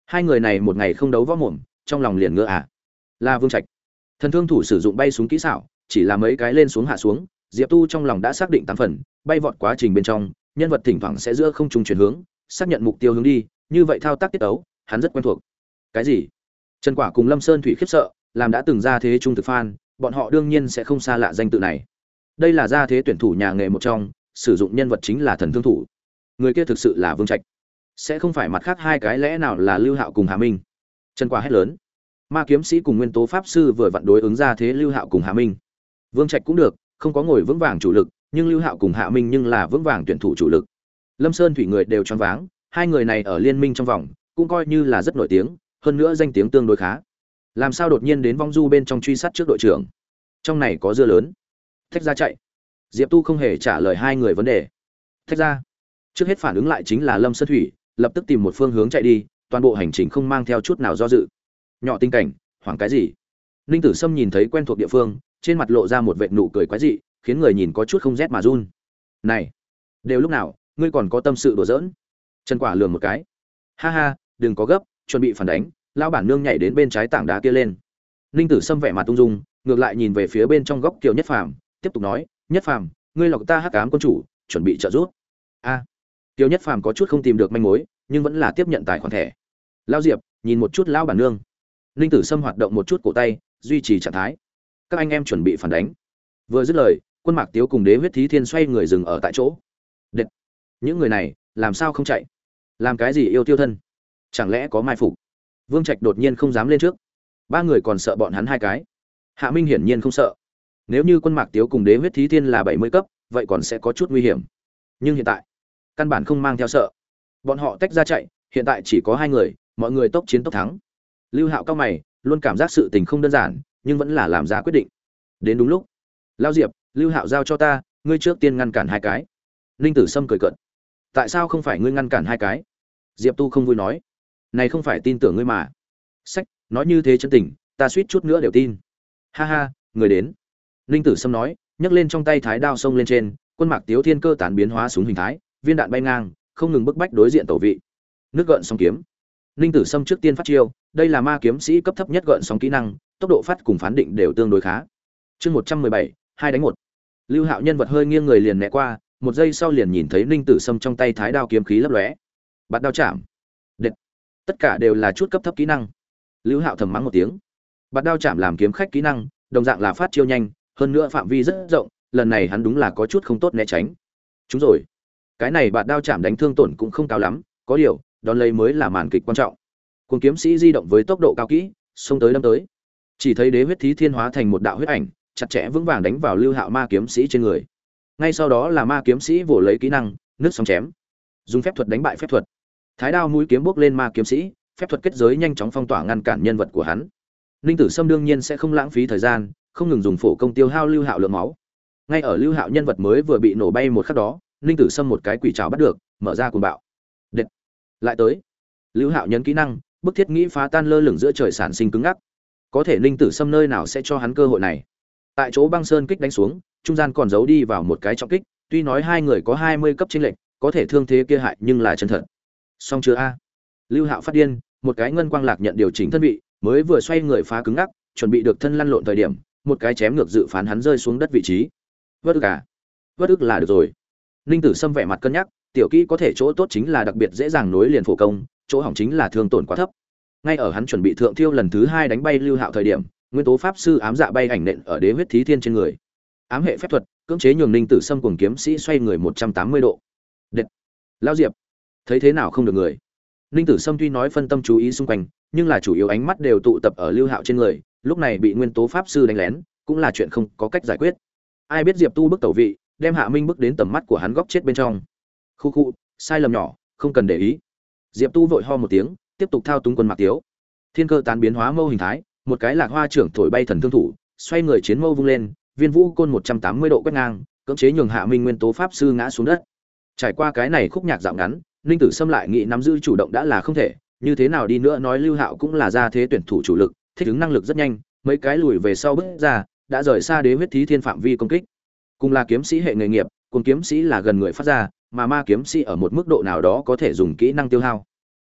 Speaker 1: Hai người này một ngày không đấu võ mồm, trong lòng liền ngựa à. Là Vương Trạch. Thần thương thủ sử dụng bay súng kỹ xảo, chỉ là mấy cái lên xuống hạ xuống, Diệp Tu trong lòng đã xác định 8 phần, bay vọt quá trình bên trong, nhân vật thỉnh thoảng sẽ giữa không trung chuyển hướng, xác nhận mục tiêu hướng đi, như vậy thao tác tiết ấu, hắn rất quen thuộc. Cái gì? Trần Quả cùng Lâm Sơn Thủy khiếp sợ, làm đã từng ra thế trung thực fan, bọn họ đương nhiên sẽ không xa lạ danh tự này. Đây là gia thế tuyển thủ nhà nghề một trong, sử dụng nhân vật chính là thần thương thủ. Người kia thực sự là Vương Trạch, sẽ không phải mặt khác hai cái lẽ nào là Lưu Hạo cùng Hà Minh. Trần Quả hét lớn. Ma kiếm sĩ cùng nguyên tố pháp sư vừa vặn đối ứng ra thế Lưu Hạo cùng Hà Minh. Vương Trạch cũng được, không có ngồi vững vàng chủ lực, nhưng Lưu Hạo cùng Hạ Minh nhưng là vững vàng tuyển thủ chủ lực. Lâm Sơn Thủy người đều choáng váng, hai người này ở liên minh trong vòng cũng coi như là rất nổi tiếng, hơn nữa danh tiếng tương đối khá. Làm sao đột nhiên đến vong du bên trong truy sát trước đội trưởng? Trong này có dưa lớn. Thách ra chạy. Diệp Tu không hề trả lời hai người vấn đề. Thách ra. Trước hết phản ứng lại chính là Lâm Sơn Thủy, lập tức tìm một phương hướng chạy đi, toàn bộ hành trình không mang theo chút nào do dự. Nhỏ tinh cảnh, hoảng cái gì? Ninh Tử Sâm nhìn thấy quen thuộc địa phương, trên mặt lộ ra một vệt nụ cười quái dị, khiến người nhìn có chút không rét mà run. Này, đều lúc nào, ngươi còn có tâm sự đùa giỡn? Trần Quả lườm một cái. Ha ha, đừng có gấp, chuẩn bị phản đánh. Lão bản nương nhảy đến bên trái tảng đá kia lên. Ninh Tử Sâm vẻ mặt ung dung, ngược lại nhìn về phía bên trong góc Kiều Nhất Phàm, tiếp tục nói, Nhất Phàm, ngươi lọc ta hắc ám quân chủ, chuẩn bị trợ giúp. A. Kiều Nhất Phàm có chút không tìm được manh mối, nhưng vẫn là tiếp nhận tài khoản thẻ. Lão Diệp, nhìn một chút lão bản nương. Ninh Tử Sâm hoạt động một chút cổ tay, duy trì trạng thái. Các anh em chuẩn bị phản đánh. Vừa dứt lời, Quân Mạc Tiếu cùng Đế Huyết Thí Thiên xoay người dừng ở tại chỗ. Đệt. Những người này, làm sao không chạy? Làm cái gì yêu tiêu thân? Chẳng lẽ có mai phục? Vương Trạch đột nhiên không dám lên trước. Ba người còn sợ bọn hắn hai cái. Hạ Minh hiển nhiên không sợ. Nếu như Quân Mạc Tiếu cùng Đế Huyết Thí Thiên là 70 cấp, vậy còn sẽ có chút nguy hiểm. Nhưng hiện tại, căn bản không mang theo sợ. Bọn họ tách ra chạy, hiện tại chỉ có hai người, mọi người tốc chiến tốc thắng. Lưu Hạo cao mày, luôn cảm giác sự tình không đơn giản, nhưng vẫn là làm ra quyết định. Đến đúng lúc. Lao Diệp, Lưu Hạo giao cho ta, ngươi trước tiên ngăn cản hai cái. Ninh Tử Sâm cười cợt. Tại sao không phải ngươi ngăn cản hai cái? Diệp Tu không vui nói. Này không phải tin tưởng ngươi mà. Sách, nói như thế chân tình, ta suýt chút nữa đều tin. Ha ha, người đến. Ninh Tử Sâm nói, nhấc lên trong tay thái đao xông lên trên, Quân Mạc Tiếu thiên cơ tán biến hóa súng hình thái, viên đạn bay ngang, không ngừng bức bách đối diện tẩu vị. Nước gợn sóng kiếm. Ninh Tử Sâm trước tiên phát chiêu, đây là ma kiếm sĩ cấp thấp nhất gợn sóng kỹ năng, tốc độ phát cùng phán định đều tương đối khá. Chương 117, 2 đánh 1. Lưu Hạo nhân vật hơi nghiêng người liền né qua, một giây sau liền nhìn thấy Ninh Tử Sâm trong tay thái đao kiếm khí lấp lóe. Bạt đao chạm. Đệt. Tất cả đều là chút cấp thấp kỹ năng. Lưu Hạo thầm mắng một tiếng. Bạt đao chạm làm kiếm khách kỹ năng, đồng dạng là phát chiêu nhanh, hơn nữa phạm vi rất rộng, lần này hắn đúng là có chút không tốt né tránh. Chúng rồi. Cái này bạt đao chạm đánh thương tổn cũng không cao lắm, có điều, đón lấy mới là màn kịch quan trọng. Cuồng kiếm sĩ di động với tốc độ cao kỹ, xông tới đâm tới. Chỉ thấy Đế Huyết Thí Thiên hóa thành một đạo huyết ảnh, chặt chẽ vững vàng đánh vào Lưu Hạo ma kiếm sĩ trên người. Ngay sau đó là ma kiếm sĩ vồ lấy kỹ năng, nước sóng chém. Dùng phép thuật đánh bại phép thuật. Thái đao mũi kiếm bước lên ma kiếm sĩ, phép thuật kết giới nhanh chóng phong tỏa ngăn cản nhân vật của hắn. Ninh Tử Sâm đương nhiên sẽ không lãng phí thời gian, không ngừng dùng phổ công tiêu hao Lưu Hạo lượng máu. Ngay ở Lưu Hạo nhân vật mới vừa bị nổ bay một khắc đó, Ninh Tử Sâm một cái quỷ trảo bắt được, mở ra cuồng bạo. Đệt. Lại tới. Lưu Hạo nhấn kỹ năng, bức thiết nghĩ phá tan lơ lửng giữa trời sản sinh cứng ngắc. Có thể Ninh Tử Sâm nơi nào sẽ cho hắn cơ hội này? Tại chỗ băng sơn kích đánh xuống, trung gian còn giấu đi vào một cái trọng kích, tuy nói hai người có 20 cấp chênh lệch, có thể thương thế kia hại nhưng là chân thật. Song chưa a. Lưu Hạo phát điên, một cái ngân quang lạc nhận điều chỉnh thân vị, mới vừa xoay người phá cứng ngắc, chuẩn bị được thân lăn lộn thời điểm, một cái chém ngược dự phán hắn rơi xuống đất vị trí. Vất ức à? Vất ức là được rồi. Ninh Tử Sâm vẻ mặt cân nhắc, tiểu kỹ có thể chỗ tốt chính là đặc biệt dễ dàng nối liền phổ công, chỗ hỏng chính là thương tổn quá thấp. Ngay ở hắn chuẩn bị thượng thiêu lần thứ 2 đánh bay Lưu Hạo thời điểm, nguyên tố pháp sư ám dạ bay ảnh nện ở Đế Huyết Thí Thiên trên người. Ám hệ phép thuật, cưỡng chế nhường Ninh Tử Sâm cùng kiếm sĩ xoay người 180 độ. Đệt. Lão Diệp, thấy thế nào không được người. Ninh Tử Sâm tuy nói phân tâm chú ý xung quanh, nhưng là chủ yếu ánh mắt đều tụ tập ở Lưu Hạo trên người, lúc này bị nguyên tố pháp sư đánh lén, cũng là chuyện không có cách giải quyết. Ai biết Diệp Tu bức tẩu vị, đem Hạ Minh bức đến tầm mắt của hắn góc chết bên trong. Khu khu, sai lầm nhỏ, không cần để ý. Diệp Tu vội ho một tiếng, tiếp tục thao túng Quân Mạc Tiếu. Thiên cơ tán biến hóa mâu hình thái, một cái lạc hoa trưởng thổi bay thần thương thủ, xoay người chiến mâu vung lên, viên vũ côn 180 độ quét ngang, cưỡng chế nhường Hạ Minh nguyên tố pháp sư ngã xuống đất. Trải qua cái này khúc nhạc dạo ngắn, Ninh Tử Sâm lại nghĩ nắm giữ chủ động đã là không thể, như thế nào đi nữa nói Lưu Hạo cũng là gia thế tuyển thủ chủ lực, thích ứng năng lực rất nhanh, mấy cái lùi về sau bước ra, đã rời xa Đế Huyết Thí Thiên phạm vi công kích. Cùng là kiếm sĩ hệ nghề nghiệp, cùng kiếm sĩ là gần người phát ra, mà ma kiếm sĩ ở một mức độ nào đó có thể dùng kỹ năng tiêu hao.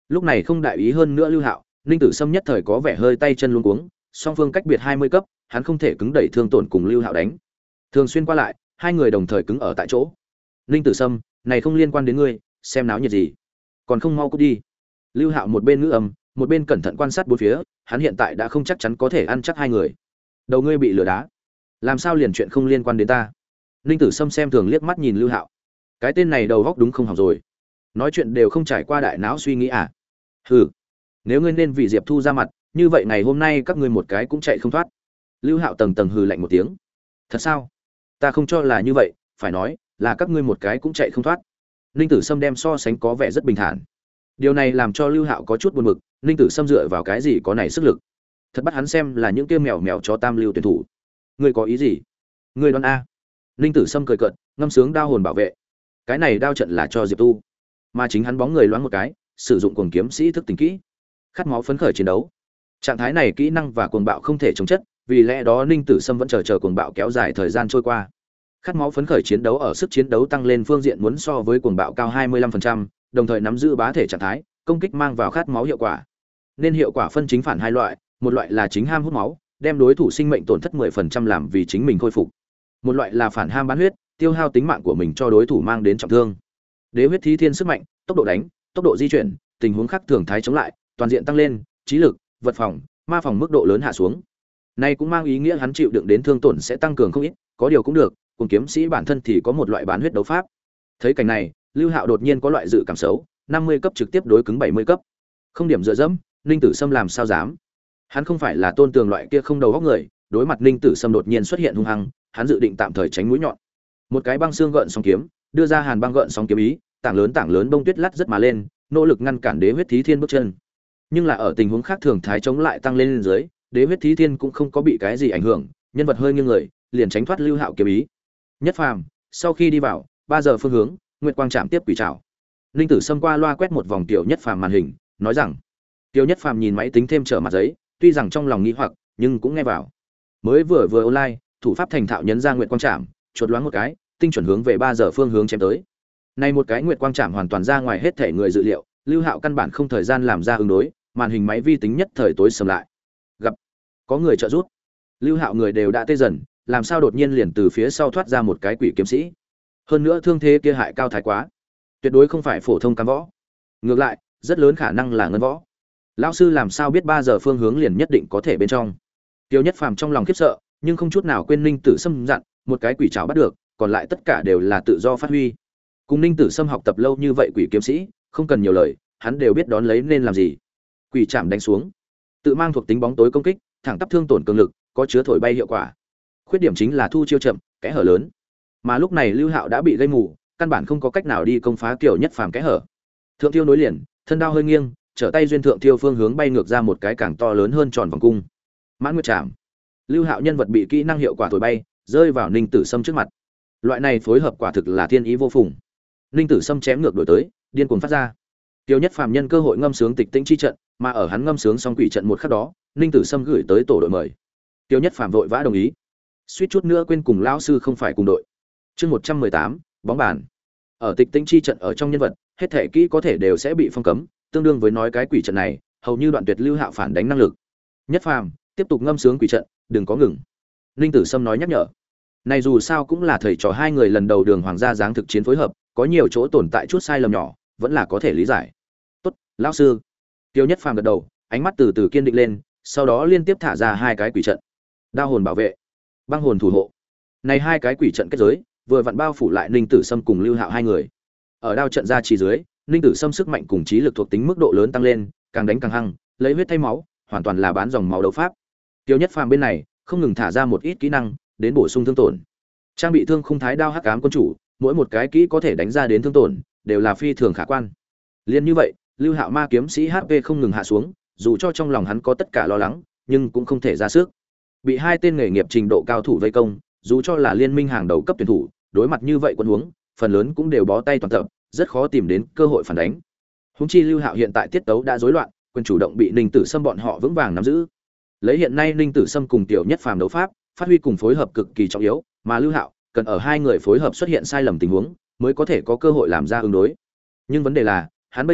Speaker 1: Lúc này không đại ý hơn nữa Lưu Hạo, Ninh Tử Sâm nhất thời có vẻ hơi tay chân luống cuống, song phương cách biệt 20 cấp, hắn không thể cứng đẩy Thương Tổn cùng Lưu Hạo đánh. Thường xuyên qua lại, hai người đồng thời cứng ở tại chỗ. Ninh Tử Sâm, này không liên quan đến ngươi, xem náo nhiệt gì? Còn không mau cút đi. Lưu Hạo một bên ngữ âm, một bên cẩn thận quan sát bốn phía, hắn hiện tại đã không chắc chắn có thể ăn chắc hai người. Đầu ngươi bị lừa đá, làm sao liền chuyện không liên quan đến ta? Ninh Tử Sâm xem thường liếc mắt nhìn Lưu Hạo. Cái tên này đầu óc đúng không hỏng rồi, nói chuyện đều không trải qua đại não suy nghĩ à? Hừ, nếu ngươi nên vì Diệp Thu ra mặt, như vậy ngày hôm nay các ngươi một cái cũng chạy không thoát. Lưu Hạo tầng tầng hừ lạnh một tiếng. Thật sao? Ta không cho là như vậy, phải nói là các ngươi một cái cũng chạy không thoát. Ninh Tử Sâm đem so sánh có vẻ rất bình thản. Điều này làm cho Lưu Hạo có chút buồn bực, Ninh Tử Sâm dựa vào cái gì có này sức lực? Thật bắt hắn xem là những kia mèo mèo chó tam lưu tuyển thủ. Ngươi có ý gì? Ngươi đoán a? Ninh Tử Sâm cười cợt, ngâm sướng đao hồn bảo vệ. Cái này đao trận là cho Diệp Tu, mà chính hắn bóng người loáng một cái, sử dụng cuồng kiếm sĩ thức tỉnh kỹ, khát máu phấn khởi chiến đấu. Trạng thái này kỹ năng và cuồng bạo không thể chống chất, vì lẽ đó Ninh Tử Sâm vẫn chờ cuồng bạo kéo dài thời gian trôi qua. Khát máu phấn khởi chiến đấu ở sức chiến đấu tăng lên phương diện muốn so với cuồng bạo cao 25%, đồng thời nắm giữ bá thể trạng thái, công kích mang vào khát máu hiệu quả. Nên hiệu quả phân chính phản hai loại, một loại là chính ham hút máu, đem đối thủ sinh mệnh tổn thất 10% làm vì chính mình khôi phục. Một loại là phản ham bán huyết, tiêu hao tính mạng của mình cho đối thủ mang đến trọng thương. Đế huyết thí thiên sức mạnh, tốc độ đánh, tốc độ di chuyển, tình huống khác thường thái chống lại, toàn diện tăng lên, trí lực, vật phòng, ma phòng mức độ lớn hạ xuống. Này cũng mang ý nghĩa hắn chịu đựng đến thương tổn sẽ tăng cường không ít, có điều cũng được, cùng kiếm sĩ bản thân thì có một loại bán huyết đấu pháp. Thấy cảnh này, Lưu Hạo đột nhiên có loại dự cảm xấu, 50 cấp trực tiếp đối cứng 70 cấp. Không điểm dựa dẫm, Ninh Tử Sâm làm sao dám? Hắn không phải là Tôn Tường loại kia không đầu óc người, đối mặt Ninh Tử Sâm đột nhiên xuất hiện hung hăng, hắn dự định tạm thời tránh mũi nhọn. Một cái băng xương gợn sóng kiếm, đưa ra hàn băng gợn sóng kiếm ý, tảng lớn bông tuyết lắt rất mà lên, nỗ lực ngăn cản Đế huyết thí thiên bước chân. Nhưng là ở tình huống khác thường thái chống lại tăng lên dưới, Đế huyết thí thiên cũng không có bị cái gì ảnh hưởng, nhân vật hơi nghiêng người, liền tránh thoát Lưu Hạo kiếm ý. Nhất phàm, sau khi đi vào, 3 giờ phương hướng, Nguyệt Quang chạm tiếp quỷ trảo. Ninh Tử Sâm qua loa quét một vòng Tiểu Nhất Phàm màn hình, nói rằng: Tiểu Nhất Phàm nhìn máy tính thêm trở mặt giấy, tuy rằng trong lòng nghi hoặc, nhưng cũng nghe vào. Mới vừa online, thủ pháp thành thạo nhấn ra Nguyệt Quang chạm, chuột loáng một cái, tinh chuẩn hướng về 3 giờ phương hướng chém tới. Này một cái Nguyệt Quang chạm hoàn toàn ra ngoài hết thể người dự liệu, Lưu Hạo căn bản không thời gian làm ra ứng đối, màn hình máy vi tính nhất thời tối sầm lại. Gặp có người trợ giúp. Lưu Hạo người đều đã tê dần, làm sao đột nhiên liền từ phía sau thoát ra một cái quỷ kiếm sĩ? Hơn nữa thương thế kia hại cao thái quá, tuyệt đối không phải phổ thông cam võ, ngược lại rất lớn khả năng là ngân võ. Lão sư làm sao biết 3 giờ phương hướng liền nhất định có thể bên trong? Tiêu Nhất Phàm trong lòng khiếp sợ, nhưng không chút nào quên Ninh Tử Sâm dặn, một cái quỷ trảo bắt được, còn lại tất cả đều là tự do phát huy. Cùng Ninh Tử Sâm học tập lâu như vậy quỷ kiếm sĩ, không cần nhiều lời, hắn đều biết đón lấy nên làm gì. Quỷ trảm đánh xuống, tự mang thuộc tính bóng tối công kích, thẳng tắp thương tổn cường lực, có chứa thổi bay hiệu quả. Khuyết điểm chính là thu chiêu chậm, kẽ hở lớn. Mà lúc này Lưu Hạo đã bị gây mù, căn bản không có cách nào đi công phá Kiều Nhất Phàm kẽ hở. Thượng tiêu nối liền, thân đao hơi nghiêng, trở tay duyên thượng tiêu phương hướng bay ngược ra một cái càng to lớn hơn tròn vòng cung. Mãn Nguyệt Trảm. Lưu Hạo nhân vật bị kỹ năng hiệu quả thổi bay, rơi vào Ninh Tử Sâm trước mặt. Loại này phối hợp quả thực là thiên ý vô phùng. Ninh Tử Sâm chém ngược đổi tới, điên cuồng phát ra. Tiêu Nhất Phàm nhân cơ hội ngâm sướng tịch tĩnh chi trận, mà ở hắn ngâm sướng xong quỷ trận một khắc đó, Ninh Tử Sâm gửi tới tổ đội mời. Tiêu Nhất Phàm vội vã đồng ý. Suýt chút nữa quên cùng lão sư không phải cùng đội. Chương 118, bóng bàn. Ở tịch tĩnh chi trận ở trong nhân vật, hết thể kỹ có thể đều sẽ bị phong cấm, tương đương với nói cái quỷ trận này, hầu như đoạn tuyệt Lưu Hạo phản đánh năng lực. Nhất Phàm, tiếp tục ngâm sướng quỷ trận, đừng có ngừng. Ninh Tử Sâm nói nhắc nhở. Này dù sao cũng là thầy trò hai người lần đầu đường hoàng gia dáng thực chiến phối hợp, có nhiều chỗ tồn tại chút sai lầm nhỏ, vẫn là có thể lý giải. Tốt, lão sư. Tiêu Nhất Phàm gật đầu, ánh mắt từ từ kiên định lên, sau đó liên tiếp thả ra 2 cái quỷ trận. Đao hồn bảo vệ, băng hồn thủ hộ. Này 2 cái quỷ trận kết giới, vừa vặn bao phủ lại Ninh Tử Sâm cùng Lưu Hạo hai người. Ở đao trận ra chỉ dưới, Ninh Tử Sâm sức mạnh cùng trí lực thuộc tính mức độ lớn tăng lên, càng đánh càng hăng, lấy huyết thay máu, hoàn toàn là bán dòng máu đấu pháp. Tiêu Nhất Phàm bên này, không ngừng thả ra một ít kỹ năng, đến bổ sung thương tổn. Trang bị thương khung thái đao hắc ám quân chủ, mỗi một cái kỹ có thể đánh ra đến thương tổn, đều là phi thường khả quan. Liên như vậy, Lưu Hạo ma kiếm sĩ HP không ngừng hạ xuống, dù cho trong lòng hắn có tất cả lo lắng, nhưng cũng không thể ra sức. Bị 2 tên nghề nghiệp trình độ cao thủ vây công, dù cho là liên minh hàng đầu cấp tuyển thủ, đối mặt như vậy quân huống, phần lớn cũng đều bó tay toàn tập, rất khó tìm đến cơ hội phản đánh. Huống chi Lưu Hạo hiện tại tiết tấu đã rối loạn, quyền chủ động bị Ninh Tử Sâm bọn họ vững vàng nắm giữ. Lấy hiện nay Ninh Tử Sâm cùng Tiểu Nhất Phàm đấu pháp, phát huy cùng phối hợp cực kỳ trọng yếu, mà Lưu Hạo cần ở 2 người phối hợp xuất hiện sai lầm tình huống, mới có thể có cơ hội làm ra ứng đối. Nhưng vấn đề là, hắn bây giờ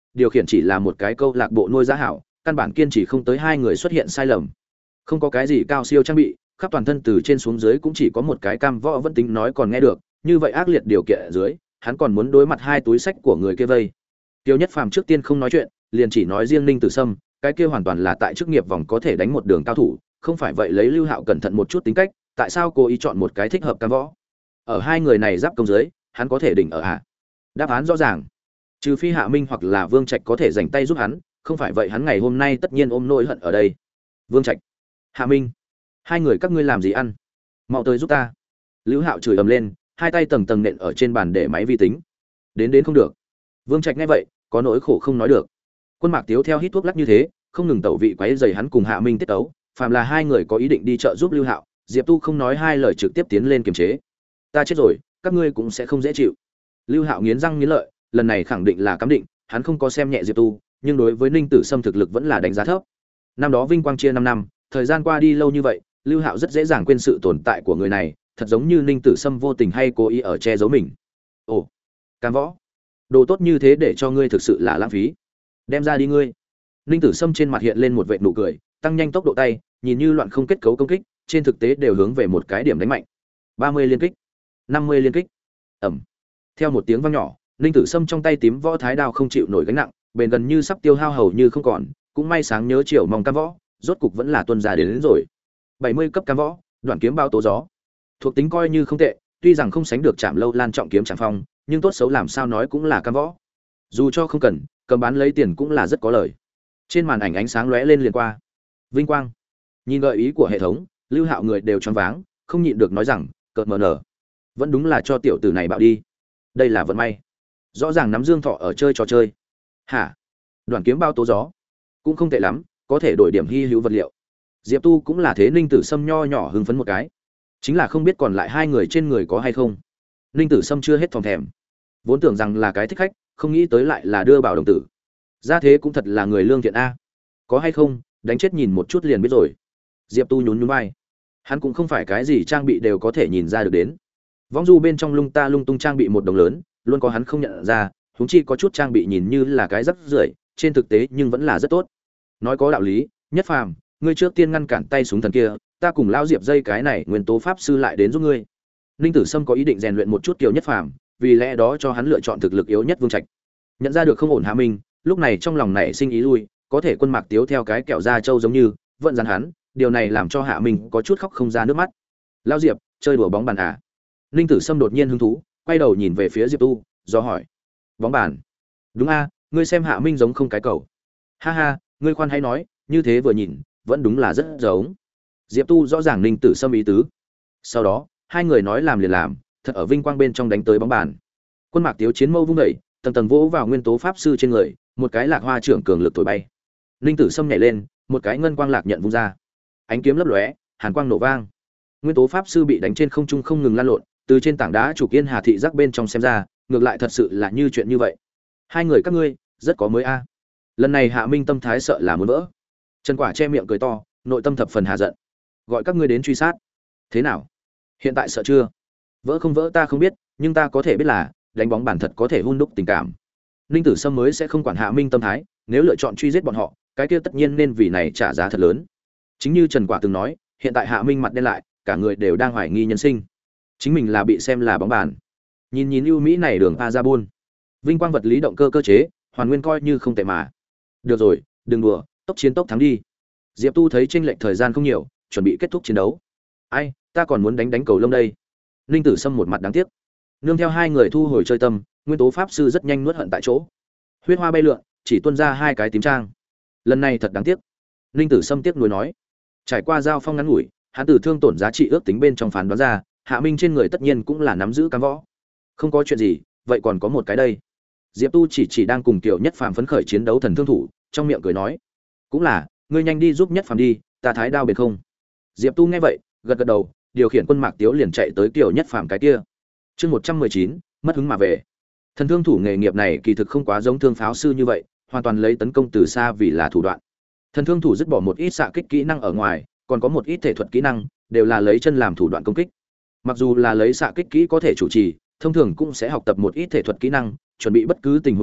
Speaker 1: điều khiển chỉ là một cái câu lạc bộ nuôi giá hảo, căn bản kiên trì không tới hai người xuất hiện sai lầm. Không có cái gì cao siêu trang bị, khắp toàn thân từ trên xuống dưới cũng chỉ có một cái cam võ vẫn tính nói còn nghe được, như vậy ác liệt điều kiện ở dưới, hắn còn muốn đối mặt hai túi sách của người kia vây. Tiêu Nhất Phàm trước tiên không nói chuyện, liền chỉ nói riêng Ninh Tử Sâm, cái kia hoàn toàn là tại chức nghiệp vòng có thể đánh một đường cao thủ, không phải vậy lấy Lưu Hạo cẩn thận một chút tính cách, tại sao cố ý chọn một cái thích hợp cam võ? Ở hai người này giáp công dưới, hắn có thể đỉnh ở hạ. Đáp án rõ ràng. Trừ phi Hạ Minh hoặc là Vương Trạch có thể dành tay giúp hắn, không phải vậy hắn ngày hôm nay tất nhiên ôm nỗi hận ở đây. Vương Trạch, Hạ Minh, hai người các ngươi làm gì ăn? Mau tới giúp ta. Lưu Hạo chửi ầm lên, hai tay tầng tầng nện ở trên bàn để máy vi tính. Đến không được. Vương Trạch nghe vậy, có nỗi khổ không nói được. Quân Mạc Tiếu theo hít thuốc lắc như thế, không ngừng tẩu vị quấy rầy hắn cùng Hạ Minh tiết tấu, phàm là hai người có ý định đi chợ giúp Lưu Hạo, Diệp Tu không nói hai lời trực tiếp tiến lên kiềm chế. Ta chết rồi, các ngươi cũng sẽ không dễ chịu. Lưu Hạo nghiến răng nghiến lợi, lần này khẳng định là cắm định, hắn không có xem nhẹ Diệp Tu, nhưng đối với Ninh Tử Sâm thực lực vẫn là đánh giá thấp. Năm đó vinh quang chia 5 năm, thời gian qua đi lâu như vậy, Lưu Hạo rất dễ dàng quên sự tồn tại của người này, thật giống như Ninh Tử Sâm vô tình hay cố ý ở che giấu mình. Ồ, Cam Võ, đồ tốt như thế để cho ngươi thực sự là lãng phí. Đem ra đi ngươi. Ninh Tử Sâm trên mặt hiện lên một vệt nụ cười, tăng nhanh tốc độ tay, nhìn như loạn không kết cấu công kích, trên thực tế đều hướng về một cái điểm đánh mạnh. 30 liên kích, 50 liên kích. Ầm. Theo một tiếng vang nhỏ, Ninh Tử Sâm trong tay tím võ thái đao không chịu nổi gánh nặng, bền gần như sắp tiêu hao hầu như không còn, cũng may sáng nhớ chiều mong Cam Võ, rốt cục vẫn là tuân ra đến rồi. 70 cấp Cam Võ, đoạn kiếm bao tố gió. Thuộc tính coi như không tệ, tuy rằng không sánh được Trảm Lâu Lan trọng kiếm Trảm Phong, nhưng tốt xấu làm sao nói cũng là Cam Võ. Dù cho không cần, cầm bán lấy tiền cũng là rất có lời. Trên màn ảnh ánh sáng lóe lên liền qua. Vinh quang. Nhìn gợi ý của hệ thống, Lưu Hạo người đều choáng váng, không nhịn được nói rằng, cợt mờ nở. Vẫn đúng là cho tiểu tử này bạo đi. Đây là vận may. Rõ ràng nắm Dương Thọ ở chơi trò chơi. Hả? Đoạn kiếm bao tố gió. Cũng không tệ lắm, có thể đổi điểm hy hữu vật liệu. Diệp Tu cũng là thế. Ninh Tử Sâm nho nhỏ hưng phấn một cái. Chính là không biết còn lại hai người trên người có hay không. Ninh Tử Sâm chưa hết phòng thèm. Vốn tưởng rằng là cái thích khách, không nghĩ tới lại là đưa bảo đồng tử. Ra thế cũng thật là người lương thiện a. Có hay không, đánh chết nhìn một chút liền biết rồi. Diệp Tu nhún nhún vai. Hắn cũng không phải cái gì trang bị đều có thể nhìn ra được đến. Vong du bên trong lung ta lung tung trang bị một đồng lớn, luôn có hắn không nhận ra, huống chi có chút trang bị nhìn như là cái rắc rưởi, trên thực tế nhưng vẫn là rất tốt. Nói có đạo lý, Nhất Phàm, ngươi trước tiên ngăn cản tay súng thần kia, ta cùng lão Diệp dây cái này nguyên tố pháp sư lại đến giúp ngươi. Ninh Tử Sâm có ý định rèn luyện một chút Kiều Nhất Phàm, vì lẽ đó cho hắn lựa chọn thực lực yếu nhất Vương Trạch. Nhận ra được không ổn Hạ Minh, lúc này trong lòng nảy sinh ý lui, có thể Quân Mạc Tiếu theo cái kẹo da trâu giống như, vẫn dàn hắn, điều này làm cho Hạ Minh có chút khóc không ra nước mắt. Lão Diệp, chơi đùa bóng bàn à? Ninh Tử Sâm đột nhiên hứng thú, quay đầu nhìn về phía Diệp Tu, do hỏi: "Bóng bàn?" "Đúng a, ngươi xem Hạ Minh giống không cái cầu." "Ha ha, ngươi khoan hãy nói, như thế vừa nhìn, vẫn đúng là rất giống." Diệp Tu rõ ràng Ninh Tử Sâm ý tứ. Sau đó, hai người nói làm liền làm, thật ở vinh quang bên trong đánh tới bóng bàn. Quân Mạc Tiếu chiến mâu vung đẩy, tầng tầng vỗ vào nguyên tố pháp sư trên người, một cái lạc hoa trưởng cường lực thổi bay. Ninh Tử Sâm nhảy lên, một cái ngân quang lạc nhận vung ra. Ánh kiếm lấp lóe, hàn quang nổ vang. Nguyên tố pháp sư bị đánh trên không trung không ngừng lăn lộn, từ trên tảng đá chủ kiên hà thị giác bên trong xem ra, ngược lại thật sự là như chuyện như vậy. Hai người các ngươi, rất có mới a. Lần này Hạ Minh tâm thái sợ là muốn vỡ. Trần Quả che miệng cười to, nội tâm thập phần hà giận. Gọi các ngươi đến truy sát. Thế nào? Hiện tại sợ chưa? Vỡ không vỡ ta không biết, nhưng ta có thể biết là đánh bóng bàn thật có thể hun đúc tình cảm. Ninh Tử Sâm mới sẽ không quản Hạ Minh tâm thái, nếu lựa chọn truy giết bọn họ, cái kia tất nhiên nên vì này trả giá thật lớn. Chính như Trần Quả từng nói, hiện tại Hạ Minh mặt đen lại, cả người đều đang hoài nghi nhân sinh. Chính mình là bị xem là bóng bàn. Nhìn ưu mỹ này đường pa ra buôn. Vinh quang vật lý động cơ cơ chế, hoàn nguyên coi như không tệ mà. Được rồi, đừng đùa, tốc chiến tốc thắng đi. Diệp Tu thấy chênh lệch thời gian không nhiều, chuẩn bị kết thúc chiến đấu. Ai, ta còn muốn đánh cầu lông đây. Ninh Tử Sâm một mặt đáng tiếc. Nương theo hai người thu hồi chơi tâm, nguyên tố pháp sư rất nhanh nuốt hận tại chỗ. Huyết hoa bay lượn, chỉ tuôn ra hai cái tím trang. Lần này thật đáng tiếc. Ninh Tử Sâm tiếc nuối nói. Trải qua giao phong ngắn ngủi, hắn từ thương tổn giá trị ước tính bên trong phán đoán ra, Hạ Minh trên người tất nhiên cũng là nắm giữ cám võ. Không có chuyện gì, vậy còn có một cái đây. Diệp Tu chỉ đang cùng Tiểu Nhất Phàm phấn khởi chiến đấu thần thương thủ, trong miệng cười nói, cũng là, ngươi nhanh đi giúp Nhất Phàm đi, ta thái đao bền không. Diệp Tu nghe vậy, gật gật đầu, điều khiển Quân Mạc Tiếu liền chạy tới Tiểu Nhất Phàm cái kia. Chương 119, mất hứng mà về. Thần thương thủ nghề nghiệp này kỳ thực không quá giống thương pháo sư như vậy, hoàn toàn lấy tấn công từ xa vì là thủ đoạn. Thần thương thủ dứt bỏ một ít xạ kích kỹ năng ở ngoài, còn có một ít thể thuật kỹ năng, đều là lấy chân làm thủ đoạn công kích. Mặc dù là lấy xạ kích kỹ có thể chủ trì, thông thường cũng sẽ học tập một ít thể thuật kỹ năng, chuẩn bị bất cứ tình huống nào,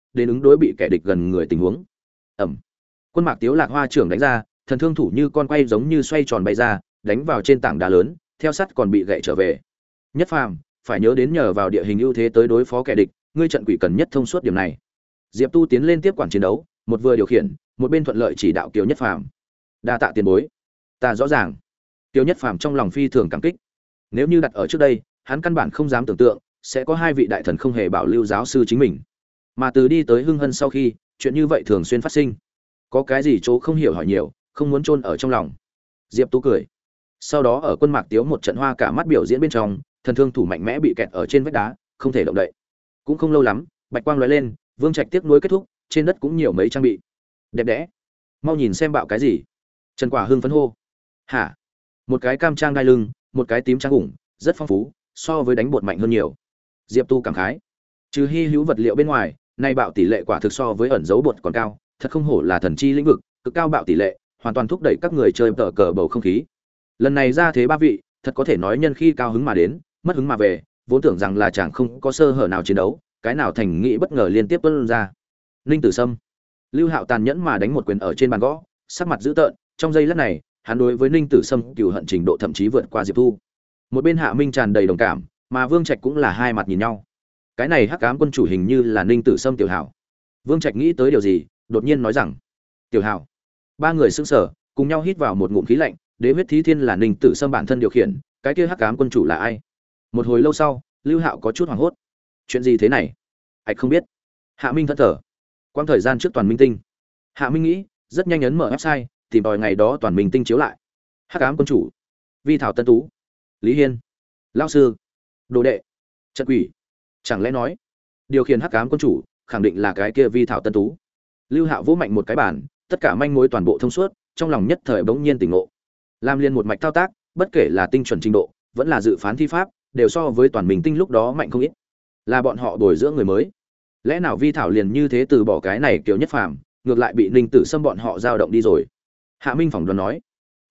Speaker 1: đến ứng đối bị kẻ địch gần người tình huống. Ẩm. Quân Mạc Tiếu Lạc Hoa trưởng đánh ra, thần thương thủ như con quay giống như xoay tròn bay ra, đánh vào trên tảng đá lớn, theo sắt còn bị gãy trở về. Nhất Phàm, phải nhớ đến nhờ vào địa hình ưu thế tới đối phó kẻ địch, ngươi trận quỷ cần nhất thông suốt điểm này. Diệp Tu tiến lên tiếp quản chiến đấu, một vừa điều khiển, một bên thuận lợi chỉ đạo Kiều Nhất Phàm. Đa tạ tiền bối. Ta rõ ràng. Kiều Nhất Phàm trong lòng phi thường cảm kích. Nếu như đặt ở trước đây, hắn căn bản không dám tưởng tượng sẽ có hai vị đại thần không hề bảo lưu giáo sư chính mình. Mà từ đi tới Hưng Hân sau khi, chuyện như vậy thường xuyên phát sinh. Có cái gì chỗ không hiểu hỏi nhiều, không muốn chôn ở trong lòng. Diệp Tu cười. Sau đó ở Quân Mạc Tiếu một trận hoa cả mắt biểu diễn bên trong, thần thương thủ mạnh mẽ bị kẹt ở trên vách đá, không thể động đậy. Cũng không lâu lắm, bạch quang lóe lên, Vương Trạch tiếc nuối kết thúc, trên đất cũng nhiều mấy trang bị. Đẹp đẽ. Mau nhìn xem bạo cái gì. Trần Quả hưng phấn hô. Hả? Một cái cam trang đai lưng, một cái tím trang ủng, rất phong phú, so với đánh bột mạnh hơn nhiều. Diệp Tu cảm khái. Trừ hy hữu vật liệu bên ngoài, nay bạo tỷ lệ quả thực so với ẩn dấu bột còn cao, thật không hổ là thần chi lĩnh vực, cực cao bạo tỷ lệ, hoàn toàn thúc đẩy các người chơi tờ cờ bầu không khí. Lần này ra thế ba vị, thật có thể nói nhân khi cao hứng mà đến, mất hứng mà về, vốn tưởng rằng là chàng không có sơ hở nào chiến đấu, cái nào thành nghĩ bất ngờ liên tiếp tuôn ra. Ninh Tử Sâm, Lưu Hạo tàn nhẫn mà đánh một quyền ở trên bàn gõ, sắc mặt dữ tợn, trong giây lát này, hắn đối với Ninh Tử Sâm cừu hận trình độ thậm chí vượt qua Diệp Thu. Một bên Hạ Minh tràn đầy đồng cảm, mà Vương Trạch cũng là hai mặt nhìn nhau. Cái này Hắc Ám quân chủ hình như là Ninh Tử Sâm tiểu hảo. Vương Trạch nghĩ tới điều gì, đột nhiên nói rằng: "Tiểu hảo." Ba người sững sờ, cùng nhau hít vào một ngụm khí lạnh, Đế huyết thí thiên là Ninh Tử Sâm bản thân điều khiển, cái kia Hắc Ám quân chủ là ai? Một hồi lâu sau, Lưu Hạo có chút hoảng hốt. Chuyện gì thế này? Ảch không biết. Hạ Minh thẫn thờ. Quang thời gian trước toàn minh tinh. Hạ Minh nghĩ, rất nhanh ấn mở website, tìm tòi ngày đó toàn minh tinh chiếu lại. Hắc Ám quân chủ, Vi Thảo Tân Tú, Lý Hiên, lão sư, đồ đệ, trận quỷ. Chẳng lẽ nói, điều khiển Hắc Ám quân chủ, khẳng định là cái kia Vi Thảo Tân Tú. Lưu Hạo vỗ mạnh một cái bàn, tất cả manh mối toàn bộ thông suốt, trong lòng nhất thời bỗng nhiên tỉnh ngộ. Làm liên một mạch thao tác, bất kể là tinh chuẩn trình độ, vẫn là dự phán thi pháp, đều so với toàn minh tinh lúc đó mạnh không ít. Là bọn họ bồi dưỡng người mới. Lẽ nào Vi Thảo liền như thế từ bỏ cái này Kiều Nhất Phàm, ngược lại bị Ninh Tử Sâm bọn họ dao động đi rồi? Hạ Minh phỏng đoán nói.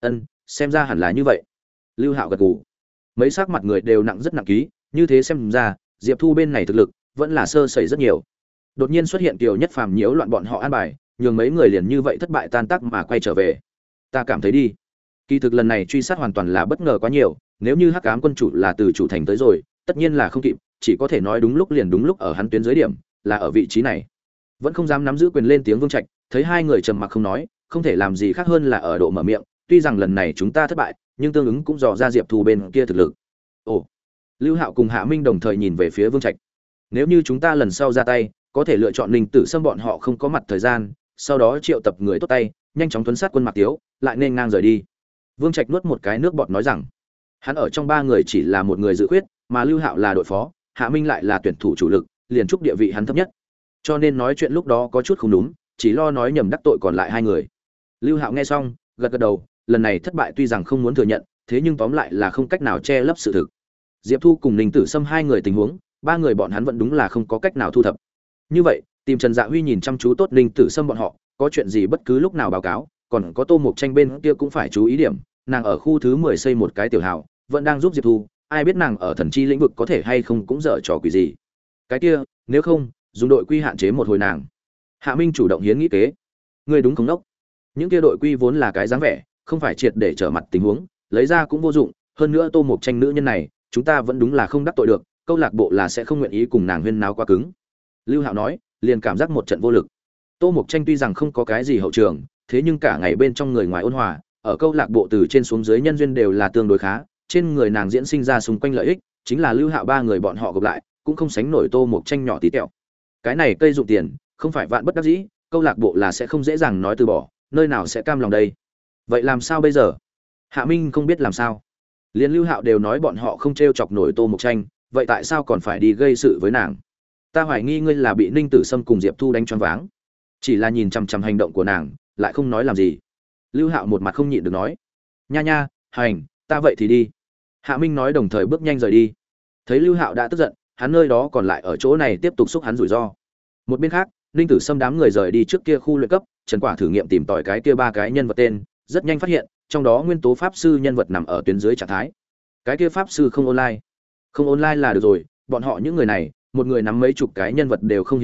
Speaker 1: Xem ra hẳn là như vậy. Lưu Hạo gật gù. Mấy sắc mặt người đều nặng rất nặng ký, như thế xem ra, Diệp Thu bên này thực lực vẫn là sơ sẩy rất nhiều. Đột nhiên xuất hiện Kiều Nhất Phàm nhiễu loạn bọn họ an bài, nhường mấy người liền như vậy thất bại tan tác mà quay trở về. Ta cảm thấy đi, kỳ thực lần này truy sát hoàn toàn là bất ngờ quá nhiều, nếu như Hắc Ám quân chủ là từ chủ thành tới rồi, tất nhiên là không kịp, chỉ có thể nói đúng lúc liền đúng lúc ở hắn tuyến dưới điểm, là ở vị trí này. Vẫn không dám nắm giữ quyền lên tiếng Vương Trạch, thấy hai người trầm mặc không nói, không thể làm gì khác hơn là ở độ mở miệng, tuy rằng lần này chúng ta thất bại, nhưng tương ứng cũng dò ra Diệp Thu bên kia thực lực. Ồ. Lưu Hạo cùng Hạ Minh đồng thời nhìn về phía Vương Trạch. Nếu như chúng ta lần sau ra tay, có thể lựa chọn Ninh Tử Sâm bọn họ không có mặt thời gian, sau đó triệu tập người tốt tay, nhanh chóng tuấn sát quân Mạc Tiếu, lại nên ngang rời đi. Vương Trạch nuốt một cái nước bọt nói rằng, hắn ở trong ba người chỉ là một người dự khuyết, mà Lưu Hạo là đội phó, Hạ Minh lại là tuyển thủ chủ lực, liền chúc địa vị hắn thấp nhất. Cho nên nói chuyện lúc đó có chút không đúng, chỉ lo nói nhầm đắc tội còn lại hai người. Lưu Hạo nghe xong, gật gật đầu, lần này thất bại tuy rằng không muốn thừa nhận, thế nhưng tóm lại là không cách nào che lấp sự thực. Diệp Thu cùng Ninh Tử Sâm hai người tình huống, ba người bọn hắn vẫn đúng là không có cách nào thu thập. Như vậy, tìm Trần Dạ Huy nhìn chăm chú tốt Ninh Tử Sâm bọn họ, có chuyện gì bất cứ lúc nào báo cáo, còn có Tô Mộc Tranh bên kia cũng phải chú ý điểm, nàng ở khu thứ 10 xây một cái tiểu hào, vẫn đang giúp Diệp Thu, ai biết nàng ở thần chi lĩnh vực có thể hay không cũng dở trò quỷ gì. Cái kia, nếu không, dùng đội quy hạn chế một hồi nàng. Hạ Minh chủ động hiến nghĩ kế. Ngươi đúng không đốc? Những kia đội quy vốn là cái dáng vẻ, không phải triệt để trở mặt tình huống, lấy ra cũng vô dụng, hơn nữa Tô Mộc Tranh nữ nhân này, chúng ta vẫn đúng là không đắc tội được, câu lạc bộ là sẽ không nguyện ý cùng nàng huyên náo quá cứng. Lưu Hạo nói, liền cảm giác một trận vô lực. Tô Mộc Tranh tuy rằng không có cái gì hậu trường, thế nhưng cả ngày bên trong người ngoài ôn hòa, ở câu lạc bộ từ trên xuống dưới nhân duyên đều là tương đối khá, trên người nàng diễn sinh ra xung quanh lợi ích, chính là Lưu Hạo ba người bọn họ gộp lại, cũng không sánh nổi Tô Mộc Tranh nhỏ tí tẹo. Cái này cây dụng tiền, không phải vạn bất đắc dĩ, câu lạc bộ là sẽ không dễ dàng nói từ bỏ, nơi nào sẽ cam lòng đây. Vậy làm sao bây giờ? Hạ Minh không biết làm sao. Liên Lưu Hạo đều nói bọn họ không trêu chọc nổi Tô Mộc Tranh, vậy tại sao còn phải đi gây sự với nàng? Ta hoài nghi ngươi là bị Ninh Tử Sâm cùng Diệp Thu đánh choáng váng. Chỉ là nhìn chằm chằm hành động của nàng, lại không nói làm gì. Lưu Hạo một mặt không nhịn được nói, nha nha, hành, ta vậy thì đi. Hạ Minh nói đồng thời bước nhanh rời đi. Thấy Lưu Hạo đã tức giận, hắn nơi đó còn lại ở chỗ này tiếp tục xúc hắn rủi ro. Một bên khác, Ninh Tử Sâm đám người rời đi trước kia khu luyện cấp, Trần Quả thử nghiệm tìm tòi cái kia ba cái nhân vật tên, rất nhanh phát hiện, trong đó nguyên tố pháp sư nhân vật nằm ở tuyến dưới trạng thái. Cái kia pháp sư không online. Không online là được rồi, bọn họ những người này, một người nắm mấy chục cái nhân vật đều không hiếm lạ,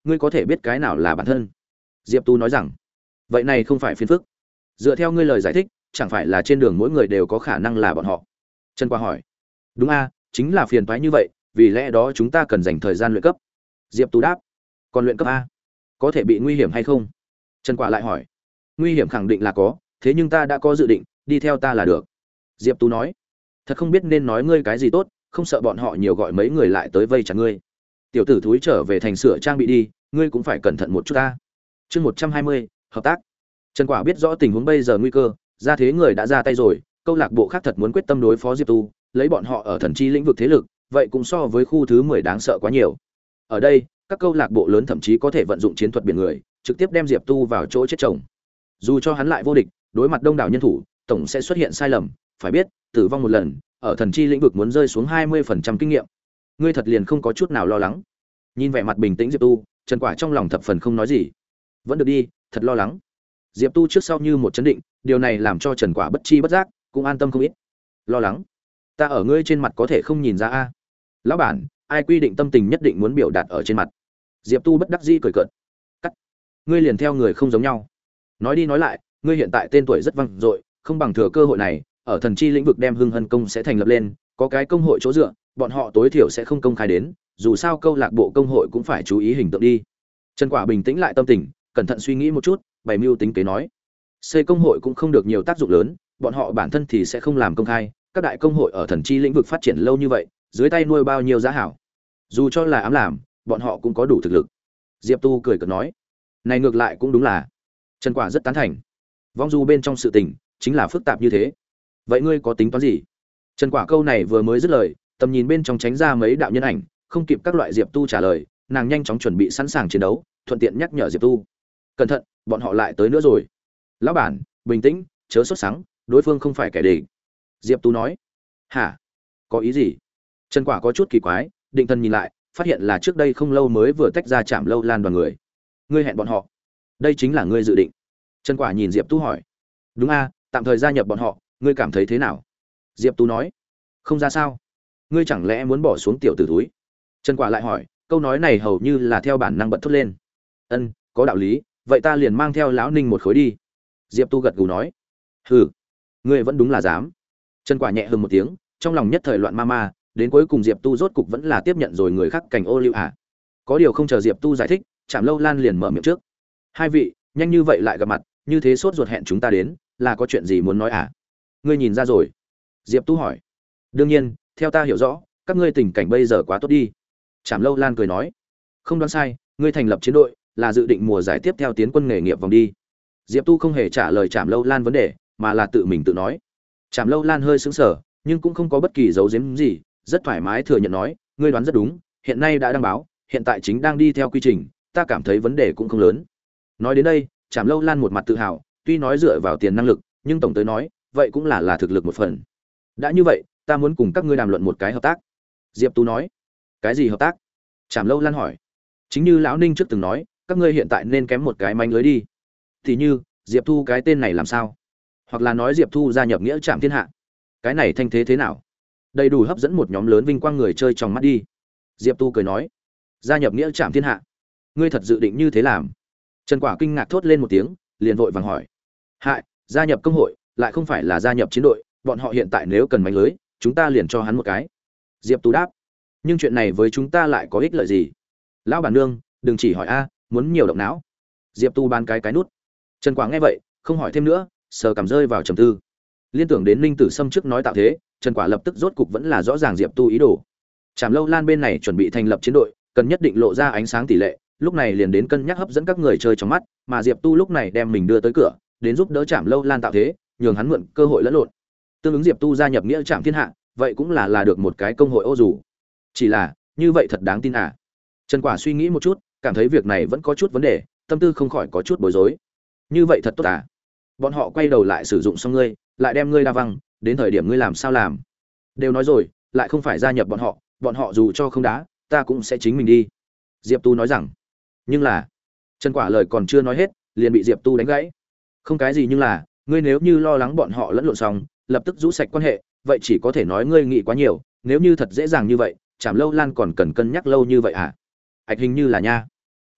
Speaker 1: ngươi có thể biết cái nào là bản thân? Diệp Tu nói rằng, vậy này không phải phiền phức. Dựa theo ngươi lời giải thích, chẳng phải là trên đường mỗi người đều có khả năng là bọn họ? Trần Quả hỏi. Đúng a, chính là phiền toái như vậy, vì lẽ đó chúng ta cần dành thời gian luyện cấp. Diệp Tu đáp. Còn luyện cấp a, có thể bị nguy hiểm hay không? Trần Quả lại hỏi. Nguy hiểm khẳng định là có, thế nhưng ta đã có dự định, đi theo ta là được. Diệp Tu nói. Thật không biết nên nói ngươi cái gì tốt, không sợ bọn họ nhiều gọi mấy người lại tới vây chặt ngươi. Tiểu tử thúi trở về thành sửa trang bị đi, ngươi cũng phải cẩn thận một chút ta. Chương 120, hợp tác. Trần Quả biết rõ tình huống bây giờ nguy cơ, ra thế người đã ra tay rồi, câu lạc bộ khác thật muốn quyết tâm đối phó Diệp Tu, lấy bọn họ ở thần chi lĩnh vực thế lực, vậy cũng so với khu thứ 10 đáng sợ quá nhiều. Ở đây, các câu lạc bộ lớn thậm chí có thể vận dụng chiến thuật biển người, trực tiếp đem Diệp Tu vào chỗ chết chồng. Dù cho hắn lại vô địch, đối mặt đông đảo nhân thủ, tổng sẽ xuất hiện sai lầm, phải biết, tử vong một lần, ở thần chi lĩnh vực muốn rơi xuống 20% kinh nghiệm. Ngươi thật liền không có chút nào lo lắng? Nhìn vẻ mặt bình tĩnh Diệp Tu, Trần Quả trong lòng thập phần không nói gì. Vẫn được đi, thật lo lắng. Diệp Tu trước sau như một chấn định, điều này làm cho Trần Quả bất chi bất giác cũng an tâm không ít. Lo lắng? Ta ở ngươi trên mặt có thể không nhìn ra a? Lão bản, ai quy định tâm tình nhất định muốn biểu đạt ở trên mặt? Diệp Tu bất đắc dĩ cười cợt. Cắt. Ngươi liền theo người không giống nhau. Nói đi nói lại, ngươi hiện tại tên tuổi rất vang dội, không bằng thừa cơ hội này, ở thần chi lĩnh vực đem Hưng Hân công sẽ thành lập lên, có cái công hội chỗ dựa, bọn họ tối thiểu sẽ không công khai đến, dù sao câu lạc bộ công hội cũng phải chú ý hình tượng đi. Trần Quả bình tĩnh lại tâm tình, cẩn thận suy nghĩ một chút, bày mưu tính kế nói: "Xây công hội cũng không được nhiều tác dụng lớn, bọn họ bản thân thì sẽ không làm công khai, các đại công hội ở thần chi lĩnh vực phát triển lâu như vậy, dưới tay nuôi bao nhiêu giá hảo. Dù cho là ám làm, bọn họ cũng có đủ thực lực." Diệp Tu cười cợt nói: "Này ngược lại cũng đúng là." Trần Quả rất tán thành. Vong du bên trong sự tình chính là phức tạp như thế. Vậy ngươi có tính toán gì? Trần Quả câu này vừa mới dứt lời, tầm nhìn bên trong tránh ra mấy đạo nhân ảnh, không kịp các loại Diệp Tu trả lời, nàng nhanh chóng chuẩn bị sẵn sàng chiến đấu, thuận tiện nhắc nhở Diệp Tu: "Cẩn thận, bọn họ lại tới nữa rồi." "Lão bản, bình tĩnh, chớ sốt sắng, đối phương không phải kẻ địch." Diệp Tu nói. "Hả? Có ý gì?" Trần Quả có chút kỳ quái, định thần nhìn lại, phát hiện là trước đây không lâu mới vừa tách ra Trảm Lâu Lan đoàn người. "Ngươi hẹn bọn họ? Đây chính là ngươi dự định?" Trần Quả nhìn Diệp Tu hỏi. "Đúng a, tạm thời gia nhập bọn họ, ngươi cảm thấy thế nào?" Diệp Tu nói. "Không ra sao? Ngươi chẳng lẽ muốn bỏ xuống tiểu tử túi?" Trần Quả lại hỏi, câu nói này hầu như là theo bản năng bật thốt lên. "Ân, có đạo lý, vậy ta liền mang theo lão Ninh một khối đi." Diệp Tu gật gù nói. "Hừ, ngươi vẫn đúng là dám." Trần Quả nhẹ hừ một tiếng, trong lòng nhất thời loạn ma ma, đến cuối cùng Diệp Tu rốt cục vẫn là tiếp nhận rồi người khác cảnh ô liu à. Có điều không chờ Diệp Tu giải thích, Trảm Lâu Lan liền mở miệng trước. "Hai vị, nhanh như vậy lại gặp mặt, như thế sốt ruột hẹn chúng ta đến, là có chuyện gì muốn nói à?" "Ngươi nhìn ra rồi?" Diệp Tu hỏi. "Đương nhiên, theo ta hiểu rõ, các ngươi tình cảnh bây giờ quá tốt đi." Trảm Lâu Lan cười nói. "Không đoán sai, ngươi thành lập chiến đội, là dự định mùa giải tiếp theo tiến quân nghề nghiệp vòng đi." Diệp Tu không hề trả lời Trảm Lâu Lan vấn đề, mà là tự mình tự nói. Trảm Lâu Lan hơi sững sờ, nhưng cũng không có bất kỳ dấu giếm gì, rất thoải mái thừa nhận nói: "Ngươi đoán rất đúng, hiện nay đã đăng báo, hiện tại chính đang đi theo quy trình, ta cảm thấy vấn đề cũng không lớn." Nói đến đây, Trảm Lâu Lan một mặt tự hào, tuy nói dựa vào tiền năng lực, nhưng tổng tới nói, vậy cũng là thực lực một phần. "Đã như vậy, ta muốn cùng các ngươi đàm luận một cái hợp tác." Diệp Tu nói. "Cái gì hợp tác?" Trảm Lâu Lan hỏi. "Chính như lão Ninh trước từng nói, các ngươi hiện tại nên kém một cái manh lưới đi. Thì như, Diệp Thu cái tên này làm sao? Hoặc là nói Diệp Thu gia nhập nghĩa Trảm Thiên Hạ. Cái này thanh thế thế nào? Đầy đủ hấp dẫn một nhóm lớn vinh quang người chơi trong mắt đi." Diệp Tu cười nói. "Gia nhập nghĩa Trảm Thiên Hạ? Ngươi thật dự định như thế làm?" Trần Quả kinh ngạc thốt lên một tiếng, liền vội vàng hỏi. "Hại, gia nhập công hội, lại không phải là gia nhập chiến đội, bọn họ hiện tại nếu cần manh lưới, chúng ta liền cho hắn một cái." Diệp Tu đáp. "Nhưng chuyện này với chúng ta lại có ích lợi gì?" "Lão bản nương, đừng chỉ hỏi a, muốn nhiều động não." Diệp Tu bán cái nút. Trần Quả nghe vậy, không hỏi thêm nữa, sờ cằm rơi vào trầm tư. Liên tưởng đến Ninh Tử Sâm trước nói tạo thế, Trần Quả lập tức rốt cục vẫn là rõ ràng Diệp Tu ý đồ. Trảm Lâu Lan bên này chuẩn bị thành lập chiến đội, cần nhất định lộ ra ánh sáng tỷ lệ, lúc này liền đến cân nhắc hấp dẫn các người chơi trong mắt, mà Diệp Tu lúc này đem mình đưa tới cửa, đến giúp đỡ Trảm Lâu Lan tạo thế, nhường hắn mượn cơ hội lẫn lộn. Tương ứng Diệp Tu gia nhập nghĩa Trảm Thiên Hạ, vậy cũng là được một cái công hội ô dù. Chỉ là, như vậy thật đáng tin à? Trần Quả suy nghĩ một chút, cảm thấy việc này vẫn có chút vấn đề, tâm tư không khỏi có chút bối rối. Như vậy thật tốt à? Bọn họ quay đầu lại sử dụng xong ngươi, lại đem ngươi đa văng, đến thời điểm ngươi làm sao làm? Đều nói rồi, lại không phải gia nhập bọn họ dù cho không đá, ta cũng sẽ chính mình đi." Diệp Tu nói rằng. "Nhưng là..." Trần Quả lời còn chưa nói hết, liền bị Diệp Tu đánh gãy. "Không cái gì nhưng là, ngươi nếu như lo lắng bọn họ lẫn lộn xong, lập tức rũ sạch quan hệ, vậy chỉ có thể nói ngươi nghĩ quá nhiều, nếu như thật dễ dàng như vậy, Trảm Lâu Lan còn cần cân nhắc lâu như vậy à?" "Ảch hình như là nha."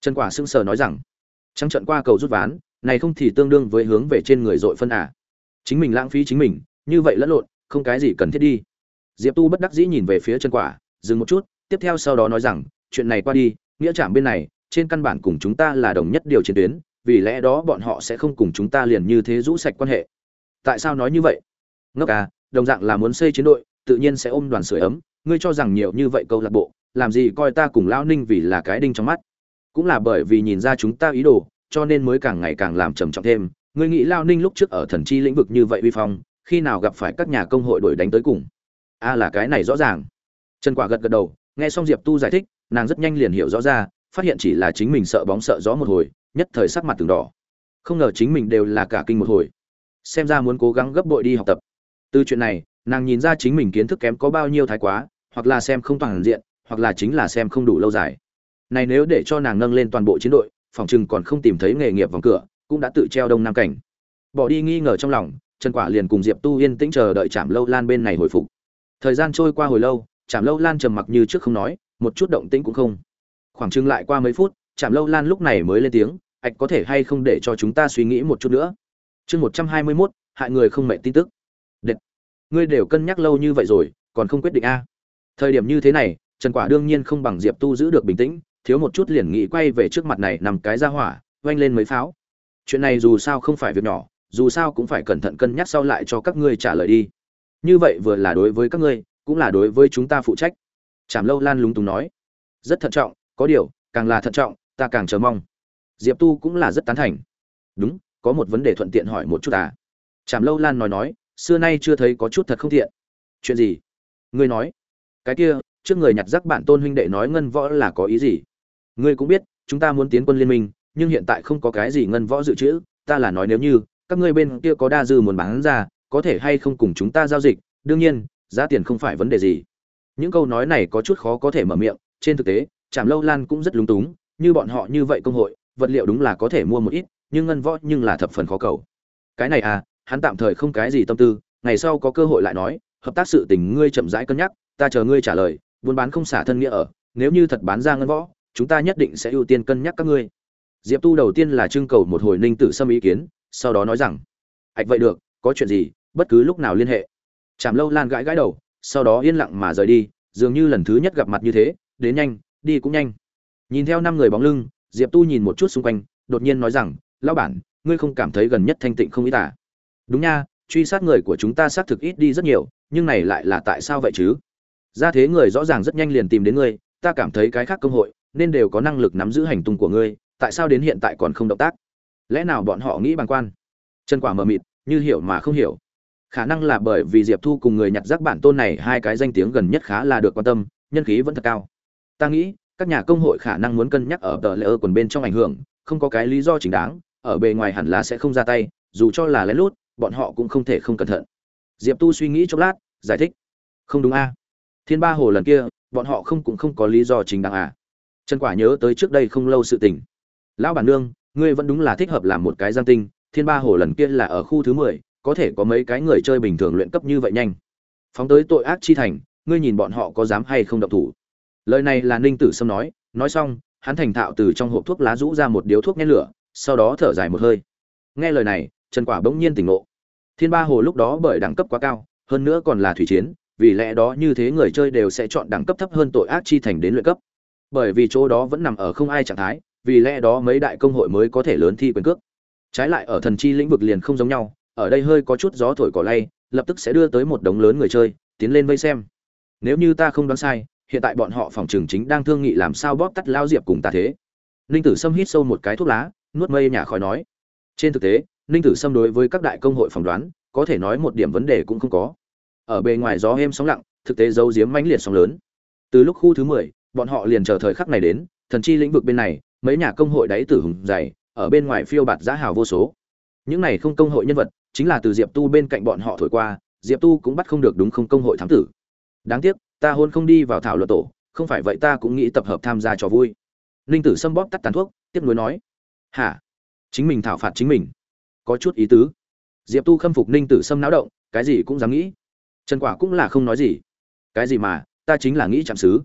Speaker 1: Trần Quả sững sờ nói rằng, trắng trận qua cầu rút ván, này không thì tương đương với hướng về trên người dội phân à? Chính mình lãng phí chính mình, như vậy lẫn lộn, không cái gì cần thiết đi. Diệp Tu bất đắc dĩ nhìn về phía Trần Quả, dừng một chút, tiếp theo sau đó nói rằng, chuyện này qua đi, nghĩa trạm bên này, trên căn bản cùng chúng ta là đồng nhất điều chiến tuyến, vì lẽ đó bọn họ sẽ không cùng chúng ta liền như thế rũ sạch quan hệ. Tại sao nói như vậy? Ngốc à, đồng dạng là muốn xây chiến đội, tự nhiên sẽ ôm đoàn sưởi ấm, ngươi cho rằng nhiều như vậy câu lạc bộ, làm gì coi ta cùng Lão Ninh vì là cái đinh trong mắt. Cũng là bởi vì nhìn ra chúng ta ý đồ, cho nên mới càng ngày càng làm trầm trọng thêm. Ngươi nghĩ Lão Ninh lúc trước ở thần chi lĩnh vực như vậy uy phong, khi nào gặp phải các nhà công hội đuổi đánh tới cùng? A là cái này rõ ràng. Trần Quả gật gật đầu, nghe xong Diệp Tu giải thích, nàng rất nhanh liền hiểu rõ ra, phát hiện chỉ là chính mình sợ bóng sợ gió một hồi, nhất thời sắc mặt từng đỏ. Không ngờ chính mình đều là cả kinh một hồi. Xem ra muốn cố gắng gấp bội đi học tập. Từ chuyện này, nàng nhìn ra chính mình kiến thức kém có bao nhiêu thái quá, hoặc là xem không toàn diện, hoặc là chính là xem không đủ lâu dài. Này nếu để cho nàng nâng lên toàn bộ chiến đội, phòng trừng còn không tìm thấy nghề nghiệp vòng cửa, cũng đã tự treo đông nam cảnh. Bỏ đi nghi ngờ trong lòng, Trần Quả liền cùng Diệp Tu yên tĩnh chờ đợi Trảm Lâu Lan bên này hồi phục. Thời gian trôi qua hồi lâu, Trảm Lâu Lan trầm mặc như trước không nói, một chút động tĩnh cũng không. Khoảng chừng lại qua mấy phút, Trảm Lâu Lan lúc này mới lên tiếng, "Ảch có thể hay không để cho chúng ta suy nghĩ một chút nữa?" Chương 121, hại người không mệnh tin tức. Đệt, ngươi đều cân nhắc lâu như vậy rồi, còn không quyết định a? Thời điểm như thế này, Trần Quả đương nhiên không bằng Diệp Tu giữ được bình tĩnh, thiếu một chút liền nghĩ quay về trước mặt này nằm cái ra hỏa, vang lên mấy pháo. Chuyện này dù sao không phải việc nhỏ, dù sao cũng phải cẩn thận cân nhắc sau lại cho các ngươi trả lời đi. Như vậy vừa là đối với các ngươi, cũng là đối với chúng ta phụ trách. Trảm Lâu Lan lúng túng nói, rất thận trọng, có điều, càng là thận trọng, ta càng chờ mong. Diệp Tu cũng là rất tán thành. Đúng, có một vấn đề thuận tiện hỏi một chút à? Trảm Lâu Lan nói, xưa nay chưa thấy có chút thật không thiện. Chuyện gì? Ngươi nói. Cái kia, trước người nhặt rác bạn Tôn huynh đệ nói ngân võ là có ý gì? Ngươi cũng biết, chúng ta muốn tiến quân liên minh, nhưng hiện tại không có cái gì ngân võ dự trữ, ta là nói nếu như các ngươi bên kia có đa dư muốn bán ra, có thể hay không cùng chúng ta giao dịch, đương nhiên, giá tiền không phải vấn đề gì. Những câu nói này có chút khó có thể mở miệng, trên thực tế, Trảm Lâu Lan cũng rất lúng túng, như bọn họ như vậy công hội, vật liệu đúng là có thể mua một ít, nhưng ngân võ nhưng là thập phần khó cầu. Cái này à, hắn tạm thời không cái gì tâm tư, ngày sau có cơ hội lại nói, hợp tác sự tình ngươi chậm rãi cân nhắc, ta chờ ngươi trả lời, buôn bán không xả thân nghĩa ở, nếu như thật bán ra ngân võ, chúng ta nhất định sẽ ưu tiên cân nhắc các ngươi. Diệp Tu đầu tiên là trưng cầu một hồi Ninh Tử Sâm ý kiến, sau đó nói rằng, "Ảch vậy được, có chuyện gì, bất cứ lúc nào liên hệ." Trảm Lâu Lan gãi gãi đầu, sau đó yên lặng mà rời đi, dường như lần thứ nhất gặp mặt như thế, đến nhanh, đi cũng nhanh. Nhìn theo năm người bóng lưng, Diệp Tu nhìn một chút xung quanh, đột nhiên nói rằng, "Lão bản, ngươi không cảm thấy gần nhất thanh tịnh không ít à?" "Đúng nha, truy sát người của chúng ta xác thực ít đi rất nhiều, nhưng này lại là tại sao vậy chứ? Ra thế người rõ ràng rất nhanh liền tìm đến ngươi, ta cảm thấy cái khác công hội nên đều có năng lực nắm giữ hành tung của ngươi, tại sao đến hiện tại còn không động tác? Lẽ nào bọn họ nghĩ bằng quan?" Trần Quả mờ mịt, như hiểu mà không hiểu. Khả năng là bởi vì Diệp Thu cùng người nhặt rác bản Tôn này hai cái danh tiếng gần nhất khá là được quan tâm, nhân khí vẫn thật cao. Ta nghĩ, các nhà công hội khả năng muốn cân nhắc ở tờ lễ quần bên trong ảnh hưởng, không có cái lý do chính đáng, ở bề ngoài hẳn là sẽ không ra tay, dù cho là lén lút, bọn họ cũng không thể không cẩn thận. Diệp Tu suy nghĩ chốc lát, giải thích. Không đúng a? Thiên Ba Hồ lần kia, bọn họ cũng không có lý do chính đáng à? Trần Quả nhớ tới trước đây không lâu sự tình. Lão bản nương, ngươi vẫn đúng là thích hợp làm một cái giang tinh, Thiên Ba Hồ lần kia là ở khu thứ 10, có thể có mấy cái người chơi bình thường luyện cấp như vậy nhanh. Phóng tới tội ác chi thành, ngươi nhìn bọn họ có dám hay không động thủ. Lời này là Ninh Tử Sâm nói xong, hắn thành thạo từ trong hộp thuốc lá rũ ra một điếu thuốc nhét lửa, sau đó thở dài một hơi. Nghe lời này, Trần Quả bỗng nhiên tỉnh ngộ. Thiên Ba Hồ lúc đó bởi đẳng cấp quá cao, hơn nữa còn là thủy chiến, vì lẽ đó như thế người chơi đều sẽ chọn đẳng cấp thấp hơn tội ác chi thành đến luyện cấp. Bởi vì chỗ đó vẫn nằm ở không ai trạng thái, vì lẽ đó mấy đại công hội mới có thể lớn thi quyền cước. Trái lại ở thần chi lĩnh vực liền không giống nhau, ở đây hơi có chút gió thổi cỏ lay, lập tức sẽ đưa tới một đống lớn người chơi tiến lên vây xem. Nếu như ta không đoán sai, hiện tại bọn họ phòng trường chính đang thương nghị làm sao bóp tắt Lao Diệp cùng ta thế. Ninh Tử Sâm hít sâu một cái thuốc lá, nuốt mây nhả khói nói. Trên thực tế, Ninh Tử Sâm đối với các đại công hội phỏng đoán, có thể nói một điểm vấn đề cũng không có. Ở bề ngoài gió êm sóng lặng, thực tế giấu giếm mãnh liệt sóng lớn. Từ lúc khu thứ 10, bọn họ liền chờ thời khắc này đến, thần chi lĩnh vực bên này, mấy nhà công hội đáy tử hùng dày, ở bên ngoài phiêu bạt giá hào vô số. Những này không công hội nhân vật, chính là từ Diệp Tu bên cạnh bọn họ thổi qua, Diệp Tu cũng bắt không được đúng không công hội thám tử. Đáng tiếc, ta hôn không đi vào thảo luận tổ, không phải vậy ta cũng nghĩ tập hợp tham gia cho vui. Ninh Tử Sâm bóp tắt tàn thuốc, tiếp nối nói: "Hả? Chính mình thảo phạt chính mình, có chút ý tứ." Diệp Tu khâm phục Ninh Tử Sâm náo động, cái gì cũng dám nghĩ. Trần Quả cũng là không nói gì. "Cái gì mà, ta chính là nghĩ chạm xứ."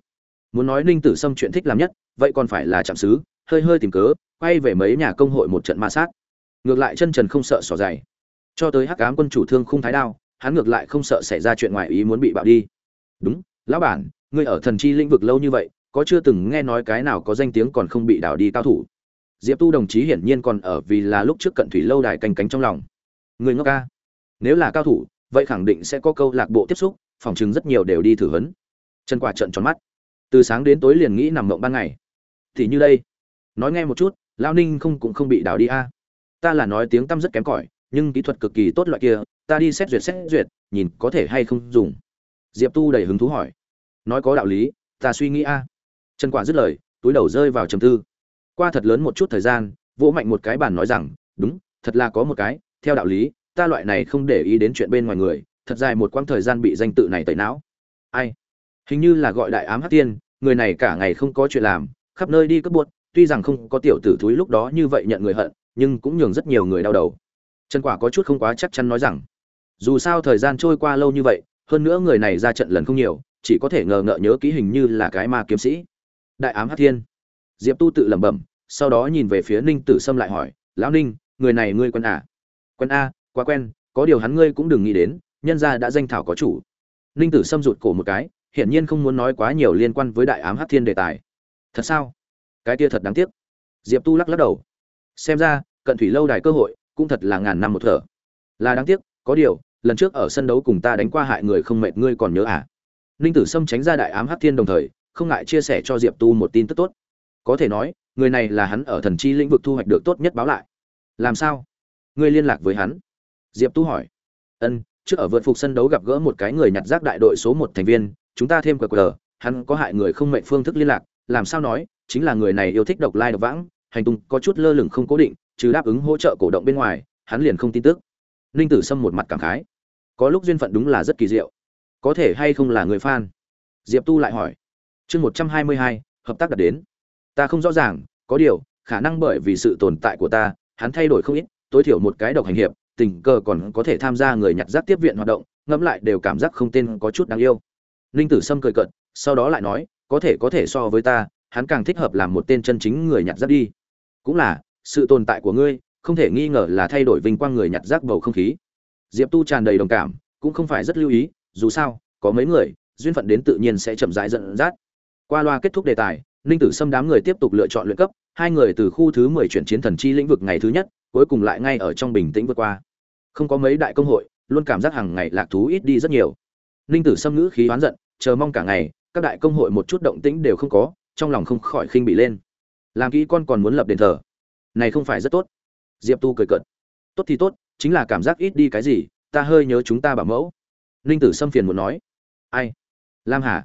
Speaker 1: Muốn nói Ninh Tử Sâm chuyện thích làm nhất, vậy còn phải là chạm xứ, hơi hơi tìm cớ, quay về mấy nhà công hội một trận ma sát. Ngược lại chân trần không sợ xỏ dày. Cho tới Hắc Ám quân chủ Thương Khung Thái Đao, hắn ngược lại không sợ xảy ra chuyện ngoài ý muốn bị bạo đi. Đúng, lão bản, ngươi ở thần chi lĩnh vực lâu như vậy, có chưa từng nghe nói cái nào có danh tiếng còn không bị đảo đi cao thủ? Diệp Tu đồng chí hiển nhiên còn ở vì là lúc trước Cận Thủy lâu đài canh cánh trong lòng. Người ngốc ca, nếu là cao thủ, vậy khẳng định sẽ có câu lạc bộ tiếp xúc, phòng chứng rất nhiều đều đi thử huấn. Chân Quả trợn tròn mắt, từ sáng đến tối liền nghĩ nằm mộng ban ngày. Thì như đây, nói nghe một chút, lão Ninh không cũng không bị đảo đi a. Ta là nói tiếng tăm rất kém cỏi, nhưng kỹ thuật cực kỳ tốt loại kia, ta đi xét duyệt, nhìn có thể hay không dùng. Diệp Tu đầy hứng thú hỏi. Nói có đạo lý, ta suy nghĩ a. Chân Quả dứt lời, túi đầu rơi vào trầm tư. Qua thật lớn một chút thời gian, vỗ mạnh một cái bàn nói rằng, đúng, thật là có một cái, theo đạo lý, ta loại này không để ý đến chuyện bên ngoài người, thật dài một quãng thời gian bị danh tự này tẩy não. Ai? Hình như là gọi Đại Ám Hắc Tiên, người này cả ngày không có chuyện làm, khắp nơi đi cướp buốt, tuy rằng không có tiểu tử thúi lúc đó như vậy nhận người hận, nhưng cũng nhường rất nhiều người đau đầu. Trần Quả có chút không quá chắc chắn nói rằng, dù sao thời gian trôi qua lâu như vậy, hơn nữa người này ra trận lần không nhiều, chỉ có thể ngờ ngợ nhớ ký hình như là cái ma kiếm sĩ. Đại Ám Hắc Thiên. Diệp Tu tự lẩm bẩm, sau đó nhìn về phía Ninh Tử Sâm lại hỏi, lão Ninh, người này ngươi quen à? Quen a, quá quen, có điều hắn ngươi cũng đừng nghĩ đến, nhân gia đã danh thảo có chủ. Ninh Tử Sâm rụt cổ một cái, hiển nhiên không muốn nói quá nhiều liên quan với Đại Ám Hắc Thiên đề tài. Thật sao? Cái kia thật đáng tiếc. Diệp Tu lắc lắc đầu. Xem ra, Cận Thủy lâu đài cơ hội cũng thật là ngàn năm một thở. Là đáng tiếc, có điều, lần trước ở sân đấu cùng ta đánh qua hại người không mệt ngươi còn nhớ à? Ninh Tử Sâm tránh ra Đại Ám Hắc Thiên đồng thời, không ngại chia sẻ cho Diệp Tu một tin tức tốt. Có thể nói, người này là hắn ở thần chi lĩnh vực thu hoạch được tốt nhất báo lại. Làm sao? Ngươi liên lạc với hắn? Diệp Tu hỏi. Trước ở vượt phục sân đấu gặp gỡ một cái người nhặt rác đại đội số 1 thành viên, chúng ta thêm QR, hắn có hại người không mệnh phương thức liên lạc, làm sao nói, chính là người này yêu thích độc lai độc vãng, hành tung có chút lơ lửng không cố định, trừ đáp ứng hỗ trợ cổ động bên ngoài, hắn liền không tin tức. Ninh Tử Sâm một mặt cảm khái. Có lúc duyên phận đúng là rất kỳ diệu. Có thể hay không là người fan? Diệp Tu lại hỏi. Chương 122, hợp tác đạt đến. Ta không rõ ràng, có điều, khả năng bởi vì sự tồn tại của ta, hắn thay đổi không ít, tối thiểu một cái độc hành hiệp, tình cờ còn có thể tham gia người nhặt rác tiếp viện hoạt động, ngẫm lại đều cảm giác không tên có chút đáng yêu. Ninh Tử Sâm cười cợt, sau đó lại nói, có thể so với ta, hắn càng thích hợp làm một tên chân chính người nhặt rác đi. Cũng là, sự tồn tại của ngươi, không thể nghi ngờ là thay đổi vinh quang người nhặt rác bầu không khí. Diệp Tu tràn đầy đồng cảm, cũng không phải rất lưu ý, dù sao, có mấy người, duyên phận đến tự nhiên sẽ chậm rãi dẫn dắt. Qua loa kết thúc đề tài, Ninh Tử Sâm đám người tiếp tục lựa chọn luyện cấp, hai người từ khu thứ 10 chuyển chiến thần chi lĩnh vực ngày thứ nhất, cuối cùng lại ngay ở trong bình tĩnh vượt qua. Không có mấy đại công hội, luôn cảm giác hàng ngày lạc thú ít đi rất nhiều. Ninh Tử Sâm ngữ khí oán giận, chờ mong cả ngày, các đại công hội một chút động tĩnh đều không có, trong lòng không khỏi khinh bị lên. Làm kỹ con còn muốn lập đền thờ, này không phải rất tốt? Diệp Tu cười cợt. Tốt thì tốt, chính là cảm giác ít đi cái gì, ta hơi nhớ chúng ta bảo mẫu. Ninh Tử Sâm phiền muốn nói. Ai? Lam Hà?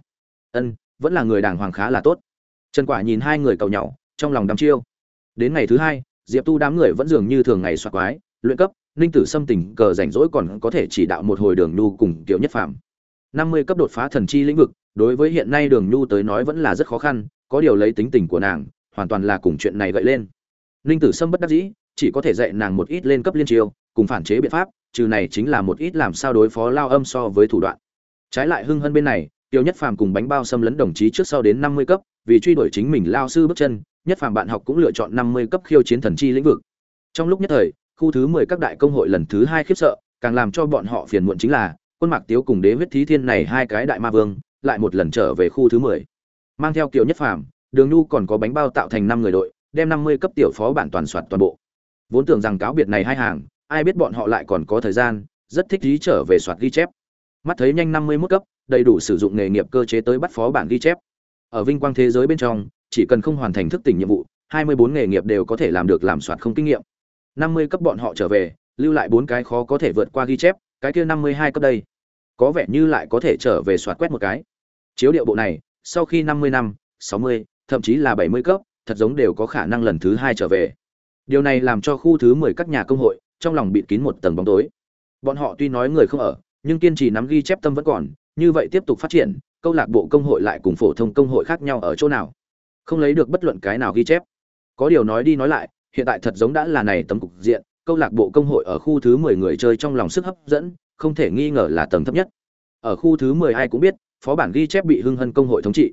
Speaker 1: Vẫn là người đàng hoàng khá là tốt. Trần Quả nhìn hai người cầu nhau, trong lòng đăm chiêu. Đến ngày thứ hai, Diệp Tu đám người vẫn dường như thường ngày soạt quái, luyện cấp, Ninh Tử Sâm tình cờ rảnh rỗi còn có thể chỉ đạo một hồi Đường Nhu cùng Kiều Nhất Phàm. 50 cấp đột phá thần chi lĩnh vực, đối với hiện nay Đường Nhu tới nói vẫn là rất khó khăn, có điều lấy tính tình của nàng, hoàn toàn là cùng chuyện này gợi lên. Ninh Tử Sâm bất đắc dĩ, chỉ có thể dạy nàng một ít lên cấp liên chiêu, cùng phản chế biện pháp, trừ này chính là một ít làm sao đối phó Lao Âm so với thủ đoạn. Trái lại Hưng Hân bên này, Tiêu Nhất Phàm cùng Bánh Bao xâm lấn đồng chí trước sau đến 50 cấp, vì truy đuổi chính mình lao sư bước chân, Nhất Phàm bạn học cũng lựa chọn 50 cấp khiêu chiến thần chi lĩnh vực. Trong lúc nhất thời, khu thứ 10 các đại công hội lần thứ 2 khiếp sợ, càng làm cho bọn họ phiền muộn chính là, Quân Mạc Tiếu cùng Đế Huyết Thí Thiên này hai cái đại ma vương, lại một lần trở về khu thứ 10. Mang theo Kiều Nhất Phàm, Đường Nhu còn có Bánh Bao tạo thành 5 người đội, đem 50 cấp tiểu phó bản toàn soạt toàn bộ. Vốn tưởng rằng cáo biệt này hai hàng, ai biết bọn họ lại còn có thời gian, rất thích ý trở về soạt ghi chép. Mắt thấy nhanh 51 cấp, đầy đủ sử dụng nghề nghiệp cơ chế tới bắt phó bản ghi chép. Ở vinh quang thế giới bên trong, chỉ cần không hoàn thành thức tỉnh nhiệm vụ, 24 nghề nghiệp đều có thể làm được làm soạt không kinh nghiệm. 50 cấp bọn họ trở về, lưu lại 4 cái khó có thể vượt qua ghi chép, cái kia 52 cấp đây, có vẻ như lại có thể trở về soạt quét một cái. Chiếu điệu bộ này, sau khi 50 năm, 60, thậm chí là 70 cấp, thật giống đều có khả năng lần thứ 2 trở về. Điều này làm cho khu thứ 10 các nhà công hội trong lòng bịt kín một tầng bóng tối. Bọn họ tuy nói người không ở, nhưng kiên trì nắm ghi chép tâm vẫn còn, như vậy tiếp tục phát triển, câu lạc bộ công hội lại cùng phổ thông công hội khác nhau ở chỗ nào? Không lấy được bất luận cái nào ghi chép. Có điều nói đi nói lại, hiện tại thật giống đã là này tấm cục diện, câu lạc bộ công hội ở khu thứ 10 người chơi trong lòng sức hấp dẫn, không thể nghi ngờ là tầng thấp nhất. Ở khu thứ 10 ai cũng biết, phó bản ghi chép bị Hưng Hân công hội thống trị.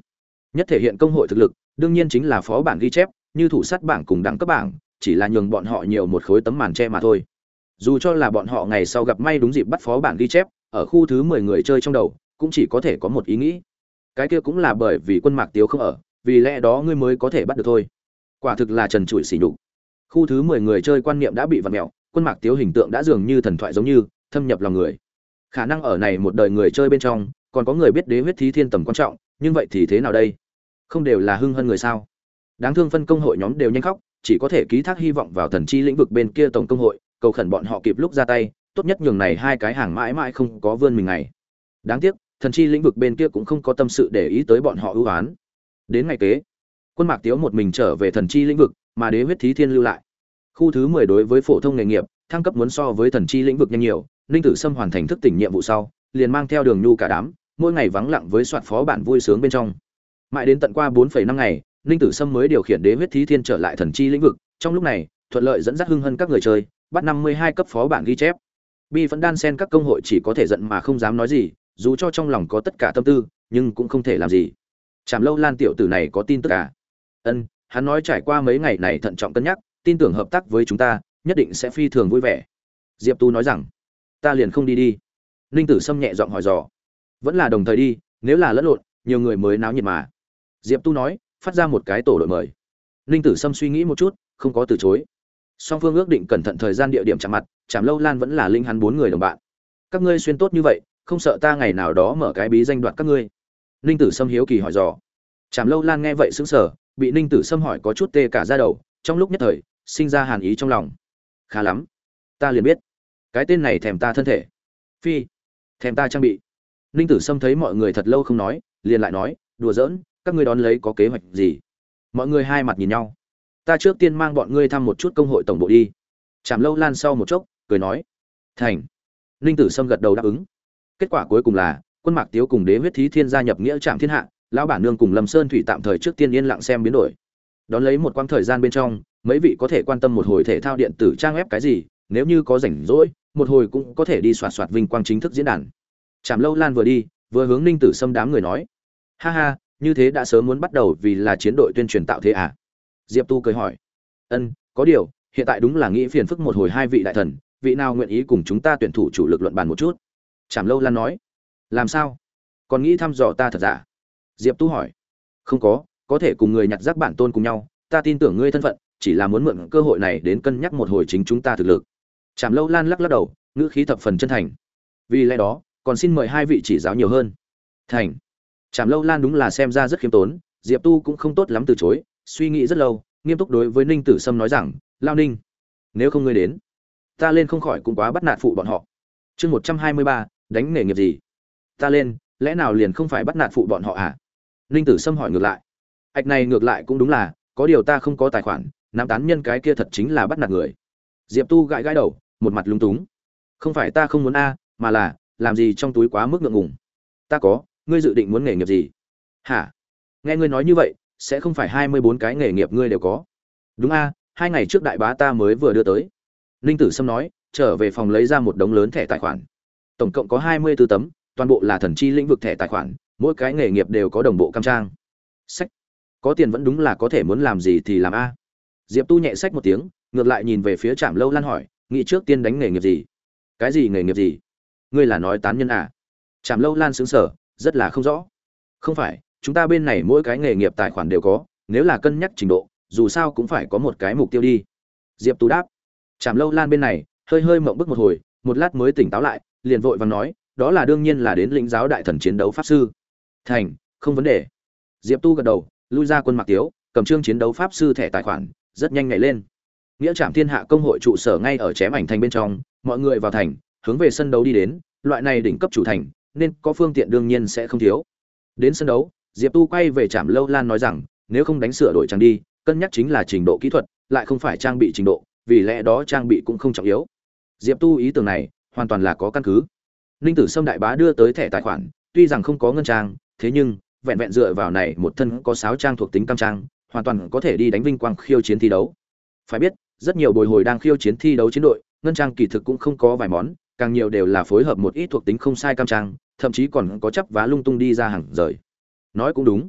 Speaker 1: Nhất thể hiện công hội thực lực, đương nhiên chính là phó bản ghi chép, như thủ sát bảng cùng đẳng cấp bảng, chỉ là nhường bọn họ nhiều một khối tấm màn che mà thôi. Dù cho là bọn họ ngày sau gặp may đúng dịp bắt phó bản ghi chép, ở khu thứ 10 người chơi trong đầu, cũng chỉ có thể có một ý nghĩ. Cái kia cũng là bởi vì Quân Mạc Tiếu không ở, vì lẽ đó ngươi mới có thể bắt được thôi. Quả thực là trần trụi sỉ nhục. Khu thứ 10 người chơi quan niệm đã bị vặn mèo, Quân Mạc Tiếu hình tượng đã dường như thần thoại giống như thâm nhập lòng người. Khả năng ở này một đời người chơi bên trong, còn có người biết đế huyết thí thiên tầm quan trọng, nhưng vậy thì thế nào đây? Không đều là hưng hân người sao? Đáng thương phân công hội nhóm đều nhanh khóc, chỉ có thể ký thác hy vọng vào thần chi lĩnh vực bên kia tổng công hội, cầu khẩn bọn họ kịp lúc ra tay, tốt nhất nhường này hai cái hàng mãi mãi không có vươn mình ngày. Đáng tiếc, thần chi lĩnh vực bên kia cũng không có tâm sự để ý tới bọn họ ưu ái. Đến ngày kế, Quân Mạc Tiếu một mình trở về thần chi lĩnh vực, mà đế huyết thí thiên lưu lại. Khu thứ 10 đối với phổ thông nghề nghiệp, thăng cấp muốn so với thần chi lĩnh vực nhanh nhiều, Ninh Tử Sâm hoàn thành thức tỉnh nhiệm vụ sau, liền mang theo Đường Nhu cả đám, mỗi ngày vắng lặng với soạt phó bản vui sướng bên trong. Mãi đến tận qua 4,5 ngày, Ninh Tử Sâm mới điều khiển đế huyết thí thiên trở lại thần chi lĩnh vực, trong lúc này, thuận lợi dẫn dắt hưng hân các người chơi, bắt 52 cấp phó bản ghi chép. Bi vẫn đan sen các công hội chỉ có thể giận mà không dám nói gì, dù cho trong lòng có tất cả tâm tư, nhưng cũng không thể làm gì. Trảm Lâu Lan tiểu tử này có tin tức à? Ân, hắn nói trải qua mấy ngày này thận trọng cân nhắc, tin tưởng hợp tác với chúng ta, nhất định sẽ phi thường vui vẻ. Diệp Tu nói rằng, ta liền không đi đi. Ninh Tử Sâm nhẹ giọng hỏi dò, vẫn là đồng thời đi, nếu là lẫn lộn, nhiều người mới náo nhiệt mà. Diệp Tu nói, phát ra một cái tổ đội mời. Ninh Tử Sâm suy nghĩ một chút, không có từ chối. Song phương ước định cẩn thận thời gian địa điểm chạm mặt, Trảm Lâu Lan vẫn là linh hắn 4 người đồng bạn. Các ngươi xuyên tốt như vậy, không sợ ta ngày nào đó mở cái bí danh đoạt các ngươi? Ninh Tử Sâm hiếu kỳ hỏi dò. Trảm Lâu Lan nghe vậy sững sờ, bị Ninh Tử Sâm hỏi có chút tê cả da đầu, trong lúc nhất thời, sinh ra hàn ý trong lòng. Khá lắm, ta liền biết, cái tên này thèm ta thân thể. Phi, thèm ta trang bị. Ninh Tử Sâm thấy mọi người thật lâu không nói, liền lại nói, đùa giỡn, các ngươi đón lấy có kế hoạch gì? Mọi người hai mặt nhìn nhau. Ta trước tiên mang bọn ngươi thăm một chút công hội tổng bộ đi. Trảm Lâu Lan sau một chốc, cười nói, thành. Ninh Tử Sâm gật đầu đáp ứng. Kết quả cuối cùng là, Quân Mạc Tiếu cùng đế huyết thí thiên gia nhập nghĩa Trạm Thiên Hạ, lão bản nương cùng Lâm Sơn Thủy tạm thời trước tiên yên lặng xem biến đổi. Đón lấy một quãng thời gian bên trong, mấy vị có thể quan tâm một hồi thể thao điện tử trang web cái gì, nếu như có rảnh rỗi, một hồi cũng có thể đi soạt soạt vinh quang chính thức diễn đàn. Trảm Lâu Lan vừa đi, vừa hướng Ninh Tử Sâm đám người nói, ha ha, như thế đã sớm muốn bắt đầu vì là chiến đội tuyên truyền tạo thế à? Diệp Tu cười hỏi, ân, có điều, hiện tại đúng là nghĩ phiền phức một hồi hai vị đại thần, vị nào nguyện ý cùng chúng ta tuyển thủ chủ lực luận bàn một chút? Trảm Lâu Lan nói, làm sao? Còn nghĩ thăm dò ta thật giả? Diệp Tu hỏi, không có thể cùng người nhặt rác bản tôn cùng nhau, ta tin tưởng ngươi thân phận, chỉ là muốn mượn cơ hội này đến cân nhắc một hồi chính chúng ta thực lực. Trảm Lâu Lan lắc lắc đầu, ngữ khí thập phần chân thành. Vì lẽ đó, còn xin mời hai vị chỉ giáo nhiều hơn. Thành. Trảm Lâu Lan đúng là xem ra rất khiêm tốn, Diệp Tu cũng không tốt lắm từ chối, suy nghĩ rất lâu, nghiêm túc đối với Ninh Tử Sâm nói rằng, Lao Ninh, nếu không ngươi đến, ta lên không khỏi cũng quá bắt nạt phụ bọn họ. Chương 123, đánh nghề nghiệp gì? Ta lên, lẽ nào liền không phải bắt nạt phụ bọn họ à? Ninh Tử Sâm hỏi ngược lại. Ảch này ngược lại cũng đúng là, có điều ta không có tài khoản, nam tán nhân cái kia thật chính là bắt nạt người. Diệp Tu gãi gãi đầu, một mặt lúng túng. Không phải ta không muốn a, mà là, làm gì trong túi quá mức ngượng ngùng. Ta có, ngươi dự định muốn nghề nghiệp gì? Hả? Nghe ngươi nói như vậy, sẽ không phải 24 cái nghề nghiệp ngươi đều có. Đúng a, 2 ngày trước đại bá ta mới vừa đưa tới. Ninh Tử Sâm nói, trở về phòng lấy ra một đống lớn thẻ tài khoản. Tổng cộng có 24 tấm, toàn bộ là thần chi lĩnh vực thẻ tài khoản, mỗi cái nghề nghiệp đều có đồng bộ cam trang. Sách. Có tiền vẫn đúng là có thể muốn làm gì thì làm a. Diệp Tu nhẹ sách một tiếng, ngược lại nhìn về phía Trảm Lâu Lan hỏi, nghĩ trước tiên đánh nghề nghiệp gì? Cái gì nghề nghiệp gì? Ngươi là nói tán nhân à? Trảm Lâu Lan sững sờ, rất là không rõ. Không phải, chúng ta bên này mỗi cái nghề nghiệp tài khoản đều có, nếu là cân nhắc trình độ, dù sao cũng phải có một cái mục tiêu đi. Diệp Tu đáp. Trảm Lâu Lan bên này hơi hơi mộng bức một hồi, một lát mới tỉnh táo lại, liền vội vàng nói, đó là đương nhiên là đến lĩnh giáo đại thần chiến đấu pháp sư. Thành, không vấn đề. Diệp Tu gật đầu, lui ra Quân Mạc Tiếu, cầm chương chiến đấu pháp sư thẻ tài khoản, rất nhanh nhảy lên. Nghĩa Trạm Thiên Hạ công hội trụ sở ngay ở Chém Ảnh thành bên trong, mọi người vào thành, hướng về sân đấu đi đến, loại này đỉnh cấp chủ thành, nên có phương tiện đương nhiên sẽ không thiếu. Đến sân đấu, Diệp Tu quay về Trảm Lâu Lan nói rằng, nếu không đánh sửa đổi trang đi, cân nhắc chính là trình độ kỹ thuật, lại không phải trang bị trình độ, vì lẽ đó trang bị cũng không trọng yếu. Diệp Tu ý tưởng này, hoàn toàn là có căn cứ. Ninh Tử Sâm đại bá đưa tới thẻ tài khoản, tuy rằng không có ngân trang, thế nhưng vẹn vẹn dựa vào này một thân có 6 trang thuộc tính cam trang, hoàn toàn có thể đi đánh vinh quang khiêu chiến thi đấu. Phải biết, rất nhiều bồi hồi đang khiêu chiến thi đấu chiến đội, ngân trang kỳ thực cũng không có vài món, càng nhiều đều là phối hợp một ít thuộc tính không sai cam trang, thậm chí còn có chấp vá lung tung đi ra hàng rời. Nói cũng đúng.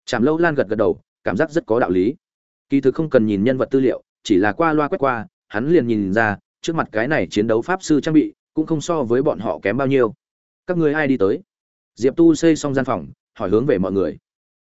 Speaker 1: Trảm Lâu Lan gật gật đầu, cảm giác rất có đạo lý. Kỳ thực không cần nhìn nhân vật tư liệu, chỉ là qua loa quét qua, hắn liền nhìn ra, trước mặt cái này chiến đấu pháp sư trang bị, cũng không so với bọn họ kém bao nhiêu. Các ngươi ai đi tới? Diệp Tu xây xong gian phòng, hỏi hướng về mọi người.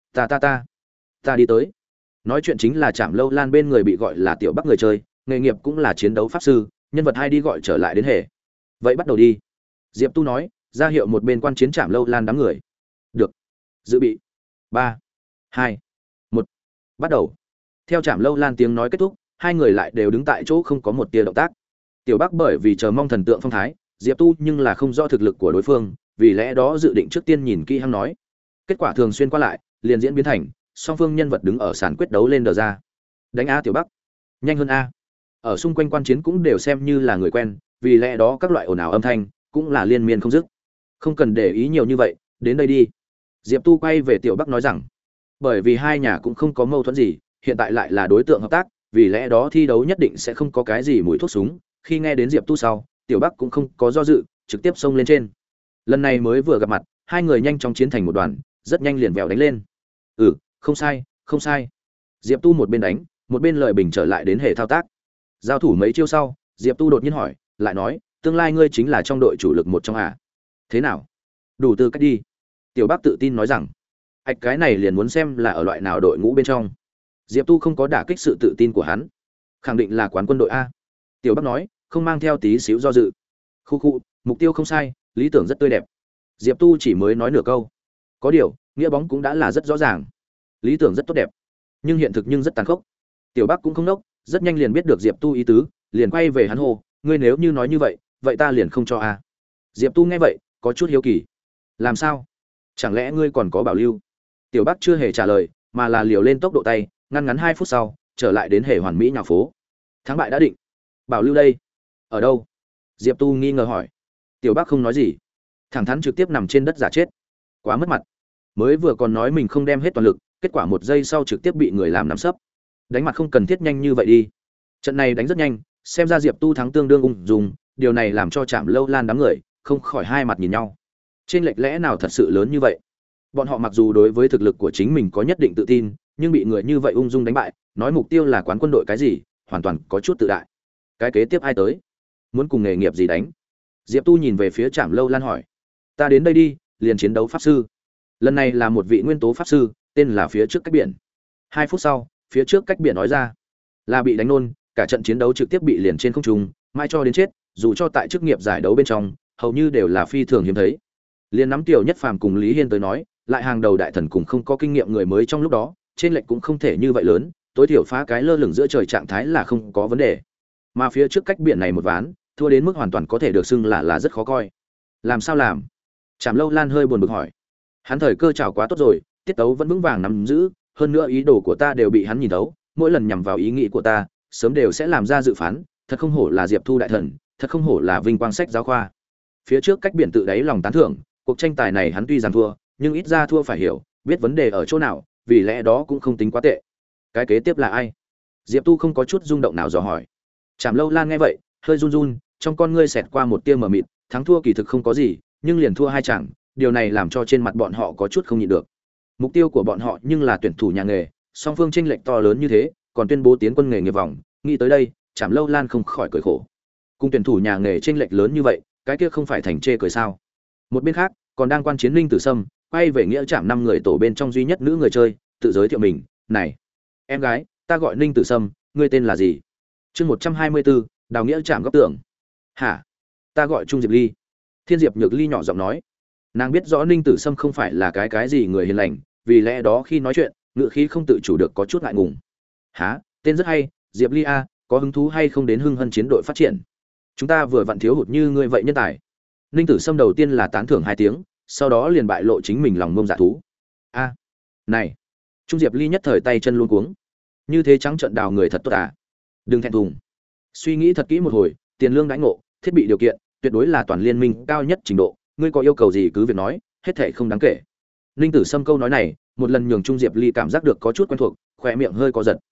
Speaker 1: Ta đi tới. Nói chuyện chính là Trảm Lâu Lan bên người bị gọi là Tiểu Bắc người chơi, nghề nghiệp cũng là chiến đấu pháp sư, nhân vật hai đi gọi trở lại đến hệ. Vậy bắt đầu đi. Diệp Tu nói, ra hiệu một bên quan chiến Trảm Lâu Lan đám người. Được. Dự bị. 3, 2, 1. Bắt đầu. Theo Trảm Lâu Lan tiếng nói kết thúc, hai người lại đều đứng tại chỗ không có một tia động tác. Tiểu Bắc bởi vì chờ mong thần tượng phong thái, Diệp Tu nhưng là không rõ thực lực của đối phương, vì lẽ đó dự định trước tiên nhìn kỹ hắn nói. Kết quả thường xuyên qua lại, liền diễn biến thành song phương nhân vật đứng ở sàn quyết đấu lên đờ ra. Đánh a Tiểu Bắc, nhanh hơn a. Ở xung quanh quan chiến cũng đều xem như là người quen, vì lẽ đó các loại ồn ào âm thanh cũng là liên miên không dứt. Không cần để ý nhiều như vậy, đến đây đi. Diệp Tu quay về Tiểu Bắc nói rằng, bởi vì hai nhà cũng không có mâu thuẫn gì, hiện tại lại là đối tượng hợp tác, vì lẽ đó thi đấu nhất định sẽ không có cái gì mùi thuốc súng. Khi nghe đến Diệp Tu sau, Tiểu Bắc cũng không có do dự, trực tiếp xông lên trên. Lần này mới vừa gặp mặt, hai người nhanh chóng chiến thành một đoàn, rất nhanh liền vèo đánh lên. Không sai, không sai. Diệp Tu một bên đánh, một bên lợi bình trở lại đến hệ thao tác. Giao thủ mấy chiêu sau, Diệp Tu đột nhiên hỏi, lại nói, tương lai ngươi chính là trong đội chủ lực một trong à? Thế nào? Đủ tư cách đi. Tiểu Bắc tự tin nói rằng, cái này liền muốn xem là ở loại nào đội ngũ bên trong. Diệp Tu không có đả kích sự tự tin của hắn, khẳng định là quán quân đội a. Tiểu Bắc nói, không mang theo tí xíu do dự. Khu, mục tiêu không sai, lý tưởng rất tươi đẹp. Diệp Tu chỉ mới nói nửa câu. Có điều, nghĩa bóng cũng đã là rất rõ ràng. Lý tưởng rất tốt đẹp, nhưng hiện thực nhưng rất tàn khốc. Tiểu Bắc cũng không nốc, rất nhanh liền biết được Diệp Tu ý tứ, liền quay về hắn hô, ngươi nếu như nói như vậy, vậy ta liền không cho a. Diệp Tu nghe vậy, có chút hiếu kỳ. Làm sao? Chẳng lẽ ngươi còn có bảo lưu? Tiểu Bắc chưa hề trả lời, mà là liều lên tốc độ tay, ngăn ngắn 2 phút sau, trở lại đến hệ hoàn mỹ nhà phố. Thắng bại đã định. Bảo lưu đây? Ở đâu? Diệp Tu nghi ngờ hỏi. Tiểu Bắc không nói gì, thẳng thắn trực tiếp nằm trên đất giả chết. Quá mất mặt. Mới vừa còn nói mình không đem hết toàn lực, kết quả 1 giây sau trực tiếp bị người làm nắm sấp. Đánh mặt không cần thiết nhanh như vậy đi. Trận này đánh rất nhanh, xem ra Diệp Tu thắng tương đương ung dung, điều này làm cho Trảm Lâu Lan đám người không khỏi hai mặt nhìn nhau. Trên lệch lẽ nào thật sự lớn như vậy? Bọn họ mặc dù đối với thực lực của chính mình có nhất định tự tin, nhưng bị người như vậy ung dung đánh bại, nói mục tiêu là quán quân đội cái gì, hoàn toàn có chút tự đại. Cái kế tiếp ai tới? Muốn cùng nghề nghiệp gì đánh? Diệp Tu nhìn về phía Trảm Lâu Lan hỏi. Ta đến đây đi, liền chiến đấu pháp sư. Lần này là một vị nguyên tố pháp sư, tên là phía trước cách biển. 2 phút sau, phía trước cách biển nói ra, là bị đánh nôn, cả trận chiến đấu trực tiếp bị liền trên không trung, mai cho đến chết, dù cho tại chức nghiệp giải đấu bên trong, hầu như đều là phi thường hiếm thấy. Liên nắm Tiểu Nhất Phàm cùng Lý Hiên tới nói, lại hàng đầu đại thần cùng không có kinh nghiệm người mới trong lúc đó, trên lệch cũng không thể như vậy lớn, tối thiểu phá cái lơ lửng giữa trời trạng thái là không có vấn đề. Mà phía trước cách biển này một ván, thua đến mức hoàn toàn có thể được xưng là rất khó coi. Làm sao làm? Trảm Lâu Lan hơi buồn bực hỏi. Hắn thời cơ chảo quá tốt rồi, tiết tấu vẫn vững vàng nắm giữ, hơn nữa ý đồ của ta đều bị hắn nhìn thấu, mỗi lần nhằm vào ý nghĩ của ta, sớm đều sẽ làm ra dự phán, thật không hổ là Diệp Thu đại thần, thật không hổ là vinh quang sách giáo khoa. Phía trước cách biển tự đáy lòng tán thưởng, cuộc tranh tài này hắn tuy rằng thua, nhưng ít ra thua phải hiểu, biết vấn đề ở chỗ nào, vì lẽ đó cũng không tính quá tệ. Cái kế tiếp là ai? Diệp Tu không có chút rung động nào dò hỏi. Trảm Lâu Lan nghe vậy, hơi run run, trong con ngươi xẹt qua một tia mờ mịt, thắng thua kỳ thực không có gì, nhưng liền thua 2 trận, điều này làm cho trên mặt bọn họ có chút không nhịn được. Mục tiêu của bọn họ nhưng là tuyển thủ nhà nghề, song phương chênh lệch to lớn như thế, còn tuyên bố tiến quân nghề nghiệp vòng, nghĩ tới đây, Trảm Lâu Lan không khỏi cười khổ. Cùng tuyển thủ nhà nghề chênh lệch lớn như vậy, cái kia không phải thành chê cười sao? Một bên khác, còn đang quan chiến Linh Tử Sâm, quay về nghĩa Trảm 5 người tổ bên trong duy nhất nữ người chơi, tự giới thiệu mình, "Này, em gái, ta gọi Ninh Tử Sâm, ngươi tên là gì?" Chương 124, Đào nghĩa Trảm góc tưởng. "Hả? Ta gọi Trung Diệp Ly." Thiên Diệp Nhược Ly nhỏ giọng nói. Nàng biết rõ Ninh Tử Sâm không phải là cái gì người hiền lành, vì lẽ đó khi nói chuyện, ngữ khí không tự chủ được có chút ngại ngùng. "Hả? Tên rất hay, Diệp Ly a, có hứng thú hay không đến Hưng Hân chiến đội phát triển? Chúng ta vừa vặn thiếu hụt như ngươi vậy nhân tài." Ninh Tử Sâm đầu tiên là tán thưởng 2 tiếng, sau đó liền bại lộ chính mình lòng ngông dạ thú. "A, này." Trung Diệp Ly nhất thời tay chân luống cuống. Như thế trắng trợn đào người thật tốt à? Đừng thẹn thùng. Suy nghĩ thật kỹ một hồi, tiền lương đãi ngộ, thiết bị điều kiện, tuyệt đối là toàn liên minh cao nhất trình độ, ngươi có yêu cầu gì cứ việc nói, hết thảy không đáng kể. Ninh Tử Sâm câu nói này, một lần nhường Trung Diệp Ly cảm giác được có chút quen thuộc, khóe miệng hơi co giật.